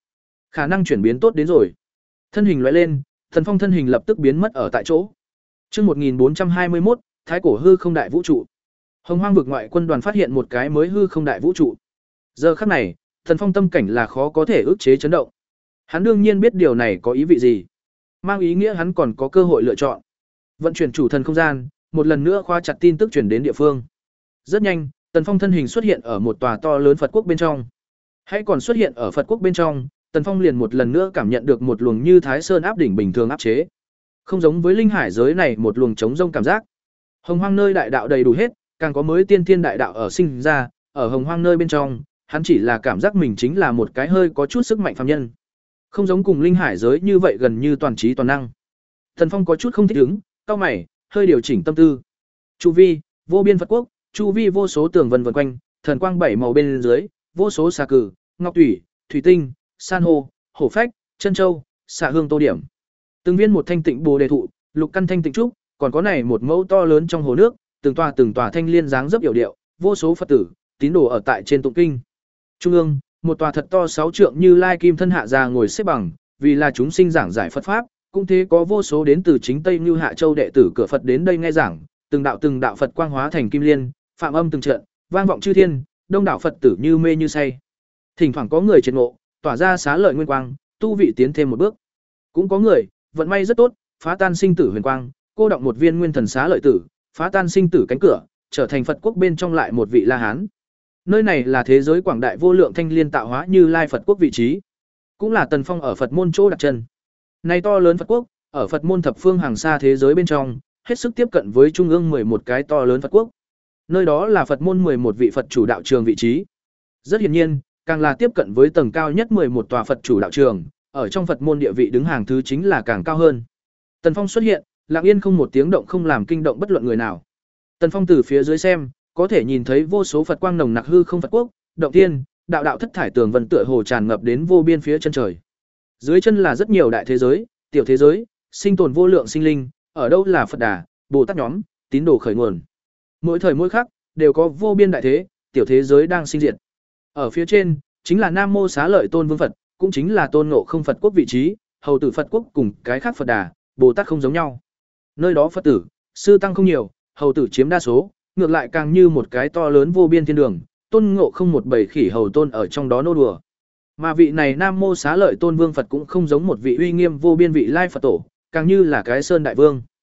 A: Khả năng chuyển biến tốt đến rồi. Thân hình lóe lên, Tần Phong thân hình lập tức biến mất ở tại chỗ. Chương một nghìn bốn trăm hai mươi mốt, Thái cổ hư không đại vũ trụ. Hồng Hoang vực ngoại quân đoàn phát hiện một cái mới hư không đại vũ trụ. Giờ khắc này, Tần Phong tâm cảnh là khó có thể ức chế chấn động. Hắn đương nhiên biết điều này có ý vị gì, mang ý nghĩa hắn còn có cơ hội lựa chọn. Vận chuyển chủ thần không gian, một lần nữa khóa chặt tin tức truyền đến địa phương. Rất nhanh, Tần Phong thân hình xuất hiện ở một tòa to lớn Phật quốc bên trong. Hãy còn xuất hiện ở Phật quốc bên trong, Tần Phong liền một lần nữa cảm nhận được một luồng như Thái Sơn áp đỉnh bình thường áp chế. Không giống với linh hải giới này một luồng chống rông cảm giác. Hồng Hoang nơi đại đạo đầy đủ hết, càng có mới tiên thiên đại đạo ở sinh ra, ở Hồng Hoang nơi bên trong, hắn chỉ là cảm giác mình chính là một cái hơi có chút sức mạnh phàm nhân. Không giống cùng linh hải giới như vậy gần như toàn trí toàn năng. Tần Phong có chút không thích ứng, cau mày, hơi điều chỉnh tâm tư. Chu vi, vô biên Phật quốc, chu vi vô số tường vân vần quanh, thần quang bảy màu bên dưới, vô số xà cử, ngọc thủy, thủy tinh, san hô, hổ phách, chân châu, xạ hương tô điểm. Từng viên một thanh tịnh bồ đề thụ, lục căn thanh tịnh trúc, còn có này một mẫu to lớn trong hồ nước, từng tòa từng tòa thanh liên dáng dấp yểu điệu, vô số Phật tử, tín đồ ở tại trên tụng kinh. Trung ương, một tòa thật to sáu trượng Như Lai kim thân hạ già ngồi xếp bằng, vì là chúng sinh giảng giải Phật pháp, cũng thế có vô số đến từ chính Tây Như Hạ Châu đệ tử cửa Phật đến đây nghe giảng, từng đạo từng đạo Phật quang hóa thành kim liên, phạm âm từng trận, vang vọng chư thiên, đông đảo Phật tử như mê như say. Thỉnh thoảng có người triệt ngộ, tỏa ra xá lợi nguyên quang, tu vị tiến thêm một bước. Cũng có người, vận may rất tốt, phá tan sinh tử huyền quang, cô động một viên nguyên thần xá lợi tử, phá tan sinh tử cánh cửa, trở thành Phật quốc bên trong lại một vị La Hán. Nơi này là thế giới quảng đại vô lượng thanh liên tạo hóa Như Lai Phật quốc vị trí, cũng là Tần Phong ở Phật môn chỗ đặt chân. Này to lớn Phật quốc, ở Phật môn thập phương hàng xa thế giới bên trong, hết sức tiếp cận với trung ương mười một cái to lớn Phật quốc. Nơi đó là Phật môn mười một vị Phật chủ đạo trường vị trí. Rất hiển nhiên, càng là tiếp cận với tầng cao nhất mười một tòa Phật chủ đạo trường, ở trong Phật môn địa vị đứng hàng thứ chính là càng cao hơn. Tần Phong xuất hiện, lặng yên không một tiếng động không làm kinh động bất luận người nào. Tần Phong từ phía dưới xem, có thể nhìn thấy vô số Phật quang nồng nặc hư không Phật quốc, động thiên, đạo đạo thất thải tường vân tựa hồ tràn ngập đến vô biên phía chân trời. Dưới chân là rất nhiều đại thế giới, tiểu thế giới, sinh tồn vô lượng sinh linh, ở đâu là Phật Đà, Bồ Tát nhóm, tín đồ khởi nguồn. Mỗi thời mỗi khắc đều có vô biên đại thế, tiểu thế giới đang sinh diệt. Ở phía trên chính là Nam Mô Xá Lợi Tôn Vương Phật, cũng chính là Tôn Ngộ Không Phật quốc vị trí, hầu tử Phật quốc cùng cái khác Phật Đà, Bồ Tát không giống nhau. Nơi đó Phật tử, sư tăng không nhiều, hầu tử chiếm đa số, ngược lại càng như một cái to lớn vô biên thiên đường, Tôn Ngộ Không một bầy khỉ hầu tôn ở trong đó nô đùa. Mà vị này Nam Mô Xá Lợi Tôn Vương Phật cũng không giống một vị uy nghiêm vô biên vị lai Phật tổ, càng như là cái sơn đại vương.